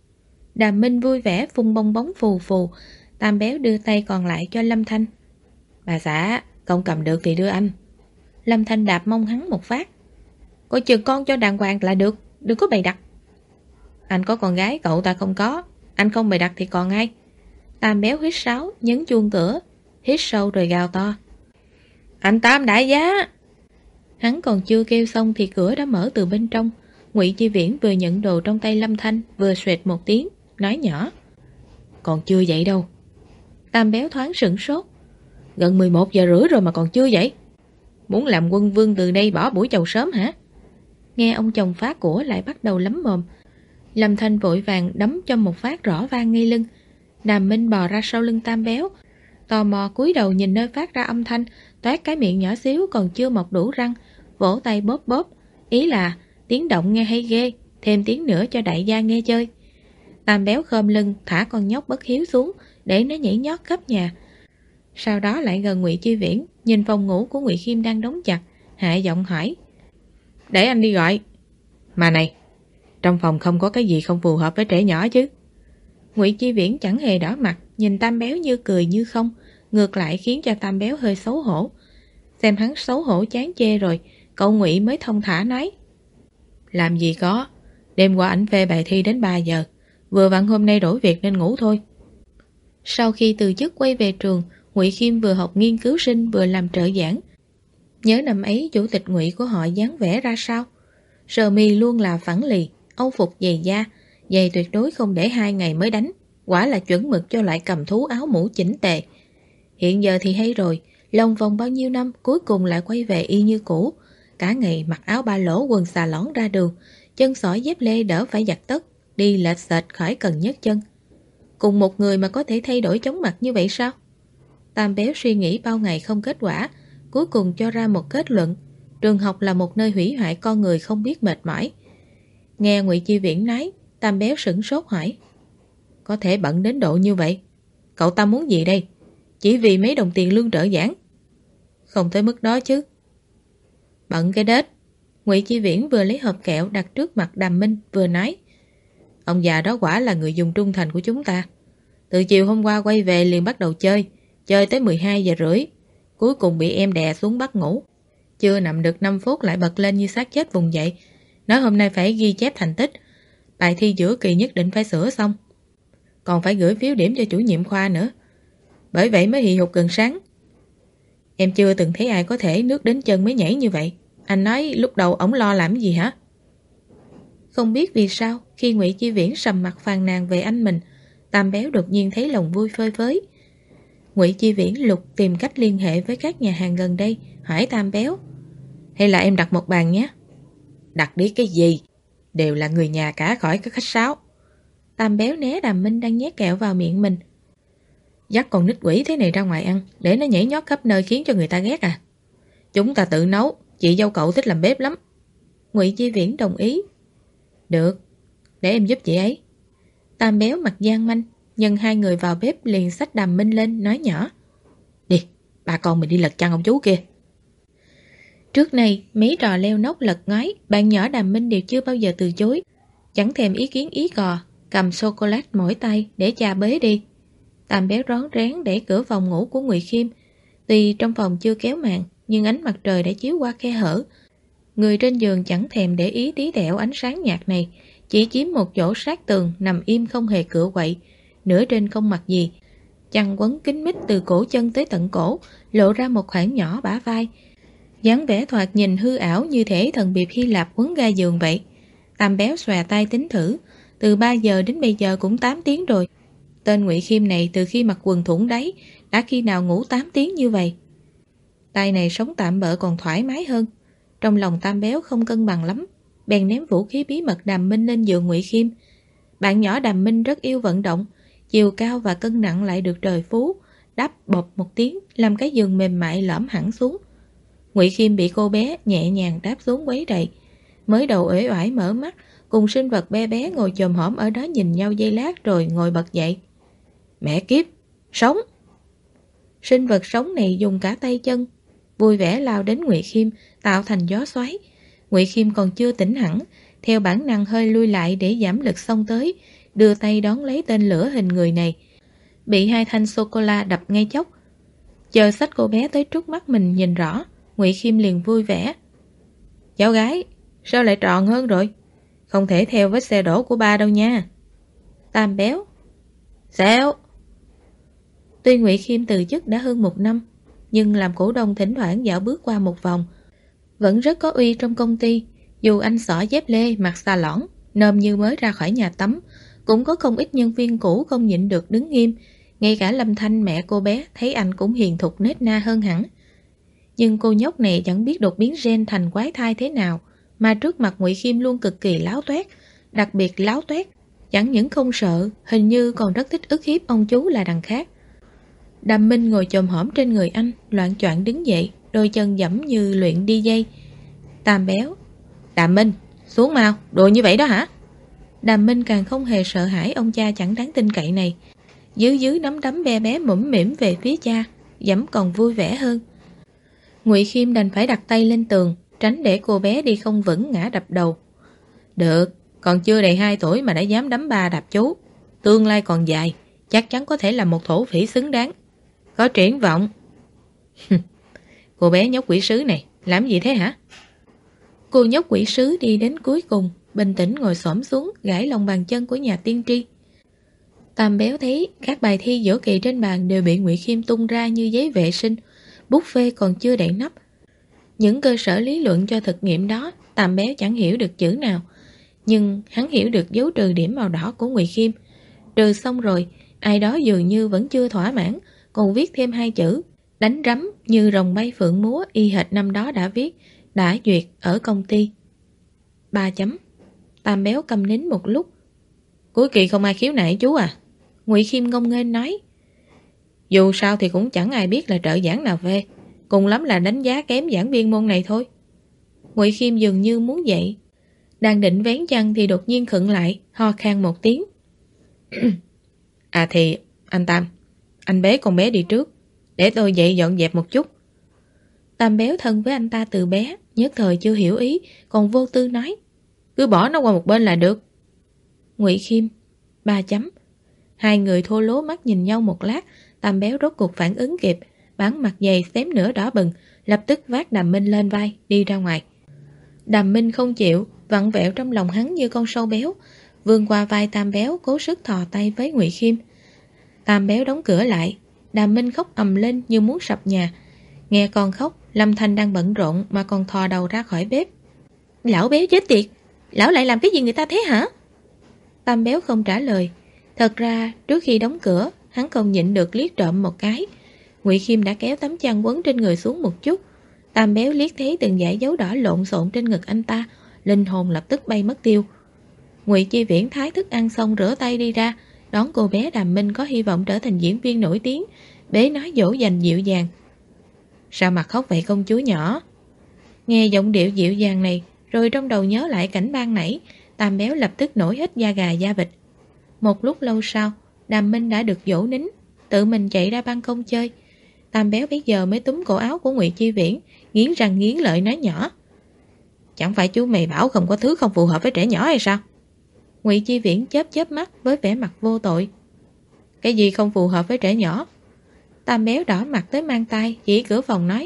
Đàm Minh vui vẻ phun bong bóng phù phù. Tam Béo đưa tay còn lại cho Lâm Thanh. "Bà xã, con cầm được thì đưa anh." Lâm Thanh đạp mông hắn một phát. "Coi chừng con cho đàng hoàng là được, đừng có bày đặt." "Anh có con gái, cậu ta không có. Anh không bày đặt thì còn ai?" Tam Béo huýt sáo, nhấn chuông cửa, hít sâu rồi gào to: "Anh Tam đại giá!" Hắn còn chưa kêu xong thì cửa đã mở từ bên trong. Ngụy Chi Viễn vừa nhận đồ trong tay Lâm Thanh, vừa xoẹt một tiếng, nói nhỏ: "Còn chưa dậy đâu." Tam Béo thoáng sửng sốt. "Gần 11 giờ rưỡi rồi mà còn chưa dậy? Muốn làm quân vương từ đây bỏ buổi chầu sớm hả?" Nghe ông chồng phá của lại bắt đầu lắm mồm. Lâm Thanh vội vàng đấm cho một phát rõ vang ngay lưng. Đàm Minh bò ra sau lưng Tam Béo, tò mò cúi đầu nhìn nơi phát ra âm thanh, toét cái miệng nhỏ xíu còn chưa mọc đủ răng, vỗ tay bóp bóp, ý là tiếng động nghe hay ghê, thêm tiếng nữa cho đại gia nghe chơi. Tam Béo khom lưng thả con nhóc bất hiếu xuống để nó nhảy nhót khắp nhà. Sau đó lại gần Ngụy Chi Viễn, nhìn phòng ngủ của Ngụy Khiêm đang đóng chặt, hạ giọng hỏi: "Để anh đi gọi." "Mà này, trong phòng không có cái gì không phù hợp với trẻ nhỏ chứ?" Ngụy Chi Viễn chẳng hề đỏ mặt, nhìn Tam Béo như cười như không, ngược lại khiến cho Tam Béo hơi xấu hổ. Xem hắn xấu hổ chán chê rồi, cậu Ngụy mới thông thả nói: "Làm gì có, đêm qua ảnh phê bài thi đến 3 giờ, vừa vặn hôm nay đổi việc nên ngủ thôi." Sau khi từ chức quay về trường, Ngụy Khiêm vừa học nghiên cứu sinh vừa làm trợ giảng. Nhớ năm ấy chủ tịch Ngụy của họ dáng vẻ ra sao? Sơ mi luôn là phẳng lì, âu phục giày da, giày tuyệt đối không để 2 ngày mới đánh, quả là chuẩn mực cho loại cầm thú áo mũ chỉnh tề. Hiện giờ thì hay rồi, lòng vòng bao nhiêu năm cuối cùng lại quay về y như cũ, cả ngày mặc áo ba lỗ quần xà lõn ra đường, chân xỏi dép lê đỡ phải giặt tất, đi lệch xệch khỏi cần nhấc chân. Cùng một người mà có thể thay đổi chóng mặt như vậy sao? Tam Béo suy nghĩ bao ngày không kết quả, cuối cùng cho ra một kết luận: trường học là một nơi hủy hoại con người không biết mệt mỏi. Nghe Ngụy Chi Viễn nói, Tam Béo sửng sốt hỏi: "Có thể bận đến độ như vậy? Cậu ta muốn gì đây? Chỉ vì mấy đồng tiền lương trợ giảng?" "Không tới mức đó chứ." "Bận cái đết." Ngụy Chi Viễn vừa lấy hộp kẹo đặt trước mặt Đàm Minh vừa nói: "Ông già đó quả là người dùng trung thành của chúng ta. Từ chiều hôm qua quay về liền bắt đầu chơi tới 12 giờ rưỡi, cuối cùng bị em đè xuống bắt ngủ. Chưa nằm được 5 phút lại bật lên như xác chết vùng dậy, nói hôm nay phải ghi chép thành tích, bài thi giữa kỳ nhất định phải sửa xong, còn phải gửi phiếu điểm cho chủ nhiệm khoa nữa. Bởi vậy mới hì hục gần sáng. Em chưa từng thấy ai có thể nước đến chân mới nhảy như vậy. Anh nói lúc đầu ổng lo làm gì hả?" Không biết vì sao, khi Ngụy Chi Viễn sầm mặt phàn nàn về anh mình, Tam Béo đột nhiên thấy lòng vui phơi phới. Ngụy Chi Viễn lục tìm cách liên hệ với các nhà hàng gần đây, hỏi Tam Béo: "Hay là em đặt một bàn nhé?" "Đặt đi cái gì? Đều là người nhà cả, khỏi cái khách sáo." Tam Béo né Đàm Minh đang nhét kẹo vào miệng mình. "Dắt con nít quỷ thế này ra ngoài ăn, để nó nhảy nhót khắp nơi khiến cho người ta ghét à? Chúng ta tự nấu, chị dâu cậu thích làm bếp lắm." Ngụy Chi Viễn đồng ý. "Được, để em giúp chị ấy." Tam Béo mặt gian manh, nhân hai người vào bếp liền xách Đàm Minh lên, nói nhỏ: "Đi, ba con mình đi lật chăn ông chú kia." Trước này, mấy trò leo nóc lật ngói, bạn nhỏ Đàm Minh đều chưa bao giờ từ chối. Chẳng thèm ý kiến ý cò, cầm sô-cô-lát mỗi tay để cha bế đi. Tam Béo rón rén đẩy cửa phòng ngủ của Ngụy Khiêm. Tuy trong phòng chưa kéo màn, nhưng ánh mặt trời đã chiếu qua khe hở. Người trên giường chẳng thèm để ý tí tẹo ánh sáng nhạt này, chỉ chiếm một chỗ sát tường nằm im không hề cựa quậy, nửa trên không mặc gì. Chăn quấn kín mít từ cổ chân tới tận cổ, lộ ra một khoảng nhỏ bả vai. Dáng vẻ thoạt nhìn hư ảo như thể thần biệp Hy Lạp quấn ga giường vậy. Tam Béo xòe tay tính thử, từ 3 giờ đến bây giờ cũng 8 tiếng rồi. Tên Ngụy Khiêm này từ khi mặc quần thủng đáy, đã khi nào ngủ 8 tiếng như vậy? Tay này sống tạm bợ còn thoải mái hơn. Trong lòng Tam Béo không cân bằng lắm, bèn ném vũ khí bí mật Đàm Minh lên giường Ngụy Khiêm. Bạn nhỏ Đàm Minh rất yêu vận động, chiều cao và cân nặng lại được trời phú, đáp bộp một tiếng, làm cái giường mềm mại lõm hẳn xuống. Ngụy Khiêm bị cô bé nhẹ nhàng đáp xuống quấy rầy, mới đầu uể oải mở mắt, cùng sinh vật bé bé ngồi chồm hổm ở đó nhìn nhau giây lát rồi ngồi bật dậy. Mẹ kiếp, sống! Sinh vật sống này dùng cả tay chân, vui vẻ lao đến Ngụy Khiêm, tạo thành gió xoáy. Ngụy Khiêm còn chưa tỉnh hẳn, theo bản năng hơi lui lại để giảm lực xông tới, đưa tay đón lấy tên lửa hình người này. Bị hai thanh sô-cô-la đập ngay chốc. Chờ xách cô bé tới trước mắt mình nhìn rõ, Ngụy Khiêm liền vui vẻ. Cháu gái, sao lại tròn hơn rồi? Không thể theo vết xe đổ của ba đâu nha. Tam béo. Sao? Tuy Ngụy Khiêm từ chức đã hơn 1 năm, nhưng làm cổ đông thỉnh thoảng dạo bước qua một vòng, vẫn rất có uy trong công ty. Dù anh xỏ dép lê, mặc xà lõn, nôm như mới ra khỏi nhà tắm, cũng có không ít nhân viên cũ không nhịn được đứng nghiêm. Ngay cả Lâm Thanh, mẹ cô bé, thấy anh cũng hiền thục nết na hơn hẳn. Nhưng cô nhóc này chẳng biết đột biến gen thành quái thai thế nào, mà trước mặt Ngụy Khiêm luôn cực kỳ láo toét, đặc biệt láo toét. Chẳng những không sợ, hình như còn rất thích ức hiếp ông chú là đằng khác. Đàm Minh ngồi chồm hổm trên người anh, loạng choạng đứng dậy, đôi chân giẫm như luyện đi dây. Tam béo. Đàm Minh, xuống mau, đùa như vậy đó hả? Đàm Minh càng không hề sợ hãi ông cha chẳng đáng tin cậy này. Dưới nắm đấm bé bé mũm mỉm về phía cha, giẫm còn vui vẻ hơn. Ngụy Khiêm đành phải đặt tay lên tường, tránh để cô bé đi không vững ngã đập đầu. Được, còn chưa đầy 2 tuổi mà đã dám đấm ba đạp chú. Tương lai còn dài, chắc chắn có thể là một thổ phỉ xứng đáng. Có triển vọng. Cô bé nhóc quỷ sứ này, làm gì thế hả? Cô nhóc quỷ sứ đi đến cuối cùng, bình tĩnh ngồi xổm xuống, gãi lòng bàn chân của nhà tiên tri. Tam béo thấy các bài thi giữa kỳ trên bàn đều bị Ngụy Khiêm tung ra như giấy vệ sinh, bút phê còn chưa đậy nắp. Những cơ sở lý luận cho thực nghiệm đó, Tam béo chẳng hiểu được chữ nào, nhưng hắn hiểu được dấu trừ điểm màu đỏ của Ngụy Khiêm. Trừ xong rồi, ai đó dường như vẫn chưa thỏa mãn, còn viết thêm 2 chữ, đánh rắm như rồng bay phượng múa, y hệt năm đó đã viết, đã duyệt ở công ty. 3 chấm. Tam béo câm nín một lúc. Cuối kỳ không ai khiếu nại chú à? Ngụy Khiêm ngông nghênh nói. Dù sao thì cũng chẳng ai biết là trợ giảng nào về, cùng lắm là đánh giá kém giảng viên môn này thôi. Ngụy Khiêm dường như muốn dậy, đang định vén chân thì đột nhiên khựng lại, ho khan một tiếng. À thì, anh Tam, anh bế con bé đi trước, để tôi dậy dọn dẹp một chút. Tam béo thân với anh ta từ bé, nhất thời chưa hiểu ý, còn vô tư nói. Cứ bỏ nó qua một bên là được. Ngụy Khiêm. 3 chấm. Hai người thô lố mắt nhìn nhau một lát, Tam béo rốt cuộc phản ứng kịp, bán mặt dày xém nửa đỏ bừng, lập tức vác Đàm Minh lên vai, đi ra ngoài. Đàm Minh không chịu, vặn vẹo trong lòng hắn như con sâu béo, vươn qua vai Tam béo cố sức thò tay với Ngụy Khiêm. Tam béo đóng cửa lại, Đàm Minh khóc ầm lên như muốn sập nhà. Nghe con khóc, Lâm Thanh đang bận rộn mà còn thò đầu ra khỏi bếp. Lão béo chết tiệt, lão lại làm cái gì người ta thế hả? Tam béo không trả lời. Thật ra trước khi đóng cửa, hắn không nhịn được liếc trộm một cái. Ngụy Khiêm đã kéo tấm chăn quấn trên người xuống một chút. Tam béo liếc thấy từng dải dấu đỏ lộn xộn trên ngực anh ta, linh hồn lập tức bay mất tiêu. Ngụy Chi Viễn thái thức ăn xong rửa tay đi ra, đón cô bé Đàm Minh có hy vọng trở thành diễn viên nổi tiếng, bế nói dỗ dành dịu dàng. Sao mặt khóc vậy công chúa nhỏ? Nghe giọng điệu dịu dàng này, rồi trong đầu nhớ lại cảnh ban nãy, Tam béo lập tức nổi hết da gà da vịt. Một lúc lâu sau, Đàm Minh đã được dỗ nín, tự mình chạy ra ban công chơi. Tam béo bây giờ mới túm cổ áo của Ngụy Chi Viễn, nghiến răng nghiến lợi nói nhỏ. Chẳng phải chú mày bảo không có thứ không phù hợp với trẻ nhỏ hay sao? Ngụy Chi Viễn chớp mắt với vẻ mặt vô tội. Cái gì không phù hợp với trẻ nhỏ? Tam béo đỏ mặt tới mang tay, chỉ cửa phòng nói.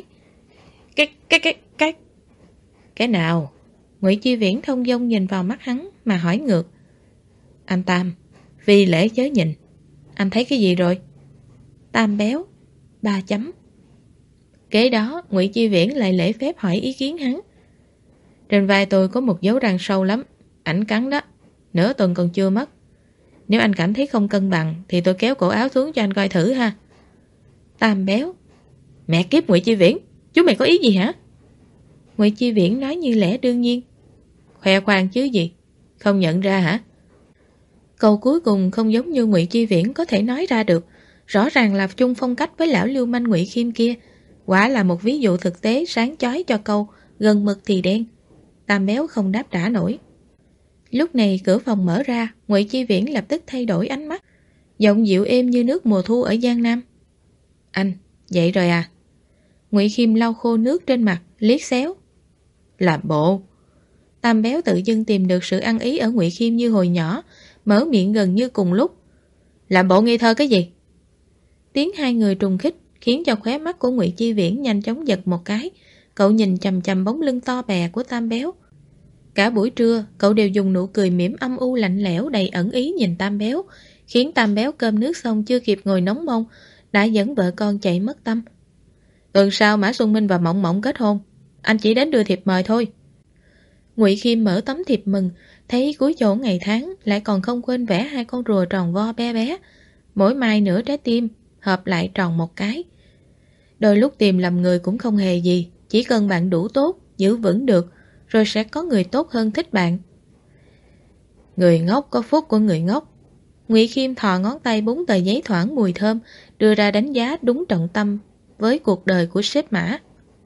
Cái nào? Ngụy Chi Viễn thông dong nhìn vào mắt hắn mà hỏi ngược. Anh Tam, vì lễ chớ nhìn, anh thấy cái gì rồi? Tam béo. 3 chấm. Kế đó, Ngụy Chi Viễn lại lễ phép hỏi ý kiến hắn. Trên vai tôi có một dấu răng sâu lắm, ảnh cắn đó, nửa tuần còn chưa mất. Nếu anh cảm thấy không cân bằng thì tôi kéo cổ áo xuống cho anh coi thử ha. Tam béo. Mẹ kiếp Ngụy Chi Viễn, chú mày có ý gì hả? Ngụy Chi Viễn nói như lẽ đương nhiên. Khoe khoang chứ gì, không nhận ra hả? Câu cuối cùng không giống như Ngụy Chi Viễn có thể nói ra được. rõ ràng là chung phong cách với lão lưu manh Ngụy Khiêm kia. Quả là một ví dụ thực tế sáng chói cho câu gần mực thì đen. Tam Béo không đáp trả nổi. Lúc này cửa phòng mở ra, Ngụy Chi Viễn lập tức thay đổi ánh mắt, giọng dịu êm như nước mùa thu ở Giang Nam. Anh, dậy rồi à? Ngụy Khiêm lau khô nước trên mặt, liếc xéo. Làm bộ. Tam Béo tự dưng tìm được sự ăn ý ở Ngụy Khiêm như hồi nhỏ, mở miệng gần như cùng lúc. Làm bộ ngây thơ cái gì? Tiếng hai người trùng khích khiến cho khóe mắt của Ngụy Chi Viễn nhanh chóng giật một cái. Cậu nhìn chằm chằm bóng lưng to bè của Tam Béo. Cả buổi trưa, cậu đều dùng nụ cười mỉm âm u lạnh lẽo đầy ẩn ý nhìn Tam Béo, khiến Tam Béo cơm nước xong chưa kịp ngồi nóng mông, đã dẫn vợ con chạy mất tâm. Tuần sau Mã Xuân Minh và Mộng Mộng kết hôn, anh chỉ đến đưa thiệp mời thôi. Ngụy Khiêm mở tấm thiệp mừng, thấy cuối chỗ ngày tháng lại còn không quên vẽ hai con rùa tròn vo bé bé, mỗi mai nửa trái tim, hợp lại tròn một cái. Đôi lúc tìm lầm người cũng không hề gì, chỉ cần bạn đủ tốt, giữ vững được, rồi sẽ có người tốt hơn thích bạn. Người ngốc có phúc của người ngốc. Ngụy Khiêm thò ngón tay búng tờ giấy thoảng mùi thơm, đưa ra đánh giá đúng trọng tâm với cuộc đời của sếp Mã.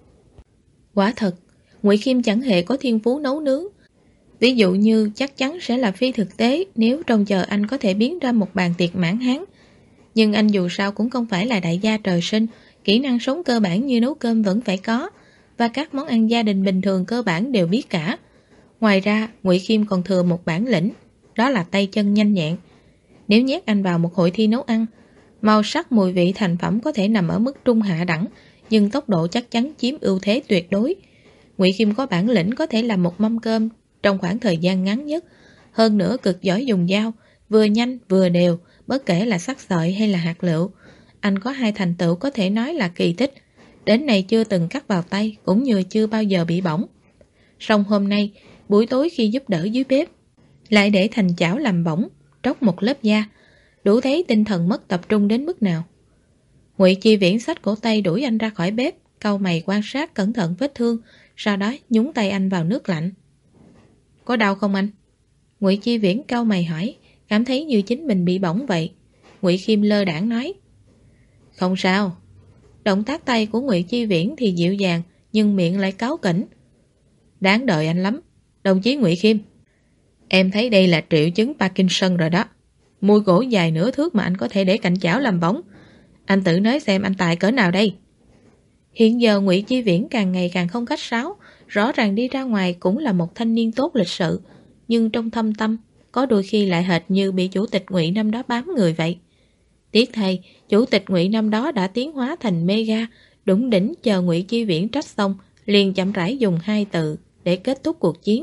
Quả thật, Ngụy Khiêm chẳng hề có thiên phú nấu nướng. Ví dụ như chắc chắn sẽ là phi thực tế nếu trông chờ anh có thể biến ra một bàn tiệc mãn hán. Nhưng anh dù sao cũng không phải là đại gia trời sinh, kỹ năng sống cơ bản như nấu cơm vẫn phải có, và các món ăn gia đình bình thường cơ bản đều biết cả. Ngoài ra, Ngụy Khiêm còn thừa một bản lĩnh, đó là tay chân nhanh nhẹn. Nếu nhét anh vào một hội thi nấu ăn, màu sắc mùi vị thành phẩm có thể nằm ở mức trung hạ đẳng, nhưng tốc độ chắc chắn chiếm ưu thế tuyệt đối. Ngụy Khiêm có bản lĩnh có thể làm một mâm cơm trong khoảng thời gian ngắn nhất, hơn nữa cực giỏi dùng dao, vừa nhanh vừa đều, bất kể là sắc sợi hay là hạt lựu. Anh có hai thành tựu có thể nói là kỳ tích, đến nay chưa từng cắt vào tay, cũng như chưa bao giờ bị bỏng. Song hôm nay, buổi tối khi giúp đỡ dưới bếp, lại để thành chảo làm bỏng, tróc một lớp da, đủ thấy tinh thần mất tập trung đến mức nào. Ngụy Chi Viễn xách cổ tay đuổi anh ra khỏi bếp, cau mày quan sát cẩn thận vết thương, sau đó nhúng tay anh vào nước lạnh. Có đau không anh? Ngụy Chi Viễn cau mày hỏi, cảm thấy như chính mình bị bỏng vậy. Ngụy Khiêm lơ đãng nói. Không sao. Động tác tay của Ngụy Chi Viễn thì dịu dàng, nhưng miệng lại cáu kỉnh. Đáng đợi anh lắm, đồng chí Ngụy Khiêm. Em thấy đây là triệu chứng Parkinson rồi đó. Môi cổ dài nửa thước mà anh có thể để cạnh chảo làm bỏng. Anh tự nói xem anh tài cỡ nào đây. Hiện giờ Ngụy Chi Viễn càng ngày càng không khách sáo, rõ ràng đi ra ngoài cũng là một thanh niên tốt lịch sự, nhưng trong thâm tâm có đôi khi lại hệt như bị chủ tịch Ngụy năm đó bám người vậy. Tiếc thay, chủ tịch Ngụy năm đó đã tiến hóa thành mega, đủng đỉnh chờ Ngụy Chi Viễn trách xong, liền chậm rãi dùng hai từ để kết thúc cuộc chiến.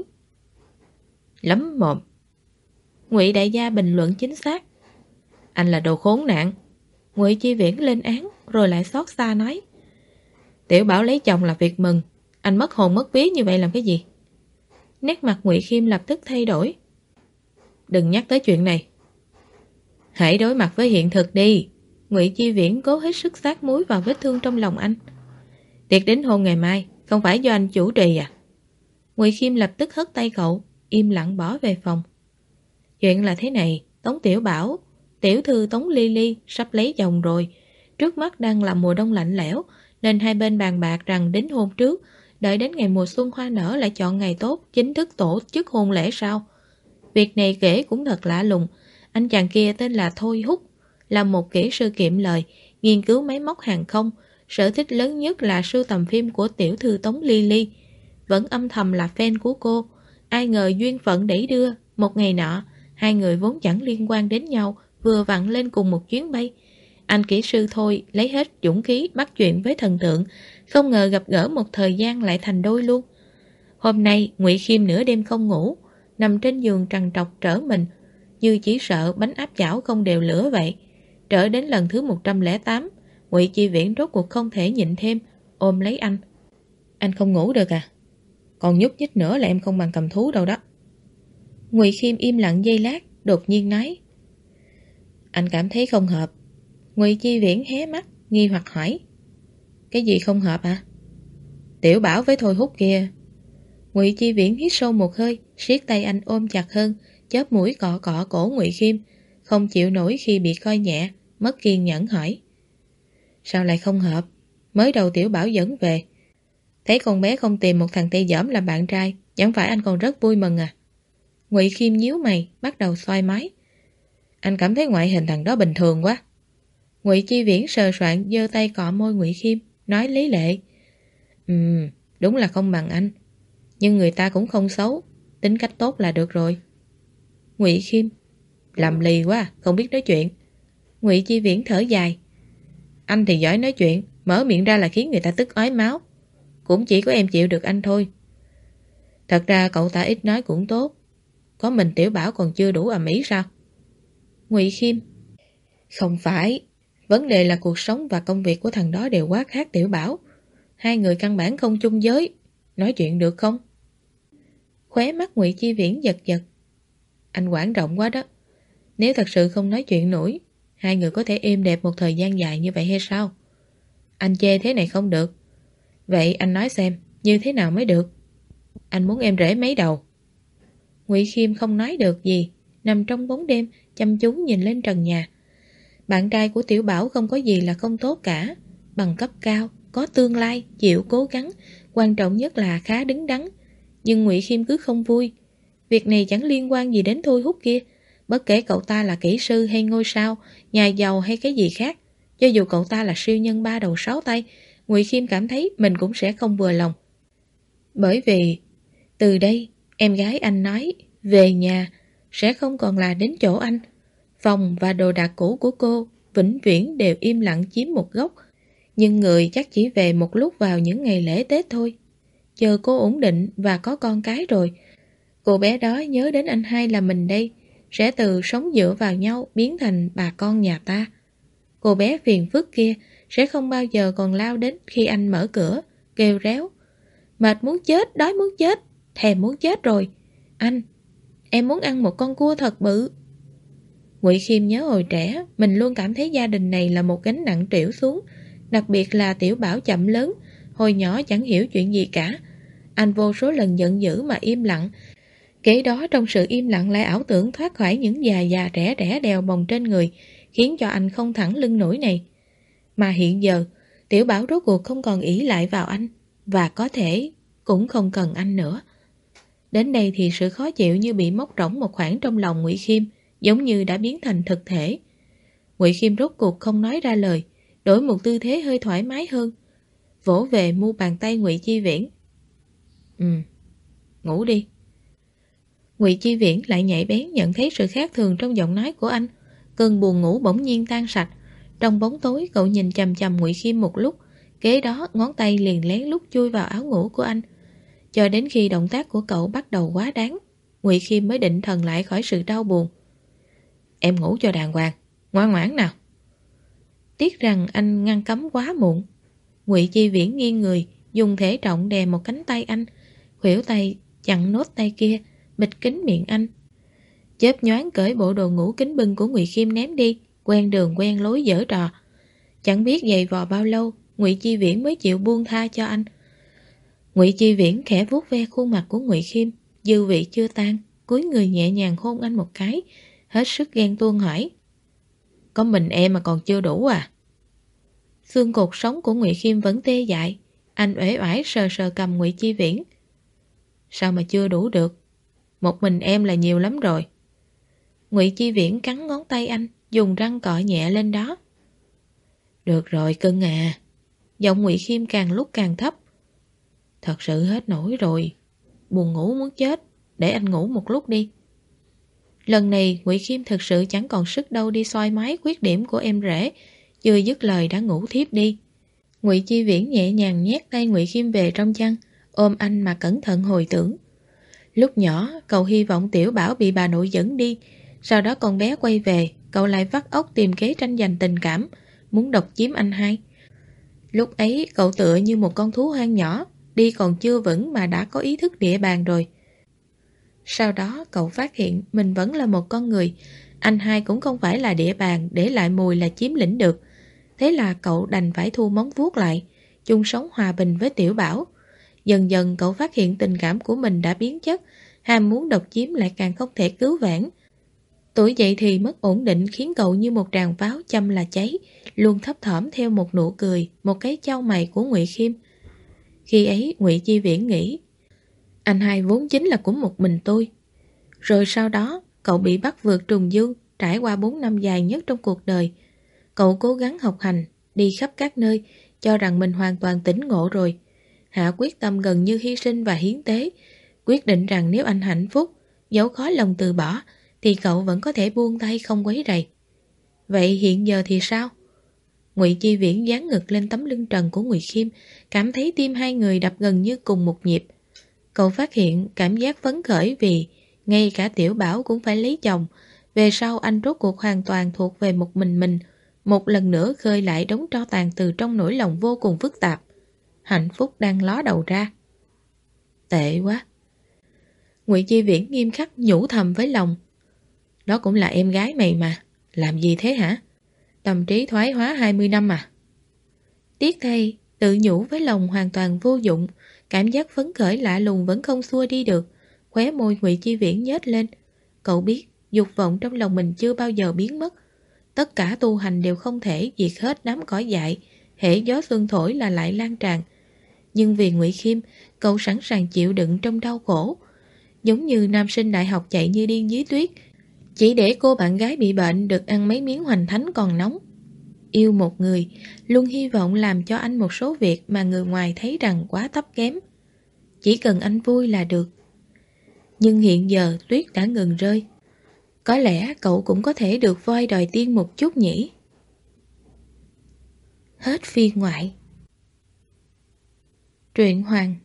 Lắm mồm. Ngụy đại gia bình luận chính xác. Anh là đồ khốn nạn. Ngụy Chi Viễn lên án, rồi lại xót xa nói. Tiểu Bảo lấy chồng là việc mừng, anh mất hồn mất vía như vậy làm cái gì? Nét mặt Ngụy Khiêm lập tức thay đổi. Đừng nhắc tới chuyện này. Hãy đối mặt với hiện thực đi. Ngụy Chi Viễn cố hết sức xát muối vào vết thương trong lòng anh. Tiệc đính hôn ngày mai, không phải do anh chủ trì à? Ngụy Khiêm lập tức hất tay cậu, im lặng bỏ về phòng. Chuyện là thế này, Tống Tiểu Bảo, tiểu thư Tống Ly Ly sắp lấy chồng rồi. Trước mắt đang là mùa đông lạnh lẽo, nên hai bên bàn bạc rằng đính hôn trước, đợi đến ngày mùa xuân hoa nở lại chọn ngày tốt, chính thức tổ chức hôn lễ sau. Việc này kể cũng thật lạ lùng. Anh chàng kia tên là Thôi Hút, là một kỹ sư kiệm lời, nghiên cứu máy móc hàng không, sở thích lớn nhất là sưu tầm phim của tiểu thư Tống Ly Ly. Vẫn âm thầm là fan của cô. Ai ngờ duyên phận đẩy đưa, một ngày nọ, hai người vốn chẳng liên quan đến nhau, vừa vặn lên cùng một chuyến bay. Anh kỹ sư Thôi lấy hết dũng khí bắt chuyện với thần tượng, không ngờ gặp gỡ một thời gian lại thành đôi luôn. Hôm nay Ngụy Khiêm nửa đêm không ngủ, nằm trên giường trằn trọc trở mình, như chỉ sợ bánh áp chảo không đều lửa vậy. Trở đến lần thứ 108, Ngụy Chi Viễn rốt cuộc không thể nhịn thêm, ôm lấy anh. Anh không ngủ được à? Còn nhúc nhích nữa là em không bằng cầm thú đâu đó. Ngụy Khiêm im lặng giây lát, đột nhiên nói. Anh cảm thấy không hợp. Ngụy Chi Viễn hé mắt, nghi hoặc hỏi. Cái gì không hợp à? Tiểu Bảo với Thôi Hút kia. Ngụy Chi Viễn hít sâu một hơi, siết tay anh ôm chặt hơn, chớp mũi cọ cọ cổ Ngụy Khiêm, không chịu nổi khi bị coi nhẹ, mất kiên nhẫn hỏi. Sao lại không hợp? Mới đầu Tiểu Bảo dẫn về, thấy con bé không tìm một thằng tây dỏm làm bạn trai, chẳng phải anh còn rất vui mừng à? Ngụy Khiêm nhíu mày, bắt đầu xoay máy. Anh cảm thấy ngoại hình thằng đó bình thường quá. Ngụy Chi Viễn sờ soạng giơ tay cọ môi Ngụy Khiêm, nói lý lệ. Đúng là không bằng anh, nhưng người ta cũng không xấu, tính cách tốt là được rồi. Ngụy Khiêm, làm lì quá, không biết nói chuyện. Ngụy Chi Viễn thở dài. Anh thì giỏi nói chuyện, mở miệng ra là khiến người ta tức ói máu. Cũng chỉ có em chịu được anh thôi. Thật ra cậu ta ít nói cũng tốt, có mình Tiểu Bảo còn chưa đủ ầm ĩ sao? Ngụy Khiêm, không phải, vấn đề là cuộc sống và công việc của thằng đó đều quá khác Tiểu Bảo. Hai người căn bản không chung giới, nói chuyện được không? Khóe mắt Ngụy Chi Viễn giật giật. Anh quản rộng quá đó. Nếu thật sự không nói chuyện nổi, hai người có thể êm đẹp một thời gian dài như vậy hay sao? Anh chê thế này không được. Vậy anh nói xem, như thế nào mới được? Anh muốn em rể mấy đầu? Ngụy Khiêm không nói được gì, nằm trong bóng đêm, chăm chú nhìn lên trần nhà. Bạn trai của Tiểu Bảo không có gì là không tốt cả. Bằng cấp cao, có tương lai, chịu cố gắng, quan trọng nhất là khá đứng đắn. Nhưng Ngụy Khiêm cứ không vui. Việc này chẳng liên quan gì đến Thôi Hút kia. Bất kể cậu ta là kỹ sư hay ngôi sao, nhà giàu hay cái gì khác, cho dù cậu ta là siêu nhân 3 đầu 6 tay, Ngụy Khiêm cảm thấy mình cũng sẽ không vừa lòng. Bởi vì từ đây em gái anh nói về nhà sẽ không còn là đến chỗ anh. Phòng và đồ đạc cũ của cô vĩnh viễn đều im lặng chiếm một góc, nhưng người chắc chỉ về một lúc vào những ngày lễ Tết thôi. Chờ cô ổn định và có con cái rồi, cô bé đó nhớ đến anh hai là mình đây, sẽ từ sống dựa vào nhau biến thành bà con nhà ta. Cô bé phiền phức kia sẽ không bao giờ còn lao đến khi anh mở cửa, kêu réo. Mệt muốn chết, đói muốn chết, thèm muốn chết rồi. Anh, em muốn ăn một con cua thật bự. Ngụy Khiêm nhớ hồi trẻ, mình luôn cảm thấy gia đình này là một gánh nặng trĩu xuống. Đặc biệt là Tiểu Bảo chậm lớn, hồi nhỏ chẳng hiểu chuyện gì cả. Anh vô số lần giận dữ mà im lặng. Kế đó trong sự im lặng lại ảo tưởng thoát khỏi những già già rẻ rẻ đèo bồng trên người, khiến cho anh không thẳng lưng nổi này. Mà hiện giờ, Tiểu Bảo rốt cuộc không còn ỷ lại vào anh, và có thể cũng không cần anh nữa. Đến đây thì sự khó chịu như bị móc rỗng một khoảng trong lòng Ngụy Khiêm, giống như đã biến thành thực thể. Ngụy Khiêm rốt cuộc không nói ra lời, đổi một tư thế hơi thoải mái hơn, vỗ về mu bàn tay Ngụy Chi Viễn. Ngủ đi. Ngụy Chi Viễn lại nhạy bén nhận thấy sự khác thường trong giọng nói của anh. Cơn buồn ngủ bỗng nhiên tan sạch. Trong bóng tối cậu nhìn chằm chằm Ngụy Khiêm một lúc, kế đó ngón tay liền lén lút chui vào áo ngủ của anh. Cho đến khi động tác của cậu bắt đầu quá đáng, Ngụy Khiêm mới định thần lại khỏi sự đau buồn. Em ngủ cho đàng hoàng, ngoan ngoãn nào. Tiếc rằng anh ngăn cấm quá muộn. Ngụy Chi Viễn nghiêng người, dùng thể trọng đè một cánh tay anh, khuỷu tay chặn nốt tay kia, bịt kín miệng anh. Chớp nhoáng cởi bộ đồ ngủ kính bưng của Ngụy Khiêm ném đi, quen đường quen lối giở trò. Chẳng biết giày vò bao lâu, Ngụy Chi Viễn mới chịu buông tha cho anh. Ngụy Chi Viễn khẽ vuốt ve khuôn mặt của Ngụy Khiêm, dư vị chưa tan, cúi người nhẹ nhàng hôn anh một cái, hết sức ghen tuông hỏi. Có mình em mà còn chưa đủ à? Xương cột sống của Ngụy Khiêm vẫn tê dại, anh uể oải sờ sờ cầm Ngụy Chi Viễn. Sao mà chưa đủ được? Một mình em là nhiều lắm rồi. Ngụy Chi Viễn cắn ngón tay anh, dùng răng cọ nhẹ lên đó. Được rồi cưng à. Giọng Ngụy Khiêm càng lúc càng thấp. Thật sự hết nổi rồi, buồn ngủ muốn chết, để anh ngủ một lúc đi. Lần này Ngụy Khiêm thực sự chẳng còn sức đâu đi soi mói khuyết điểm của em rể, chưa dứt lời đã ngủ thiếp đi. Ngụy Chi Viễn nhẹ nhàng nhét tay Ngụy Khiêm về trong chăn, ôm anh mà cẩn thận hồi tưởng. Lúc nhỏ, cậu hy vọng Tiểu Bảo bị bà nội dẫn đi, sau đó con bé quay về, cậu lại vắt óc tìm kế tranh giành tình cảm, muốn độc chiếm anh hai. Lúc ấy cậu tựa như một con thú hoang nhỏ, đi còn chưa vững mà đã có ý thức địa bàn rồi. Sau đó cậu phát hiện mình vẫn là một con người, anh hai cũng không phải là địa bàn để lại mùi là chiếm lĩnh được. Thế là cậu đành phải thu móng vuốt lại, chung sống hòa bình với Tiểu Bảo. Dần dần cậu phát hiện tình cảm của mình đã biến chất, ham muốn độc chiếm lại càng không thể cứu vãn. Tuổi dậy thì mất ổn định khiến cậu như một tràng pháo châm là cháy, luôn thấp thỏm theo một nụ cười, một cái chau mày của Ngụy Khiêm. Khi ấy Ngụy Chi Viễn nghĩ, anh hai vốn chính là của một mình tôi. Rồi sau đó, cậu bị bắt vượt trùng dương, trải qua 4 năm dài nhất trong cuộc đời. Cậu cố gắng học hành, đi khắp các nơi, cho rằng mình hoàn toàn tỉnh ngộ rồi. Hạ quyết tâm gần như hy sinh và hiến tế, quyết định rằng nếu anh hạnh phúc, dẫu khó lòng từ bỏ, thì cậu vẫn có thể buông tay không quấy rầy. Vậy hiện giờ thì sao? Ngụy Chi Viễn dán ngực lên tấm lưng trần của Ngụy Khiêm, cảm thấy tim hai người đập gần như cùng một nhịp. Cậu phát hiện cảm giác phấn khởi vì ngay cả Tiểu Bảo cũng phải lấy chồng. Về sau anh rốt cuộc hoàn toàn thuộc về một mình, một lần nữa khơi lại đống tro tàn từ trong nỗi lòng vô cùng phức tạp. Hạnh phúc đang ló đầu ra. Tệ quá. Ngụy Chi Viễn nghiêm khắc nhủ thầm với lòng. Đó cũng là em gái mày mà. Làm gì thế hả? Tâm trí thoái hóa 20 năm à? Tiếc thay, tự nhủ với lòng hoàn toàn vô dụng. Cảm giác phấn khởi lạ lùng vẫn không xua đi được. Khóe môi Ngụy Chi Viễn nhếch lên. Cậu biết dục vọng trong lòng mình chưa bao giờ biến mất. Tất cả tu hành đều không thể diệt hết đám cỏ dại. Hễ gió xuân thổi là lại lan tràn. Nhưng vì Ngụy Khiêm, cậu sẵn sàng chịu đựng trong đau khổ. Giống như nam sinh đại học chạy như điên dưới tuyết, chỉ để cô bạn gái bị bệnh được ăn mấy miếng hoành thánh còn nóng. Yêu một người, luôn hy vọng làm cho anh một số việc mà người ngoài thấy rằng quá thấp kém. Chỉ cần anh vui là được. Nhưng hiện giờ tuyết đã ngừng rơi. Có lẽ cậu cũng có thể được voi đòi tiên một chút nhỉ. Hết phiên ngoại. Truyện Hoàng